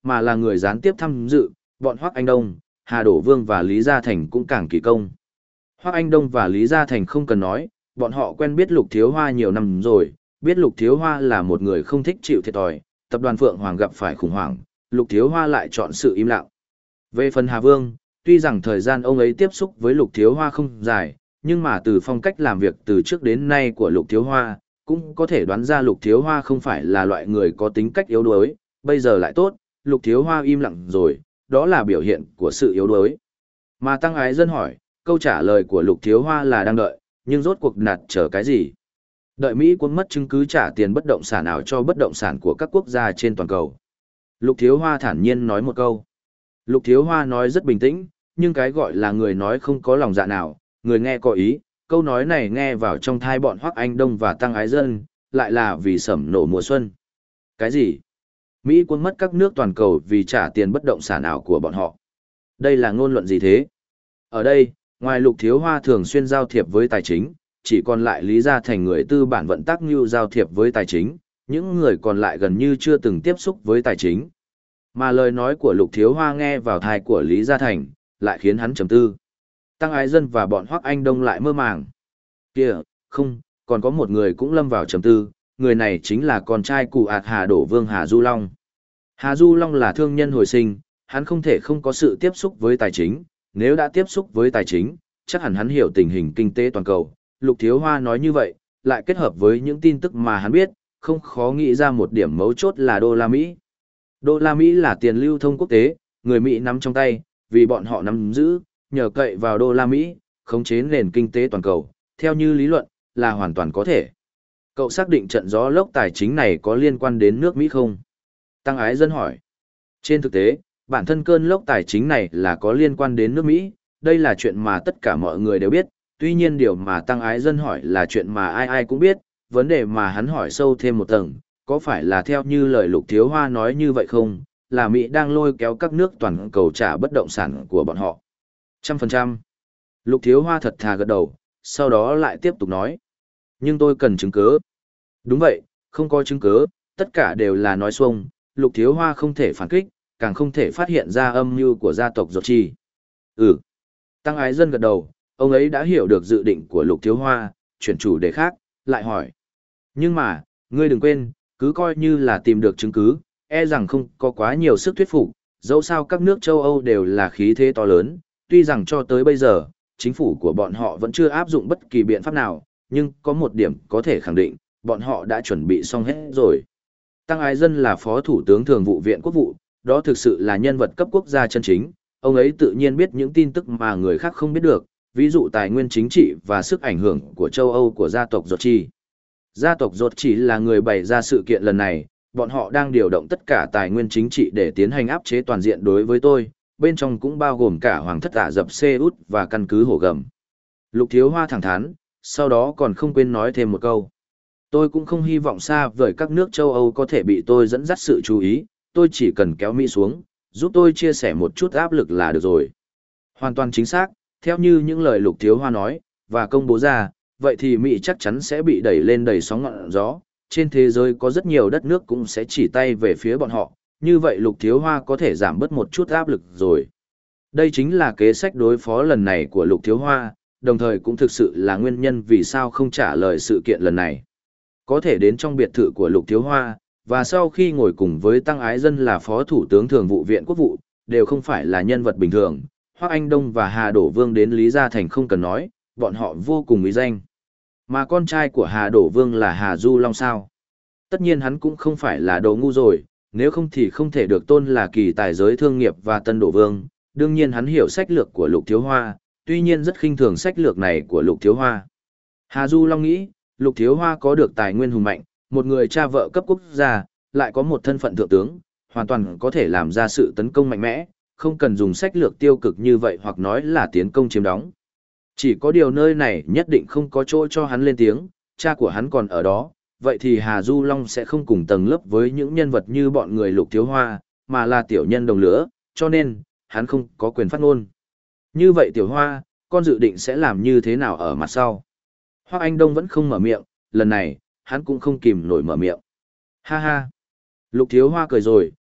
Speaker 1: mà là người gián tiếp tham dự, bọn Hoắc Anh Đông, Hà Đổ Vương và Lý Gia Thành cũng càng kỳ công. Hoắc Anh Đông và Lý Gia Thành không cần nói, bọn họ quen biết Lục Thiếu Hoa nhiều năm rồi, biết Lục Thiếu Hoa là một người không thích chịu thiệt thòi, tập đoàn Phượng Hoàng gặp phải khủng hoảng, Lục Thiếu Hoa lại chọn sự im lặng. Về phần Hà Vương, tuy rằng thời gian ông ấy tiếp xúc với Lục Thiếu Hoa không dài, nhưng mà từ phong cách làm việc từ trước đến nay của Lục Thiếu Hoa, cũng có thể đoán ra Lục Thiếu Hoa không phải là loại người có tính cách yếu đuối, bây giờ lại tốt, Lục Thiếu Hoa im lặng rồi, đó là biểu hiện của sự yếu đuối. Mà Tăng Ái Dân hỏi, câu trả lời của Lục Thiếu Hoa là đang đợi, nhưng rốt cuộc nạt chờ cái gì? Đợi Mỹ quân mất chứng cứ trả tiền bất động sản nào cho bất động sản của các quốc gia trên toàn cầu. Lục Thiếu Hoa thản nhiên nói một câu. Lục Thiếu Hoa nói rất bình tĩnh, nhưng cái gọi là người nói không có lòng dạ nào, người nghe có ý, câu nói này nghe vào trong thai bọn Hoắc Anh Đông và Tăng Ái Dân, lại là vì sẩm nổ mùa xuân. Cái gì? Mỹ quân mất các nước toàn cầu vì trả tiền bất động sản ảo của bọn họ. Đây là ngôn luận gì thế? Ở đây, ngoài Lục Thiếu Hoa thường xuyên giao thiệp với tài chính, chỉ còn lại Lý Gia Thành người tư bản vận tác như giao thiệp với tài chính, những người còn lại gần như chưa từng tiếp xúc với tài chính. Mà lời nói của Lục Thiếu Hoa nghe vào tai của Lý Gia Thành, lại khiến hắn trầm tư. Tăng Ái Dân và bọn Hoắc Anh Đông lại mơ màng. Kìa, không, còn có một người cũng lâm vào trầm tư, người này chính là con trai cụ ạt Hà Đổ Vương Hà Du Long. Hà Du Long là thương nhân hồi sinh, hắn không thể không có sự tiếp xúc với tài chính, nếu đã tiếp xúc với tài chính, chắc hẳn hắn hiểu tình hình kinh tế toàn cầu. Lục Thiếu Hoa nói như vậy, lại kết hợp với những tin tức mà hắn biết, không khó nghĩ ra một điểm mấu chốt là đô la Mỹ. Đô la Mỹ là tiền lưu thông quốc tế, người Mỹ nắm trong tay, vì bọn họ nắm giữ, nhờ cậy vào đô la Mỹ, khống chế nền kinh tế toàn cầu, theo như lý luận, là hoàn toàn có thể. Cậu xác định trận gió lốc tài chính này có liên quan đến nước Mỹ không? Tăng Ái Dân hỏi. Trên thực tế, bản thân cơn lốc tài chính này là có liên quan đến nước Mỹ, đây là chuyện mà tất cả mọi người đều biết, tuy nhiên điều mà Tăng Ái Dân hỏi là chuyện mà ai ai cũng biết, vấn đề mà hắn hỏi sâu thêm một tầng, có phải là theo như lời Lục Thiếu Hoa nói như vậy không, là Mỹ đang lôi kéo các nước toàn cầu trả bất động sản của bọn họ. Trăm phần trăm. Lục Thiếu Hoa thật thà gật đầu, sau đó lại tiếp tục nói. Nhưng tôi cần chứng cứ. Đúng vậy, không có chứng cứ, tất cả đều là nói xuông, Lục Thiếu Hoa không thể phản kích, càng không thể phát hiện ra âm mưu của gia tộc Dột Chi. Ừ. Tăng Ái Dân gật đầu, ông ấy đã hiểu được dự định của Lục Thiếu Hoa, chuyển chủ đề khác, lại hỏi. Nhưng mà, ngươi đừng quên, cứ coi như là tìm được chứng cứ, e rằng không có quá nhiều sức thuyết phục, dẫu sao các nước châu Âu đều là khí thế to lớn, tuy rằng cho tới bây giờ, chính phủ của bọn họ vẫn chưa áp dụng bất kỳ biện pháp nào, nhưng có một điểm có thể khẳng định, bọn họ đã chuẩn bị xong hết rồi. Tăng Ái Dân là Phó Thủ tướng Thường vụ Viện Quốc vụ, đó thực sự là nhân vật cấp quốc gia chân chính, ông ấy tự nhiên biết những tin tức mà người khác không biết được, ví dụ tài nguyên chính trị và sức ảnh hưởng của châu Âu của gia tộc Dột Chi. Gia tộc Dột Chi là người bày ra sự kiện lần này, bọn họ đang điều động tất cả tài nguyên chính trị để tiến hành áp chế toàn diện đối với tôi, bên trong cũng bao gồm cả Hoàng thất Ả Rập Xê Út và căn cứ Hổ Gầm. Lục Thiếu Hoa thẳng thắn, sau đó còn không quên nói thêm một câu. Tôi cũng không hy vọng xa vời các nước châu Âu có thể bị tôi dẫn dắt sự chú ý, tôi chỉ cần kéo Mỹ xuống, giúp tôi chia sẻ một chút áp lực là được rồi. Hoàn toàn chính xác, theo như những lời Lục Thiếu Hoa nói, và công bố ra, vậy thì Mỹ chắc chắn sẽ bị đẩy lên đầy sóng ngọn gió, trên thế giới có rất nhiều đất nước cũng sẽ chỉ tay về phía bọn họ, như vậy Lục Thiếu Hoa có thể giảm bớt một chút áp lực rồi. Đây chính là kế sách đối phó lần này của Lục Thiếu Hoa, đồng thời cũng thực sự là nguyên nhân vì sao không trả lời sự kiện lần này. Có thể đến trong biệt thự của Lục Thiếu Hoa, và sau khi ngồi cùng với Tăng Ái Dân là Phó Thủ tướng Thường vụ Viện Quốc vụ, đều không phải là nhân vật bình thường. Hoắc Anh Đông và Hà Đổ Vương đến Lý Gia Thành không cần nói, bọn họ vô cùng uy danh. Mà con trai của Hà Đổ Vương là Hà Du Long sao? Tất nhiên hắn cũng không phải là đồ ngu rồi, nếu không thì không thể được tôn là kỳ tài giới thương nghiệp và tân đổ vương. Đương nhiên hắn hiểu sách lược của Lục Thiếu Hoa, tuy nhiên rất khinh thường sách lược này của Lục Thiếu Hoa. Hà Du Long nghĩ, Lục Thiếu Hoa có được tài nguyên hùng mạnh, một người cha vợ cấp quốc gia, lại có một thân phận thượng tướng, hoàn toàn có thể làm ra sự tấn công mạnh mẽ, không cần dùng sách lược tiêu cực như vậy hoặc nói là tiến công chiếm đóng. Chỉ có điều nơi này nhất định không có chỗ cho hắn lên tiếng, cha của hắn còn ở đó, vậy thì Hà Du Long sẽ không cùng tầng lớp với những nhân vật như bọn người Lục Thiếu Hoa, mà là tiểu nhân đồng lửa, cho nên, hắn không có quyền phát ngôn. Như vậy Tiểu Hoa, con dự định sẽ làm như thế nào ở mặt sau? Hoắc Anh Đông vẫn không mở miệng, lần này, hắn cũng không kìm nổi mở miệng. Ha ha! Lục Thiếu Hoa cười rồi,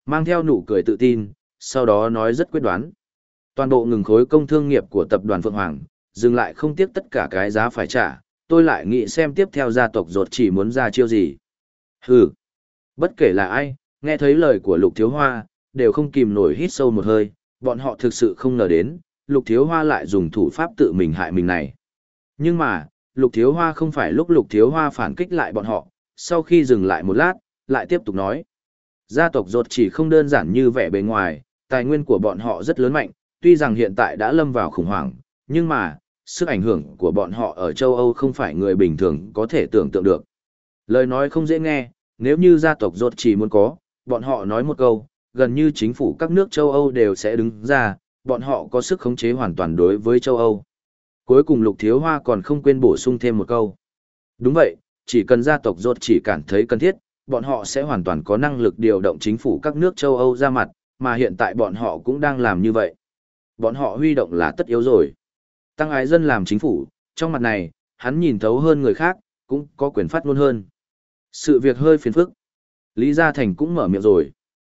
Speaker 1: mang theo nụ cười tự tin, sau đó nói rất quyết đoán. Toàn bộ ngừng khối công thương nghiệp của tập đoàn Phượng Hoàng, dừng lại không tiếc tất cả cái giá phải trả, tôi lại nghĩ xem tiếp theo gia tộc ruột chỉ muốn ra chiêu gì. Hừ, bất kể là ai, nghe thấy lời của Lục Thiếu Hoa, đều không kìm nổi hít sâu một hơi, bọn họ thực sự không ngờ đến, Lục Thiếu Hoa lại dùng thủ pháp tự mình hại mình này. Nhưng mà, Lục Thiếu Hoa không phải lúc Lục Thiếu Hoa phản kích lại bọn họ, sau khi dừng lại một lát, lại tiếp tục nói. Gia tộc ruột chỉ không đơn giản như vẻ bề ngoài, tài nguyên của bọn họ rất lớn mạnh, tuy rằng hiện tại đã lâm vào khủng hoảng, nhưng mà, sức ảnh hưởng của bọn họ ở châu Âu không phải người bình thường có thể tưởng tượng được. Lời nói không dễ nghe, nếu như gia tộc ruột chỉ muốn có, bọn họ nói một câu, gần như chính phủ các nước châu Âu đều sẽ đứng ra, bọn họ có sức khống chế hoàn toàn đối với châu Âu. Cuối cùng Lục Thiếu Hoa còn không quên bổ sung thêm một câu. Đúng vậy, chỉ cần gia tộc ruột chỉ cảm thấy cần thiết, bọn họ sẽ hoàn toàn có năng lực điều động chính phủ các nước châu Âu ra mặt, mà hiện tại bọn họ cũng đang làm như vậy. Bọn họ huy động là tất yếu rồi. Tăng Ái Dân làm chính phủ, trong mặt này, hắn nhìn thấu hơn người khác, cũng có quyền phát ngôn hơn. Sự việc hơi phiền phức. Lý Gia Thành cũng mở miệng rồi.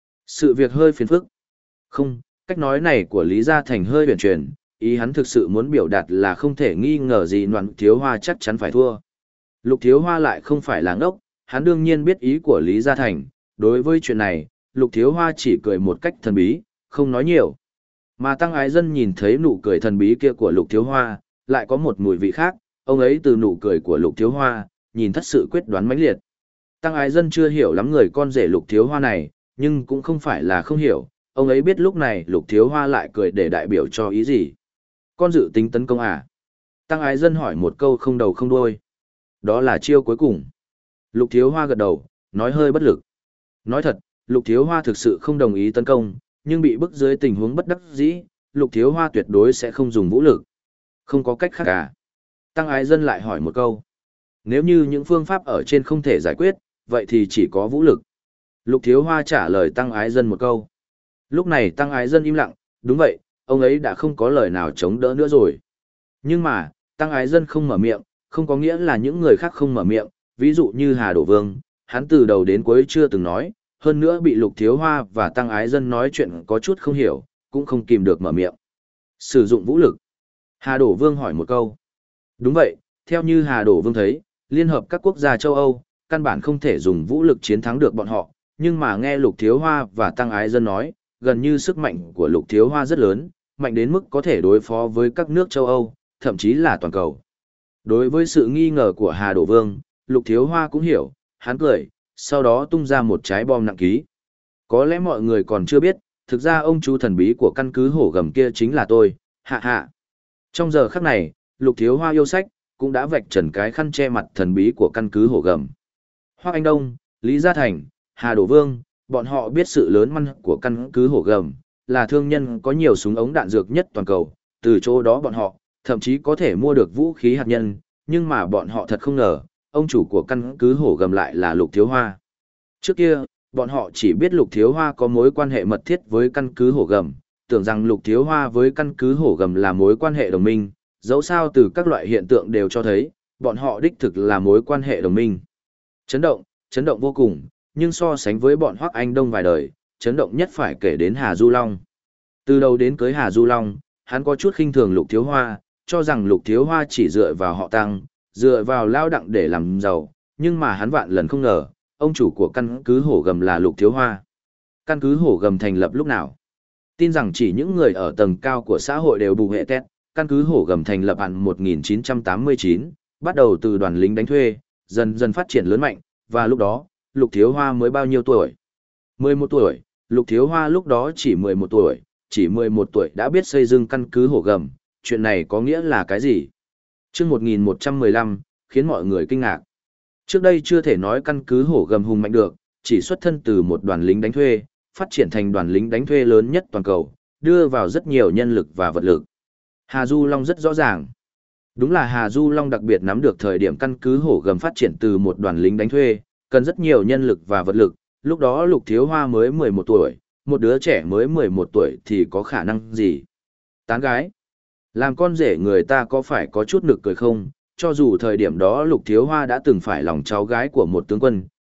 Speaker 1: Sự việc hơi phiền phức. Không, cách nói này của Lý Gia Thành hơi huyền truyền, ý hắn thực sự muốn biểu đạt là không thể nghi ngờ gì Loan Thiếu Hoa chắc chắn phải thua. Lục Thiếu Hoa lại không phải là ngốc, hắn đương nhiên biết ý của Lý Gia Thành, đối với chuyện này, Lục Thiếu Hoa chỉ cười một cách thần bí, không nói nhiều. Mà Tăng Ái Dân nhìn thấy nụ cười thần bí kia của Lục Thiếu Hoa, lại có một mùi vị khác, ông ấy từ nụ cười của Lục Thiếu Hoa, nhìn thất sự quyết đoán mãnh liệt. Tăng Ái Dân chưa hiểu lắm người con rể Lục Thiếu Hoa này, nhưng cũng không phải là không hiểu, ông ấy biết lúc này Lục Thiếu Hoa lại cười để đại biểu cho ý gì. Con dự tính tấn công à? Tăng Ái Dân hỏi một câu không đầu không đuôi. Đó là chiêu cuối cùng. Lục Thiếu Hoa gật đầu, nói hơi bất lực. Nói thật, Lục Thiếu Hoa thực sự không đồng ý tấn công, nhưng bị bức dưới tình huống bất đắc dĩ, Lục Thiếu Hoa tuyệt đối sẽ không dùng vũ lực. Không có cách khác cả. Tăng Ái Dân lại hỏi một câu. Nếu như những phương pháp ở trên không thể giải quyết, vậy thì chỉ có vũ lực. Lục Thiếu Hoa trả lời Tăng Ái Dân một câu. Lúc này Tăng Ái Dân im lặng, đúng vậy, ông ấy đã không có lời nào chống đỡ nữa rồi. Nhưng mà, Tăng Ái Dân không mở miệng, không có nghĩa là những người khác không mở miệng, ví dụ như Hà Đổ Vương, hắn từ đầu đến cuối chưa từng nói, hơn nữa bị Lục Thiếu Hoa và Tăng Ái Dân nói chuyện có chút không hiểu, cũng không kìm được mở miệng. Sử dụng vũ lực. Hà Đổ Vương hỏi một câu. Đúng vậy, theo như Hà Đổ Vương thấy, liên hợp các quốc gia châu Âu, căn bản không thể dùng vũ lực chiến thắng được bọn họ, nhưng mà nghe Lục Thiếu Hoa và Tăng Ái Dân nói, gần như sức mạnh của Lục Thiếu Hoa rất lớn, mạnh đến mức có thể đối phó với các nước châu Âu, thậm chí là toàn cầu. Đối với sự nghi ngờ của Hà Đổ Vương, Lục Thiếu Hoa cũng hiểu, hắn cười, sau đó tung ra một trái bom nặng ký. Có lẽ mọi người còn chưa biết, thực ra ông chú thần bí của căn cứ hổ gầm kia chính là tôi, hạ hạ. Trong giờ khắc này, Lục Thiếu Hoa yêu sách, cũng đã vạch trần cái khăn che mặt thần bí của căn cứ hổ gầm. Hoắc Anh Đông, Lý Gia Thành, Hà Đổ Vương, bọn họ biết sự lớn măn của căn cứ hổ gầm, là thương nhân có nhiều súng ống đạn dược nhất toàn cầu, từ chỗ đó bọn họ, thậm chí có thể mua được vũ khí hạt nhân, nhưng mà bọn họ thật không ngờ, ông chủ của căn cứ hổ gầm lại là Lục Thiếu Hoa. Trước kia, bọn họ chỉ biết Lục Thiếu Hoa có mối quan hệ mật thiết với căn cứ hổ gầm, tưởng rằng Lục Thiếu Hoa với căn cứ hổ gầm là mối quan hệ đồng minh, dẫu sao từ các loại hiện tượng đều cho thấy, bọn họ đích thực là mối quan hệ đồng minh. Chấn động, chấn động vô cùng, nhưng so sánh với bọn Hoắc Anh Đông vài đời, chấn động nhất phải kể đến Hà Du Long. Từ đầu đến cưới Hà Du Long, hắn có chút khinh thường Lục Thiếu Hoa, cho rằng Lục Thiếu Hoa chỉ dựa vào họ Tăng, dựa vào lao đặng để làm giàu, nhưng mà hắn vạn lần không ngờ, ông chủ của căn cứ hổ gầm là Lục Thiếu Hoa. Căn cứ hổ gầm thành lập lúc nào? Tin rằng chỉ những người ở tầng cao của xã hội đều bù hệ tét, căn cứ hổ gầm thành lập hẳn một nghìn chín trăm tám mươi chín, bắt đầu từ đoàn lính đánh thuê, dần dần phát triển lớn mạnh, và lúc đó, Lục Thiếu Hoa mới bao nhiêu tuổi? mười một tuổi, Lục Thiếu Hoa lúc đó chỉ mười một tuổi, chỉ mười một tuổi đã biết xây dựng căn cứ hổ gầm, chuyện này có nghĩa là cái gì? Trước một nghìn một trăm mười lăm, khiến mọi người kinh ngạc. Trước đây chưa thể nói căn cứ hổ gầm hùng mạnh được, chỉ xuất thân từ một đoàn lính đánh thuê, phát triển thành đoàn lính đánh thuê lớn nhất toàn cầu, đưa vào rất nhiều nhân lực và vật lực. Hà Du Long rất rõ ràng. Đúng là Hà Du Long đặc biệt nắm được thời điểm căn cứ hổ gầm phát triển từ một đoàn lính đánh thuê, cần rất nhiều nhân lực và vật lực, lúc đó Lục Thiếu Hoa mới mười một tuổi, một đứa trẻ mới mười một tuổi thì có khả năng gì? Tán gái. Làm con rể người ta có phải có chút nực cười không? Cho dù thời điểm đó Lục Thiếu Hoa đã từng phải lòng cháu gái của một tướng quân,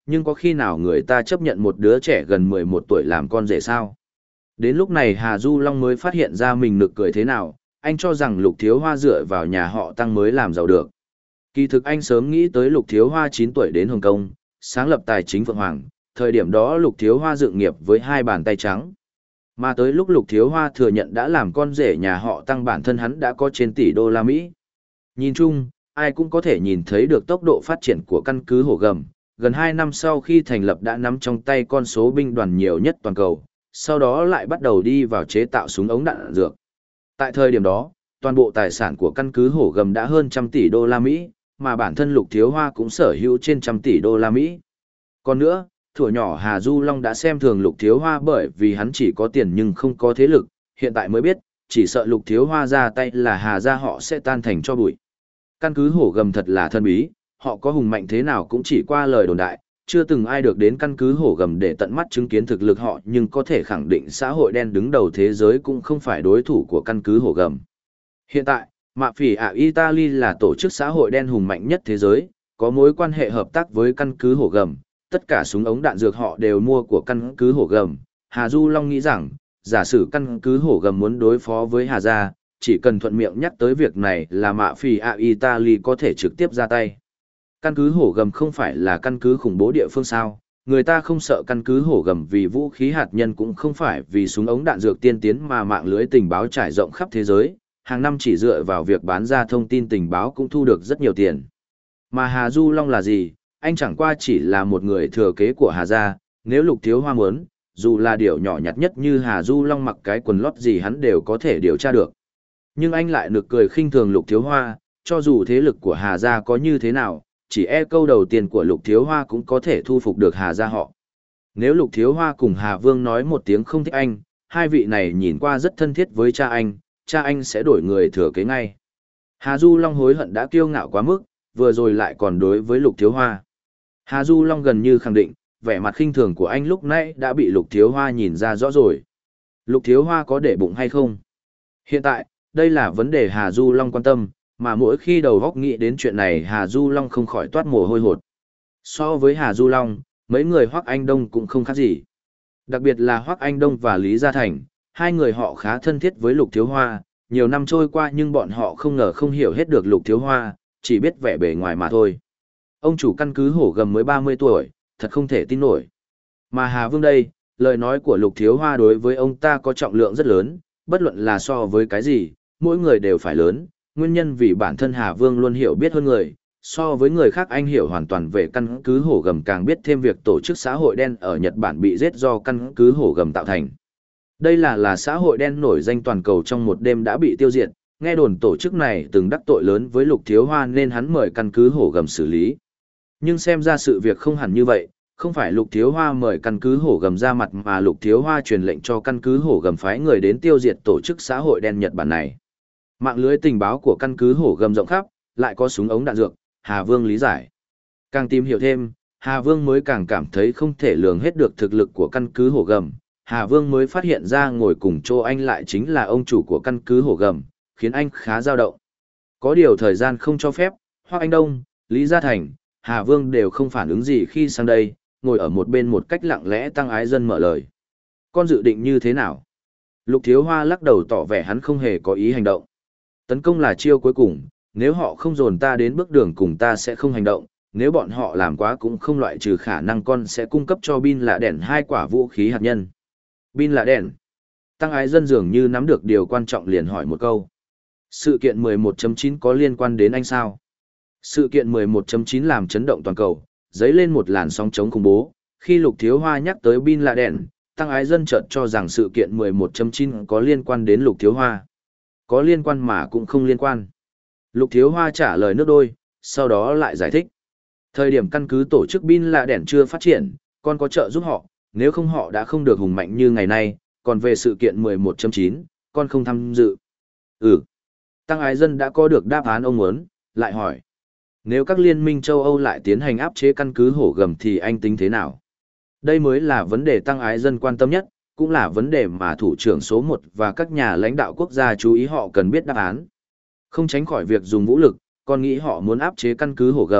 Speaker 1: nhưng có khi nào người ta chấp nhận một đứa trẻ gần mười một tuổi làm con rể sao? Đến lúc này Hà Du Long mới phát hiện ra mình nực cười thế nào, anh cho rằng Lục Thiếu Hoa dựa vào nhà họ Tăng mới làm giàu được. Kỳ thực anh sớm nghĩ tới Lục Thiếu Hoa chín tuổi đến Hồng Kông, sáng lập tài chính Phượng Hoàng, thời điểm đó Lục Thiếu Hoa dựng nghiệp với hai bàn tay trắng. Mà tới lúc Lục Thiếu Hoa thừa nhận đã làm con rể nhà họ Tăng, bản thân hắn đã có trên tỷ đô la Mỹ. Nhìn chung, ai cũng có thể nhìn thấy được tốc độ phát triển của căn cứ Hổ Gầm, gần hai năm sau khi thành lập đã nắm trong tay con số binh đoàn nhiều nhất toàn cầu, sau đó lại bắt đầu đi vào chế tạo súng ống đạn dược. Tại thời điểm đó, toàn bộ tài sản của căn cứ Hổ Gầm đã hơn trăm tỷ đô la Mỹ, mà bản thân Lục Thiếu Hoa cũng sở hữu trên trăm tỷ đô la Mỹ. Còn nữa, thuở nhỏ Hà Du Long đã xem thường Lục Thiếu Hoa bởi vì hắn chỉ có tiền nhưng không có thế lực, hiện tại mới biết, chỉ sợ Lục Thiếu Hoa ra tay là Hà gia họ sẽ tan thành cho bụi. Căn cứ Hổ Gầm thật là thân bí, họ có hùng mạnh thế nào cũng chỉ qua lời đồn đại, chưa từng ai được đến căn cứ Hổ Gầm để tận mắt chứng kiến thực lực họ, nhưng có thể khẳng định xã hội đen đứng đầu thế giới cũng không phải đối thủ của căn cứ Hổ Gầm. Hiện tại, Mạ Phỉ ạ Italy là tổ chức xã hội đen hùng mạnh nhất thế giới, có mối quan hệ hợp tác với căn cứ Hổ Gầm, tất cả súng ống đạn dược họ đều mua của căn cứ Hổ Gầm. Hà Du Long nghĩ rằng, giả sử căn cứ Hổ Gầm muốn đối phó với Hà gia, chỉ cần thuận miệng nhắc tới việc này là Mạ Phỉ ạ Italy có thể trực tiếp ra tay. Căn cứ Hổ Gầm không phải là căn cứ khủng bố địa phương sao, người ta không sợ căn cứ Hổ Gầm vì vũ khí hạt nhân cũng không phải vì súng ống đạn dược tiên tiến mà mạng lưới tình báo trải rộng khắp thế giới, hàng năm chỉ dựa vào việc bán ra thông tin tình báo cũng thu được rất nhiều tiền. Mà Hà Du Long là gì? Anh chẳng qua chỉ là một người thừa kế của Hà gia, nếu Lục Thiếu Hoa muốn, dù là điều nhỏ nhặt nhất như Hà Du Long mặc cái quần lót gì hắn đều có thể điều tra được. Nhưng anh lại nực cười khinh thường Lục Thiếu Hoa, cho dù thế lực của Hà gia có như thế nào, chỉ e câu đầu tiên của Lục Thiếu Hoa cũng có thể thu phục được Hà gia họ. Nếu Lục Thiếu Hoa cùng Hà Vương nói một tiếng không thích anh, hai vị này nhìn qua rất thân thiết với cha anh, cha anh sẽ đổi người thừa kế ngay. Hà Du Long hối hận đã kiêu ngạo quá mức, vừa rồi lại còn đối với Lục Thiếu Hoa. Hà Du Long gần như khẳng định, vẻ mặt khinh thường của anh lúc nãy đã bị Lục Thiếu Hoa nhìn ra rõ rồi. Lục Thiếu Hoa có để bụng hay không? Hiện tại, đây là vấn đề Hà Du Long quan tâm, mà mỗi khi đầu góc nghĩ đến chuyện này Hà Du Long không khỏi toát mồ hôi hột. So với Hà Du Long, mấy người Hoắc Anh Đông cũng không khác gì. Đặc biệt là Hoắc Anh Đông và Lý Gia Thành, hai người họ khá thân thiết với Lục Thiếu Hoa, nhiều năm trôi qua nhưng bọn họ không ngờ không hiểu hết được Lục Thiếu Hoa, chỉ biết vẻ bề ngoài mà thôi. Ông chủ căn cứ Hổ Gầm mới ba mươi tuổi, thật không thể tin nổi. Mà Hà Vương đây, lời nói của Lục Thiếu Hoa đối với ông ta có trọng lượng rất lớn, bất luận là so với cái gì, mỗi người đều phải lớn, nguyên nhân vì bản thân Hà Vương luôn hiểu biết hơn người, so với người khác anh hiểu hoàn toàn về căn cứ Hổ Gầm, càng biết thêm việc tổ chức xã hội đen ở Nhật Bản bị giết do căn cứ Hổ Gầm tạo thành. Đây là là xã hội đen nổi danh toàn cầu trong một đêm đã bị tiêu diệt, nghe đồn tổ chức này từng đắc tội lớn với Lục Thiếu Hoa nên hắn mời căn cứ Hổ Gầm xử lý. Nhưng xem ra sự việc không hẳn như vậy, không phải Lục Thiếu Hoa mời căn cứ Hổ Gầm ra mặt mà Lục Thiếu Hoa truyền lệnh cho căn cứ Hổ Gầm phái người đến tiêu diệt tổ chức xã hội đen Nhật Bản này. Mạng lưới tình báo của căn cứ Hổ Gầm rộng khắp, lại có súng ống đạn dược, Hà Vương lý giải. Càng tìm hiểu thêm, Hà Vương mới càng cảm thấy không thể lường hết được thực lực của căn cứ Hổ Gầm. Hà Vương mới phát hiện ra ngồi cùng Châu Anh lại chính là ông chủ của căn cứ Hổ Gầm, khiến anh khá dao động. Có điều thời gian không cho phép, Hoắc Anh Đông, Lý Gia Thành, Hà Vương đều không phản ứng gì khi sang đây, ngồi ở một bên một cách lặng lẽ. Tăng Ái Dân mở lời. Con dự định như thế nào? Lục Thiếu Hoa lắc đầu tỏ vẻ hắn không hề có ý hành động. Tấn công là chiêu cuối cùng, nếu họ không dồn ta đến bước đường cùng ta sẽ không hành động, nếu bọn họ làm quá cũng không loại trừ khả năng con sẽ cung cấp cho Bin Laden hai quả vũ khí hạt nhân. Bin Laden. Tăng Ái Dân dường như nắm được điều quan trọng liền hỏi một câu. Sự kiện mười một chấm chín có liên quan đến anh sao? Sự kiện mười một chấm chín làm chấn động toàn cầu, dấy lên một làn sóng chống khủng bố. Khi Lục Thiếu Hoa nhắc tới Bin Laden, Tăng Ái Dân chợt cho rằng sự kiện mười một chấm chín có liên quan đến Lục Thiếu Hoa. Có liên quan mà cũng không liên quan. Lục Thiếu Hoa trả lời nước đôi, sau đó lại giải thích. Thời điểm căn cứ tổ chức Bin Laden chưa phát triển, con có trợ giúp họ, nếu không họ đã không được hùng mạnh như ngày nay, còn về sự kiện mười một chấm chín, con không tham dự. Ừ. Tăng Ái Dân đã có được đáp án ông muốn, lại hỏi. Nếu các liên minh châu Âu lại tiến hành áp chế căn cứ Hổ Gầm thì anh tính thế nào? Đây mới là vấn đề Tăng Ái Dân quan tâm nhất, cũng là vấn đề mà thủ trưởng số một và các nhà lãnh đạo quốc gia chú ý, họ cần biết đáp án. Không tránh khỏi việc dùng vũ lực, con nghĩ họ muốn áp chế căn cứ Hổ Gầm,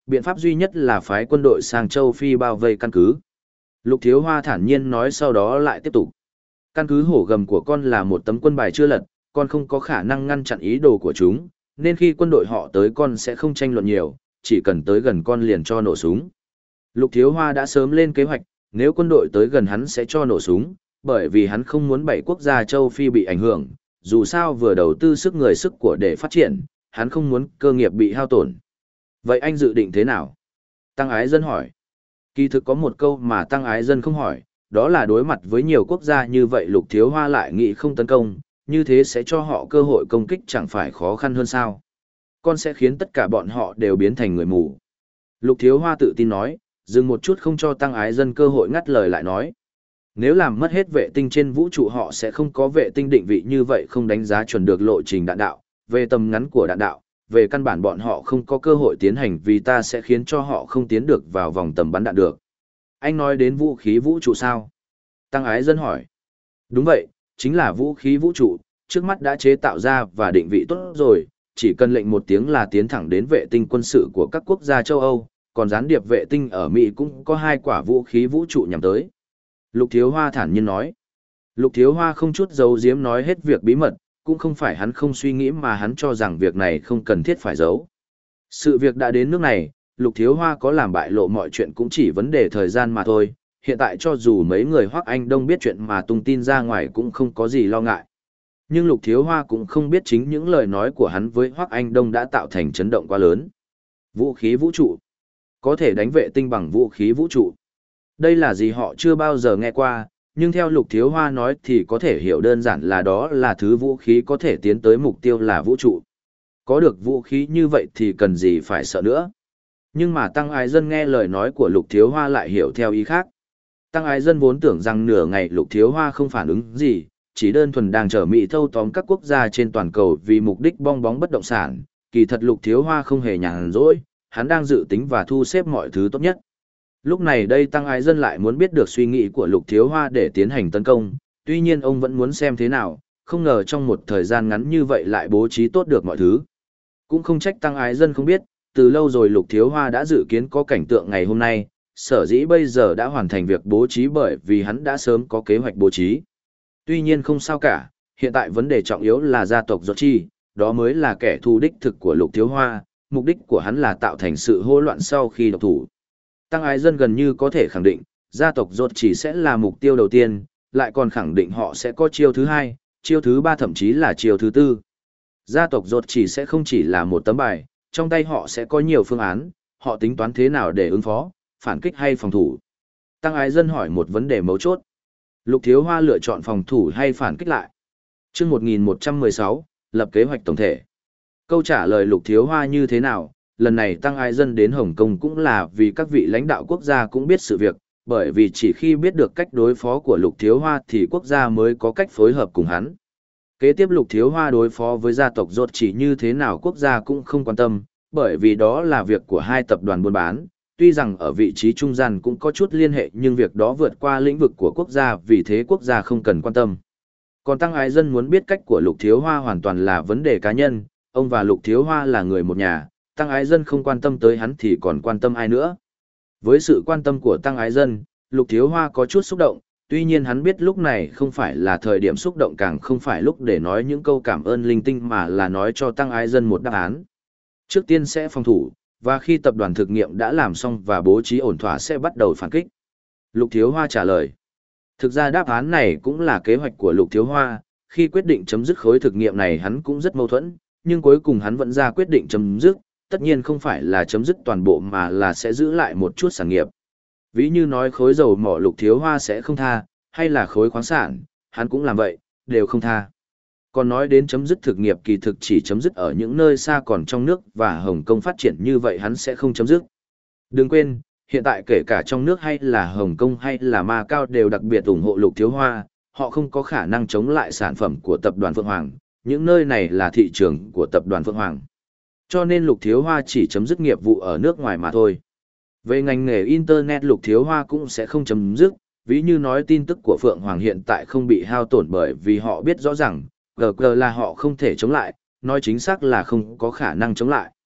Speaker 1: biện pháp duy nhất là phái quân đội sang châu Phi bao vây căn cứ. Lục Thiếu Hoa thản nhiên nói, sau đó lại tiếp tục. Căn cứ hổ gầm của con là một tấm quân bài chưa lật, con không có khả năng ngăn chặn ý đồ của chúng, nên khi quân đội họ tới con sẽ không tranh luận nhiều, chỉ cần tới gần con liền cho nổ súng. Lục Thiếu Hoa đã sớm lên kế hoạch, nếu quân đội tới gần hắn sẽ cho nổ súng, bởi vì hắn không muốn bảy quốc gia châu Phi bị ảnh hưởng, dù sao vừa đầu tư sức người sức của để phát triển, hắn không muốn cơ nghiệp bị hao tổn. Vậy anh dự định thế nào? Tăng Ái Dân hỏi. Kỳ thực có một câu mà Tăng Ái Dân không hỏi, đó là đối mặt với nhiều quốc gia như vậy Lục Thiếu Hoa lại nghĩ không tấn công, như thế sẽ cho họ cơ hội công kích chẳng phải khó khăn hơn sao? Con sẽ khiến tất cả bọn họ đều biến thành người mù. Lục Thiếu Hoa tự tin nói, dừng một chút không cho Tăng Ái Dân cơ hội ngắt lời lại nói. Nếu làm mất hết vệ tinh trên vũ trụ họ sẽ không có vệ tinh định vị, như vậy không đánh giá chuẩn được lộ trình đạn đạo, về tầm ngắn của đạn đạo, về căn bản bọn họ không có cơ hội tiến hành vì ta sẽ khiến cho họ không tiến được vào vòng tầm bắn đạn được. Anh nói đến vũ khí vũ trụ sao? Tăng Ái Dân hỏi. Đúng vậy, chính là vũ khí vũ trụ, trước mắt đã chế tạo ra và định vị tốt rồi, chỉ cần lệnh một tiếng là tiến thẳng đến vệ tinh quân sự của các quốc gia châu Âu, còn gián điệp vệ tinh ở Mỹ cũng có hai quả vũ khí vũ trụ nhắm tới. Lục Thiếu Hoa thản nhiên nói. Lục Thiếu Hoa không chút giấu giếm nói hết việc bí mật, cũng không phải hắn không suy nghĩ mà hắn cho rằng việc này không cần thiết phải giấu. Sự việc đã đến nước này, Lục Thiếu Hoa có làm bại lộ mọi chuyện cũng chỉ vấn đề thời gian mà thôi, hiện tại cho dù mấy người Hoắc Anh Đông biết chuyện mà tung tin ra ngoài cũng không có gì lo ngại. Nhưng Lục Thiếu Hoa cũng không biết chính những lời nói của hắn với Hoắc Anh Đông đã tạo thành chấn động quá lớn. Vũ khí vũ trụ. Có thể đánh vệ tinh bằng vũ khí vũ trụ. Đây là gì họ chưa bao giờ nghe qua, nhưng theo Lục Thiếu Hoa nói thì có thể hiểu đơn giản là đó là thứ vũ khí có thể tiến tới mục tiêu là vũ trụ. Có được vũ khí như vậy thì cần gì phải sợ nữa. Nhưng mà Tăng Ái Dân nghe lời nói của Lục Thiếu Hoa lại hiểu theo ý khác. Tăng Ái Dân vốn tưởng rằng nửa ngày Lục Thiếu Hoa không phản ứng gì, chỉ đơn thuần đang chờ Mỹ thâu tóm các quốc gia trên toàn cầu vì mục đích bong bóng bất động sản. Kỳ thật Lục Thiếu Hoa không hề nhàn rỗi, hắn đang dự tính và thu xếp mọi thứ tốt nhất. Lúc này đây Tăng Ái Dân lại muốn biết được suy nghĩ của Lục Thiếu Hoa để tiến hành tấn công, tuy nhiên ông vẫn muốn xem thế nào, không ngờ trong một thời gian ngắn như vậy lại bố trí tốt được mọi thứ. Cũng không trách Tăng Ái Dân không biết, từ lâu rồi Lục Thiếu Hoa đã dự kiến có cảnh tượng ngày hôm nay, sở dĩ bây giờ đã hoàn thành việc bố trí bởi vì hắn đã sớm có kế hoạch bố trí. Tuy nhiên không sao cả, hiện tại vấn đề trọng yếu là gia tộc Giọt Chi, đó mới là kẻ thù đích thực của Lục Thiếu Hoa, mục đích của hắn là tạo thành sự hỗn loạn sau khi độc thủ. Tăng Ái Dân gần như có thể khẳng định, gia tộc Giọt Chỉ sẽ là mục tiêu đầu tiên, lại còn khẳng định họ sẽ có chiêu thứ hai, chiêu thứ ba thậm chí là chiêu thứ tư. Gia tộc Giọt Chỉ sẽ không chỉ là một tấm bài, trong tay họ sẽ có nhiều phương án, họ tính toán thế nào để ứng phó, phản kích hay phòng thủ. Tăng Ái Dân hỏi một vấn đề mấu chốt. Lục Thiếu Hoa lựa chọn phòng thủ hay phản kích lại? Chương một nghìn một trăm mười sáu, lập kế hoạch tổng thể. Câu trả lời Lục Thiếu Hoa như thế nào? Lần này Tăng Ái Dân đến Hồng Kông cũng là vì các vị lãnh đạo quốc gia cũng biết sự việc, bởi vì chỉ khi biết được cách đối phó của Lục Thiếu Hoa thì quốc gia mới có cách phối hợp cùng hắn. Kế tiếp Lục Thiếu Hoa đối phó với gia tộc Giọt Chỉ như thế nào quốc gia cũng không quan tâm, bởi vì đó là việc của hai tập đoàn buôn bán, tuy rằng ở vị trí trung gian cũng có chút liên hệ nhưng việc đó vượt qua lĩnh vực của quốc gia, vì thế quốc gia không cần quan tâm. Còn Tăng Ái Dân muốn biết cách của Lục Thiếu Hoa hoàn toàn là vấn đề cá nhân, ông và Lục Thiếu Hoa là người một nhà, Tăng Ái Dân không quan tâm tới hắn thì còn quan tâm ai nữa. Với sự quan tâm của Tăng Ái Dân, Lục Thiếu Hoa có chút xúc động, tuy nhiên hắn biết lúc này không phải là thời điểm xúc động, càng không phải lúc để nói những câu cảm ơn linh tinh mà là nói cho Tăng Ái Dân một đáp án. Trước tiên sẽ phòng thủ, và khi tập đoàn thực nghiệm đã làm xong và bố trí ổn thỏa sẽ bắt đầu phản kích. Lục Thiếu Hoa trả lời. Thực ra đáp án này cũng là kế hoạch của Lục Thiếu Hoa, khi quyết định chấm dứt khối thực nghiệm này hắn cũng rất mâu thuẫn, nhưng cuối cùng hắn vẫn ra quyết định chấm dứt, tất nhiên không phải là chấm dứt toàn bộ mà là sẽ giữ lại một chút sản nghiệp. Ví như nói khối dầu mỏ Lục Thiếu Hoa sẽ không tha, hay là khối khoáng sản, hắn cũng làm vậy, đều không tha. Còn nói đến chấm dứt thực nghiệp kỳ thực chỉ chấm dứt ở những nơi xa, còn trong nước và Hồng Kông phát triển như vậy hắn sẽ không chấm dứt. Đừng quên, hiện tại kể cả trong nước hay là Hồng Kông hay là Macau đều đặc biệt ủng hộ Lục Thiếu Hoa, họ không có khả năng chống lại sản phẩm của tập đoàn Phượng Hoàng, những nơi này là thị trường của tập đoàn Phượng Hoàng. Cho nên Lục Thiếu Hoa chỉ chấm dứt nghiệp vụ ở nước ngoài mà thôi. Về ngành nghề Internet Lục Thiếu Hoa cũng sẽ không chấm dứt, ví như nói tin tức của Phượng Hoàng hiện tại không bị hao tổn bởi vì họ biết rõ rằng, giê giê là họ không thể chống lại, nói chính xác là không có khả năng chống lại.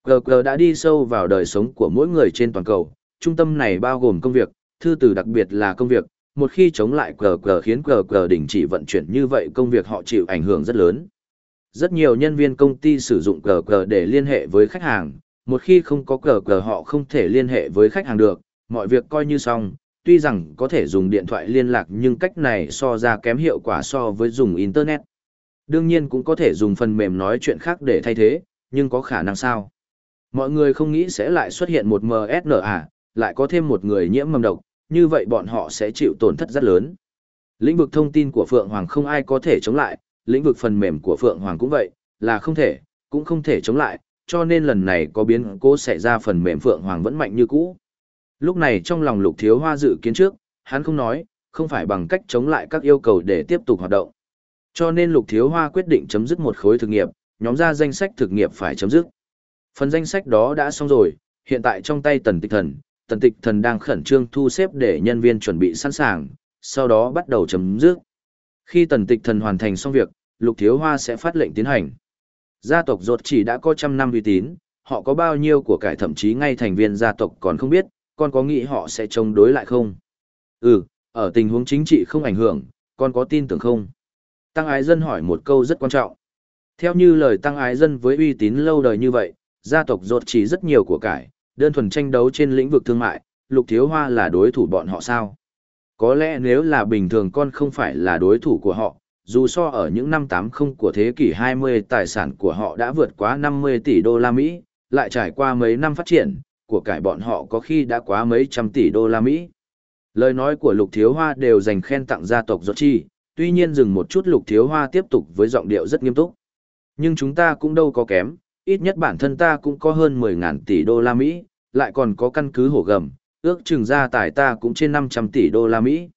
Speaker 1: Cờ cờ đã đi sâu vào đời sống của mỗi người trên toàn cầu, trung tâm này bao gồm công việc, thư từ đặc biệt là công việc, một khi chống lại cờ cờ khiến cờ cờ đình chỉ vận chuyển như vậy công việc họ chịu ảnh hưởng rất lớn. Rất nhiều nhân viên công ty sử dụng cờ cờ để liên hệ với khách hàng, một khi không có cờ cờ họ không thể liên hệ với khách hàng được, mọi việc coi như xong, tuy rằng có thể dùng điện thoại liên lạc nhưng cách này so ra kém hiệu quả so với dùng Internet. Đương nhiên cũng có thể dùng phần mềm nói chuyện khác để thay thế, nhưng có khả năng sao? Mọi người không nghĩ sẽ lại xuất hiện một em ét en à, lại có thêm một người nhiễm mầm độc, như vậy bọn họ sẽ chịu tổn thất rất lớn. Lĩnh vực thông tin của Phượng Hoàng không ai có thể chống lại, lĩnh vực phần mềm của Phượng Hoàng cũng vậy, là không thể, cũng không thể chống lại, cho nên lần này có biến cố xảy ra phần mềm Phượng Hoàng vẫn mạnh như cũ. Lúc này trong lòng Lục Thiếu Hoa dự kiến trước, hắn không nói, không phải bằng cách chống lại các yêu cầu để tiếp tục hoạt động. Cho nên Lục Thiếu Hoa quyết định chấm dứt một khối thực nghiệp, nhóm ra danh sách thực nghiệp phải chấm dứt. Phần danh sách đó đã xong rồi, hiện tại trong tay Tần Tịch Thần, Tần Tịch Thần đang khẩn trương thu xếp để nhân viên chuẩn bị sẵn sàng, sau đó bắt đầu chấm dứt. Khi Tần Tịch Thần hoàn thành xong việc, Lục Thiếu Hoa sẽ phát lệnh tiến hành. Gia tộc Rốt chỉ đã có trăm năm uy tín, họ có bao nhiêu của cải thậm chí ngay thành viên gia tộc còn không biết, con có nghĩ họ sẽ chống đối lại không? Ừ, ở tình huống chính trị không ảnh hưởng, con có tin tưởng không? Tăng Ái Dân hỏi một câu rất quan trọng. Theo như lời Tăng Ái Dân với uy tín lâu đời như vậy, gia tộc Rốt chỉ rất nhiều của cải, đơn thuần tranh đấu trên lĩnh vực thương mại, Lục Thiếu Hoa là đối thủ bọn họ sao? Có lẽ nếu là bình thường con không phải là đối thủ của họ, dù so ở những năm tám mươi của thế kỷ hai mươi tài sản của họ đã vượt quá năm mươi tỷ đô la Mỹ, lại trải qua mấy năm phát triển, của cải bọn họ có khi đã quá mấy trăm tỷ đô la Mỹ. Lời nói của Lục Thiếu Hoa đều dành khen tặng gia tộc Rốt chi, tuy nhiên dừng một chút Lục Thiếu Hoa tiếp tục với giọng điệu rất nghiêm túc. Nhưng chúng ta cũng đâu có kém, ít nhất bản thân ta cũng có hơn mười ngàn tỷ đô la Mỹ, lại còn có căn cứ hổ gầm, ước chừng gia tài ta cũng trên năm trăm tỷ đô la Mỹ.